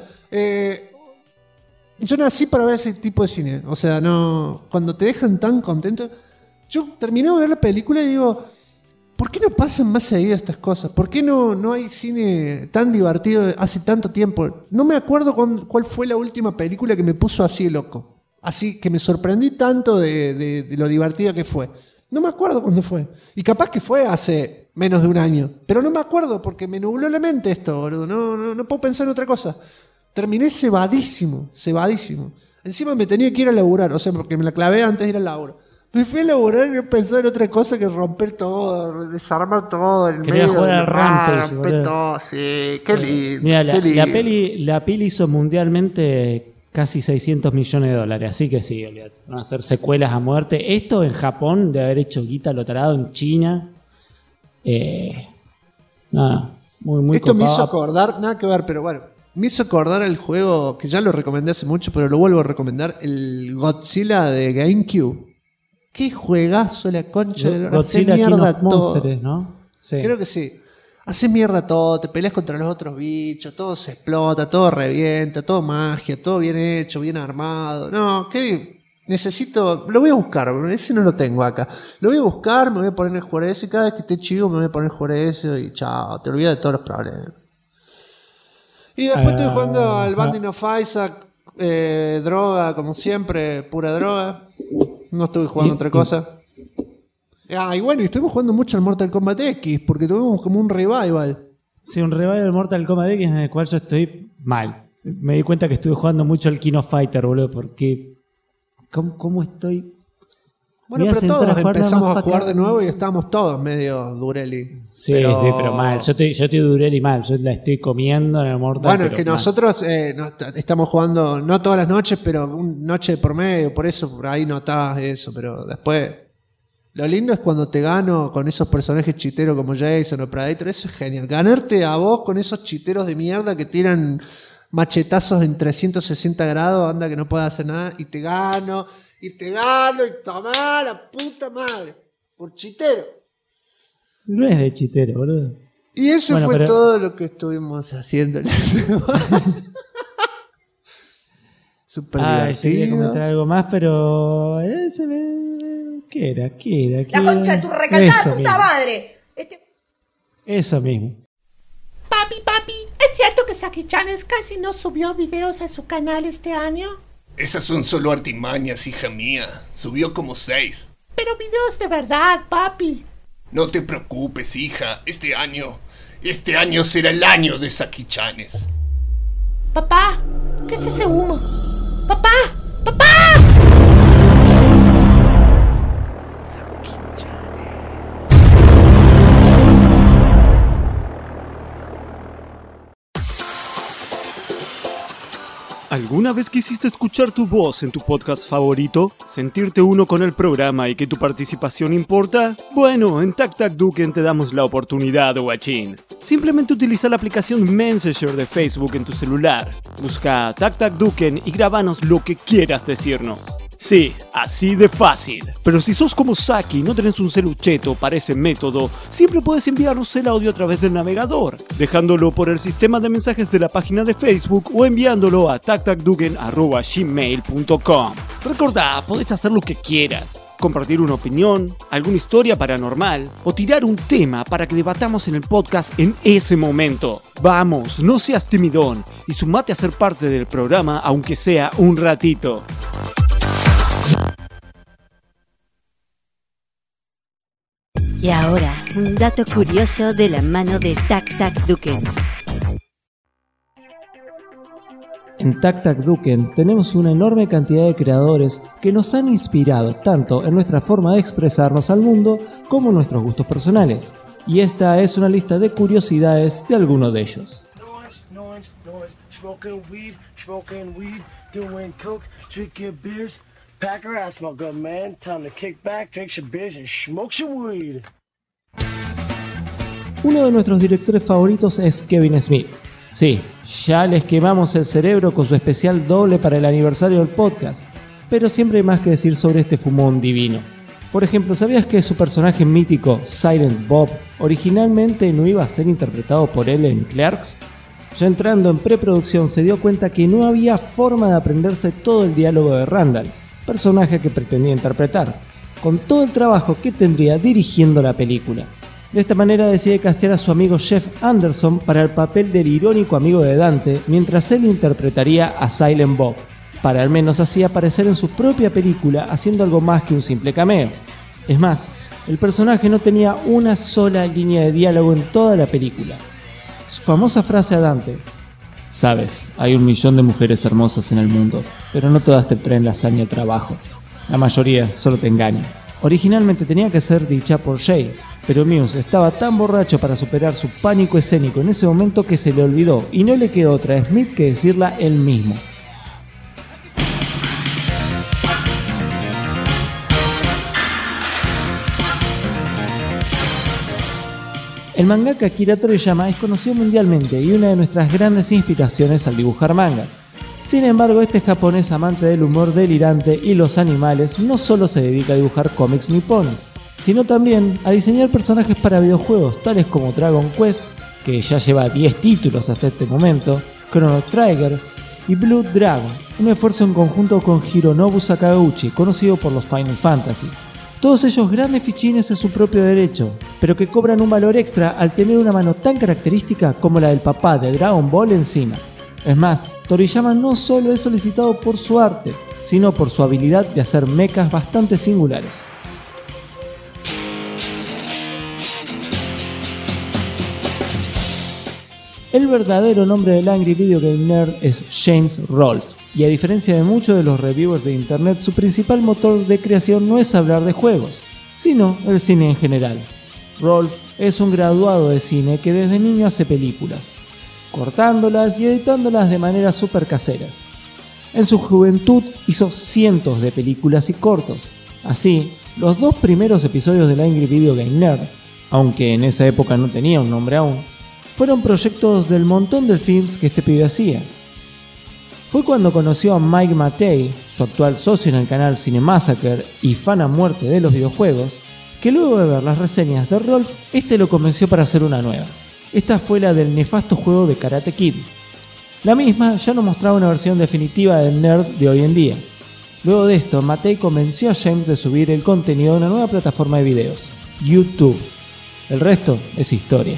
Speaker 2: Yo nací para ver ese tipo de cine. O sea, no. Cuando te dejan tan contento. Yo terminé de ver la película y digo, ¿por qué no pasan más seguido estas cosas? ¿Por qué no hay cine tan divertido hace tanto tiempo? No me acuerdo cuál fue la última película que me puso así de loco. Así que me sorprendí tanto de lo divertida que fue. No me acuerdo cuándo fue. Y capaz que fue hace menos de un año. Pero no me acuerdo porque me nubló la mente esto, boludo. No puedo pensar en otra cosa. Terminé cebadísimo. Encima me tenía que ir a laburar, o sea, porque me la clavé antes de ir al laburo. Me fui a laburar y no pensaba en otra cosa que romper todo, desarmar todo en
Speaker 8: quería
Speaker 2: medio.
Speaker 8: Jugar al Rampage,
Speaker 2: romper todo, sí, qué lindo.
Speaker 8: Mira,
Speaker 2: qué lindo.
Speaker 8: la peli hizo mundialmente casi $600 millones, así que sí, olvídate, van a hacer secuelas a muerte. Esto en Japón, de haber hecho guita lo tarado, en China. Muy
Speaker 2: esto
Speaker 8: copado.
Speaker 2: Me hizo acordar, nada que ver, pero bueno. Me hizo acordar el juego que ya lo recomendé hace mucho, pero lo vuelvo a recomendar, el Godzilla de GameCube. Qué juegazo la concha de la
Speaker 8: Godzilla
Speaker 2: hace mierda
Speaker 8: King of
Speaker 2: todo.
Speaker 8: Monsters, ¿no? Sí.
Speaker 2: Creo que sí. Hace mierda todo, te peleas contra los otros bichos, todo se explota, todo revienta, todo magia, todo bien hecho, bien armado. No, ¿qué? Necesito, lo voy a buscar, ese no lo tengo acá. Lo voy a buscar, me voy a poner a jugar eso y cada vez que esté chido me voy a poner a jugar eso y chao, te olvidas de todos los problemas. Y después estoy jugando al Binding of Isaac, droga, como siempre, pura droga. No estuve jugando otra cosa. Y bueno, y estuvimos jugando mucho al Mortal Kombat X, porque tuvimos como un revival.
Speaker 8: Sí, un revival del Mortal Kombat X en el cual yo estoy mal. Me di cuenta que estuve jugando mucho al King of Fighter, boludo, porque... ¿Cómo estoy?
Speaker 2: Bueno, pero todos empezamos a jugar de nuevo y estábamos todos medio Durelli.
Speaker 8: Sí, pero mal. Yo estoy Durelli mal. Yo la estoy comiendo en el Mortal.
Speaker 2: Bueno, es que mal. Nosotros estamos jugando, no todas las noches, pero una noche por medio. Por eso por ahí notás eso. Pero después Lo lindo es cuando te gano con esos personajes chiteros como Jason o Predator. Eso es genial. Ganarte a vos con esos chiteros de mierda que tiran machetazos en 360 grados, anda que no puedes hacer nada, y te gano, y tomá la puta madre. Por chitero.
Speaker 3: No es de chitero, boludo.
Speaker 2: Y eso fue todo lo que estuvimos haciendo. Súper divertido.
Speaker 3: Quería comentar algo más, pero... ¿Qué era?
Speaker 14: La concha de tu recalcada puta madre.
Speaker 3: Eso mismo.
Speaker 4: Papi, ¿es cierto que Saki-chan casi no subió videos a su canal este año?
Speaker 11: Esas son solo artimañas, hija mía. Subió como 6.
Speaker 4: Pero videos de verdad, papi.
Speaker 11: No te preocupes, hija. Este año será el año de Saki-chanes.
Speaker 4: Papá, ¿qué es ese humo? ¡Papá!
Speaker 1: ¿Alguna vez quisiste escuchar tu voz en tu podcast favorito? ¿Sentirte uno con el programa y que tu participación importa? Bueno, en TacTacDuken te damos la oportunidad, guachín. Simplemente utiliza la aplicación Messenger de Facebook en tu celular. Busca TacTacDuken y grábanos lo que quieras decirnos. Sí, así de fácil. Pero si sos como Saki y no tenés un celucheto para ese método, siempre puedes enviarnos el audio a través del navegador, dejándolo por el sistema de mensajes de la página de Facebook o enviándolo a tactacduken@gmail.com. Recordá, podés hacer lo que quieras. Compartir una opinión, alguna historia paranormal o tirar un tema para que debatamos en el podcast en ese momento. Vamos, no seas timidón y sumate a ser parte del programa aunque sea un ratito.
Speaker 15: Y ahora, un dato curioso de la mano de TacTacDuken.
Speaker 3: En TacTacDuken tenemos una enorme cantidad de creadores que nos han inspirado tanto en nuestra forma de expresarnos al mundo como en nuestros gustos personales. Y esta es una lista de curiosidades de algunos de ellos.
Speaker 16: Pack her ass, my good man. Time to kick back, drink some beers and smoke some weed.
Speaker 3: Uno de nuestros directores favoritos es Kevin Smith. Sí, ya les quemamos el cerebro con su especial doble para el aniversario del podcast, pero siempre hay más que decir sobre este fumón divino. Por ejemplo, ¿sabías que su personaje mítico, Silent Bob, originalmente no iba a ser interpretado por él en Clerks? Ya entrando en preproducción se dio cuenta que no había forma de aprenderse todo el diálogo de Randall, personaje que pretendía interpretar, con todo el trabajo que tendría dirigiendo la película. De esta manera decide castear a su amigo Jeff Anderson para el papel del irónico amigo de Dante, mientras él interpretaría a Silent Bob, para al menos así aparecer en su propia película haciendo algo más que un simple cameo. Es más, el personaje no tenía una sola línea de diálogo en toda la película. Su famosa frase a Dante: sabes, hay 1 millón de mujeres hermosas en el mundo, pero no todas te traen lasaña al trabajo. La mayoría solo te engañan. Originalmente tenía que ser dicha por Jay, pero Muse estaba tan borracho para superar su pánico escénico en ese momento que se le olvidó y no le quedó otra a Smith que decirla él mismo. El mangaka Akira Toriyama es conocido mundialmente y una de nuestras grandes inspiraciones al dibujar mangas. Sin embargo, este japonés amante del humor delirante y los animales no solo se dedica a dibujar cómics nipones, sino también a diseñar personajes para videojuegos tales como Dragon Quest, que ya lleva 10 títulos hasta este momento, Chrono Trigger y Blood Dragon, un esfuerzo en conjunto con Hironobu Sakaguchi, conocido por los Final Fantasy. Todos ellos grandes fichines en su propio derecho, pero que cobran un valor extra al tener una mano tan característica como la del papá de Dragon Ball encima. Es más, Toriyama no solo es solicitado por su arte, sino por su habilidad de hacer mechas bastante singulares. El verdadero nombre del Angry Video Game Nerd es James Rolfe, y a diferencia de muchos de los reviewers de internet, su principal motor de creación no es hablar de juegos, sino el cine en general. Rolfe es un graduado de cine que desde niño hace películas, cortándolas y editándolas de manera súper caseras. En su juventud hizo cientos de películas y cortos. Así,
Speaker 8: Los 2 primeros episodios del Angry Video Game Nerd, aunque en esa época no tenía un nombre aún, fueron proyectos del montón de films que este pibe hacía. Fue cuando conoció a Mike Matei, su actual socio en el canal Cinemassacre y fan a muerte de los videojuegos, que luego de ver las reseñas de Rolf, este lo convenció para hacer una nueva. Esta fue la del nefasto juego de Karate Kid. La misma ya nos mostraba una versión definitiva del nerd de hoy en día. Luego de esto, Matei convenció a James de subir el contenido a una nueva plataforma de videos, YouTube. El resto es historia.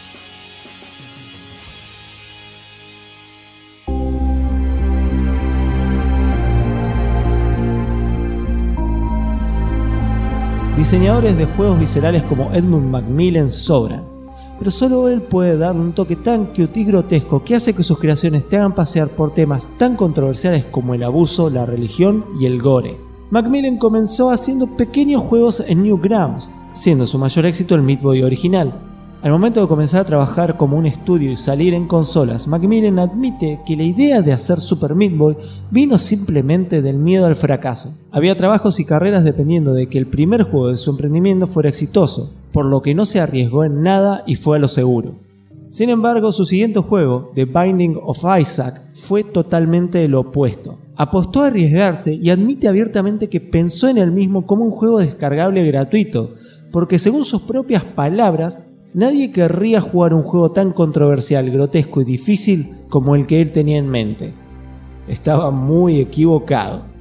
Speaker 8: Diseñadores de juegos viscerales como Edmund Macmillan sobran, pero solo él puede darle un toque tan cute y grotesco que hace que sus creaciones te hagan pasear por temas tan controversiales como el abuso, la religión y el gore. Macmillan comenzó haciendo pequeños juegos en Newgrounds, siendo su mayor éxito el Meat Boy original. Al momento de comenzar a trabajar como un estudio y salir en consolas, Macmillan admite que la idea de hacer Super Meat Boy vino simplemente del miedo al fracaso. Había trabajos y carreras dependiendo de que el primer juego de su emprendimiento fuera exitoso, por lo que no se arriesgó en nada y fue a lo seguro. Sin embargo, su siguiente juego, The Binding of Isaac, fue totalmente lo opuesto. Apostó a arriesgarse y admite abiertamente que pensó en él mismo como un juego descargable gratuito, porque según sus propias palabras, nadie querría jugar un juego tan controversial, grotesco y difícil como el que él tenía en mente. Estaba muy equivocado.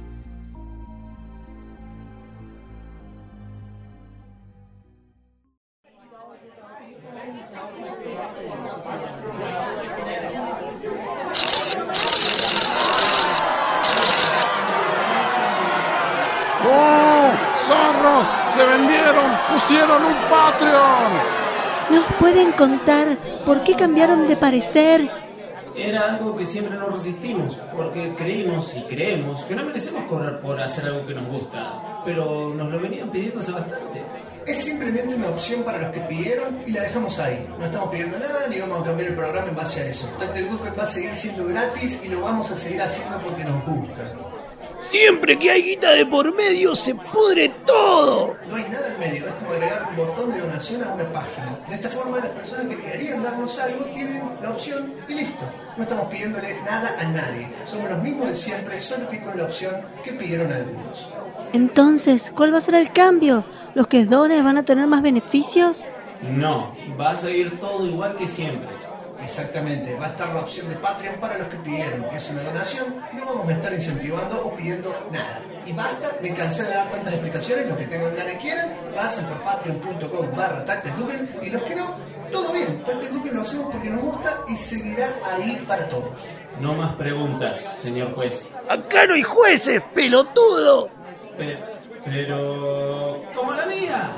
Speaker 17: ¡Oh! ¡Zorros! ¡Se vendieron! ¡Pusieron un Patreon!
Speaker 15: ¿Nos pueden contar por qué cambiaron de parecer?
Speaker 18: Era algo que siempre nos resistimos, porque creímos y creemos que no merecemos cobrar por hacer algo que nos gusta, pero nos lo venían pidiendo hace bastante.
Speaker 11: Es simplemente una opción para los que pidieron y la dejamos ahí. No estamos pidiendo nada ni vamos a cambiar el programa en base a eso. Tactic Duke va a seguir siendo gratis y lo vamos a seguir haciendo porque nos gusta.
Speaker 7: Siempre que hay guita de por medio se pudre todo.
Speaker 11: No hay nada en medio, es como agregar un botón de donación a una página. De esta forma las personas que querían darnos algo tienen la opción y listo. No estamos pidiéndole nada a nadie. Somos los mismos de siempre, solo que con la opción que pidieron algunos.
Speaker 15: Entonces, ¿cuál va a ser el cambio? ¿Los que donen van a tener más beneficios?
Speaker 18: No, va a seguir todo igual que siempre.
Speaker 11: Exactamente, va a estar la opción de Patreon para los que pidieron. Es una donación, no vamos a estar incentivando o pidiendo nada. Y basta, me cansé de dar tantas explicaciones. Los que tengan ganas y quieran, pasen por patreon.com/TacticDuken y los que no, todo bien. Tactic Duken lo hacemos porque nos gusta y seguirá ahí para todos.
Speaker 18: No más preguntas, señor juez.
Speaker 7: Acá no hay jueces, pelotudo.
Speaker 18: Pero... ¡como la mía!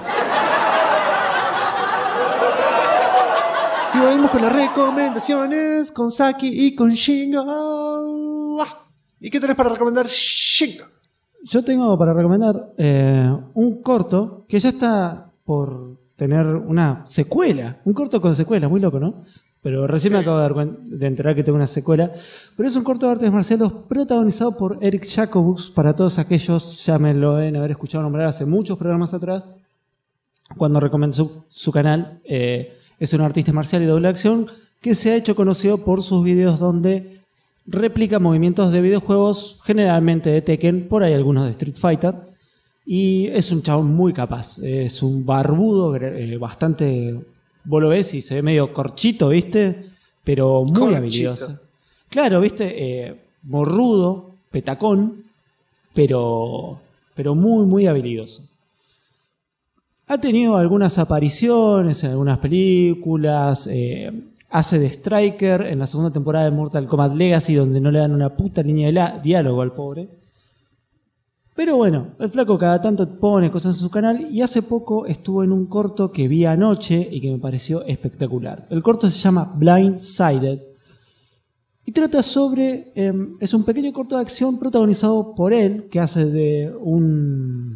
Speaker 2: Y volvemos con las recomendaciones con Saki y con Shingo. ¿Y qué tenés para recomendar, Shingo?
Speaker 8: Yo tengo para recomendar un corto que ya está por tener una secuela. Un corto con secuela, muy loco, ¿no? Pero recién me acabo de enterar que tengo una secuela. Pero es un corto de artes marciales protagonizado por Eric Jacobus. Para todos aquellos, ya me lo deben haber escuchado nombrar hace muchos programas atrás, cuando recomendó su canal. Es un artista marcial y doble acción que se ha hecho conocido por sus videos donde replica movimientos de videojuegos, generalmente de Tekken, por ahí algunos de Street Fighter. Y es un chabón muy capaz. Es un barbudo, bastante... Vos lo ves y se ve medio corchito, ¿viste? Pero muy corchito. Habilidoso. Claro, ¿viste? Morrudo, petacón, pero muy, muy habilidoso. Ha tenido algunas apariciones en algunas películas. Hace de Striker en la segunda temporada de Mortal Kombat Legacy, donde no le dan una puta línea de diálogo al pobre. Pero bueno, el flaco cada tanto pone cosas en su canal y hace poco estuvo en un corto que vi anoche y que me pareció espectacular. El corto se llama Blindsided y trata sobre... es un pequeño corto de acción protagonizado por él, que hace de un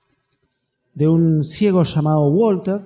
Speaker 8: ciego llamado Walter,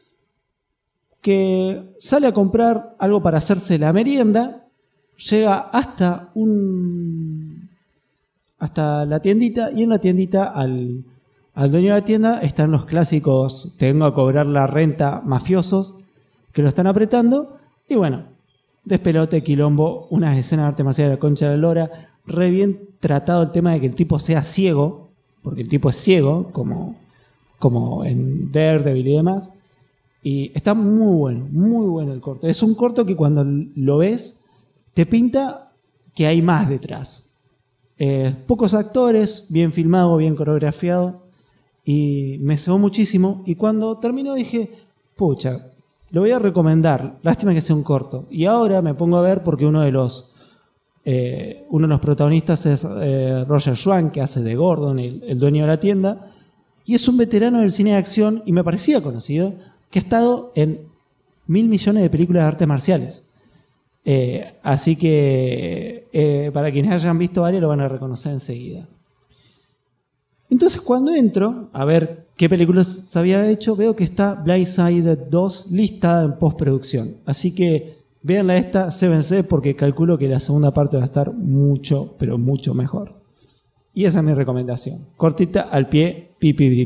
Speaker 8: que sale a comprar algo para hacerse la merienda, llega hasta la tiendita y en la tiendita al
Speaker 3: al dueño de la tienda están los clásicos, te vengo a cobrar la renta mafiosos, que lo están apretando, y bueno, despelote, quilombo, unas escenas de arte marcial de la concha de la lora, re bien tratado el tema de que el tipo sea ciego, porque el tipo es ciego, como en Daredevil y demás, y está muy bueno el corto. Es un corto que cuando lo ves, te pinta que hay más detrás. Pocos actores, bien filmado, bien coreografiado, y me cebó muchísimo, y cuando terminó dije, pucha, lo voy a recomendar, lástima que sea un corto. Y ahora me pongo a ver porque uno de los protagonistas es Roger Schwann, que hace de Gordon, el dueño de la tienda, y es un veterano del cine de acción, y me parecía conocido, que ha estado en 1.000 millones de películas de artes marciales. Así que para quienes hayan visto varias lo van a reconocer enseguida. Entonces cuando entro a ver qué películas se había hecho, veo que está Blindsided 2 listada en postproducción. Así que véanla esta, sévense, porque calculo que la segunda parte va a estar mucho, pero mucho mejor. Y esa es mi recomendación. Cortita, al pie, pipi.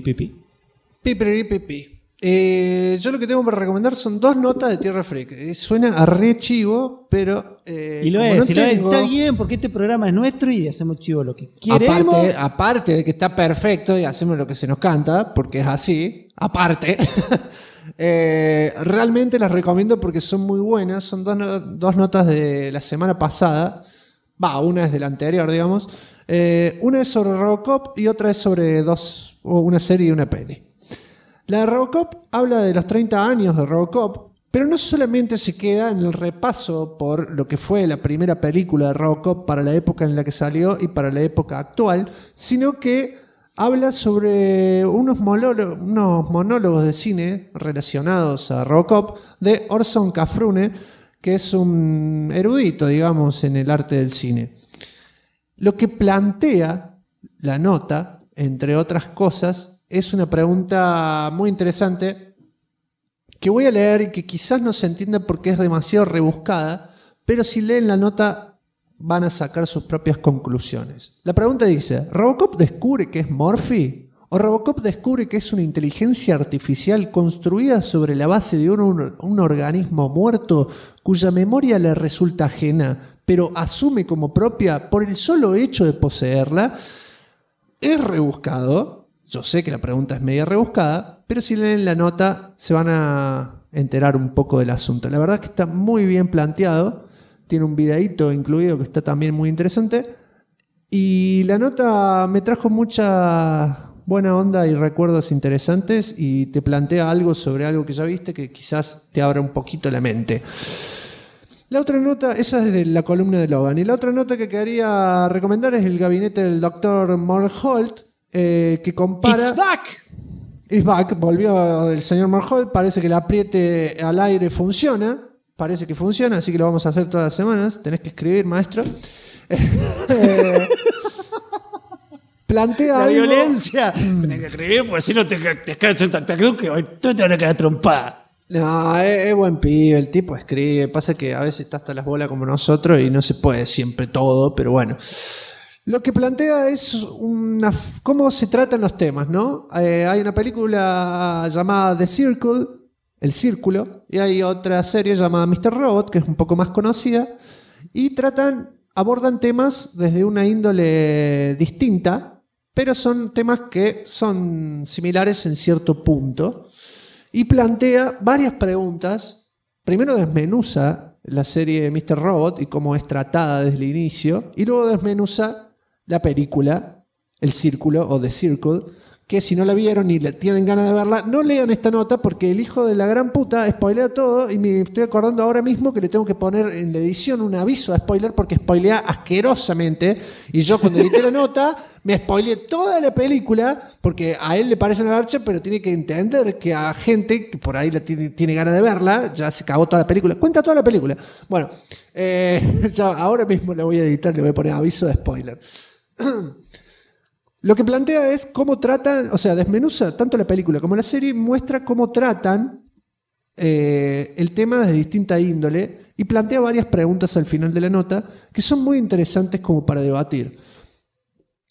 Speaker 2: Yo lo que tengo para recomendar son 2 notas de Tierra Freak. Suena a re chivo, pero
Speaker 3: y lo es, está bien, porque este programa es nuestro y hacemos chivo lo que queremos.
Speaker 2: Aparte de que está perfecto y hacemos lo que se nos canta, porque es así, aparte. Realmente las recomiendo porque son muy buenas. Son 2 notas de la semana pasada. Una es de la anterior, digamos. Una es sobre Robocop y otra es sobre una serie y una peli. La de Robocop habla de los 30 años de Robocop, pero no solamente se queda en el repaso por lo que fue la primera película de Robocop para la época en la que salió y para la época actual, sino que habla sobre unos monólogos de cine relacionados a Robocop de Orson Cafrune, que es un erudito, digamos, en el arte del cine. Lo que plantea la nota, entre otras cosas, es una pregunta muy interesante que voy a leer y que quizás no se entienda porque es demasiado rebuscada, pero si leen la nota van a sacar sus propias conclusiones. La pregunta dice, ¿Robocop descubre que es Murphy? ¿O Robocop descubre que es una inteligencia artificial construida sobre la base de un organismo muerto cuya memoria le resulta ajena, pero asume como propia por el solo hecho de poseerla? Es rebuscado. Yo sé que la pregunta es media rebuscada, pero si leen la nota se van a enterar un poco del asunto. La verdad es que está muy bien planteado. Tiene un videíto incluido que está también muy interesante. Y la nota me trajo mucha buena onda y recuerdos interesantes y te plantea algo sobre algo que ya viste que quizás te abra un poquito la mente. La otra nota, esa es de la columna de Logan. Y la otra nota que quería recomendar es el gabinete del Dr. Mulholt, que compara...
Speaker 3: It's back.
Speaker 2: It's back, volvió el señor Mulholt, parece que el apriete al aire funciona, parece que funciona, así que lo vamos a hacer todas las semanas, tenés que escribir, maestro. Plantea
Speaker 3: la
Speaker 2: algo...
Speaker 3: violencia. Tenés que escribir, porque si no te escrachas en TacTacDuck, que hoy tú te van a quedar trompada.
Speaker 2: No, es buen pibe, el tipo escribe, pasa que a veces está hasta las bolas como nosotros y no se puede siempre todo, pero bueno. Lo que plantea es cómo se tratan los temas, ¿no? Hay una película llamada The Circle, El Círculo, y hay otra serie llamada Mr. Robot, que es un poco más conocida, y abordan temas desde una índole distinta, pero son temas que son similares en cierto punto, y plantea varias preguntas. Primero desmenuza la serie Mr. Robot y cómo es tratada desde el inicio, y luego desmenuza la película, El Círculo o The Circle, que si no la vieron y tienen ganas de verla, no lean esta nota porque el hijo de la gran puta spoilea todo y me estoy acordando ahora mismo que le tengo que poner en la edición un aviso de spoiler porque spoilea asquerosamente y yo cuando edité la nota me spoileé toda la película porque a él le parece una garcha, pero tiene que entender que a gente que por ahí tiene ganas de verla, ya se cagó toda la película, cuenta toda la película. Bueno, ya ahora mismo la voy a editar, le voy a poner aviso de spoiler. Lo que plantea es cómo tratan, o sea, desmenuza tanto la película como la serie, muestra cómo tratan el tema de distinta índole y plantea varias preguntas al final de la nota que son muy interesantes como para debatir.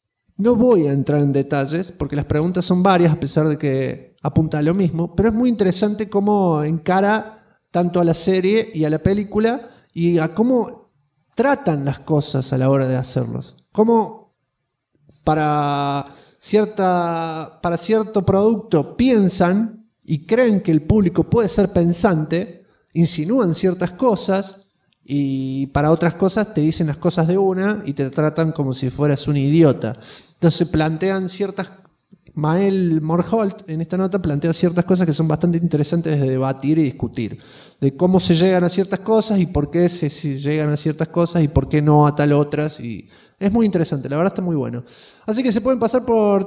Speaker 2: No voy a entrar en detalles porque las preguntas son varias a pesar de que apunta a lo mismo, pero es muy interesante cómo encara tanto a la serie y a la película y a cómo tratan las cosas a la hora de hacerlos. Cómo para cierto producto piensan y creen que el público puede ser pensante, insinúan ciertas cosas y para otras cosas te dicen las cosas de una y te tratan como si fueras un idiota. Entonces plantean ciertas... Mael Morholt en esta nota plantea ciertas cosas que son bastante interesantes de debatir y discutir. De cómo se llegan a ciertas cosas y por qué se llegan a ciertas cosas y por qué no a tal otras. Y es muy interesante, la verdad está muy bueno. Así que se pueden pasar por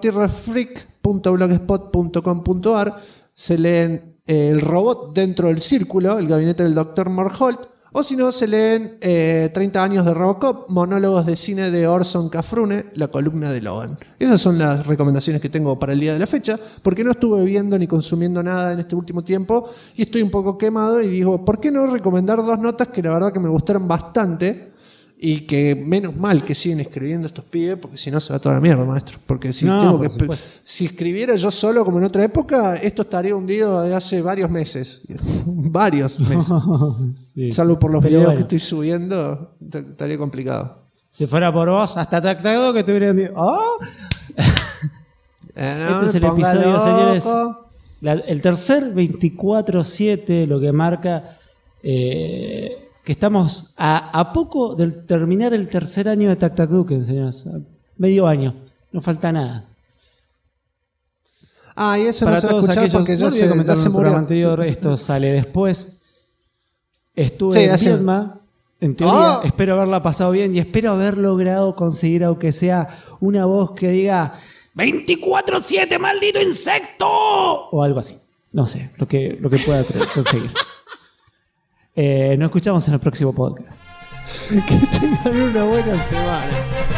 Speaker 2: tierrafreak.blogspot.com.ar, se leen El robot dentro del círculo, el gabinete del Dr. Morholt, o si no, se leen 30 años de Robocop, monólogos de cine de Orson Cafrune, la columna de Logan. Esas son las recomendaciones que tengo para el día de la fecha, porque no estuve viendo ni consumiendo nada en este último tiempo y estoy un poco quemado y digo, ¿por qué no recomendar 2 notas que la verdad que me gustaron bastante? Y que menos mal que siguen escribiendo estos pibes, porque si no se va toda la mierda, maestro. Porque si si escribiera yo solo como en otra época, esto estaría hundido de hace varios meses. Varios meses. Sí, salvo por los videos que estoy subiendo, estaría complicado.
Speaker 8: Si fuera por vos, hasta tactado que te hubieran dicho, ¡oh! Este es el episodio, loco, señores. El tercer 24/7, lo que marca... que estamos a poco de terminar el tercer año de Tac Tac Duken, señores. Medio año. No falta nada.
Speaker 2: Y eso para no se va a escuchar porque ya se murió.
Speaker 8: Anterior, esto sale después. Estuve en Vietnam. En teoría, espero haberla pasado bien y espero haber logrado conseguir, aunque sea una voz que diga 24/7, maldito insecto. O algo así. No sé, lo que pueda conseguir. Nos escuchamos en el próximo podcast.
Speaker 2: Que tengan una buena semana.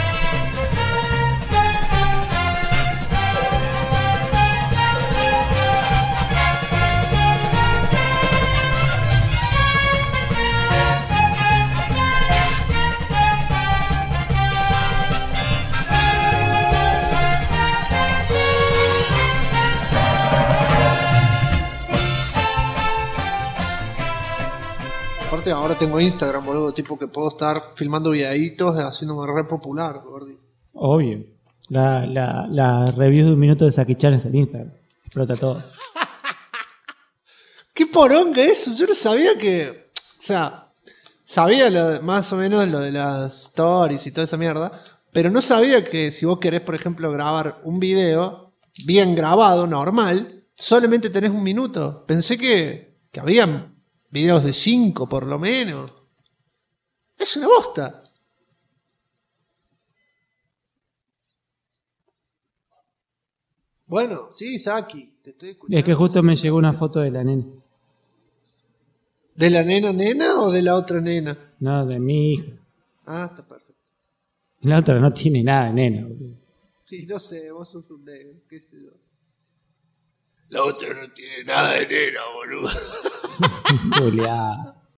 Speaker 2: Ahora tengo Instagram, boludo, tipo que puedo estar filmando videitos haciéndome re popular, gordi.
Speaker 8: Obvio. La review de 1 minuto de Saki-chan es el Instagram. Explota todo.
Speaker 2: ¿Qué poronga eso? Yo no sabía que... O sea, sabía más o menos lo de las stories y toda esa mierda, pero no sabía que si vos querés, por ejemplo, grabar un video bien grabado, normal, solamente tenés 1 minuto. Pensé que había... videos de 5 por lo menos. Es una bosta. Bueno, sí, Saki, te estoy escuchando.
Speaker 8: Es que justo me llegó una foto de la nena.
Speaker 2: ¿De la nena o de la otra nena?
Speaker 8: No, de mi hija.
Speaker 2: Está perfecto.
Speaker 8: La otra no tiene nada de nena.
Speaker 2: Sí, no sé, vos sos un negro, qué sé yo.
Speaker 7: La otra no tiene nada de nena, boludo.
Speaker 8: Julián.